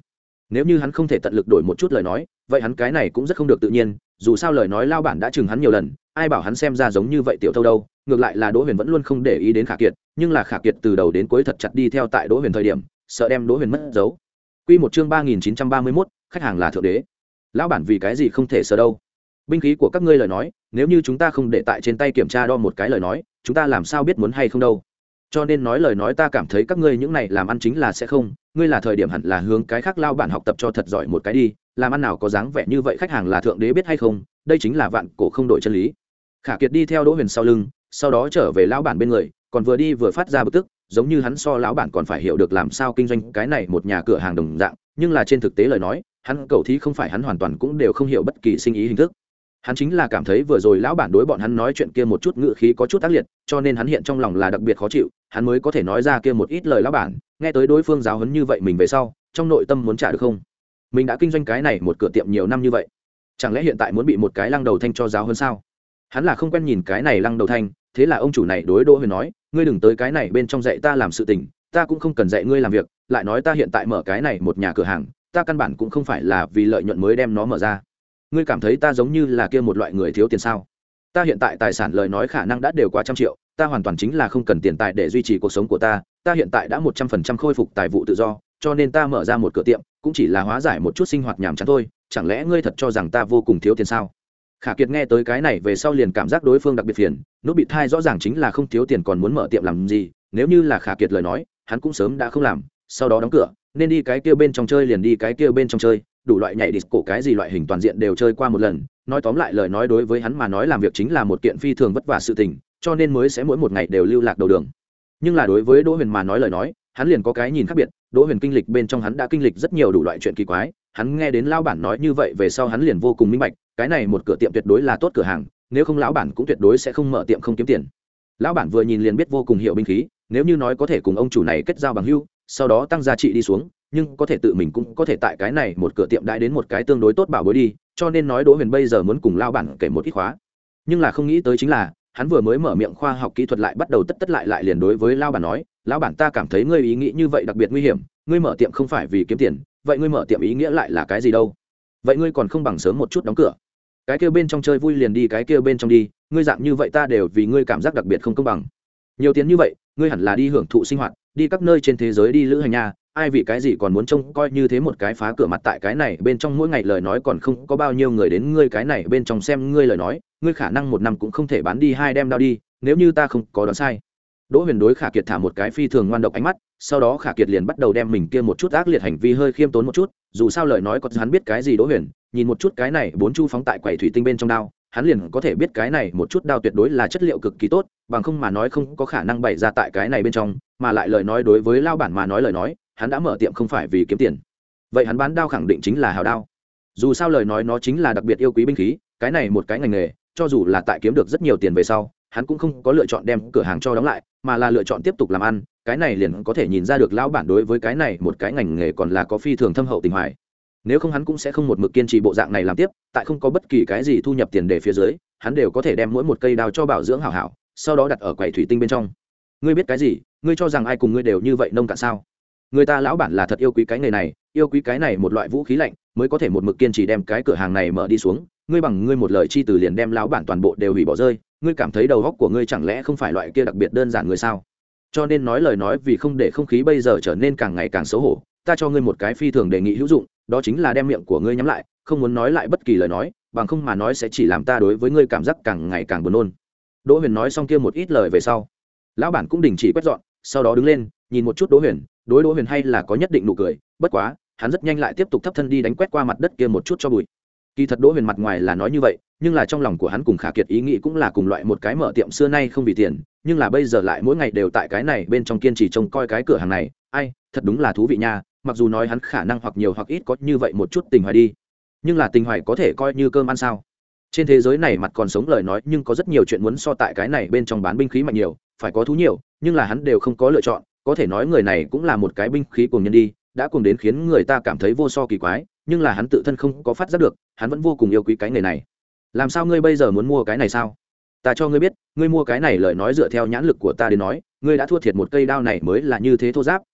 nếu như hắn không thể tận lực đổi một chút lời nói vậy hắn cái này cũng rất không được tự nhiên, dù sao lời nói lao bản đã chừng hắn nhiều lần, ai bảo hắn xem ra giống như vậy tiểu thâu đâu. Ngược lại là Đỗ Huyền vẫn luôn không để ý đến Khả Kiệt, nhưng là Khả Kiệt từ đầu đến cuối thật chặt đi theo tại Đỗ Huyền thời điểm, sợ đem Đỗ Huyền mất dấu. Quy một chương ba nghìn chín trăm ba mươi mốt, khách hàng là thượng đế. Lão bản vì cái gì không thể sợ đâu? Binh khí của các ngươi lời nói, nếu như chúng ta không để tại trên tay kiểm tra đo một cái lời nói, chúng ta làm sao biết muốn hay không đâu? Cho nên nói lời nói ta cảm thấy các ngươi những này làm ăn chính là sẽ không, ngươi là thời điểm hẳn là hướng cái khác lao bản học tập cho thật giỏi một cái đi, làm ăn nào có dáng vẻ như vậy khách hàng là thượng đế biết hay không, đây chính là vạn cổ không đổi chân lý. Khả Kiệt đi theo Đỗ Huyền sau lưng, sau đó trở về lão bản bên người, còn vừa đi vừa phát ra bực tức, giống như hắn so lão bản còn phải hiểu được làm sao kinh doanh cái này một nhà cửa hàng đồng dạng, nhưng là trên thực tế lời nói, hắn cầu thí không phải hắn hoàn toàn cũng đều không hiểu bất kỳ sinh ý hình thức. Hắn chính là cảm thấy vừa rồi lão bản đối bọn hắn nói chuyện kia một chút ngữ khí có chút ác liệt, cho nên hắn hiện trong lòng là đặc biệt khó chịu, hắn mới có thể nói ra kia một ít lời lão bản, nghe tới đối phương giáo huấn như vậy mình về sau, trong nội tâm muốn trả được không? Mình đã kinh doanh cái này một cửa tiệm nhiều năm như vậy, chẳng lẽ hiện tại muốn bị một cái lăng đầu thanh cho giáo huấn sao? Hắn là không quen nhìn cái này lăng đầu thanh, thế là ông chủ này đối Đỗ Huyền nói, ngươi đừng tới cái này bên trong dạy ta làm sự tình, ta cũng không cần dạy ngươi làm việc, lại nói ta hiện tại mở cái này một nhà cửa hàng, ta căn bản cũng không phải là vì lợi nhuận mới đem nó mở ra. Ngươi cảm thấy ta giống như là kia một loại người thiếu tiền sao? Ta hiện tại tài sản lời nói khả năng đã đều quá trăm triệu, ta hoàn toàn chính là không cần tiền tài để duy trì cuộc sống của ta, ta hiện tại đã một trăm phần trăm khôi phục tài vụ tự do, cho nên ta mở ra một cửa tiệm, cũng chỉ là hóa giải một chút sinh hoạt nhàm chán thôi, chẳng lẽ ngươi thật cho rằng ta vô cùng thiếu tiền sao? Khả Kiệt nghe tới cái này về sau liền cảm giác đối phương đặc biệt phiền, nút bị thai rõ ràng chính là không thiếu tiền còn muốn mở tiệm làm gì, nếu như là Khả Kiệt lời nói, hắn cũng sớm đã không làm, sau đó đóng cửa, nên đi cái kia bên trong chơi liền đi cái kia bên trong chơi, đủ loại nhảy disco cái gì loại hình toàn diện đều chơi qua một lần, nói tóm lại lời nói đối với hắn mà nói làm việc chính là một kiện phi thường vất vả sự tình, cho nên mới sẽ mỗi một ngày đều lưu lạc đầu đường. Nhưng là đối với Đỗ Huyền mà nói lời nói, hắn liền có cái nhìn khác biệt, Đỗ Huyền kinh lịch bên trong hắn đã kinh lịch rất nhiều đủ loại chuyện kỳ quái, hắn nghe đến lão bản nói như vậy về sau hắn liền vô cùng minh bạch, cái này một cửa tiệm tuyệt đối là tốt cửa hàng, nếu không lão bản cũng tuyệt đối sẽ không mở tiệm không kiếm tiền. Lão bản vừa nhìn liền biết vô cùng hiểu binh khí, nếu như nói có thể cùng ông chủ này kết giao bằng hữu, sau đó tăng giá trị đi xuống, nhưng có thể tự mình cũng có thể tại cái này một cửa tiệm đãi đến một cái tương đối tốt bảo bối đi, cho nên nói Đỗ Huyền bây giờ muốn cùng lão bản kể một ít khóa. Nhưng là không nghĩ tới chính là, hắn vừa mới mở miệng khoa học kỹ thuật lại bắt đầu tất tất lại lại liền đối với lão bản nói, lão bản ta cảm thấy ngươi ý nghĩ như vậy đặc biệt nguy hiểm, ngươi mở tiệm không phải vì kiếm tiền, vậy ngươi mở tiệm ý nghĩa lại là cái gì đâu? Vậy ngươi còn không bằng sớm một chút đóng cửa. Cái kia bên trong chơi vui liền đi cái kia bên trong đi, ngươi dạng như vậy ta đều vì ngươi cảm giác đặc biệt không công bằng. Nhiều tiền như vậy, ngươi hẳn là đi hưởng thụ sinh hoạt, đi các nơi trên thế giới đi lữ hành nha, ai vì cái gì còn muốn trông coi như thế một cái phá cửa mặt tại cái này bên trong mỗi ngày lời nói còn không có bao nhiêu người đến ngươi cái này bên trong xem ngươi lời nói, ngươi khả năng một năm cũng không thể bán đi hai đem đao đi, nếu như ta không có đoán sai. Đỗ Huyền đối Khả Kiệt thả một cái phi thường ngoan độc ánh mắt, sau đó Khả Kiệt liền bắt đầu đem mình kia một chút ác liệt hành vi hơi khiêm tốn một chút, dù sao lời nói có hắn biết cái gì Đỗ Huyền, nhìn một chút cái này bốn chu phóng tại quầy thủy tinh bên trong đao, hắn liền có thể biết cái này một chút đao tuyệt đối là chất liệu cực kỳ tốt, bằng không mà nói không có khả năng bày ra tại cái này bên trong, mà lại lời nói đối với lao bản mà nói lời nói, hắn đã mở tiệm không phải vì kiếm tiền. Vậy hắn bán đao khẳng định chính là hào đao. Dù sao lời nói nó chính là đặc biệt yêu quý binh khí, cái này một cái ngành nghề, cho dù là tại kiếm được rất nhiều tiền về sau, hắn cũng không có lựa chọn đem cửa hàng cho đóng lại, mà là lựa chọn tiếp tục làm ăn, cái này liền có thể nhìn ra được lão bản đối với cái này một cái ngành nghề còn là có phi thường thâm hậu tình hoài. Nếu không hắn cũng sẽ không một mực kiên trì bộ dạng này làm tiếp, tại không có bất kỳ cái gì thu nhập tiền để phía dưới, hắn đều có thể đem mỗi một cây đao cho bảo dưỡng hảo hảo, sau đó đặt ở quầy thủy tinh bên trong. Ngươi biết cái gì? Ngươi cho rằng ai cùng ngươi đều như vậy nông cạn sao? Người ta lão bản là thật yêu quý cái nghề này, yêu quý cái này một loại vũ khí lạnh, mới có thể một mực kiên trì đem cái cửa hàng này mở đi xuống. Ngươi bằng ngươi một lời chi từ liền đem lão bản toàn bộ đều hủy bỏ rơi, ngươi cảm thấy đầu óc của ngươi chẳng lẽ không phải loại kia đặc biệt đơn giản người sao? Cho nên nói lời nói vì không để không khí bây giờ trở nên càng ngày càng xấu hổ, ta cho ngươi một cái phi thường đề nghị hữu dụng, đó chính là đem miệng của ngươi nhắm lại, không muốn nói lại bất kỳ lời nói, bằng không mà nói sẽ chỉ làm ta đối với ngươi cảm giác càng ngày càng buồn nôn. Đỗ Huyền nói xong kia một ít lời về sau, lão bản cũng đình chỉ quét dọn, sau đó đứng lên, nhìn một chút Đỗ Huyền, đối Đỗ Huyền hay là có nhất định nụ cười, bất quá, hắn rất nhanh lại tiếp tục thấp thân đi đánh quét qua mặt đất kia một chút cho bụi. Kỳ thật Đỗ Huyền mặt ngoài là nói như vậy, nhưng là trong lòng của hắn cùng Khả Kiệt ý nghĩ cũng là cùng loại một cái mở tiệm xưa nay không vì tiền, nhưng là bây giờ lại mỗi ngày đều tại cái này bên trong kiên trì trông coi cái cửa hàng này, ai, thật đúng là thú vị nha, mặc dù nói hắn khả năng hoặc nhiều hoặc ít có như vậy một chút tình hoài đi, nhưng là tình hoài có thể coi như cơm ăn sao? Trên thế giới này mặt còn sống lời nói, nhưng có rất nhiều chuyện muốn so tại cái này bên trong bán binh khí mạnh nhiều, phải có thú nhiều, nhưng là hắn đều không có lựa chọn, có thể nói người này cũng là một cái binh khí cuồng nhân đi, đã cuồng đến khiến người ta cảm thấy vô so kỳ quái, nhưng là hắn tự thân không có phát giác được, hắn vẫn vô cùng yêu quý cái nghề này. Làm sao ngươi bây giờ muốn mua cái này sao? Ta cho ngươi biết, ngươi mua cái này lời nói dựa theo nhãn lực của ta đến nói, ngươi đã thua thiệt một cây đao này mới là như thế thô giáp,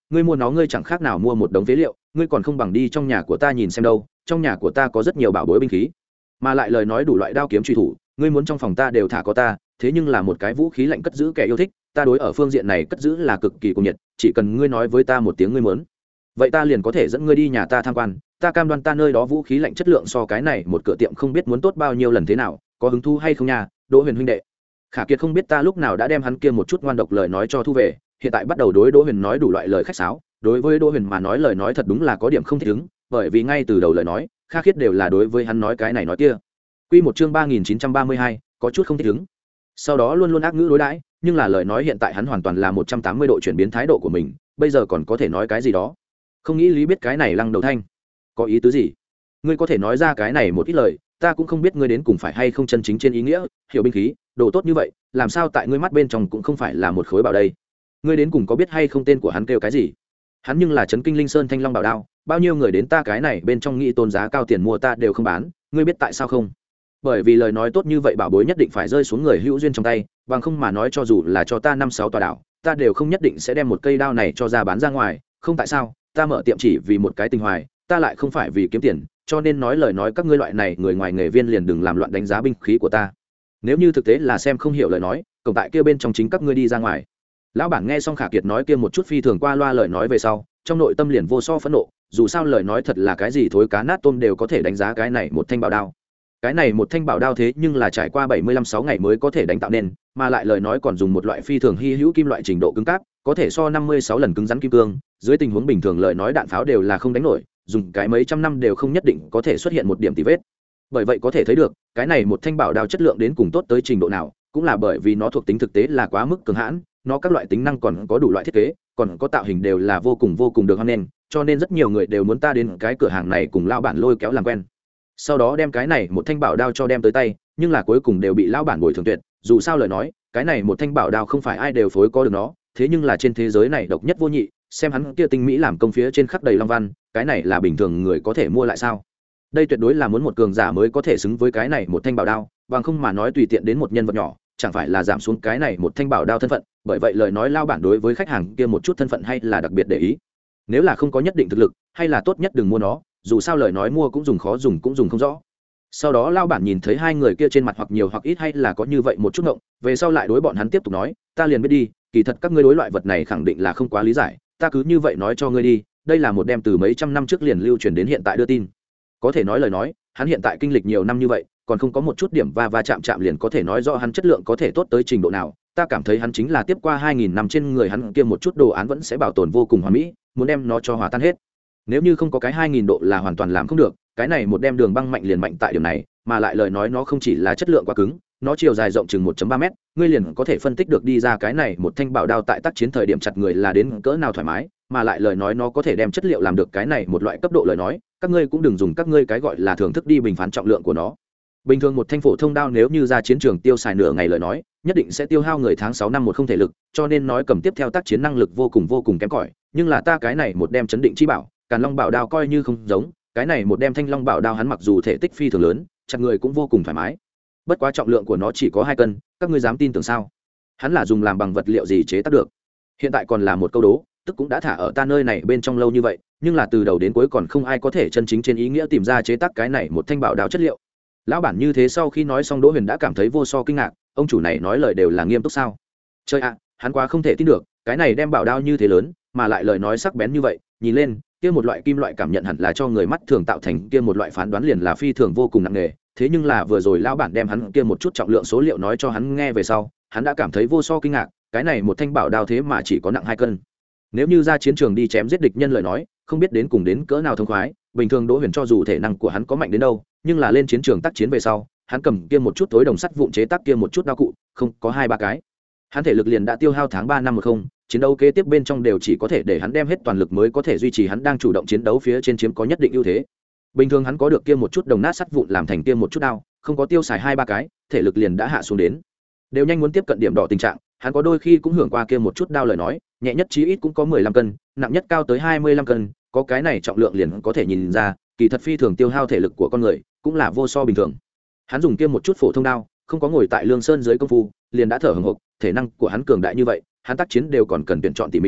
ngươi mua nó ngươi chẳng khác nào mua một đống phế liệu, ngươi còn không bằng đi trong nhà của ta nhìn xem đâu, trong nhà của ta có rất nhiều bảo bối binh khí, mà lại lời nói đủ loại đao kiếm truy thủ, ngươi muốn trong phòng ta đều thả có ta, thế nhưng là một cái vũ khí lạnh cất giữ kẻ yêu thích, ta đối ở phương diện này cất giữ là cực kỳ cuồng nhiệt, chỉ cần ngươi nói với ta một tiếng ngươi muốn, vậy ta liền có thể dẫn ngươi đi nhà ta tham quan, ta cam đoan ta nơi đó vũ khí lạnh chất lượng so cái này một cửa tiệm không biết muốn tốt bao nhiêu lần thế nào, có hứng thú hay không nha, Đỗ Huyền huynh đệ. Khả Kiệt không biết ta lúc nào đã đem hắn kia một chút ngoan độc lời nói cho thu về, hiện tại bắt đầu đối Đỗ Huyền nói đủ loại lời khách sáo, đối với Đỗ Huyền mà nói lời nói thật đúng là có điểm không thích ứng, bởi vì ngay từ đầu lời nói, Kha Khiết đều là đối với hắn nói cái này nói kia. Quy một chương ba nghìn chín trăm ba mươi hai, có chút không thích ứng. Sau đó luôn luôn ác ngữ đối đãi, nhưng là lời nói hiện tại hắn hoàn toàn là một trăm tám mươi độ chuyển biến thái độ của mình, bây giờ còn có thể nói cái gì đó. Không nghĩ Lý biết cái này Lăng Đầu Thanh, có ý tứ gì? Ngươi có thể nói ra cái này một ít lời, ta cũng không biết ngươi đến cùng phải hay không chân chính trên ý nghĩa, hiểu binh khí, đồ tốt như vậy, làm sao tại ngươi mắt bên trong cũng không phải là một khối bảo đây? Ngươi đến cùng có biết hay không tên của hắn kêu cái gì? Hắn nhưng là Trấn Kinh Linh Sơn Thanh Long Bảo Đao, bao nhiêu người đến ta cái này bên trong nghĩ tôn giá cao tiền mua ta đều không bán, ngươi biết tại sao không? Bởi vì lời nói tốt như vậy bảo bối nhất định phải rơi xuống người hữu duyên trong tay, bằng không mà nói cho dù là cho ta năm sáu tòa đảo, ta đều không nhất định sẽ đem một cây đao này cho ra bán ra ngoài, không tại sao? Ta mở tiệm chỉ vì một cái tình hoài, ta lại không phải vì kiếm tiền, cho nên nói lời nói các ngươi loại này người ngoài nghề viên liền đừng làm loạn đánh giá binh khí của ta. Nếu như thực tế là xem không hiểu lời nói, cộng tại kia bên trong chính các ngươi đi ra ngoài. Lão bản nghe xong Khả Kiệt nói kia một chút phi thường qua loa lời nói về sau, trong nội tâm liền vô so phẫn nộ, dù sao lời nói thật là cái gì thối cá nát tôm đều có thể đánh giá cái này một thanh bảo đao. Cái này một thanh bảo đao thế nhưng là trải qua bảy mươi lăm sáu ngày mới có thể đánh tạo nên, mà lại lời nói còn dùng một loại phi thường hy hữu kim loại trình độ cứng cáp, có thể so năm mươi sáu lần cứng rắn kim cương, dưới tình huống bình thường lời nói đạn pháo đều là không đánh nổi, dùng cái mấy trăm năm đều không nhất định có thể xuất hiện một điểm tì vết. Bởi vậy có thể thấy được, cái này một thanh bảo đao chất lượng đến cùng tốt tới trình độ nào, cũng là bởi vì nó thuộc tính thực tế là quá mức cường hãn, nó các loại tính năng còn có đủ loại thiết kế, còn có tạo hình đều là vô cùng vô cùng được hoan nghênh, cho nên rất nhiều người đều muốn ta đến cái cửa hàng này cùng lão bản lôi kéo làm quen. Sau đó đem cái này một thanh bảo đao cho đem tới tay, nhưng là cuối cùng đều bị lão bản bồi thường tuyệt, dù sao lời nói, cái này một thanh bảo đao không phải ai đều phối có được nó, thế nhưng là trên thế giới này độc nhất vô nhị, xem hắn kia tinh mỹ làm công phía trên khắc đầy long văn, cái này là bình thường người có thể mua lại sao? Đây tuyệt đối là muốn một cường giả mới có thể xứng với cái này một thanh bảo đao, bằng không mà nói tùy tiện đến một nhân vật nhỏ, chẳng phải là giảm xuống cái này một thanh bảo đao thân phận, bởi vậy lời nói lao bản đối với khách hàng kia một chút thân phận hay là đặc biệt để ý. Nếu là không có nhất định thực lực, hay là tốt nhất đừng mua nó, dù sao lời nói mua cũng dùng khó dùng cũng dùng không rõ. Sau đó lao bản nhìn thấy hai người kia trên mặt hoặc nhiều hoặc ít hay là có như vậy một chút ngộng, về sau lại đối bọn hắn tiếp tục nói, ta liền biết đi, kỳ thật các ngươi đối loại vật này khẳng định là không quá lý giải, ta cứ như vậy nói cho ngươi đi, đây là một đem từ mấy trăm năm trước liền lưu truyền đến hiện tại đưa tin. Có thể nói lời nói, hắn hiện tại kinh lịch nhiều năm như vậy, còn không có một chút điểm va va chạm chạm liền có thể nói rõ hắn chất lượng có thể tốt tới trình độ nào. Ta cảm thấy hắn chính là tiếp qua hai nghìn năm trên người hắn kia một chút đồ án vẫn sẽ bảo tồn vô cùng hoàn mỹ, muốn đem nó cho hòa tan hết. Nếu như không có cái hai nghìn độ là hoàn toàn làm không được, cái này một đem đường băng mạnh liền mạnh tại điểm này, mà lại lời nói nó không chỉ là chất lượng quá cứng, nó chiều dài rộng chừng một phẩy ba mét, ngươi liền có thể phân tích được đi ra cái này một thanh bảo đao tại tác chiến thời điểm chặt người là đến cỡ nào thoải mái, mà lại lời nói nó có thể đem chất liệu làm được cái này một loại cấp độ lời nói, các ngươi cũng đừng dùng các ngươi cái gọi là thưởng thức đi bình phán trọng lượng của nó. Bình thường một thanh phổ thông đao nếu như ra chiến trường tiêu xài nửa ngày lời nói, nhất định sẽ tiêu hao người tháng sáu năm một không thể lực, cho nên nói cầm tiếp theo tác chiến năng lực vô cùng vô cùng kém cỏi, nhưng là ta cái này một đem chấn định chi bảo, Càn Long Bảo đao coi như không giống, cái này một đem Thanh Long Bảo đao hắn mặc dù thể tích phi thường lớn, chặt người cũng vô cùng thoải mái. Bất quá trọng lượng của nó chỉ có hai cân, các ngươi dám tin tưởng sao? Hắn là dùng làm bằng vật liệu gì chế tác được? Hiện tại còn là một câu đố, tức cũng đã thả ở ta nơi này bên trong lâu như vậy, nhưng là từ đầu đến cuối còn không ai có thể chân chính trên ý nghĩa tìm ra chế tác cái này một thanh bảo đao chất liệu. Lão bản như thế sau khi nói xong Đỗ Huyền đã cảm thấy vô so kinh ngạc, ông chủ này nói lời đều là nghiêm túc sao? Chơi ạ, hắn quá không thể tin được, cái này đem bảo đao như thế lớn, mà lại lời nói sắc bén như vậy, nhìn lên, kia một loại kim loại cảm nhận hẳn là cho người mắt thường tạo thành kia một loại phán đoán liền là phi thường vô cùng nặng nề, thế nhưng là vừa rồi lão bản đem hắn kia một chút trọng lượng số liệu nói cho hắn nghe về sau, hắn đã cảm thấy vô so kinh ngạc, cái này một thanh bảo đao thế mà chỉ có nặng hai cân. Nếu như ra chiến trường đi chém giết địch nhân lời nói, không biết đến cùng đến cỡ nào thông khoái, bình thường Đỗ Huyền cho dù thể năng của hắn có mạnh đến đâu, nhưng là lên chiến trường tác chiến về sau, hắn cầm kia một chút tối đồng sắt vụn chế tác kia một chút đao cụ, không, có hai ba cái. Hắn thể lực liền đã tiêu hao tháng ba năm một không, chiến đấu kế tiếp bên trong đều chỉ có thể để hắn đem hết toàn lực mới có thể duy trì hắn đang chủ động chiến đấu phía trên chiếm có nhất định ưu thế. Bình thường hắn có được kia một chút đồng nát sắt vụn làm thành kia một chút đao, không có tiêu xài hai ba cái, thể lực liền đã hạ xuống đến. Đều nhanh muốn tiếp cận điểm đỏ tình trạng, hắn có đôi khi cũng hưởng qua kia một chút đao lời nói, nhẹ nhất chí ít cũng có mười lăm cân, nặng nhất cao tới hai mươi lăm cân, có cái này trọng lượng liền có thể nhìn ra, kỳ thật phi thường tiêu hao thể lực của con người, cũng là vô so bình thường. Hắn dùng kia một chút phổ thông đao, không có ngồi tại Lương Sơn dưới công phu, liền đã thở hổn hộc, thể năng của hắn cường đại như vậy, hắn tác chiến đều còn cần tuyển chọn tỉ mỉ,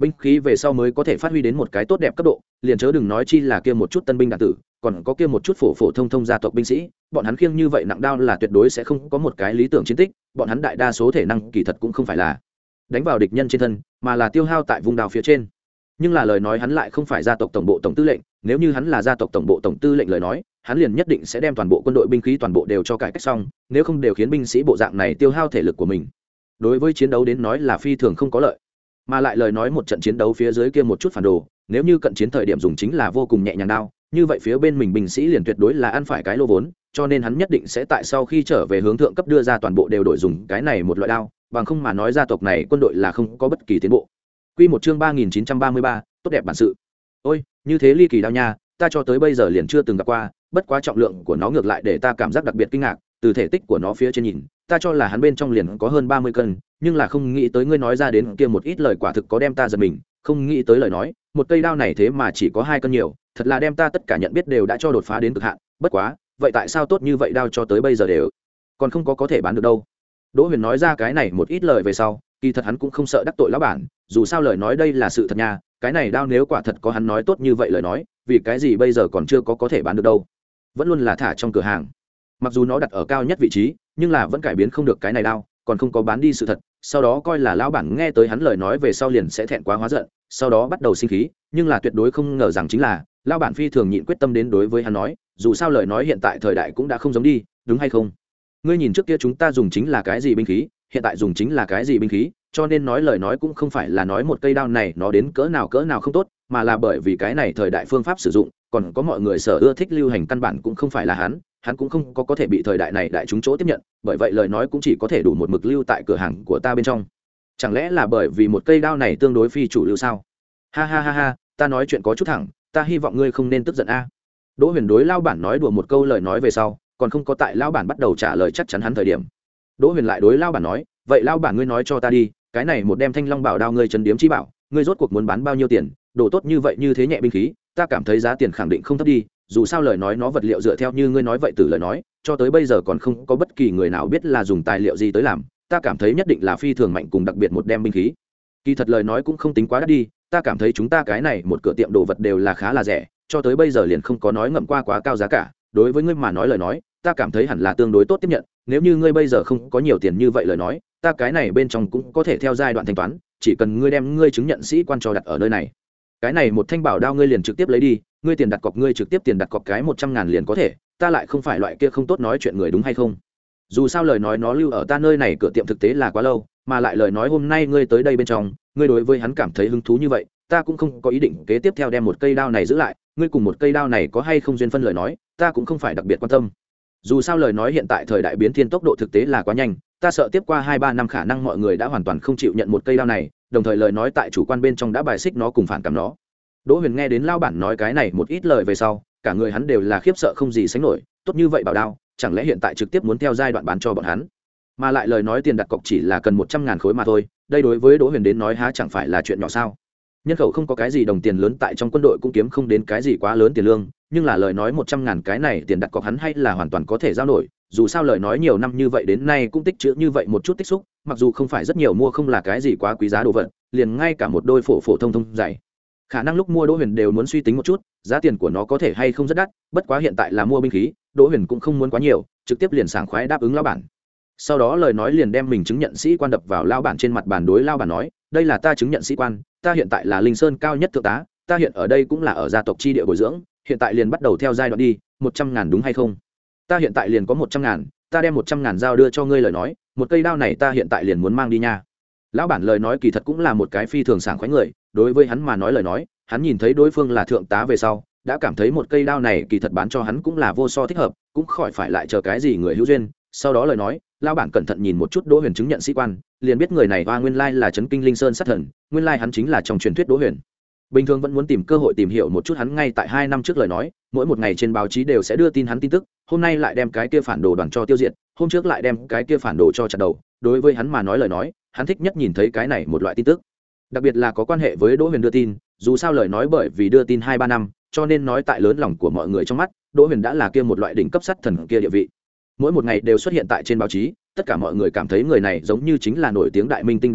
binh khí về sau mới có thể phát huy đến một cái tốt đẹp cấp độ, liền chớ đừng nói chi là kia một chút tân binh đạn tử, còn có kia một chút phổ phổ thông thông gia tộc binh sĩ, bọn hắn khiêng như vậy nặng đao là tuyệt đối sẽ không có một cái lý tưởng chiến tích, bọn hắn đại đa số thể năng kỳ thật cũng không phải là đánh vào địch nhân trên thân, mà là tiêu hao tại vùng đao phía trên. Nhưng là lời nói hắn lại không phải gia tộc tổng bộ tổng tư lệnh, nếu như hắn là gia tộc tổng bộ tổng tư lệnh lời nói, hắn liền nhất định sẽ đem toàn bộ quân đội binh khí toàn bộ đều cho cải cách xong, nếu không đều khiến binh sĩ bộ dạng này tiêu hao thể lực của mình. Đối với chiến đấu đến nói là phi thường không có lợi, mà lại lời nói một trận chiến đấu phía dưới kia một chút phản đồ, nếu như cận chiến thời điểm dùng chính là vô cùng nhẹ nhàng đao, như vậy phía bên mình binh sĩ liền tuyệt đối là ăn phải cái lô vốn, cho nên hắn nhất định sẽ tại sau khi trở về hướng thượng cấp đưa ra toàn bộ đều đổi dùng cái này một loại đao, bằng không mà nói gia tộc này quân đội là không có bất kỳ tiến bộ. Quy một chương ba nghìn chín trăm ba mươi ba, tốt đẹp bản sự. Ôi, như thế ly kỳ đao nha, ta cho tới bây giờ liền chưa từng gặp qua, bất quá trọng lượng của nó ngược lại để ta cảm giác đặc biệt kinh ngạc, từ thể tích của nó phía trên nhìn, ta cho là hắn bên trong liền có hơn ba mươi cân, nhưng là không nghĩ tới ngươi nói ra đến kia một ít lời quả thực có đem ta giật mình, không nghĩ tới lời nói, một cây đao này thế mà chỉ có hai cân nhiều, thật là đem ta tất cả nhận biết đều đã cho đột phá đến cực hạn, bất quá, vậy tại sao tốt như vậy đao cho tới bây giờ đều còn không có có thể bán được đâu. Đỗ Huyền nói ra cái này một ít lời về sau, kỳ thật hắn cũng không sợ đắc tội lão bản, dù sao lời nói đây là sự thật nha, cái này đao nếu quả thật có hắn nói tốt như vậy lời nói, vì cái gì bây giờ còn chưa có có thể bán được đâu, vẫn luôn là thả trong cửa hàng. Mặc dù nó đặt ở cao nhất vị trí, nhưng là vẫn cải biến không được cái này đao, còn không có bán đi sự thật, sau đó coi là lão bản nghe tới hắn lời nói về sau liền sẽ thẹn quá hóa giận, sau đó bắt đầu sinh khí, nhưng là tuyệt đối không ngờ rằng chính là lão bản phi thường nhịn quyết tâm đến đối với hắn nói, dù sao lời nói hiện tại thời đại cũng đã không giống đi, đúng hay không? Ngươi nhìn trước kia chúng ta dùng chính là cái gì binh khí, hiện tại dùng chính là cái gì binh khí, cho nên nói lời nói cũng không phải là nói một cây đao này nó đến cỡ nào cỡ nào không tốt, mà là bởi vì cái này thời đại phương pháp sử dụng, còn có mọi người sở ưa thích lưu hành căn bản cũng không phải là hắn, hắn cũng không có có thể bị thời đại này đại chúng chỗ tiếp nhận, bởi vậy lời nói cũng chỉ có thể đủ một mực lưu tại cửa hàng của ta bên trong. Chẳng lẽ là bởi vì một cây đao này tương đối phi chủ lưu sao? Ha ha ha ha, ta nói chuyện có chút thẳng, ta hy vọng ngươi không nên tức giận a. Đỗ Huyền đối lao bản nói đùa một câu lời nói về sau, còn không có tại lao bản bắt đầu trả lời chắc chắn hắn thời điểm. Đỗ Huyền lại đối lao bản nói, vậy lao bản ngươi nói cho ta đi, cái này một đem thanh long bảo đao ngươi trấn điếm chi bảo, ngươi rốt cuộc muốn bán bao nhiêu tiền, đồ tốt như vậy như thế nhẹ binh khí, ta cảm thấy giá tiền khẳng định không thấp đi, dù sao lời nói nó vật liệu dựa theo như ngươi nói vậy từ lời nói, cho tới bây giờ còn không có bất kỳ người nào biết là dùng tài liệu gì tới làm, ta cảm thấy nhất định là phi thường mạnh cùng đặc biệt một đem binh khí. Kỳ thật lời nói cũng không tính quá đắt đi, ta cảm thấy chúng ta cái này một cửa tiệm đồ vật đều là khá là rẻ, cho tới bây giờ liền không có nói ngậm qua quá cao giá cả, đối với ngươi mà nói lời nói, ta cảm thấy hẳn là tương đối tốt tiếp nhận, nếu như ngươi bây giờ không có nhiều tiền như vậy lời nói, ta cái này bên trong cũng có thể theo giai đoạn thanh toán, chỉ cần ngươi đem ngươi chứng nhận sĩ quan cho đặt ở nơi này, cái này một thanh bảo đao ngươi liền trực tiếp lấy đi, ngươi tiền đặt cọc ngươi trực tiếp tiền đặt cọc cái một trăm ngàn liền có thể, ta lại không phải loại kia không tốt nói chuyện người đúng hay không? Dù sao lời nói nó lưu ở ta nơi này cửa tiệm thực tế là quá lâu, mà lại lời nói hôm nay ngươi tới đây bên trong, ngươi đối với hắn cảm thấy hứng thú như vậy, ta cũng không có ý định kế tiếp theo đem một cây đao này giữ lại, ngươi cùng một cây đao này có hay không duyên phân lời nói, ta cũng không phải đặc biệt quan tâm. Dù sao lời nói hiện tại thời đại biến thiên tốc độ thực tế là quá nhanh, ta sợ tiếp qua hai ba năm khả năng mọi người đã hoàn toàn không chịu nhận một cây đao này, đồng thời lời nói tại chủ quan bên trong đã bài xích nó cùng phản cảm nó. Đỗ Huyền nghe đến lao bản nói cái này một ít lời về sau, cả người hắn đều là khiếp sợ không gì sánh nổi, tốt như vậy bảo đao, chẳng lẽ hiện tại trực tiếp muốn theo giai đoạn bán cho bọn hắn? Mà lại lời nói tiền đặt cọc chỉ là cần một trăm ngàn khối mà thôi, đây đối với Đỗ Huyền đến nói há chẳng phải là chuyện nhỏ sao? Nhân khẩu không có cái gì đồng tiền lớn tại trong quân đội cũng kiếm không đến cái gì quá lớn tiền lương, nhưng là lời nói một trăm ngàn cái này tiền đặt cọc hắn hay là hoàn toàn có thể giao nổi, dù sao lời nói nhiều năm như vậy đến nay cũng tích trữ như vậy một chút tích xúc, mặc dù không phải rất nhiều mua không là cái gì quá quý giá đồ vật, liền ngay cả một đôi phổ phổ thông thông dày, khả năng lúc mua Đỗ Huyền đều muốn suy tính một chút, giá tiền của nó có thể hay không rất đắt, bất quá hiện tại là mua binh khí, Đỗ Huyền cũng không muốn quá nhiều, trực tiếp liền sảng khoái đáp ứng lão bản. Sau đó lời nói liền đem mình chứng nhận sĩ quan đập vào lão bản trên mặt bàn đối lão bản nói, đây là ta chứng nhận sĩ quan, ta hiện tại là Linh Sơn cao nhất thượng tá, ta hiện ở đây cũng là ở gia tộc chi địa bồi dưỡng, hiện tại liền bắt đầu theo giai đoạn đi, một trăm ngàn đúng hay không? Ta hiện tại liền có một trăm ngàn, ta đem một trăm ngàn giao đưa cho ngươi lời nói, một cây đao này ta hiện tại liền muốn mang đi nha. Lão bản lời nói kỳ thật cũng là một cái phi thường sảng khoái người, đối với hắn mà nói lời nói, hắn nhìn thấy đối phương là thượng tá về sau, đã cảm thấy một cây đao này kỳ thật bán cho hắn cũng là vô so thích hợp, cũng khỏi phải lại chờ cái gì người hữu duyên. Sau đó lời nói, lão bản cẩn thận nhìn một chút Đỗ Huyền chứng nhận sĩ quan, liền biết người này hoa nguyên lai là trấn kinh Linh Sơn sát thần, nguyên lai hắn chính là trong truyền thuyết Đỗ Huyền. Bình thường vẫn muốn tìm cơ hội tìm hiểu một chút hắn ngay tại hai năm trước lời nói, mỗi một ngày trên báo chí đều sẽ đưa tin hắn tin tức, hôm nay lại đem cái kia phản đồ đoàn cho tiêu diệt, hôm trước lại đem cái kia phản đồ cho chặt đầu, đối với hắn mà nói lời nói, hắn thích nhất nhìn thấy cái này một loại tin tức. Đặc biệt là có quan hệ với Đỗ Huyền đưa tin, dù sao lời nói bởi vì đưa tin hai ba năm, cho nên nói tại lớn lòng của mọi người trong mắt, Đỗ Huyền đã là kia một loại đỉnh cấp sát thần kia địa vị. Mỗi một ngày đều xuất hiện tại trên báo chí, tất cả mọi người cảm thấy người này giống như chính là nổi tiếng đại minh tinh đồng dạng,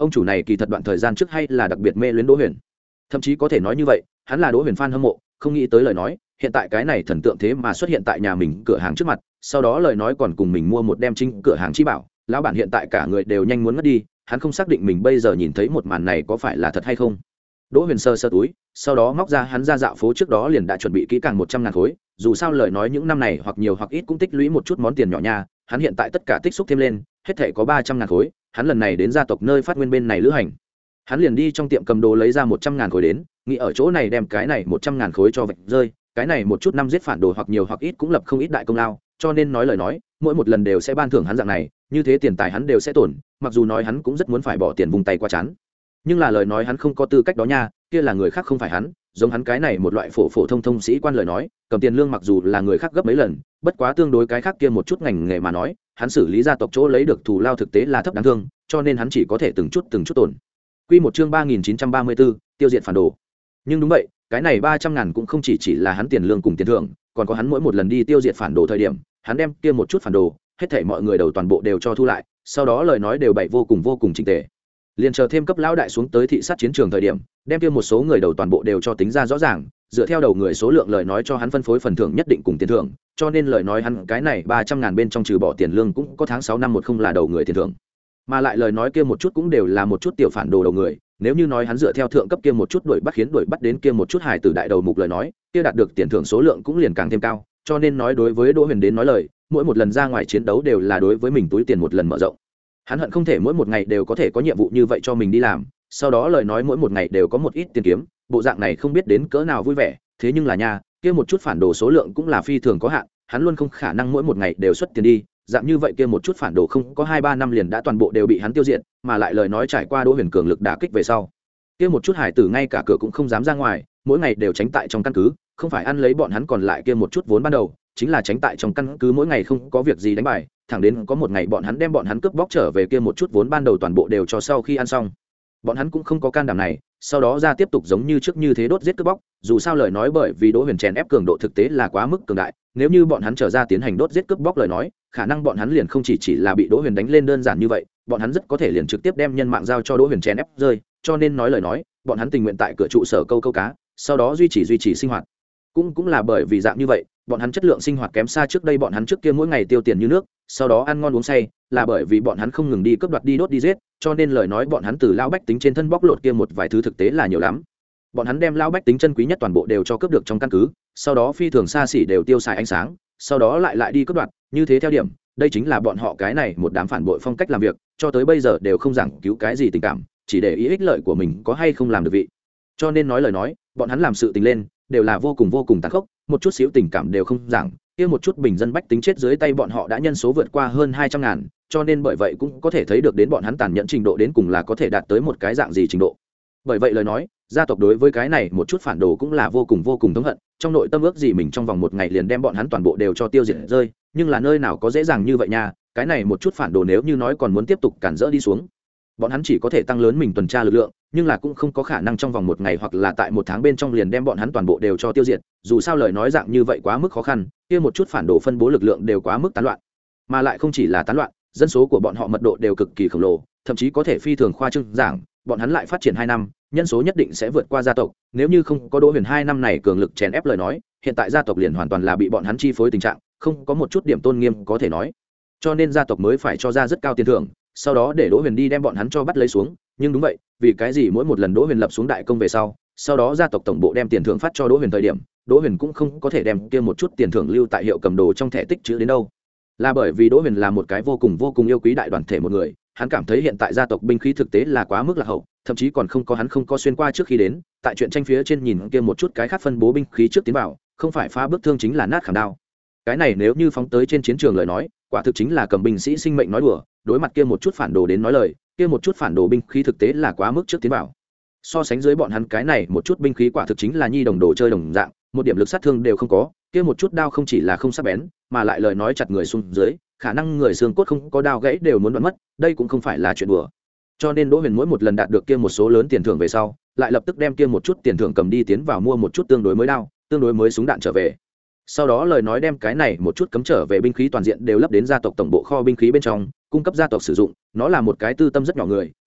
ông chủ này kỳ thật đoạn thời gian trước hay là đặc biệt mê luyến Đỗ Huyền, thậm chí có thể nói như vậy, hắn là Đỗ Huyền fan hâm mộ, không nghĩ tới lời nói hiện tại cái này thần tượng thế mà xuất hiện tại nhà mình cửa hàng trước mặt, sau đó lời nói còn cùng mình mua một đem chính cửa hàng chi bảo. Lão bản hiện tại cả người đều nhanh muốn ngất đi, hắn không xác định mình bây giờ nhìn thấy một màn này có phải là thật hay không. Đỗ Huyền sơ sơ túi, sau đó móc ra hắn ra dạo phố trước đó liền đã chuẩn bị kỹ càng một trăm ngàn khối, dù sao lời nói những năm này hoặc nhiều hoặc ít cũng tích lũy một chút món tiền nhỏ nha, hắn hiện tại tất cả tích xúc thêm lên, hết thảy có ba trăm ngàn khối, hắn lần này đến gia tộc nơi phát nguyên bên này lữ hành. Hắn liền đi trong tiệm cầm đồ lấy ra một trăm ngàn khối đến, nghĩ ở chỗ này đem cái này một trăm ngàn khối cho vạch rơi, cái này một chút năm giết phản đồ hoặc nhiều hoặc ít cũng lập không ít đại công lao, cho nên nói lời nói, mỗi một lần đều sẽ ban thưởng hắn dạng này, như thế tiền tài hắn đều sẽ tổn, mặc dù nói hắn cũng rất muốn phải bỏ tiền vùng tay qua chán. Nhưng là lời nói hắn không có tư cách đó nha, kia là người khác không phải hắn, giống hắn cái này một loại phổ phổ thông thông sĩ quan lời nói, cầm tiền lương mặc dù là người khác gấp mấy lần, bất quá tương đối cái khác kia một chút ngành nghề mà nói, hắn xử lý gia tộc chỗ lấy được thù lao thực tế là thấp đáng thương, cho nên hắn chỉ có thể từng chút từng chút tổn. Quy một chương ba nghìn chín trăm ba mươi tư, tiêu diệt phản đồ. Nhưng đúng vậy, cái này ba trăm ngàn cũng không chỉ chỉ là hắn tiền lương cùng tiền thưởng, còn có hắn mỗi một lần đi tiêu diệt phản đồ thời điểm, hắn đem kia một chút phản đồ, hết thảy mọi người đầu toàn bộ đều cho thu lại, sau đó lời nói đều bày vô cùng vô cùng chỉnh tề. Liên chờ thêm cấp lão đại xuống tới thị sát chiến trường thời điểm, đem kia một số người đầu toàn bộ đều cho tính ra rõ ràng, dựa theo đầu người số lượng lời nói cho hắn phân phối phần thưởng nhất định cùng tiền thưởng, cho nên lời nói hắn cái này ba trăm ngàn bên trong trừ bỏ tiền lương cũng có tháng sáu năm một không là đầu người tiền thưởng. Mà lại lời nói kia một chút cũng đều là một chút tiểu phản đồ đầu người, nếu như nói hắn dựa theo thượng cấp kia một chút đuổi bắt khiến đuổi bắt đến kia một chút hài tử đại đầu mục lời nói, kia đạt được tiền thưởng số lượng cũng liền càng thêm cao, cho nên nói đối với Đỗ Huyền đến nói lời, mỗi một lần ra ngoài chiến đấu đều là đối với mình túi tiền một lần mở rộng. Hắn hận không thể mỗi một ngày đều có thể có nhiệm vụ như vậy cho mình đi làm, sau đó lời nói mỗi một ngày đều có một ít tiền kiếm, bộ dạng này không biết đến cỡ nào vui vẻ, thế nhưng là nha, kia một chút phản đồ số lượng cũng là phi thường có hạn, hắn luôn không khả năng mỗi một ngày đều xuất tiền đi, dạng như vậy kia một chút phản đồ không có hai ba năm liền đã toàn bộ đều bị hắn tiêu diệt, mà lại lời nói trải qua Đỗ Huyền cường lực đả kích về sau, kia một chút hải tử ngay cả cửa cũng không dám ra ngoài, mỗi ngày đều tránh tại trong căn cứ, không phải ăn lấy bọn hắn còn lại kia một chút vốn ban đầu, chính là tránh tại trong căn cứ mỗi ngày không có việc gì đánh bài, thẳng đến có một ngày bọn hắn đem bọn hắn cướp bóc trở về kia một chút vốn ban đầu toàn bộ đều cho sau khi ăn xong. Bọn hắn cũng không có can đảm này, sau đó ra tiếp tục giống như trước như thế đốt giết cướp bóc, dù sao lời nói bởi vì Đỗ Huyền chèn ép cường độ thực tế là quá mức cường đại, nếu như bọn hắn trở ra tiến hành đốt giết cướp bóc lời nói, khả năng bọn hắn liền không chỉ chỉ là bị Đỗ Huyền đánh lên đơn giản như vậy, bọn hắn rất có thể liền trực tiếp đem nhân mạng giao cho Đỗ Huyền chèn ép rơi, cho nên nói lời nói, bọn hắn tình nguyện tại cửa trụ sở câu câu cá, sau đó duy trì duy trì sinh hoạt. Cũng cũng là bởi vì dạng như vậy, bọn hắn chất lượng sinh hoạt kém xa trước đây bọn hắn trước kia mỗi ngày tiêu tiền như nước, sau đó ăn ngon uống say, là bởi vì bọn hắn không ngừng đi cướp đoạt đi đốt đi giết, cho nên lời nói bọn hắn từ lão bách tính trên thân bóc lột kia một vài thứ thực tế là nhiều lắm. Bọn hắn đem lão bách tính chân quý nhất toàn bộ đều cho cướp được trong căn cứ, sau đó phi thường xa xỉ đều tiêu xài ánh sáng, sau đó lại lại đi cướp đoạt, như thế theo điểm, đây chính là bọn họ cái này một đám phản bội phong cách làm việc, cho tới bây giờ đều không giảng cứu cái gì tình cảm, chỉ để ý ích lợi của mình có hay không làm được vị. Cho nên nói lời nói, bọn hắn làm sự tình lên đều là vô cùng vô cùng tàn khốc, một chút xíu tình cảm đều không giảng, kia một chút bình dân bách tính chết dưới tay bọn họ đã nhân số vượt qua hơn hai trăm ngàn, cho nên bởi vậy cũng có thể thấy được đến bọn hắn tàn nhẫn trình độ đến cùng là có thể đạt tới một cái dạng gì trình độ. Bởi vậy lời nói, gia tộc đối với cái này một chút phản đồ cũng là vô cùng vô cùng thống hận, trong nội tâm ước gì mình trong vòng một ngày liền đem bọn hắn toàn bộ đều cho tiêu diệt rơi, nhưng là nơi nào có dễ dàng như vậy nha, cái này một chút phản đồ nếu như nói còn muốn tiếp tục cản rỡ đi xuống, bọn hắn chỉ có thể tăng lớn mình tuần tra lực lượng, nhưng là cũng không có khả năng trong vòng một ngày hoặc là tại một tháng bên trong liền đem bọn hắn toàn bộ đều cho tiêu diệt, dù sao lời nói dạng như vậy quá mức khó khăn, kia một chút phản đồ phân bố lực lượng đều quá mức tán loạn, mà lại không chỉ là tán loạn, dân số của bọn họ mật độ đều cực kỳ khổng lồ, thậm chí có thể phi thường khoa trương giảng, bọn hắn lại phát triển hai năm, nhân số nhất định sẽ vượt qua gia tộc, nếu như không có Đỗ Huyền hai năm này cường lực chèn ép lời nói, hiện tại gia tộc liền hoàn toàn là bị bọn hắn chi phối tình trạng, không có một chút điểm tôn nghiêm có thể nói, cho nên gia tộc mới phải cho ra rất cao tiền thưởng, sau đó để Đỗ Huyền đi đem bọn hắn cho bắt lấy xuống. Nhưng đúng vậy, vì cái gì mỗi một lần Đỗ Huyền lập xuống đại công về sau, sau đó gia tộc tổng bộ đem tiền thưởng phát cho Đỗ Huyền thời điểm, Đỗ Huyền cũng không có thể đem kia một chút tiền thưởng lưu tại hiệu cầm đồ trong thẻ tích trữ đến đâu, là bởi vì Đỗ Huyền là một cái vô cùng vô cùng yêu quý đại đoàn thể một người, hắn cảm thấy hiện tại gia tộc binh khí thực tế là quá mức lạc hậu, thậm chí còn không có hắn không có xuyên qua trước khi đến, tại chuyện tranh phía trên nhìn kia một chút cái khác phân bố binh khí trước tiến vào, không phải phá bức thương chính là nát khảm đao. Cái này nếu như phóng tới trên chiến trường lời nói, quả thực chính là cầm binh sĩ sinh mệnh nói đùa, đối mặt kia một chút phản đồ đến nói lời, kia một chút phản đồ binh khí thực tế là quá mức trước tiến vào. So sánh dưới bọn hắn cái này một chút binh khí quả thực chính là nhi đồng đồ chơi đồng dạng, một điểm lực sát thương đều không có, kia một chút đao không chỉ là không sắc bén, mà lại lời nói chặt người xuống dưới, khả năng người xương cốt không có đao gãy đều muốn đoạn mất, đây cũng không phải là chuyện đùa. Cho nên Đỗ Huyền mỗi một lần đạt được kia một số lớn tiền thưởng về sau, lại lập tức đem kia một chút tiền thưởng cầm đi tiến vào mua một chút tương đối mới đao, tương đối mới súng đạn trở về. Sau đó lời nói đem cái này một chút cấm trở về binh khí toàn diện đều lấp đến gia tộc tổng bộ kho binh khí bên trong, cung cấp gia tộc sử dụng, nó là một cái tư tâm rất nhỏ người,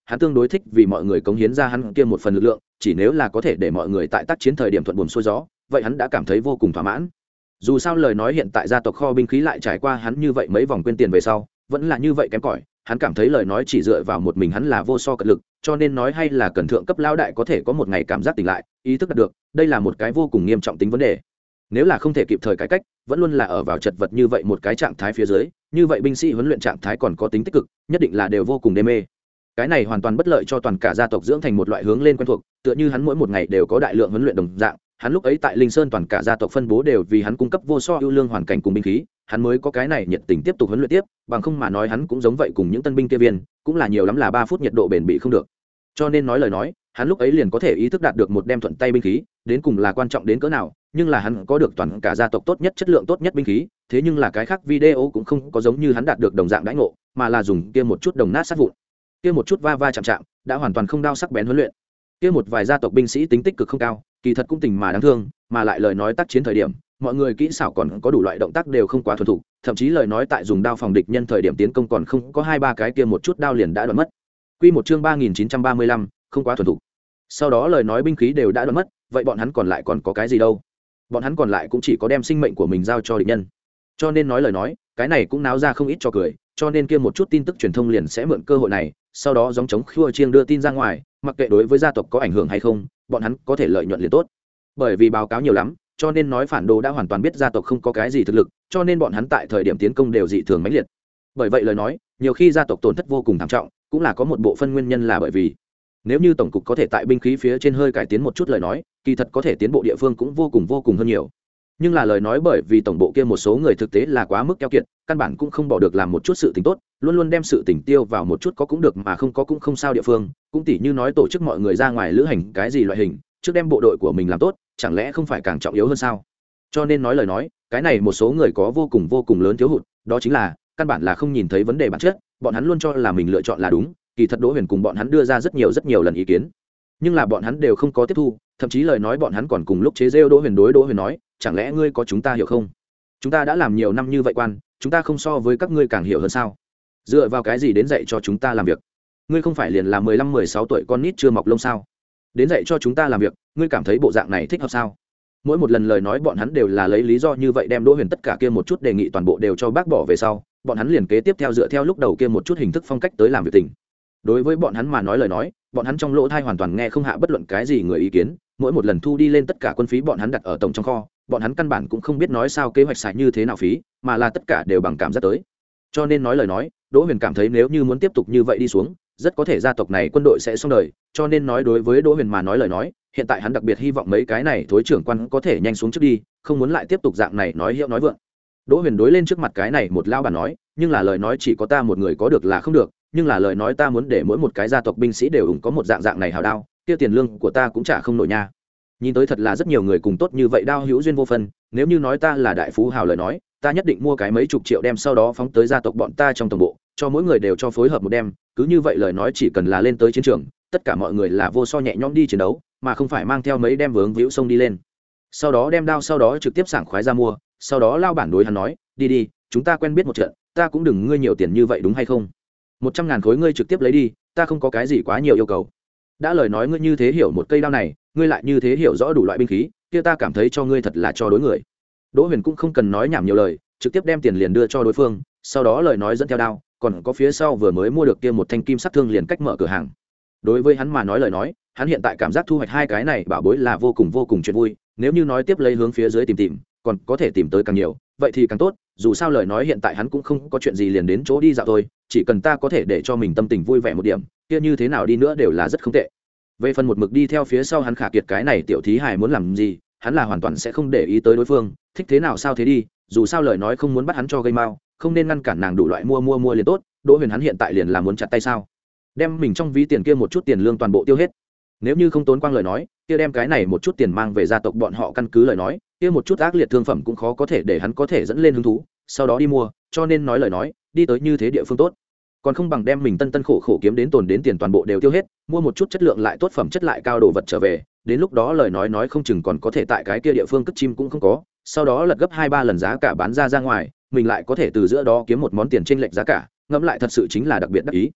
hắn tương đối thích vì mọi người cống hiến ra hắn kia một phần lực lượng, chỉ nếu là có thể để mọi người tại tác chiến thời điểm thuận buồm xuôi gió, vậy hắn đã cảm thấy vô cùng thỏa mãn. Dù sao lời nói hiện tại gia tộc kho binh khí lại trải qua hắn như vậy mấy vòng quên tiền về sau, vẫn là như vậy kém cỏi, hắn cảm thấy lời nói chỉ dựa vào một mình hắn là vô so cật lực, cho nên nói hay là cần thượng cấp lão đại có thể có một ngày cảm giác tỉnh lại, ý thức đạt được, đây là một cái vô cùng nghiêm trọng tính vấn đề. Nếu là không thể kịp thời cải cách, vẫn luôn là ở vào chật vật như vậy một cái trạng thái phía dưới, như vậy binh sĩ huấn luyện trạng thái còn có tính tích cực, nhất định là đều vô cùng đê mê. Cái này hoàn toàn bất lợi cho toàn cả gia tộc dưỡng thành một loại hướng lên quen thuộc, tựa như hắn mỗi một ngày đều có đại lượng huấn luyện đồng dạng, hắn lúc ấy tại Linh Sơn toàn cả gia tộc phân bố đều vì hắn cung cấp vô so ưu lương hoàn cảnh cùng binh khí, hắn mới có cái này nhiệt tình tiếp tục huấn luyện tiếp, bằng không mà nói hắn cũng giống vậy cùng những tân binh kia viên, cũng là nhiều lắm là ba phút nhiệt độ bền bị không được. Cho nên nói lời nói, hắn lúc ấy liền có thể ý thức đạt được một đem thuận tay binh khí, đến cùng là quan trọng đến cỡ nào, nhưng là hắn có được toàn cả gia tộc tốt nhất chất lượng tốt nhất binh khí, thế nhưng là cái khác video cũng không có giống như hắn đạt được đồng dạng đãi ngộ, mà là dùng kia một chút đồng nát sát vụn, kia một chút va va chạm chạm, đã hoàn toàn không đao sắc bén huấn luyện. Kia một vài gia tộc binh sĩ tính tích cực không cao, kỳ thật cũng tình mà đáng thương, mà lại lời nói tác chiến thời điểm, mọi người kỹ xảo còn có đủ loại động tác đều không quá thuần thục, thậm chí lời nói tại dùng đao phòng địch nhân thời điểm tiến công còn không có hai ba cái kia một chút đao liền đã đoạn mất. Quy một chương ba nghìn chín trăm ba mươi lăm, không quá thuần thục. Sau đó lời nói binh khí đều đã đoạn mất, vậy bọn hắn còn lại còn có cái gì đâu? Bọn hắn còn lại cũng chỉ có đem sinh mệnh của mình giao cho địch nhân. Cho nên nói lời nói, cái này cũng náo ra không ít cho cười, cho nên kia một chút tin tức truyền thông liền sẽ mượn cơ hội này, sau đó gióng chống khua chiêng đưa tin ra ngoài, mặc kệ đối với gia tộc có ảnh hưởng hay không, bọn hắn có thể lợi nhuận liền tốt. Bởi vì báo cáo nhiều lắm, cho nên nói phản đồ đã hoàn toàn biết gia tộc không có cái gì thực lực, cho nên bọn hắn tại thời điểm tiến công đều dị thường mãnh liệt. Bởi vậy lời nói, nhiều khi gia tộc tổn thất vô cùng thảm trọng, cũng là có một bộ phân nguyên nhân là bởi vì nếu như tổng cục có thể tại binh khí phía trên hơi cải tiến một chút lời nói, kỳ thật có thể tiến bộ địa phương cũng vô cùng vô cùng hơn nhiều. Nhưng là lời nói bởi vì tổng bộ kia một số người thực tế là quá mức keo kiệt, căn bản cũng không bỏ được làm một chút sự tình tốt, luôn luôn đem sự tình tiêu vào một chút có cũng được mà không có cũng không sao địa phương, cũng tỉ như nói tổ chức mọi người ra ngoài lữ hành cái gì loại hình, trước đem bộ đội của mình làm tốt, chẳng lẽ không phải càng trọng yếu hơn sao? Cho nên nói lời nói, cái này một số người có vô cùng vô cùng lớn thiếu hụt, đó chính là căn bản là không nhìn thấy vấn đề bản chất, bọn hắn luôn cho là mình lựa chọn là đúng, kỳ thật Đỗ Huyền cùng bọn hắn đưa ra rất nhiều rất nhiều lần ý kiến, nhưng là bọn hắn đều không có tiếp thu, thậm chí lời nói bọn hắn còn cùng lúc chế giễu Đỗ Huyền, đối Đỗ Huyền nói, chẳng lẽ ngươi có chúng ta hiểu không? Chúng ta đã làm nhiều năm như vậy quan, chúng ta không so với các ngươi càng hiểu hơn sao? Dựa vào cái gì đến dạy cho chúng ta làm việc? Ngươi không phải liền là mười lăm mười sáu tuổi con nít chưa mọc lông sao? Đến dạy cho chúng ta làm việc, ngươi cảm thấy bộ dạng này thích hợp sao? Mỗi một lần lời nói bọn hắn đều là lấy lý do như vậy đem Đỗ Huyền tất cả kia một chút đề nghị toàn bộ đều cho bác bỏ về sau, bọn hắn liền kế tiếp theo dựa theo lúc đầu kia một chút hình thức phong cách tới làm việc tình. Đối với bọn hắn mà nói lời nói, bọn hắn trong lỗ thai hoàn toàn nghe không hạ bất luận cái gì người ý kiến, mỗi một lần thu đi lên tất cả quân phí bọn hắn đặt ở tổng trong kho, bọn hắn căn bản cũng không biết nói sao kế hoạch xài như thế nào phí, mà là tất cả đều bằng cảm giác tới. Cho nên nói lời nói, Đỗ Huyền cảm thấy nếu như muốn tiếp tục như vậy đi xuống, rất có thể gia tộc này quân đội sẽ xong đời, cho nên nói đối với Đỗ Huyền mà nói lời nói, hiện tại hắn đặc biệt hy vọng mấy cái này thối trưởng quan có thể nhanh xuống trước đi, không muốn lại tiếp tục dạng này nói hiệu nói vượng. Đỗ Huyền đối lên trước mặt cái này một lao bản nói, nhưng là lời nói chỉ có ta một người có được là không được, nhưng là lời nói ta muốn để mỗi một cái gia tộc binh sĩ đều ủng có một dạng dạng này hào đao, kia tiền lương của ta cũng trả không nổi nha. Nhìn tới thật là rất nhiều người cùng tốt như vậy đao hữu duyên vô phân, nếu như nói ta là đại phú hào lời nói, ta nhất định mua cái mấy chục triệu đem sau đó phóng tới gia tộc bọn ta trong tổng bộ, cho mỗi người đều cho phối hợp một đem, cứ như vậy lời nói chỉ cần là lên tới chiến trường, tất cả mọi người là vô so nhẹ nhõm đi chiến đấu, mà không phải mang theo mấy đem vướng víu sông đi lên. Sau đó đem đao sau đó trực tiếp sảng khoái ra mua, sau đó lao bản đối hắn nói, đi đi, chúng ta quen biết một trận, ta cũng đừng ngươi nhiều tiền như vậy đúng hay không? Một trăm ngàn khối ngươi trực tiếp lấy đi, ta không có cái gì quá nhiều yêu cầu. Đã lời nói ngươi như thế hiểu một cây đao này, ngươi lại như thế hiểu rõ đủ loại binh khí, kia ta cảm thấy cho ngươi thật là cho đối người. Đỗ Huyền cũng không cần nói nhảm nhiều lời, trực tiếp đem tiền liền đưa cho đối phương, sau đó lời nói dẫn theo đao, còn có phía sau vừa mới mua được kia một thanh kim sắc thương liền cách mở cửa hàng. Đối với hắn mà nói lời nói, hắn hiện tại cảm giác thu hoạch hai cái này bảo bối là vô cùng vô cùng chuyện vui, nếu như nói tiếp lấy hướng phía dưới tìm tìm, còn có thể tìm tới càng nhiều, vậy thì càng tốt, dù sao lời nói hiện tại hắn cũng không có chuyện gì liền đến chỗ đi dạo thôi, chỉ cần ta có thể để cho mình tâm tình vui vẻ một điểm, kia như thế nào đi nữa đều là rất không tệ. Về phần một mực đi theo phía sau hắn Khả Kiệt cái này tiểu thí hài muốn làm gì, hắn là hoàn toàn sẽ không để ý tới đối phương, thích thế nào sao thế đi, dù sao lời nói không muốn bắt hắn cho gây mau, không nên ngăn cản nàng đủ loại mua mua mua liền tốt. Đỗ Huyền hắn hiện tại liền là muốn chặt tay sao, đem mình trong ví tiền kia một chút tiền lương toàn bộ tiêu hết, nếu như không tốn quang lời nói, kia đem cái này một chút tiền mang về gia tộc bọn họ căn cứ lời nói, kia một chút ác liệt thương phẩm cũng khó có thể để hắn có thể dẫn lên hứng thú, sau đó đi mua, cho nên nói lời nói, đi tới như thế địa phương tốt, còn không bằng đem mình tân tân khổ khổ kiếm đến tồn đến tiền toàn bộ đều tiêu hết, mua một chút chất lượng lại tốt phẩm chất lại cao đồ vật trở về, đến lúc đó lời nói nói không chừng còn có thể tại cái kia địa phương cất chim cũng không có, sau đó lật gấp hai ba lần giá cả bán ra ra ngoài, mình lại có thể từ giữa đó kiếm một món tiền chênh lệch giá cả, ngẫm lại thật sự chính là đặc biệt đắc ý.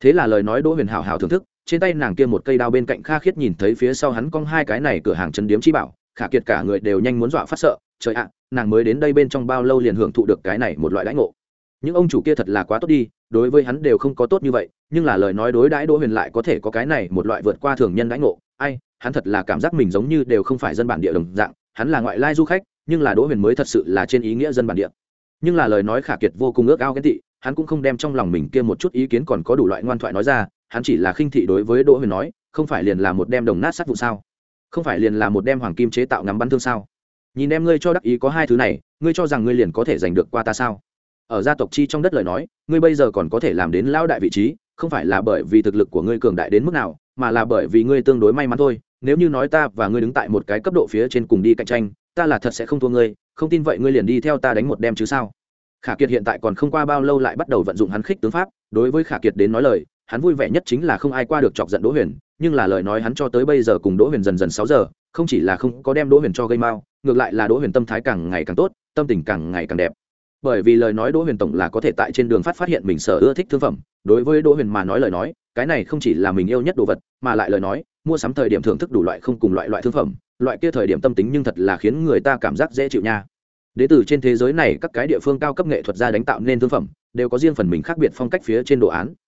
thế là lời nói đỗ huyền hảo hảo thưởng thức, trên tay nàng kia một cây đao bên cạnh Kha Khiết nhìn thấy phía sau hắn cong hai cái này cửa hàng trấn điếm chi bảo, Khả Kiệt cả người đều nhanh muốn dọa phát sợ. Trời ạ, nàng mới đến đây bên trong bao lâu liền hưởng thụ được cái này một loại đãi ngộ. Những ông chủ kia thật là quá tốt đi, đối với hắn đều không có tốt như vậy, nhưng là lời nói đối đãi đỗ huyền lại có thể có cái này một loại vượt qua thường nhân đãi ngộ. Ai, hắn thật là cảm giác mình giống như đều không phải dân bản địa đồng dạng, hắn là ngoại lai du khách, nhưng là đỗ huyền mới thật sự là trên ý nghĩa dân bản địa. Nhưng là lời nói Khả Kiệt vô cùng ước ao ghen tị, hắn cũng không đem trong lòng mình kia một chút ý kiến còn có đủ loại ngoan thoại nói ra, hắn chỉ là khinh thị đối với đỗ huyền nói, không phải liền là một đem đồng nát sắt vụ sao, không phải liền là một đem hoàng kim chế tạo ngắm bắn thương sao, nhìn em ngươi cho đắc ý có hai thứ này, ngươi cho rằng ngươi liền có thể giành được qua ta sao? Ở gia tộc chi trong đất lời nói, ngươi bây giờ còn có thể làm đến lão đại vị trí, không phải là bởi vì thực lực của ngươi cường đại đến mức nào, mà là bởi vì ngươi tương đối may mắn thôi. Nếu như nói ta và ngươi đứng tại một cái cấp độ phía trên cùng đi cạnh tranh, ta là thật sẽ không thua ngươi, không tin vậy ngươi liền đi theo ta đánh một đem chứ sao? Khả Kiệt hiện tại còn không qua bao lâu lại bắt đầu vận dụng hắn khích tướng pháp, đối với Khả Kiệt đến nói lời, hắn vui vẻ nhất chính là không ai qua được chọc giận Đỗ Huyền, nhưng là lời nói hắn cho tới bây giờ cùng Đỗ Huyền dần dần sáu giờ, không chỉ là không có đem Đỗ Huyền cho gây mau, ngược lại là Đỗ Huyền tâm thái càng ngày càng tốt, tâm tình càng ngày càng đẹp. Bởi vì lời nói Đỗ Huyền tổng là có thể tại trên đường phát phát hiện mình sở ưa thích thương phẩm, đối với Đỗ Huyền mà nói lời nói, cái này không chỉ là mình yêu nhất đồ vật, mà lại lời nói, mua sắm thời điểm thưởng thức đủ loại không cùng loại loại thương phẩm, loại kia thời điểm tâm tính nhưng thật là khiến người ta cảm giác dễ chịu nha. Đến từ trên thế giới này các cái địa phương cao cấp nghệ thuật gia đánh tạo nên thương phẩm, đều có riêng phần mình khác biệt phong cách phía trên đồ án.